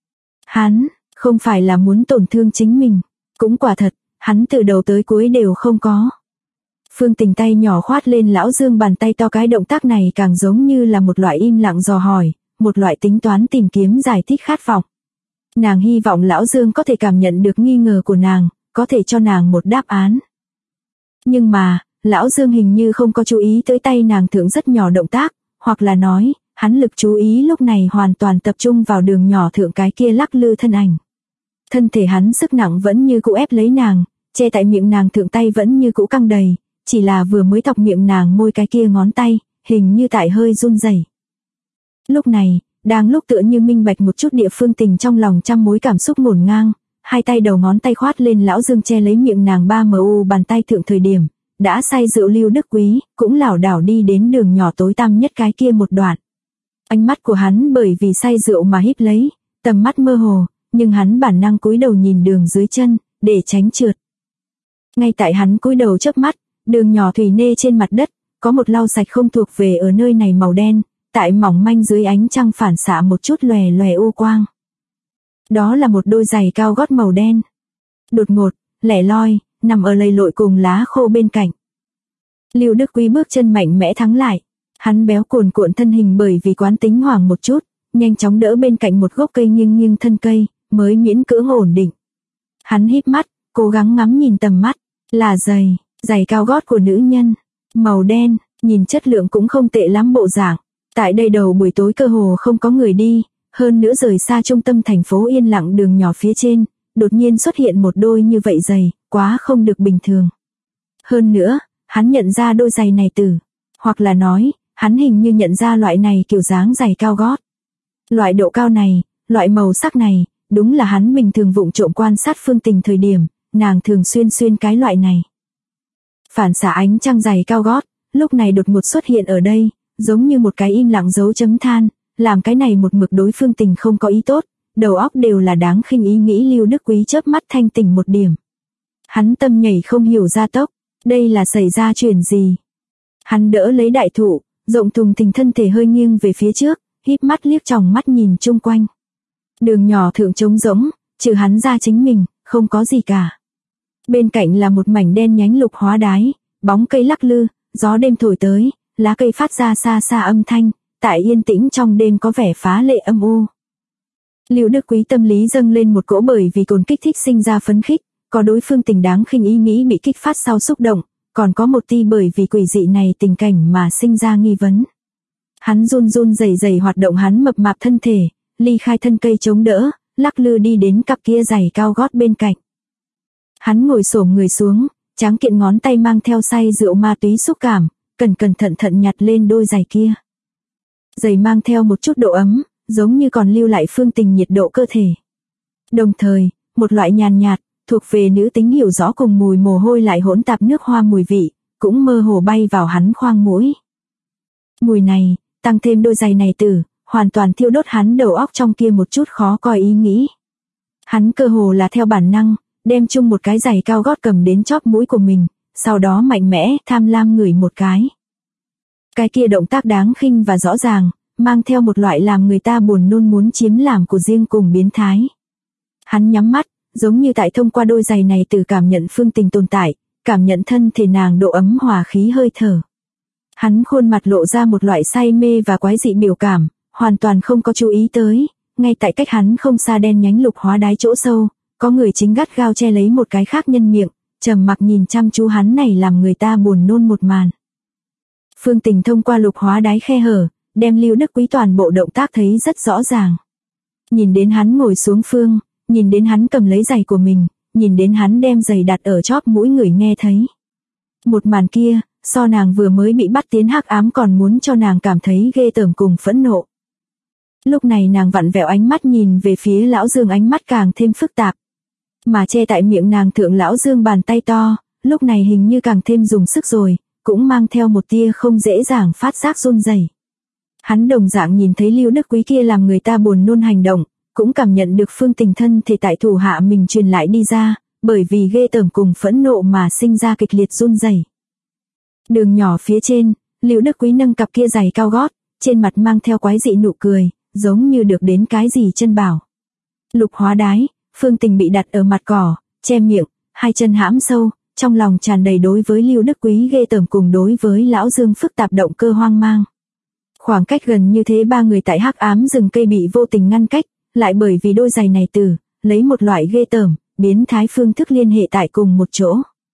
Hắn, không phải là muốn tổn thương chính mình, cũng quả thật, hắn từ đầu tới cuối đều không có. Phương Tình tay nhỏ khoát lên lão Dương bàn tay to, cái động tác này càng giống như là một loại im lặng dò hỏi, một loại tính toán tìm kiếm giải thích khát vọng. Nàng hy vọng lão Dương có thể cảm nhận được nghi ngờ của nàng, có thể cho nàng một đáp án. Nhưng mà, lão Dương hình như không có chú ý tới tay nàng thượng rất nhỏ động tác, hoặc là nói, hắn lực chú ý lúc này hoàn toàn tập trung vào đường nhỏ thượng cái kia lắc lư thân ảnh. Thân thể hắn sức nặng vẫn như cũ ép lấy nàng, che tại miệng nàng thượng tay vẫn như cũ căng đầy, chỉ là vừa mới thọc miệng nàng môi cái kia ngón tay, hình như tại hơi run rẩy. Lúc này, đang lúc tựa như minh bạch một chút địa Phương Tình trong lòng trăm mối cảm xúc ngổn ngang, hai tay đầu ngón tay khoát lên lão Dương che lấy miệng nàng 3mu bàn tay thượng thời điểm, đã say rượu Lưu Đức Quý, cũng lảo đảo đi đến đường nhỏ tối tăm nhất cái kia một đoạn. Ánh mắt của hắn bởi vì say rượu mà híp lấy, tầm mắt mơ hồ, nhưng hắn bản năng cúi đầu nhìn đường dưới chân, để tránh trượt. Ngay tại hắn cúi đầu chớp mắt, đường nhỏ thủy nê trên mặt đất, có một lau sạch không thuộc về ở nơi này màu đen, tại mỏng manh dưới ánh trăng phản xạ một chút lòe lòe u quang. Đó là một đôi giày cao gót màu đen. Đột ngột, lẻ loi, nằm ở lầy lội cùng lá khô bên cạnh. Lưu Đức Quý bước chân mạnh mẽ thắng lại. Hắn béo cuồn cuộn thân hình bởi vì quán tính hoảng một chút, nhanh chóng đỡ bên cạnh một gốc cây nghiêng nghiêng thân cây, mới miễn cưỡng ổn định. Hắn híp mắt, cố gắng ngắm nhìn tầm mắt, là giày cao gót của nữ nhân, màu đen, nhìn chất lượng cũng không tệ lắm bộ dạng. Tại đây đầu buổi tối cơ hồ không có người đi, hơn nữa rời xa trung tâm thành phố yên lặng đường nhỏ phía trên, đột nhiên xuất hiện một đôi như vậy giày, quá không được bình thường. Hơn nữa, hắn nhận ra đôi giày này hoặc là nói, hắn hình như nhận ra loại này kiểu dáng giày cao gót. Loại độ cao này, loại màu sắc này, đúng là hắn bình thường vụng trộm quan sát Phương Tình thời điểm, nàng thường xuyên cái loại này. Phản xạ ánh trăng giày cao gót, lúc này đột ngột xuất hiện ở đây, giống như một cái im lặng dấu chấm than, làm cái này một mực đối Phương Tình không có ý tốt, đầu óc đều là đáng khinh ý nghĩ. Lưu Đức Quý chớp mắt thanh tỉnh một điểm. Hắn tâm nhảy không hiểu ra tốc, đây là xảy ra chuyện gì? Hắn đỡ lấy đại thụ, rộng thùng thình thân thể hơi nghiêng về phía trước, híp mắt liếc tròng mắt nhìn chung quanh. Đường nhỏ thượng trống rỗng, trừ hắn ra chính mình, không có gì cả. Bên cạnh là một mảnh đen nhánh lục hóa đái, bóng cây lắc lư, gió đêm thổi tới, lá cây phát ra xa xa âm thanh, tại yên tĩnh trong đêm có vẻ phá lệ âm u. Lưu Đức Quý tâm lý dâng lên một cỗ bởi vì cồn kích thích sinh ra phấn khích, có đối phương tình đáng khinh ý nghĩ bị kích phát sau xúc động, còn có một ti bởi vì quỷ dị này tình cảnh mà sinh ra nghi vấn. Hắn run run rẩy rẩy hoạt động hắn mập mạp thân thể, ly khai thân cây chống đỡ, lắc lư đi đến cặp kia giày cao gót bên cạnh. Hắn ngồi xổm người xuống, tráng kiện ngón tay mang theo say rượu ma túy xúc cảm, cẩn thận nhặt lên đôi giày kia. Giày mang theo một chút độ ấm, giống như còn lưu lại phương tình nhiệt độ cơ thể. Đồng thời, một loại nhàn nhạt, thuộc về nữ tính hiểu rõ cùng mùi mồ hôi lại hỗn tạp nước hoa mùi vị, cũng mơ hồ bay vào hắn khoang mũi. Mùi này, tăng thêm đôi giày này hoàn toàn thiêu đốt hắn đầu óc trong kia một chút khó coi ý nghĩ. Hắn cơ hồ là theo bản năng, đem chung một cái giày cao gót cầm đến chóp mũi của mình, sau đó mạnh mẽ, tham lam ngửi một cái. Cái kia động tác đáng khinh và rõ ràng, mang theo một loại làm người ta buồn nôn muốn chiếm làm của riêng cùng biến thái. Hắn nhắm mắt, giống như tại thông qua đôi giày này cảm nhận phương tình tồn tại, cảm nhận thân thể nàng độ ấm hòa khí hơi thở. Hắn khuôn mặt lộ ra một loại say mê và quái dị biểu cảm, hoàn toàn không có chú ý tới, ngay tại cách hắn không xa đen nhánh lục hóa đáy chỗ sâu, có người chính gắt gao che lấy một cái khác nhân miệng, trầm mặc nhìn chăm chú hắn này làm người ta buồn nôn một màn. Phương Tình thông qua lục hóa đáy khe hở, đem Lưu Đức Quý toàn bộ động tác thấy rất rõ ràng. Nhìn đến hắn ngồi xuống phương, nhìn đến hắn cầm lấy giày của mình, nhìn đến hắn đem giày đặt ở chóp mũi người nghe thấy. Một màn kia, so nàng vừa mới bị bắt tiến hắc ám còn muốn cho nàng cảm thấy ghê tởm cùng phẫn nộ. Lúc này nàng vặn vẹo ánh mắt nhìn về phía Lão Dương, ánh mắt càng thêm phức tạp. Mà che tại miệng nàng thượng Lão Dương bàn tay to, lúc này hình như càng thêm dùng sức rồi, cũng mang theo một tia không dễ dàng phát giác run rẩy. Hắn đồng dạng nhìn thấy Lưu Đức Quý kia làm người ta buồn nôn hành động, cũng cảm nhận được phương tình thân thể tại thủ hạ mình truyền lại đi ra, bởi vì ghê tởm cùng phẫn nộ mà sinh ra kịch liệt run rẩy. Đường nhỏ phía trên, Lưu Đức Quý nâng cặp kia giày cao gót, trên mặt mang theo quái dị nụ cười, giống như được đến cái gì chân bảo. Lục hóa đái, phương tình bị đặt ở mặt cỏ, che miệng, hai chân hãm sâu, trong lòng tràn đầy đối với Lưu Đức Quý ghê tởm cùng đối với Lão Dương phức tạp động cơ hoang mang. Khoảng cách gần như thế ba người tại hắc ám rừng cây bị vô tình ngăn cách, lại bởi vì đôi giày này lấy một loại ghê tởm, biến thái phương thức liên hệ tại cùng một chỗ.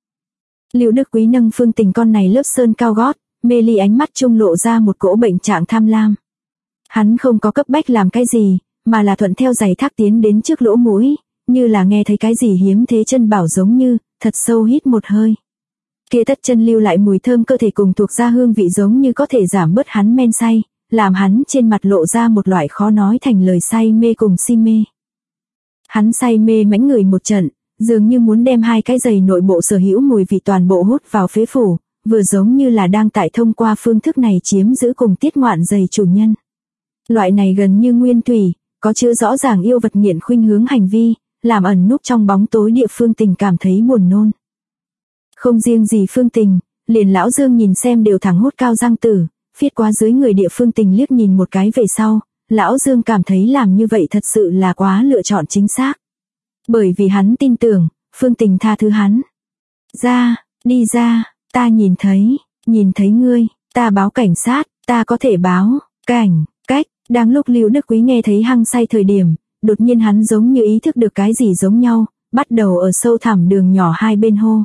Lưu Đức Quý nâng phương tình con này lớp sơn cao gót, mê ly ánh mắt trung lộ ra một cỗ bệnh trạng tham lam. Hắn không có cấp bách làm cái gì, mà là thuận theo giày thác tiến đến trước lỗ mũi, như là nghe thấy cái gì hiếm thế chân bảo giống như, thật sâu hít một hơi. Kia tất chân lưu lại mùi thơm cơ thể cùng thuộc ra hương vị giống như có thể giảm bớt hắn men say, làm hắn trên mặt lộ ra một loại khó nói thành lời say mê cùng si mê. Hắn say mê mãnh người một trận, dường như muốn đem hai cái giày nội bộ sở hữu mùi vị toàn bộ hút vào phế phủ, vừa giống như là đang tại thông qua phương thức này chiếm giữ cùng tiết ngoạn giày chủ nhân. Loại này gần như nguyên thủy, có chứa rõ ràng yêu vật nghiện khuynh hướng hành vi, làm ẩn núp trong bóng tối địa phương tình cảm thấy buồn nôn. Không riêng gì phương tình, liền Lão Dương nhìn xem đều thẳng hút cao răng tử, phiết qua dưới người địa phương tình liếc nhìn một cái về sau, Lão Dương cảm thấy làm như vậy thật sự là quá lựa chọn chính xác. Bởi vì hắn tin tưởng, phương tình tha thứ hắn. Ra, đi ra, ta nhìn thấy ngươi, ta báo cảnh sát, ta có thể báo, cách. Đang lúc Lưu Đức Quý nghe thấy hăng say thời điểm, đột nhiên hắn giống như ý thức được cái gì giống nhau, bắt đầu ở sâu thẳm đường nhỏ hai bên hô.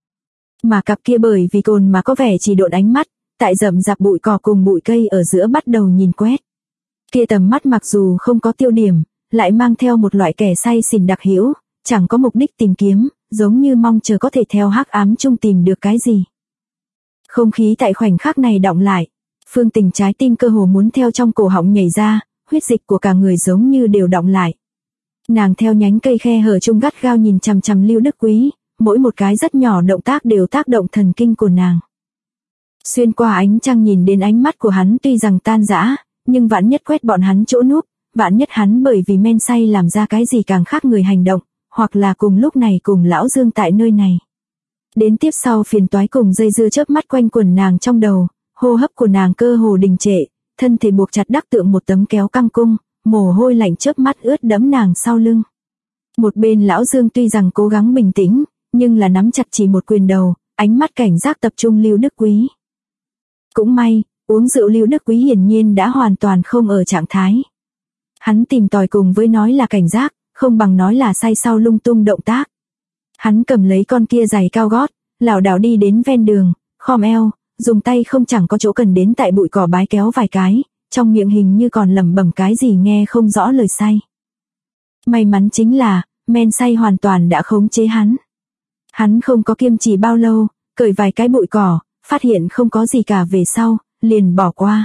Mà cặp kia bởi vì cồn mà có vẻ chỉ độn ánh mắt, tại rậm rạp bụi cỏ cùng bụi cây ở giữa bắt đầu nhìn quét. Kia tầm mắt mặc dù không có tiêu điểm, lại mang theo một loại kẻ say xỉn đặc hữu, chẳng có mục đích tìm kiếm, giống như mong chờ có thể theo hắc ám chung tìm được cái gì. Không khí tại khoảnh khắc này đọng lại, phương tình trái tim cơ hồ muốn theo trong cổ họng nhảy ra, huyết dịch của cả người giống như đều đọng lại. Nàng theo nhánh cây khe hở chung gắt gao nhìn chằm chằm Lưu Đức Quý, mỗi một cái rất nhỏ động tác đều tác động thần kinh của nàng. Xuyên qua ánh trăng nhìn đến ánh mắt của hắn tuy rằng tan rã, nhưng vạn nhất quét bọn hắn chỗ núp, vạn nhất hắn bởi vì men say làm ra cái gì càng khác người hành động, hoặc là cùng lúc này cùng Lão Dương tại nơi này. Đến tiếp sau phiền toái cùng dây dưa chớp mắt quanh quẩn nàng trong đầu, hô hấp của nàng cơ hồ đình trệ, thân thể buộc chặt đắc tượng một tấm kéo căng cung, mồ hôi lạnh chớp mắt ướt đẫm nàng sau lưng. Một bên Lão Dương tuy rằng cố gắng bình tĩnh, nhưng là nắm chặt chỉ một quyền đầu, ánh mắt cảnh giác tập trung Lưu Đức Quý. Cũng may, Uống rượu Lưu Đức Quý hiển nhiên đã hoàn toàn không ở trạng thái. Hắn tìm tòi cùng với nói là cảnh giác, không bằng nói là say sau lung tung động tác. Hắn cầm lấy con kia giày cao gót, lảo đảo đi đến ven đường, khom eo, dùng tay không chẳng có chỗ cần đến tại bụi cỏ bái kéo vài cái, trong miệng hình như còn lẩm bẩm cái gì nghe không rõ lời say. May mắn chính là, men say hoàn toàn đã khống chế hắn. Hắn không có kiêng trì bao lâu, cởi vài cái bụi cỏ, phát hiện không có gì cả về sau, liền bỏ qua.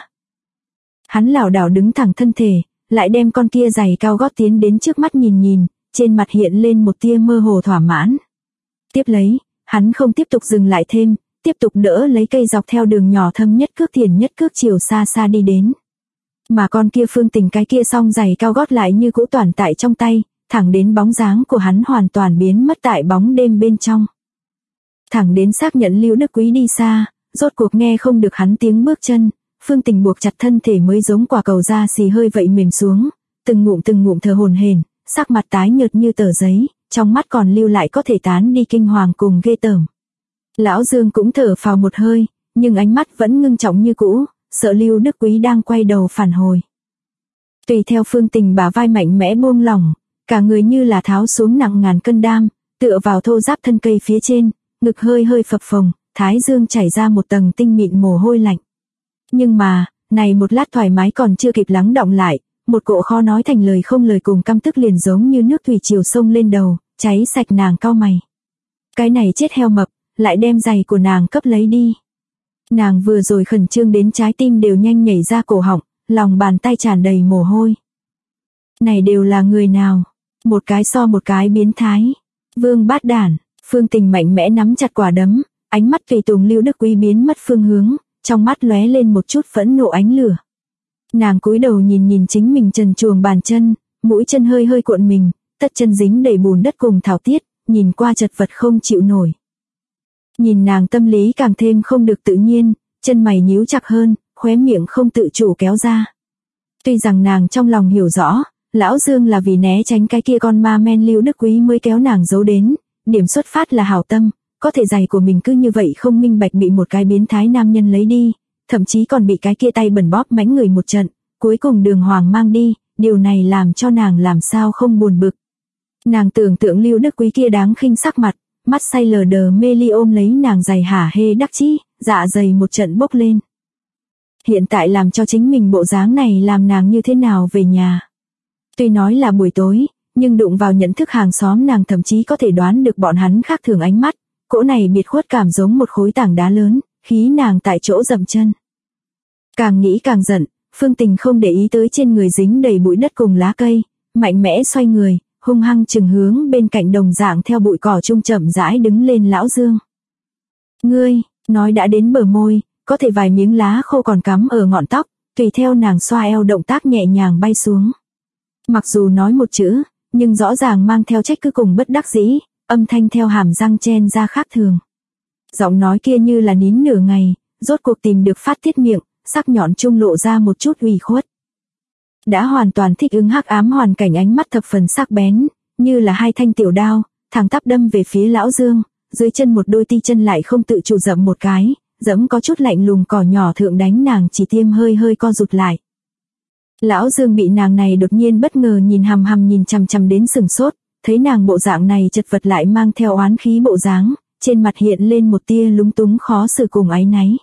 Hắn lảo đảo đứng thẳng thân thể, lại đem con kia giày cao gót tiến đến trước mắt nhìn nhìn, trên mặt hiện lên một tia mơ hồ thỏa mãn. Tiếp lấy, hắn không tiếp tục dừng lại thêm, tiếp tục đỡ lấy cây dọc theo đường nhỏ thâm nhất cước thiền nhất cước chiều xa xa đi đến. Mà con kia Phương Tình cái kia song giày cao gót lại như cũ toàn tại trong tay, thẳng đến bóng dáng của hắn hoàn toàn biến mất tại bóng đêm bên trong. Thẳng đến xác nhận Lưu Đức Quý đi xa, rốt cuộc nghe không được hắn tiếng bước chân, Phương Tình buộc chặt thân thể mới giống quả cầu da xì hơi vậy mềm xuống, từng ngụm thở hổn hển, sắc mặt tái nhợt như tờ giấy, trong mắt còn lưu lại có thể tán đi kinh hoàng cùng ghê tởm. Lão Dương cũng thở phào một hơi, nhưng ánh mắt vẫn ngưng trọng như cũ, sợ Lưu Đức Quý đang quay đầu phản hồi. Tùy theo Phương Tình bả vai mạnh mẽ buông lỏng, cả người như là tháo xuống nặng ngàn cân đam, tựa vào thô giáp thân cây phía trên, ngực hơi hơi phập phồng, thái dương chảy ra một tầng tinh mịn mồ hôi lạnh. Nhưng mà, này một lát thoải mái còn chưa kịp lắng đọng lại, một cỗ khó nói thành lời không lời cùng căm tức liền giống như nước thủy triều sông lên đầu, cháy sạch nàng cau mày. Cái này chết heo mập, lại đem giày của nàng cấp lấy đi. Nàng vừa rồi khẩn trương đến trái tim đều nhanh nhảy ra cổ họng, lòng bàn tay tràn đầy mồ hôi. Này đều là người nào? Một cái so một cái biến thái. Vương bát đản. Phương Tình mạnh mẽ nắm chặt quả đấm, ánh mắt tùy tùng Lưu Đức Quý biến mất phương hướng, trong mắt lóe lên một chút phẫn nộ ánh lửa. Nàng cúi đầu nhìn nhìn chính mình trần truồng bàn chân, mũi chân hơi hơi cuộn mình, tất chân dính đầy bùn đất cùng thảo tiết, nhìn qua chật vật không chịu nổi. Nhìn nàng tâm lý càng thêm không được tự nhiên, chân mày nhíu chặt hơn, khóe miệng không tự chủ kéo ra. Tuy rằng nàng trong lòng hiểu rõ, Lão Dương là vì né tránh cái kia con ma men Lưu Đức Quý mới kéo nàng giấu đến, điểm xuất phát là hảo tâm, có thể giày của mình cứ như vậy không minh bạch bị một cái biến thái nam nhân lấy đi, thậm chí còn bị cái kia tay bẩn bóp mánh người một trận, cuối cùng đường hoàng mang đi, điều này làm cho nàng làm sao không buồn bực. Nàng tưởng tượng Lưu Đức Quý kia đáng khinh sắc mặt, mắt say lờ đờ mê ly ôm lấy nàng giày hả hê đắc chí, dạ dày một trận bốc lên. Hiện tại làm cho chính mình bộ dáng này làm nàng như thế nào về nhà. Tuy nói là buổi tối, nhưng đụng vào nhận thức hàng xóm nàng thậm chí có thể đoán được bọn hắn khác thường ánh mắt, cỗ này biệt khuất cảm giống một khối tảng đá lớn, khí nàng tại chỗ dậm chân. Càng nghĩ càng giận, Phương Tình không để ý tới trên người dính đầy bụi đất cùng lá cây, mạnh mẽ xoay người, hung hăng chừng hướng bên cạnh đồng dạng theo bụi cỏ trung chậm rãi đứng lên Lão Dương. Ngươi, nói đã đến bờ môi, có thể vài miếng lá khô còn cắm ở ngọn tóc, tùy theo nàng xoa eo động tác nhẹ nhàng bay xuống. Mặc dù nói một chữ, nhưng rõ ràng mang theo trách cứ cùng bất đắc dĩ, âm thanh theo hàm răng chen ra khác thường. Giọng nói kia như là nín nửa ngày, rốt cuộc tìm được phát tiết miệng, sắc nhọn trung lộ ra một chút ủy khuất. Đã hoàn toàn thích ứng hắc ám hoàn cảnh ánh mắt thập phần sắc bén, như là hai thanh tiểu đao, thẳng tắp đâm về phía Lão Dương, dưới chân một đôi ti chân lại không tự chủ dậm một cái, dẫm có chút lạnh lùng cỏ nhỏ thượng đánh nàng chỉ tiêm hơi hơi co rụt lại. Lão Dương bị nàng này đột nhiên bất ngờ nhìn hằm hằm nhìn chằm chằm đến sừng sốt, thấy nàng bộ dạng này chật vật lại mang theo oán khí bộ dáng, trên mặt hiện lên một tia lúng túng khó xử cùng áy náy.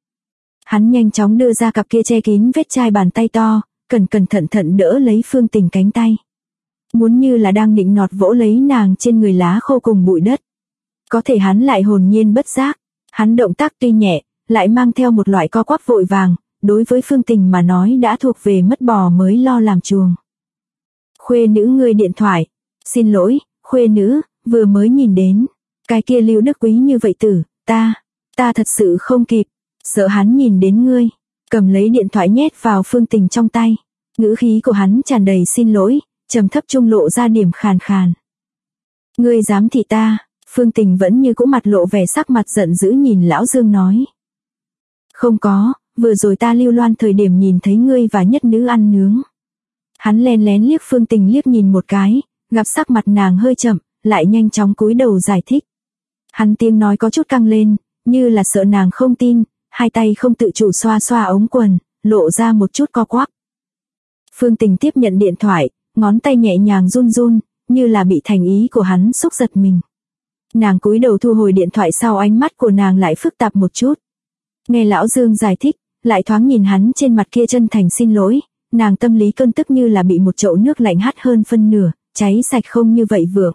Hắn nhanh chóng đưa ra cặp kia che kín vết chai bàn tay to, cẩn thận đỡ lấy Phương Tình cánh tay. Muốn như là đang định nọt vỗ lấy nàng trên người lá khô cùng bụi đất. Có thể hắn lại hồn nhiên bất giác, hắn động tác tuy nhẹ, lại mang theo một loại co quắp vội vàng, đối với Phương Tình mà nói đã thuộc về mất bò mới lo làm chuồng. Khuê nữ ngươi điện thoại, xin lỗi, khuê nữ, vừa mới nhìn đến, cái kia Lưu Đức Quý như vậy tử, ta thật sự không kịp, sợ hắn nhìn đến ngươi, cầm lấy điện thoại nhét vào Phương Tình trong tay, ngữ khí của hắn tràn đầy xin lỗi, trầm thấp trung lộ ra điểm khàn khàn. Ngươi dám thị ta, Phương Tình vẫn như cũ mặt lộ vẻ sắc mặt giận dữ nhìn Lão Dương nói. Không có, vừa rồi ta lưu loan thời điểm nhìn thấy ngươi và nhất nữ ăn nướng. Hắn len lén liếc Phương Tình liếc nhìn một cái, gặp sắc mặt nàng hơi chậm, lại nhanh chóng cúi đầu giải thích. Hắn tiếng nói có chút căng lên, như là sợ nàng không tin, hai tay không tự chủ xoa xoa ống quần, lộ ra một chút co quắp. Phương Tình tiếp nhận điện thoại, ngón tay nhẹ nhàng run run, như là bị thành ý của hắn xúc giật mình. Nàng cúi đầu thu hồi điện thoại, sau ánh mắt của nàng lại phức tạp một chút. Nghe Lão Dương giải thích, lại thoáng nhìn hắn trên mặt kia chân thành xin lỗi, nàng tâm lý cơn tức như là bị một chậu nước lạnh hắt hơn phân nửa, cháy sạch không như vậy vượng.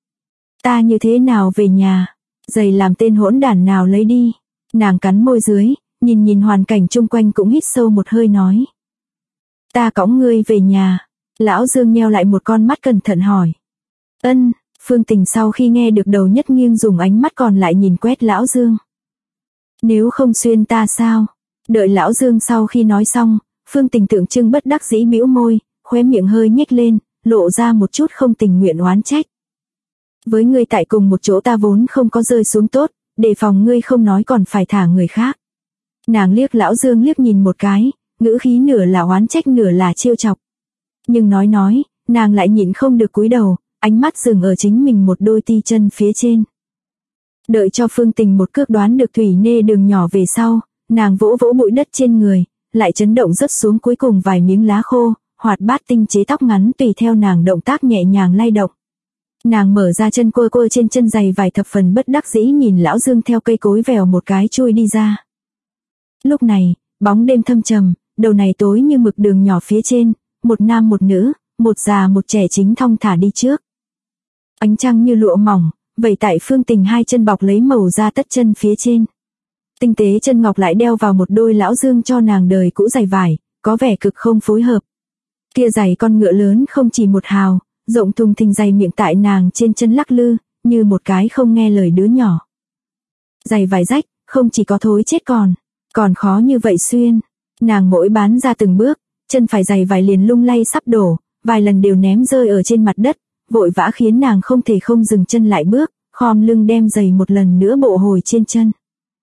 Ta như thế nào về nhà? Giày làm tên hỗn đản nào lấy đi? Nàng cắn môi dưới, nhìn hoàn cảnh chung quanh cũng hít sâu một hơi nói. Ta cõng ngươi về nhà. Lão Dương nheo lại một con mắt cẩn thận hỏi. Ân. Phương Tình sau khi nghe được đầu nhất nghiêng dùng ánh mắt còn lại nhìn quét Lão Dương. Nếu không xuyên ta sao? Đợi Lão Dương sau khi nói xong, Phương Tình tượng trưng bất đắc dĩ bĩu môi, khóe miệng hơi nhếch lên, lộ ra một chút không tình nguyện oán trách. Với ngươi tại cùng một chỗ ta vốn không có rơi xuống tốt, đề phòng ngươi không nói còn phải thả người khác. Nàng liếc Lão Dương liếc nhìn một cái, ngữ khí nửa là oán trách nửa là trêu chọc. Nhưng nói, nàng lại nhịn không được cúi đầu, ánh mắt dừng ở chính mình một đôi ti chân phía trên. Đợi cho Phương Tình một cước đoán được thủy nê đường nhỏ về sau, nàng vỗ vỗ bụi đất trên người, lại chấn động rớt xuống cuối cùng vài miếng lá khô, hoạt bát tinh chế tóc ngắn tùy theo nàng động tác nhẹ nhàng lay động. Nàng mở ra chân quơ trên chân giày vài thập phần bất đắc dĩ nhìn Lão Dương theo cây cối vèo một cái chui đi ra. Lúc này, bóng đêm thâm trầm, đầu này tối như mực đường nhỏ phía trên, một nam một nữ, một già một trẻ chính thong thả đi trước. Ánh trăng như lụa mỏng, vẩy tại Phương Tình hai chân bọc lấy màu da tất chân phía trên. Tinh tế chân ngọc lại đeo vào một đôi Lão Dương cho nàng đời cũ giày vải, có vẻ cực không phối hợp. Kia giày con ngựa lớn không chỉ một hào, rộng thùng thình giày miệng tại nàng trên chân lắc lư, như một cái không nghe lời đứa nhỏ. Giày vải rách, không chỉ có thối chết còn khó như vậy xuyên. Nàng mỗi bán ra từng bước, chân phải giày vải liền lung lay sắp đổ, vài lần đều ném rơi ở trên mặt đất, vội vã khiến nàng không thể không dừng chân lại bước, khom lưng đem giày một lần nữa bộ hồi trên chân.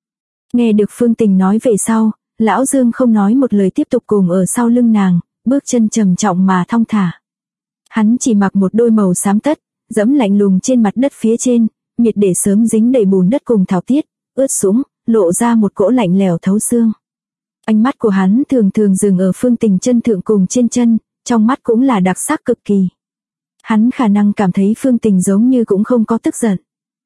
Nghe được Phương Tình nói về sau, Lão Dương không nói một lời tiếp tục cùng ở sau lưng nàng, bước chân trầm trọng mà thong thả. Hắn chỉ mặc một đôi màu xám tất, dẫm lạnh lùng trên mặt đất phía trên, miệt để sớm dính đầy bùn đất cùng thảo tiết, ướt sũng, lộ ra một cỗ lạnh lẽo thấu xương. Ánh mắt của hắn thường thường dừng ở Phương Tình chân thượng cùng trên chân, trong mắt cũng là đặc sắc cực kỳ. Hắn khả năng cảm thấy Phương Tình giống như cũng không có tức giận.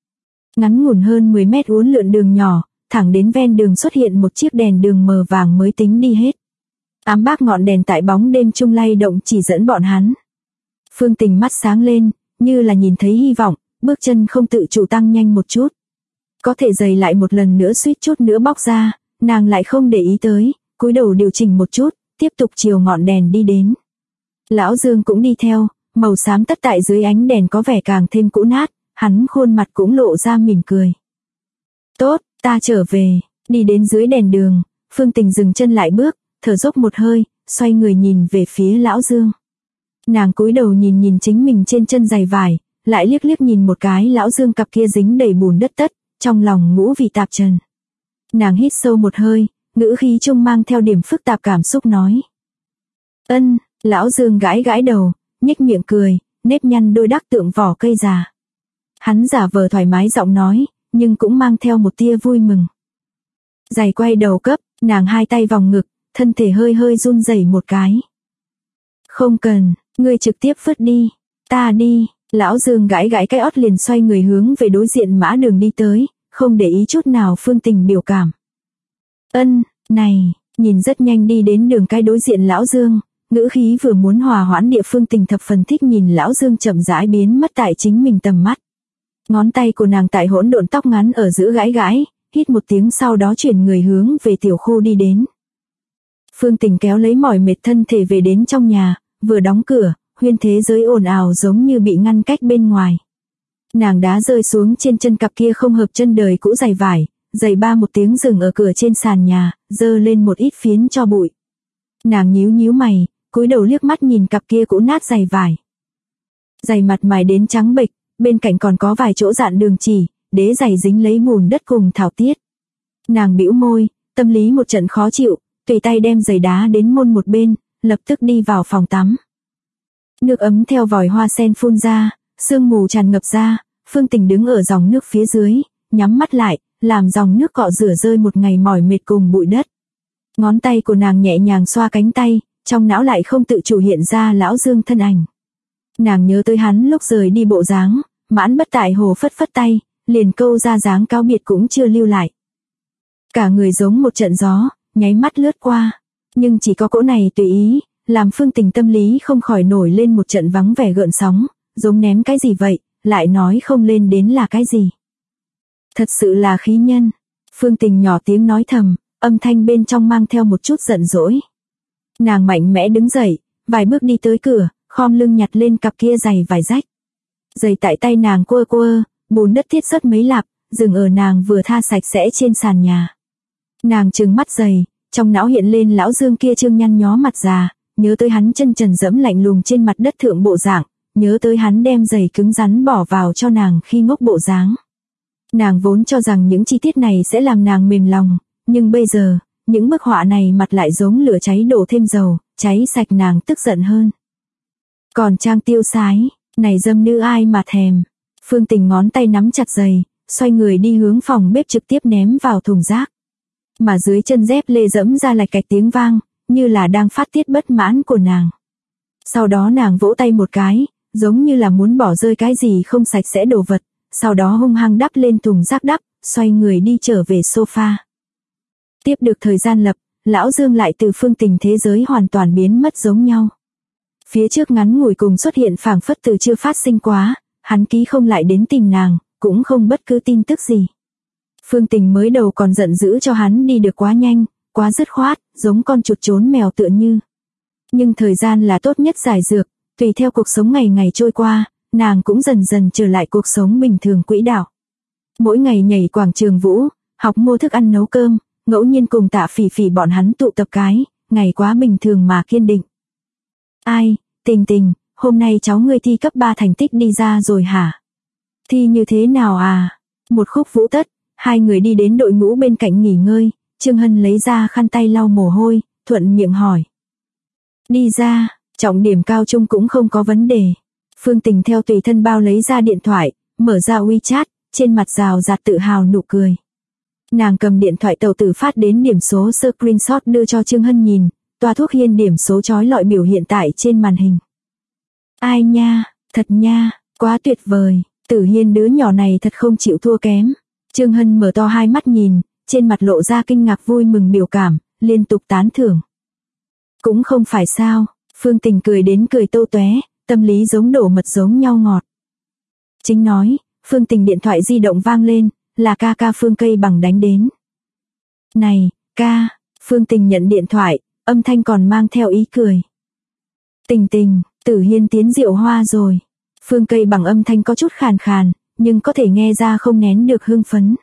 Ngắn ngủn hơn 10 mét uốn lượn đường nhỏ, thẳng đến ven đường xuất hiện một chiếc đèn đường mờ vàng mới tính đi hết. Ám bác ngọn đèn tại bóng đêm trung lay động chỉ dẫn bọn hắn. Phương Tình mắt sáng lên, như là nhìn thấy hy vọng, bước chân không tự chủ tăng nhanh một chút. Có thể giày lại một lần nữa suýt chút nữa bóc ra, nàng lại không để ý tới, cúi đầu điều chỉnh một chút, tiếp tục chiều ngọn đèn đi đến. Lão Dương cũng đi theo, màu xám tất tại dưới ánh đèn có vẻ càng thêm cũ nát, hắn khuôn mặt cũng lộ ra mỉm cười. Tốt, ta trở về. Đi đến dưới đèn đường, Phương Tình dừng chân lại bước, thở dốc một hơi, xoay người nhìn về phía Lão Dương. Nàng cúi đầu nhìn chính mình trên chân giày vải, lại liếc nhìn một cái Lão Dương cặp kia dính đầy bùn đất tất, trong lòng ngũ vị tạp trần. Nàng hít sâu một hơi, ngữ khí trung mang theo điểm phức tạp cảm xúc nói. Ân. Lão Dương gãi đầu, nhếch miệng cười, nếp nhăn đôi đắc tượng vỏ cây già. Hắn giả vờ thoải mái giọng nói, nhưng cũng mang theo một tia vui mừng. Giày quay đầu cấp, nàng hai tay vòng ngực, thân thể hơi run rẩy một cái. Không cần, ngươi trực tiếp vứt đi, ta đi. Lão Dương gãi cái ót liền xoay người hướng về đối diện mã đường đi tới, không để ý chút nào Phương Tình biểu cảm. Ân, này, nhìn rất nhanh đi đến đường cái đối diện Lão Dương, ngữ khí vừa muốn hòa hoãn địa Phương Tình thập phần thích nhìn Lão Dương chậm rãi biến mất tại chính mình tầm mắt. Ngón tay của nàng tại hỗn độn tóc ngắn ở giữa gãi, hít một tiếng sau đó chuyển người hướng về tiểu khu đi đến. Phương Tình kéo lấy mỏi mệt thân thể về đến trong nhà, vừa đóng cửa, huyên thế giới ồn ào giống như bị ngăn cách bên ngoài. Nàng đá rơi xuống trên chân cặp kia không hợp chân đời cũ giày vải, giày ba một tiếng dừng ở cửa trên sàn nhà, dơ lên một ít phiến cho bụi. Nàng nhíu mày, cúi đầu liếc mắt nhìn cặp kia cũ nát giày vải. Giày mặt mài đến trắng bệch, bên cạnh còn có vài chỗ dạn đường chỉ, đế giày dính lấy bùn đất cùng thảo tiết. Nàng bĩu môi, tâm lý một trận khó chịu, tùy tay đem giày đá đến môn một bên, lập tức đi vào phòng tắm. Nước ấm theo vòi hoa sen phun ra, sương mù tràn ngập ra, Phương Tình đứng ở dòng nước phía dưới, nhắm mắt lại, làm dòng nước cọ rửa rơi một ngày mỏi mệt cùng bụi đất. Ngón tay của nàng nhẹ nhàng xoa cánh tay, trong não lại không tự chủ hiện ra Lão Dương thân ảnh. Nàng nhớ tới hắn lúc rời đi bộ dáng, mãn bất tại hồ phất phất tay, liền câu ra dáng cáo biệt cũng chưa lưu lại. Cả người giống một trận gió, nháy mắt lướt qua. Nhưng chỉ có cỗ này tùy ý, làm Phương Tình tâm lý không khỏi nổi lên một trận vắng vẻ gợn sóng, giống ném cái gì vậy, lại nói không lên đến là cái gì. Thật sự là khí nhân. Phương Tình nhỏ tiếng nói thầm, âm thanh bên trong mang theo một chút giận dỗi. Nàng mạnh mẽ đứng dậy, vài bước đi tới cửa, khom lưng nhặt lên cặp kia giày vải rách. Giày tại tay nàng quơ quơ, bùn đất thiết rớt mấy lạp, dừng ở nàng vừa tha sạch sẽ trên sàn nhà. Nàng trừng mắt giày, trong não hiện lên Lão Dương kia trương nhăn nhó mặt già, nhớ tới hắn chân trần dẫm lạnh lùng trên mặt đất thượng bộ dạng, nhớ tới hắn đem giày cứng rắn bỏ vào cho nàng khi ngốc bộ dáng. Nàng vốn cho rằng những chi tiết này sẽ làm nàng mềm lòng, nhưng bây giờ, những bức họa này mặt lại giống lửa cháy đổ thêm dầu, cháy sạch nàng tức giận hơn. Còn trang tiêu sái, này dâm nữ ai mà thèm. Phương Tình ngón tay nắm chặt giày, xoay người đi hướng phòng bếp trực tiếp ném vào thùng rác. Mà dưới chân dép lê dẫm ra lạch cạch tiếng vang, như là đang phát tiết bất mãn của nàng. Sau đó nàng vỗ tay một cái, giống như là muốn bỏ rơi cái gì không sạch sẽ đồ vật, sau đó hung hăng đắp lên thùng rác đắp, xoay người đi trở về sofa. Tiếp được thời gian lập, Lão Dương lại từ Phương Tình thế giới hoàn toàn biến mất giống nhau. Phía trước ngắn ngủi cùng xuất hiện phảng phất từ chưa phát sinh quá, hắn ký không lại đến tìm nàng, cũng không bất cứ tin tức gì. Phương Tình mới đầu còn giận dữ cho hắn đi được quá nhanh, quá dứt khoát, giống con chuột trốn mèo tựa như. Nhưng thời gian là tốt nhất giải dược, tùy theo cuộc sống ngày ngày trôi qua, nàng cũng dần dần trở lại cuộc sống bình thường quỹ đạo. Mỗi ngày nhảy quảng trường vũ, học mua thức ăn nấu cơm, ngẫu nhiên cùng Tạ Phỉ Phỉ bọn hắn tụ tập cái, ngày quá bình thường mà kiên định. Ai, Tình Tình, hôm nay cháu ngươi thi cấp 3 thành tích đi ra rồi hả? Thi như thế nào à? Một khúc vũ tất, hai người đi đến đội ngũ bên cạnh nghỉ ngơi, Trương Hân lấy ra khăn tay lau mồ hôi, thuận miệng hỏi. Đi ra, trọng điểm cao trung cũng không có vấn đề. Phương Tình theo tùy thân bao lấy ra điện thoại, mở ra WeChat, trên mặt rào rạt tự hào nụ cười. Nàng cầm điện thoại tàu tử phát đến điểm số screenshot đưa cho Trương Hân nhìn, toa thuốc hiên điểm số chói lọi biểu hiện tại trên màn hình. Ai nha, thật nha, quá tuyệt vời, Tử Hiên đứa nhỏ này thật không chịu thua kém. Trương Hân mở to hai mắt nhìn, trên mặt lộ ra kinh ngạc vui mừng biểu cảm, liên tục tán thưởng. Cũng không phải sao, Phương Tình cười đến cười tô tóe, tâm lý giống đổ mật giống nhau ngọt. Chính nói, Phương Tình điện thoại di động vang lên, là ca ca Phương Cây Bằng đánh đến. Này, ca, Phương Tình nhận điện thoại, âm thanh còn mang theo ý cười. Tình Tình, Tử Hiên tiến Diệu Hoa rồi. Phương Cây Bằng âm thanh có chút khàn khàn, nhưng có thể nghe ra không nén được hưng phấn.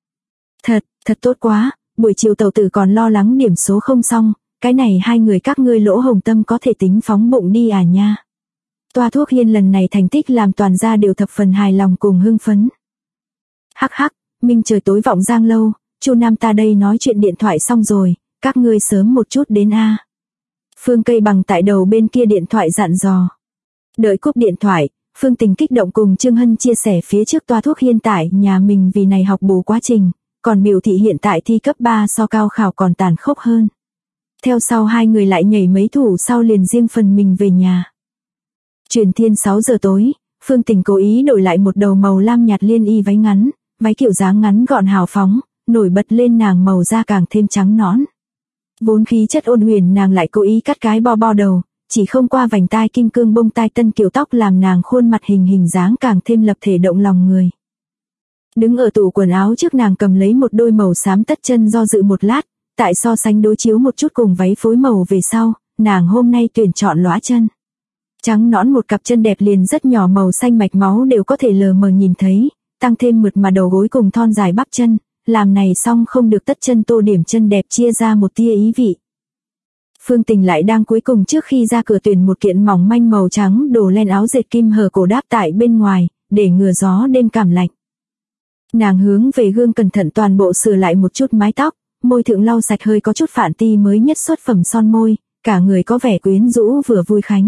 Thật tốt quá, buổi chiều tàu tử còn lo lắng điểm số không xong, cái này hai người các ngươi lỗ hồng tâm có thể tính phóng bụng đi à nha. Toa thuốc hiên lần này thành tích làm toàn gia đều thập phần hài lòng cùng hưng phấn. Hắc hắc, minh trời tối vọng giang lâu, Chu Nam ta đây nói chuyện điện thoại xong rồi, các ngươi sớm một chút đến a. Phương Cây Bằng tại đầu bên kia điện thoại dặn dò. Đợi cúp điện thoại, Phương Tình kích động cùng Trương Hân chia sẻ phía trước toa thuốc hiên tại nhà mình vì này học bù quá trình, còn biểu thị hiện tại thi cấp 3 so cao khảo còn tàn khốc hơn. Theo sau hai người lại nhảy mấy thủ sau liền riêng phần mình về nhà. Truyền thiên 6 giờ tối, Phương Tình cố ý đổi lại một đầu màu lam nhạt liên y váy ngắn, váy kiểu dáng ngắn gọn hào phóng, nổi bật lên nàng màu da càng thêm trắng nõn. Vốn khí chất ôn huyền nàng lại cố ý cắt cái bo đầu, chỉ không qua vành tai kim cương bông tai tân kiểu tóc làm nàng khuôn mặt hình dáng càng thêm lập thể động lòng người. Đứng ở tủ quần áo trước nàng cầm lấy một đôi màu xám tất chân do dự một lát, tại so sánh đối chiếu một chút cùng váy phối màu về sau, nàng hôm nay tuyển chọn lóa chân. Trắng nõn một cặp chân đẹp liền rất nhỏ màu xanh mạch máu đều có thể lờ mờ nhìn thấy, tăng thêm mượt mà đầu gối cùng thon dài bắp chân, làm này xong không được tất chân tô điểm chân đẹp chia ra một tia ý vị. Phương Tình lại đang cuối cùng trước khi ra cửa tuyển một kiện mỏng manh màu trắng đồ len áo dệt kim hở cổ đáp tại bên ngoài, để ngừa gió đêm cảm lạnh. Nàng hướng về gương cẩn thận toàn bộ sửa lại một chút mái tóc, môi thượng lau sạch hơi có chút phản ti mới nhất xuất phẩm son môi, cả người có vẻ quyến rũ vừa vui khánh.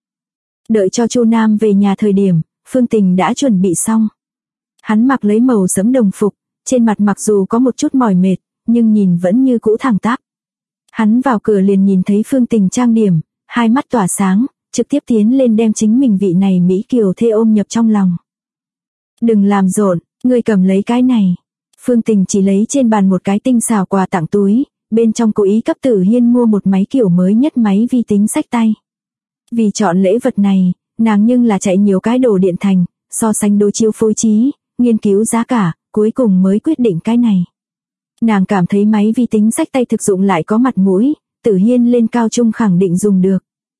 Đợi cho Chu Nam về nhà thời điểm, Phương Tình đã chuẩn bị xong. Hắn mặc lấy màu sẫm đồng phục, trên mặt mặc dù có một chút mỏi mệt, nhưng nhìn vẫn như cũ thẳng tắp. Hắn vào cửa liền nhìn thấy Phương Tình trang điểm, hai mắt tỏa sáng, trực tiếp tiến lên đem chính mình vị này Mỹ kiều thê ôm nhập trong lòng. Đừng làm rộn, ngươi cầm lấy cái này. Phương Tình chỉ lấy trên bàn một cái tinh xảo quà tặng túi, bên trong cố ý cấp Tử Hiên mua một máy kiểu mới nhất máy vi tính xách tay. Vì chọn lễ vật này, nàng nhưng là chạy nhiều cái đồ điện thành, so sánh đối chiếu phối trí, nghiên cứu giá cả, cuối cùng mới quyết định cái này. Nàng cảm thấy máy vi tính xách tay thực dụng lại có mặt mũi, Tử Hiên lên cao trung khẳng định dùng được.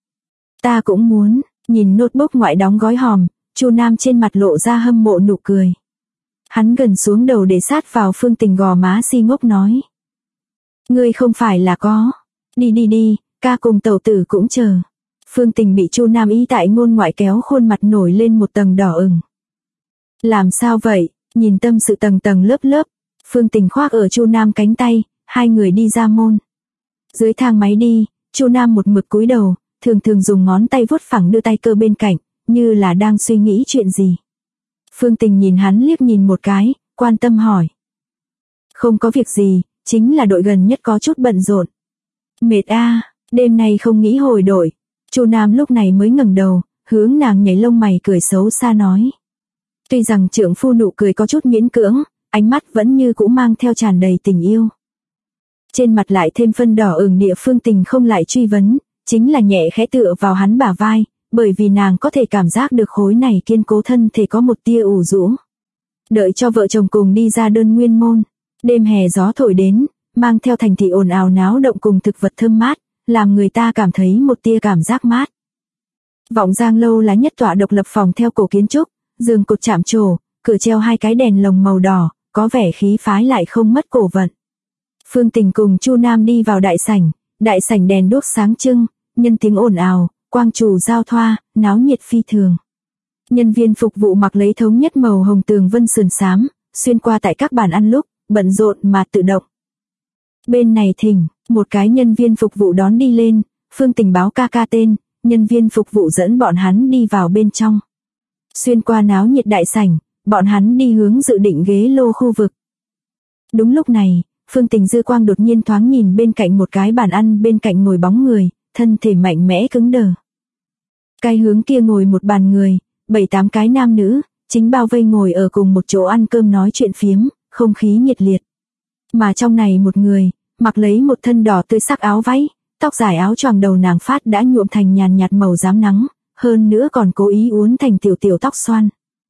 Ta cũng muốn, nhìn notebook ngoại đóng gói hòm, Chu Nam trên mặt lộ ra hâm mộ nụ cười. Hắn gần xuống đầu để sát vào Phương Tình gò má si ngốc nói. Ngươi không phải là có. Đi, ca cùng tẩu tử cũng chờ. Phương Tình bị Chu Nam ý tại ngôn ngoại kéo khuôn mặt nổi lên một tầng đỏ ửng. Làm sao vậy, nhìn tâm sự tầng tầng lớp, Phương Tình khoác ở Chu Nam cánh tay, hai người đi ra môn. Dưới thang máy đi, Chu Nam một mực cúi đầu, thường dùng ngón tay vuốt phẳng đưa tay cơ bên cạnh, như là đang suy nghĩ chuyện gì. Phương Tình nhìn hắn liếc nhìn một cái, quan tâm hỏi. Không có việc gì, chính là đội gần nhất có chút bận rộn. Mệt a, đêm nay không nghĩ hồi đội. Chu Nam lúc này mới ngẩng đầu, hướng nàng nhảy lông mày cười xấu xa nói. Tuy rằng trượng phu nụ cười có chút miễn cưỡng, ánh mắt vẫn như cũ mang theo tràn đầy tình yêu. Trên mặt lại thêm phân đỏ ửng địa Phương Tình không lại truy vấn, chính là nhẹ khẽ tựa vào hắn bả vai, bởi vì nàng có thể cảm giác được khối này kiên cố thân thể có một tia ủ rũ. Đợi cho vợ chồng cùng đi ra đơn nguyên môn, đêm hè gió thổi đến, mang theo thành thị ồn ào náo động cùng thực vật thơm mát, làm người ta cảm thấy một tia cảm giác mát. Vọng Giang lâu là nhất tọa độc lập phòng theo cổ kiến trúc, giường cột chạm trổ, cửa treo hai cái đèn lồng màu đỏ, có vẻ khí phái lại không mất cổ vận. Phương Tình cùng Chu Nam đi vào đại sảnh đèn đuốc sáng trưng, nhân tiếng ồn ào, quang trù giao thoa, náo nhiệt phi thường. Nhân viên phục vụ mặc lấy thống nhất màu hồng tường vân sườn xám, xuyên qua tại các bàn ăn lúc, bận rộn mà tự động. Bên này thỉnh, một cái nhân viên phục vụ đón đi lên, Phương Tình báo ca tên, nhân viên phục vụ dẫn bọn hắn đi vào bên trong. Xuyên qua náo nhiệt đại sảnh, bọn hắn đi hướng dự định ghế lô khu vực. Đúng lúc này, Phương Tình dư quang đột nhiên thoáng nhìn bên cạnh một cái bàn ăn bên cạnh ngồi bóng người, thân thể mạnh mẽ cứng đờ. Cái hướng kia ngồi một bàn người, 7-8 cái nam nữ, chính bao vây ngồi ở cùng một chỗ ăn cơm nói chuyện phiếm, không khí nhiệt liệt. Mà trong này một người, mặc lấy một thân đỏ tươi sắc áo váy, tóc dài áo choàng đầu nàng phát đã nhuộm thành nhàn nhạt màu rám nắng, hơn nữa còn cố ý uốn thành tiểu tóc xoăn.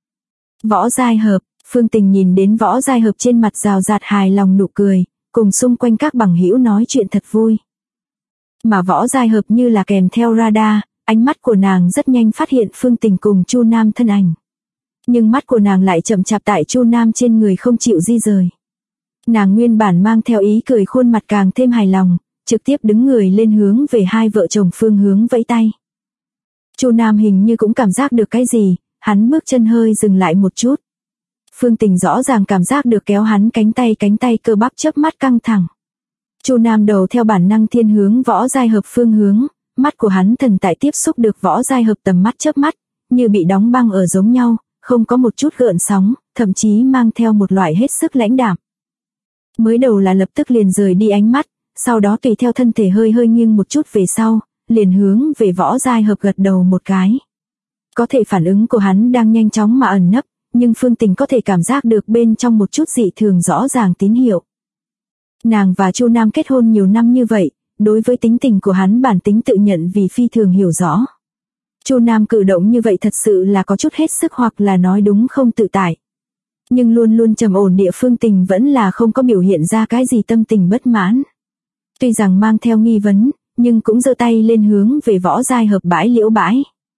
Võ Giai Hợp, Phương Tình nhìn đến Võ Giai Hợp trên mặt rào rạt hài lòng nụ cười, cùng xung quanh các bằng hữu nói chuyện thật vui. Mà Võ Giai Hợp như là kèm theo radar, ánh mắt của nàng rất nhanh phát hiện Phương Tình cùng Chu Nam thân ảnh. Nhưng mắt của nàng lại chậm chạp tại Chu Nam trên người không chịu di rời. Nàng nguyên bản mang theo ý cười khuôn mặt càng thêm hài lòng, trực tiếp đứng người lên hướng về hai vợ chồng phương hướng vẫy tay. Chu Nam hình như cũng cảm giác được cái gì, hắn bước chân hơi dừng lại một chút. Phương Tình rõ ràng cảm giác được kéo hắn cánh tay cơ bắp chớp mắt căng thẳng. Chu Nam đầu theo bản năng thiên hướng Võ Giai Hợp phương hướng, mắt của hắn thần tại tiếp xúc được Võ Giai Hợp tầm mắt chớp mắt, như bị đóng băng ở giống nhau, không có một chút gợn sóng, thậm chí mang theo một loại hết sức lãnh đạm. Mới đầu là lập tức liền rời đi ánh mắt, sau đó tùy theo thân thể hơi nghiêng một chút về sau, liền hướng về Võ Giai Hợp gật đầu một cái. Có thể phản ứng của hắn đang nhanh chóng mà ẩn nấp, nhưng Phương Tình có thể cảm giác được bên trong một chút dị thường rõ ràng tín hiệu. Nàng và Chu Nam kết hôn nhiều năm như vậy, đối với tính tình của hắn bản tính tự nhận vì phi thường hiểu rõ. Chu Nam cử động như vậy thật sự là có chút hết sức hoặc là nói đúng không tự tại. Nhưng luôn luôn trầm ổn địa Phương Tình vẫn là không có biểu hiện ra cái gì tâm tình bất mãn. Tuy rằng mang theo nghi vấn, nhưng cũng giơ tay lên hướng về Võ Giai Hợp bãi liễu bãi.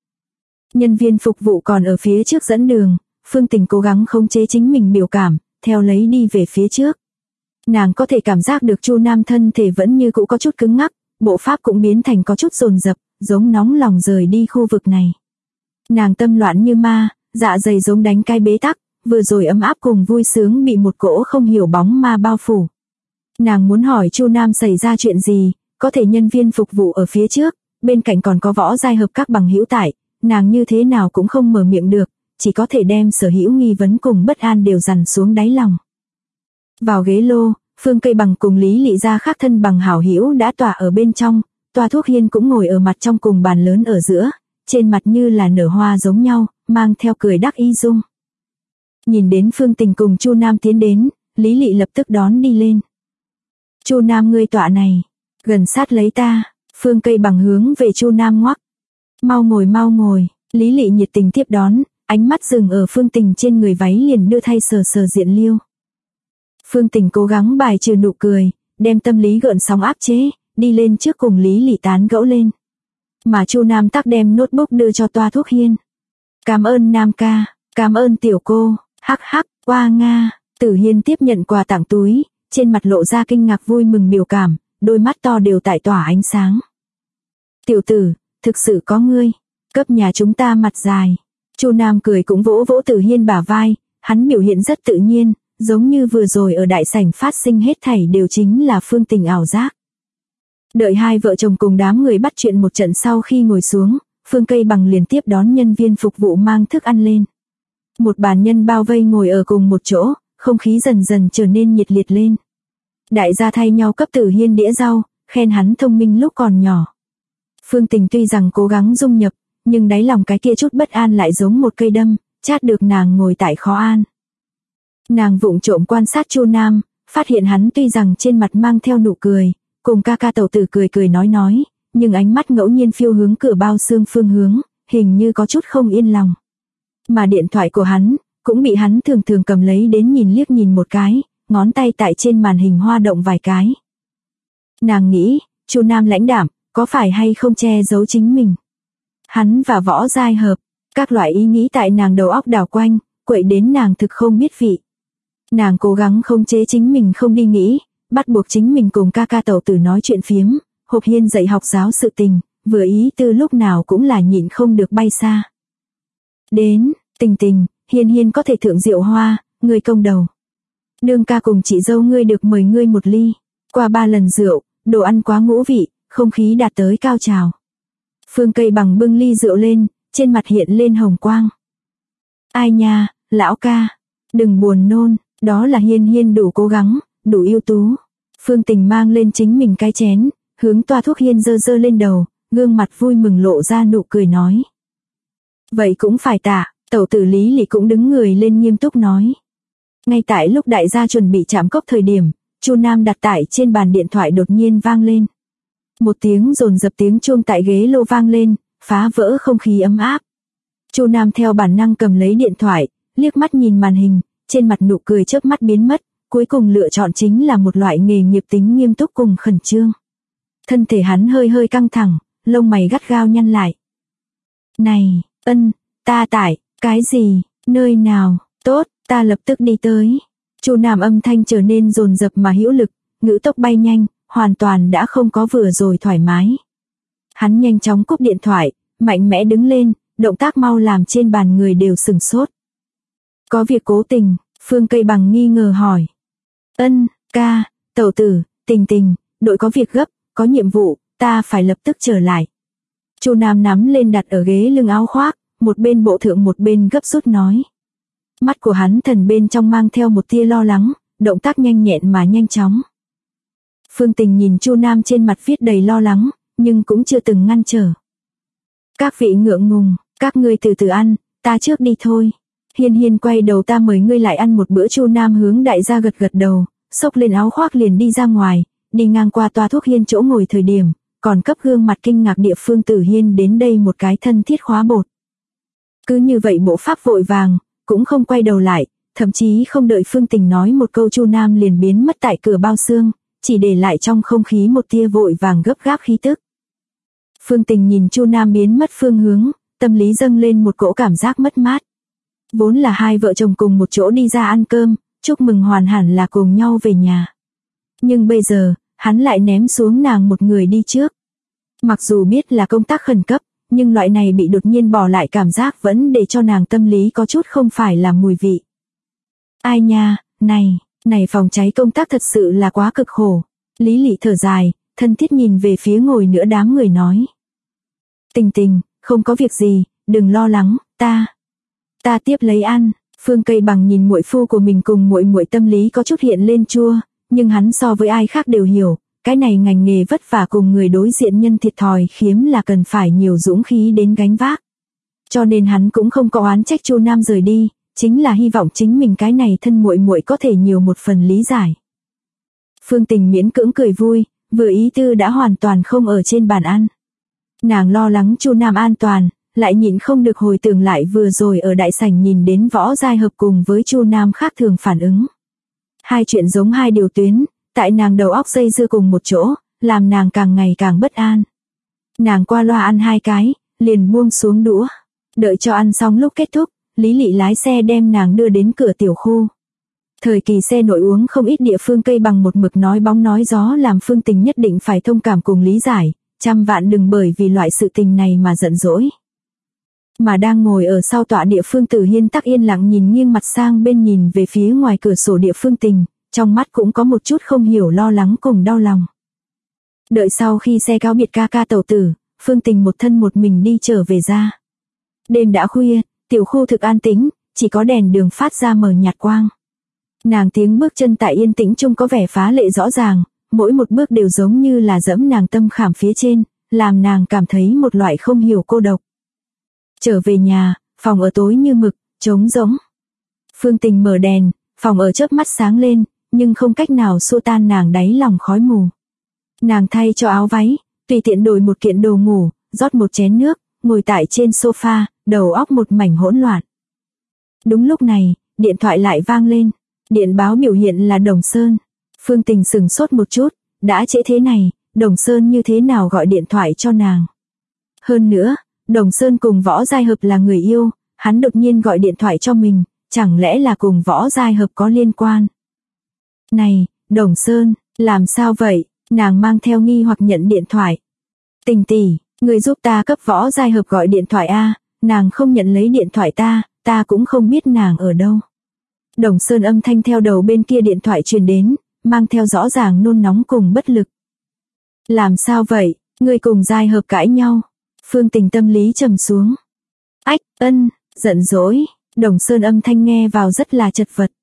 Nhân viên phục vụ còn ở phía trước dẫn đường, Phương Tình cố gắng khống chế chính mình biểu cảm, theo lấy đi về phía trước. Nàng có thể cảm giác được Chu Nam thân thể vẫn như cũ có chút cứng ngắc, bộ pháp cũng biến thành có chút dồn dập, giống nóng lòng rời đi khu vực này. Nàng tâm loạn như ma, dạ dày giống đánh cái bế tắc, vừa rồi ấm áp cùng vui sướng bị một cỗ không hiểu bóng ma bao phủ. Nàng muốn hỏi Chu Nam xảy ra chuyện gì, có thể nhân viên phục vụ ở phía trước, bên cạnh còn có Võ Giai Hợp các bằng hữu tại, nàng như thế nào cũng không mở miệng được, chỉ có thể đem sở hữu nghi vấn cùng bất an đều dằn xuống đáy lòng. Vào ghế lô, Phương Cây Bằng cùng Lý Lị Gia khác thân bằng hảo hữu đã tỏa ở bên trong, Toa Thuốc Hiên cũng ngồi ở mặt trong cùng bàn lớn ở giữa, trên mặt như là nở hoa giống nhau, mang theo cười đắc ý dung. Nhìn đến Phương Tình cùng Chu Nam tiến đến, Lý Lị lập tức đón đi lên. Chu Nam ngươi tọa này, gần sát lấy ta, Phương Cây Bằng hướng về Chu Nam ngoắc. Mau ngồi, Lý Lị nhiệt tình tiếp đón, ánh mắt dừng ở Phương Tình trên người váy liền đưa thay sờ sờ diện liêu. Phương Tình cố gắng bài trừ nụ cười, đem tâm lý gợn sóng áp chế, đi lên trước cùng Lý Lị tán gẫu lên. Mà Chu Nam tắc đem notebook đưa cho Toa Thuốc Hiên. Cảm ơn Nam ca, cảm ơn tiểu cô, hắc hắc, qua Nga. Tử Hiên tiếp nhận quà tặng túi, trên mặt lộ ra kinh ngạc vui mừng biểu cảm, đôi mắt to đều tại tỏa ánh sáng. Tiểu tử, thực sự có ngươi, cấp nhà chúng ta mặt dài. Chu Nam cười cũng vỗ vỗ Tử Hiên bả vai, hắn biểu hiện rất tự nhiên, giống như vừa rồi ở đại sảnh phát sinh hết thảy đều chính là Phương Tình ảo giác. Đợi hai vợ chồng cùng đám người bắt chuyện một trận sau khi ngồi xuống, Phương Cây Bằng liền tiếp đón nhân viên phục vụ mang thức ăn lên. Một bàn nhân bao vây ngồi ở cùng một chỗ, không khí dần dần trở nên nhiệt liệt lên. Đại gia thay nhau cấp Tử Hiên đĩa rau, khen hắn thông minh lúc còn nhỏ. Phương Tình tuy rằng cố gắng dung nhập, nhưng đáy lòng cái kia chút bất an lại giống một cây đâm, chát được nàng ngồi tại khó an. Nàng vụng trộm quan sát Chu Nam, phát hiện hắn tuy rằng trên mặt mang theo nụ cười, cùng ca ca tẩu tử cười nói, nhưng ánh mắt ngẫu nhiên phiêu hướng cửa bao xương phương hướng, hình như có chút không yên lòng. Mà điện thoại của hắn, cũng bị hắn thường thường cầm lấy đến nhìn liếc nhìn một cái, ngón tay tại trên màn hình hoa động vài cái. Nàng nghĩ, Chu Nam lãnh đạm, có phải hay không che giấu chính mình. Hắn và Võ Giai hợp, các loại ý nghĩ tại nàng đầu óc đảo quanh, quậy đến nàng thực không biết vị. Nàng cố gắng khống chế chính mình không đi nghĩ, bắt buộc chính mình cùng ca ca tẩu tử nói chuyện phiếm, Hộp Hiên dạy học giáo sự tình, vừa ý tư lúc nào cũng là nhịn không được bay xa. Đến, Tình, Hiên có thể thượng rượu hoa, ngươi công đầu. Nương ca cùng chị dâu ngươi được mời ngươi một ly, qua 3 lần rượu, đồ ăn quá ngũ vị, không khí đạt tới cao trào. Phương Cây Bằng bưng ly rượu lên, trên mặt hiện lên hồng quang. Ai nha, lão ca, đừng buồn nôn, đó là Hiên đủ cố gắng, đủ ưu tú. Phương Tình mang lên chính mình cái chén, hướng Toa Thuốc Hiên giơ lên đầu, gương mặt vui mừng lộ ra nụ cười nói. Vậy cũng phải tạ, tẩu tử Lý Lị cũng đứng người lên nghiêm túc nói. Ngay tại lúc đại gia chuẩn bị chạm cốc thời điểm, Chu Nam đặt tại trên bàn điện thoại đột nhiên vang lên. Một tiếng dồn dập tiếng chuông tại ghế lô vang lên, phá vỡ không khí ấm áp. Chu Nam theo bản năng cầm lấy điện thoại, liếc mắt nhìn màn hình, trên mặt nụ cười chớp mắt biến mất, cuối cùng lựa chọn chính là một loại nghề nghiệp tính nghiêm túc cùng khẩn trương. Thân thể hắn hơi căng thẳng, lông mày gắt gao nhăn lại. Này, ta tại, cái gì, nơi nào, tốt, ta lập tức đi tới. Chu Nam âm thanh trở nên dồn dập mà hữu lực, ngữ tốc bay nhanh, hoàn toàn đã không có vừa rồi thoải mái. Hắn nhanh chóng cúp điện thoại, mạnh mẽ đứng lên, động tác mau làm trên bàn người đều sửng sốt. Có việc cố tình, Phương Cây Bằng nghi ngờ hỏi. Ca, tẩu tử, Tình, đội có việc gấp, có nhiệm vụ, ta phải lập tức trở lại. Chu Nam nắm lên đặt ở ghế lưng áo khoác, một bên bộ thượng một bên gấp rút nói. Mắt của hắn thần bên trong mang theo một tia lo lắng, động tác nhanh nhẹn mà nhanh chóng. Phương Tình nhìn Chu Nam trên mặt viết đầy lo lắng, nhưng cũng chưa từng ngăn trở. Các vị ngượng ngùng, các ngươi từ từ ăn, ta trước đi thôi. Hiên quay đầu, ta mời ngươi lại ăn một bữa. Chu Nam hướng đại gia gật đầu, xốc lên áo khoác liền đi ra ngoài, đi ngang qua Toa Thuốc Hiên chỗ ngồi thời điểm, còn cấp gương mặt kinh ngạc địa phương Tử Hiên đến đây một cái thân thiết khóa bột. Cứ như vậy bộ pháp vội vàng, cũng không quay đầu lại, thậm chí không đợi Phương Tình nói một câu Chu Nam liền biến mất tại cửa bao xương, chỉ để lại trong không khí một tia vội vàng gấp gáp khí tức. Phương Tình nhìn Chu Nam biến mất phương hướng, tâm lý dâng lên một cỗ cảm giác mất mát. Vốn là hai vợ chồng cùng một chỗ đi ra ăn cơm, chúc mừng hoàn hẳn là cùng nhau về nhà. Nhưng bây giờ, hắn lại ném xuống nàng một người đi trước. Mặc dù biết là công tác khẩn cấp, nhưng loại này bị đột nhiên bỏ lại cảm giác vẫn để cho nàng tâm lý có chút không phải là mùi vị. Ai nha, này phòng cháy công tác thật sự là quá cực khổ. Lý Lị thở dài, thân thiết nhìn về phía ngồi nữa đám người nói. Tình, không có việc gì, đừng lo lắng, ta tiếp lấy ăn. Phương Cây Bằng nhìn muội phu của mình cùng muội muội tâm lý có chút hiện lên chua, nhưng hắn so với ai khác đều hiểu, cái này ngành nghề vất vả cùng người đối diện nhân thiệt thòi khiếm là cần phải nhiều dũng khí đến gánh vác. Cho nên hắn cũng không có oán trách Chu Nam rời đi, chính là hy vọng chính mình cái này thân muội muội có thể nhiều một phần lý giải. Phương Tình miễn cưỡng cười vui, vừa ý tư đã hoàn toàn không ở trên bàn ăn. Nàng lo lắng Chu Nam an toàn, lại nhịn không được hồi tưởng lại vừa rồi ở đại sảnh nhìn đến Võ Giai Hợp cùng với Chu Nam khác thường phản ứng. Hai chuyện giống hai điều tuyến, tại nàng đầu óc dây dưa cùng một chỗ, làm nàng càng ngày càng bất an. Nàng qua loa ăn hai cái, liền buông xuống đũa. Đợi cho ăn xong lúc kết thúc, Lý Lị lái xe đem nàng đưa đến cửa tiểu khu. Thời kỳ xe nội uống không ít địa phương Cây Bằng một mực nói bóng nói gió làm Phương Tình nhất định phải thông cảm cùng lý giải, trăm vạn đừng bởi vì loại sự tình này mà giận dỗi. Mà đang ngồi ở sau tọa địa Phương Tử Hiên tắc yên lặng nhìn nghiêng mặt sang bên nhìn về phía ngoài cửa sổ địa Phương Tình, trong mắt cũng có một chút không hiểu lo lắng cùng đau lòng. Đợi sau khi xe cáo biệt ca ca tẩu tử, Phương Tình một thân một mình đi trở về ra. Đêm đã khuya, tiểu khu thực an tĩnh, chỉ có đèn đường phát ra mờ nhạt quang. Nàng tiếng bước chân tại yên tĩnh chung có vẻ phá lệ rõ ràng, mỗi một bước đều giống như là dẫm nàng tâm khảm phía trên, làm nàng cảm thấy một loại không hiểu cô độc. Trở về nhà, phòng ở tối như mực, trống rỗng. Phương Tình mở đèn, phòng ở chớp mắt sáng lên, nhưng không cách nào xua tan nàng đáy lòng khói mù. Nàng thay cho áo váy, tùy tiện đổi một kiện đồ ngủ, rót một chén nước, ngồi tại trên sofa, đầu óc một mảnh hỗn loạn. Đúng lúc này, điện thoại lại vang lên. Điện báo biểu hiện là Đồng Sơn. Phương Tình sửng sốt một chút, đã trễ thế này, Đồng Sơn như thế nào gọi điện thoại cho nàng. Hơn nữa, Đồng Sơn cùng Võ Giai Hợp là người yêu, hắn đột nhiên gọi điện thoại cho mình, chẳng lẽ là cùng Võ Giai Hợp có liên quan. Này, Đồng Sơn, làm sao vậy? Nàng mang theo nghi hoặc nhận điện thoại. Tình tỷ, người giúp ta cấp Võ Giai Hợp gọi điện thoại a, nàng không nhận lấy điện thoại ta cũng không biết nàng ở đâu. Đồng Sơn âm thanh theo đầu bên kia điện thoại truyền đến, mang theo rõ ràng nôn nóng cùng bất lực. Làm sao vậy, ngươi cùng Giai Hợp cãi nhau? Phương Tình tâm lý trầm xuống. Ách, giận dỗi, Đồng Sơn âm thanh nghe vào rất là chật vật.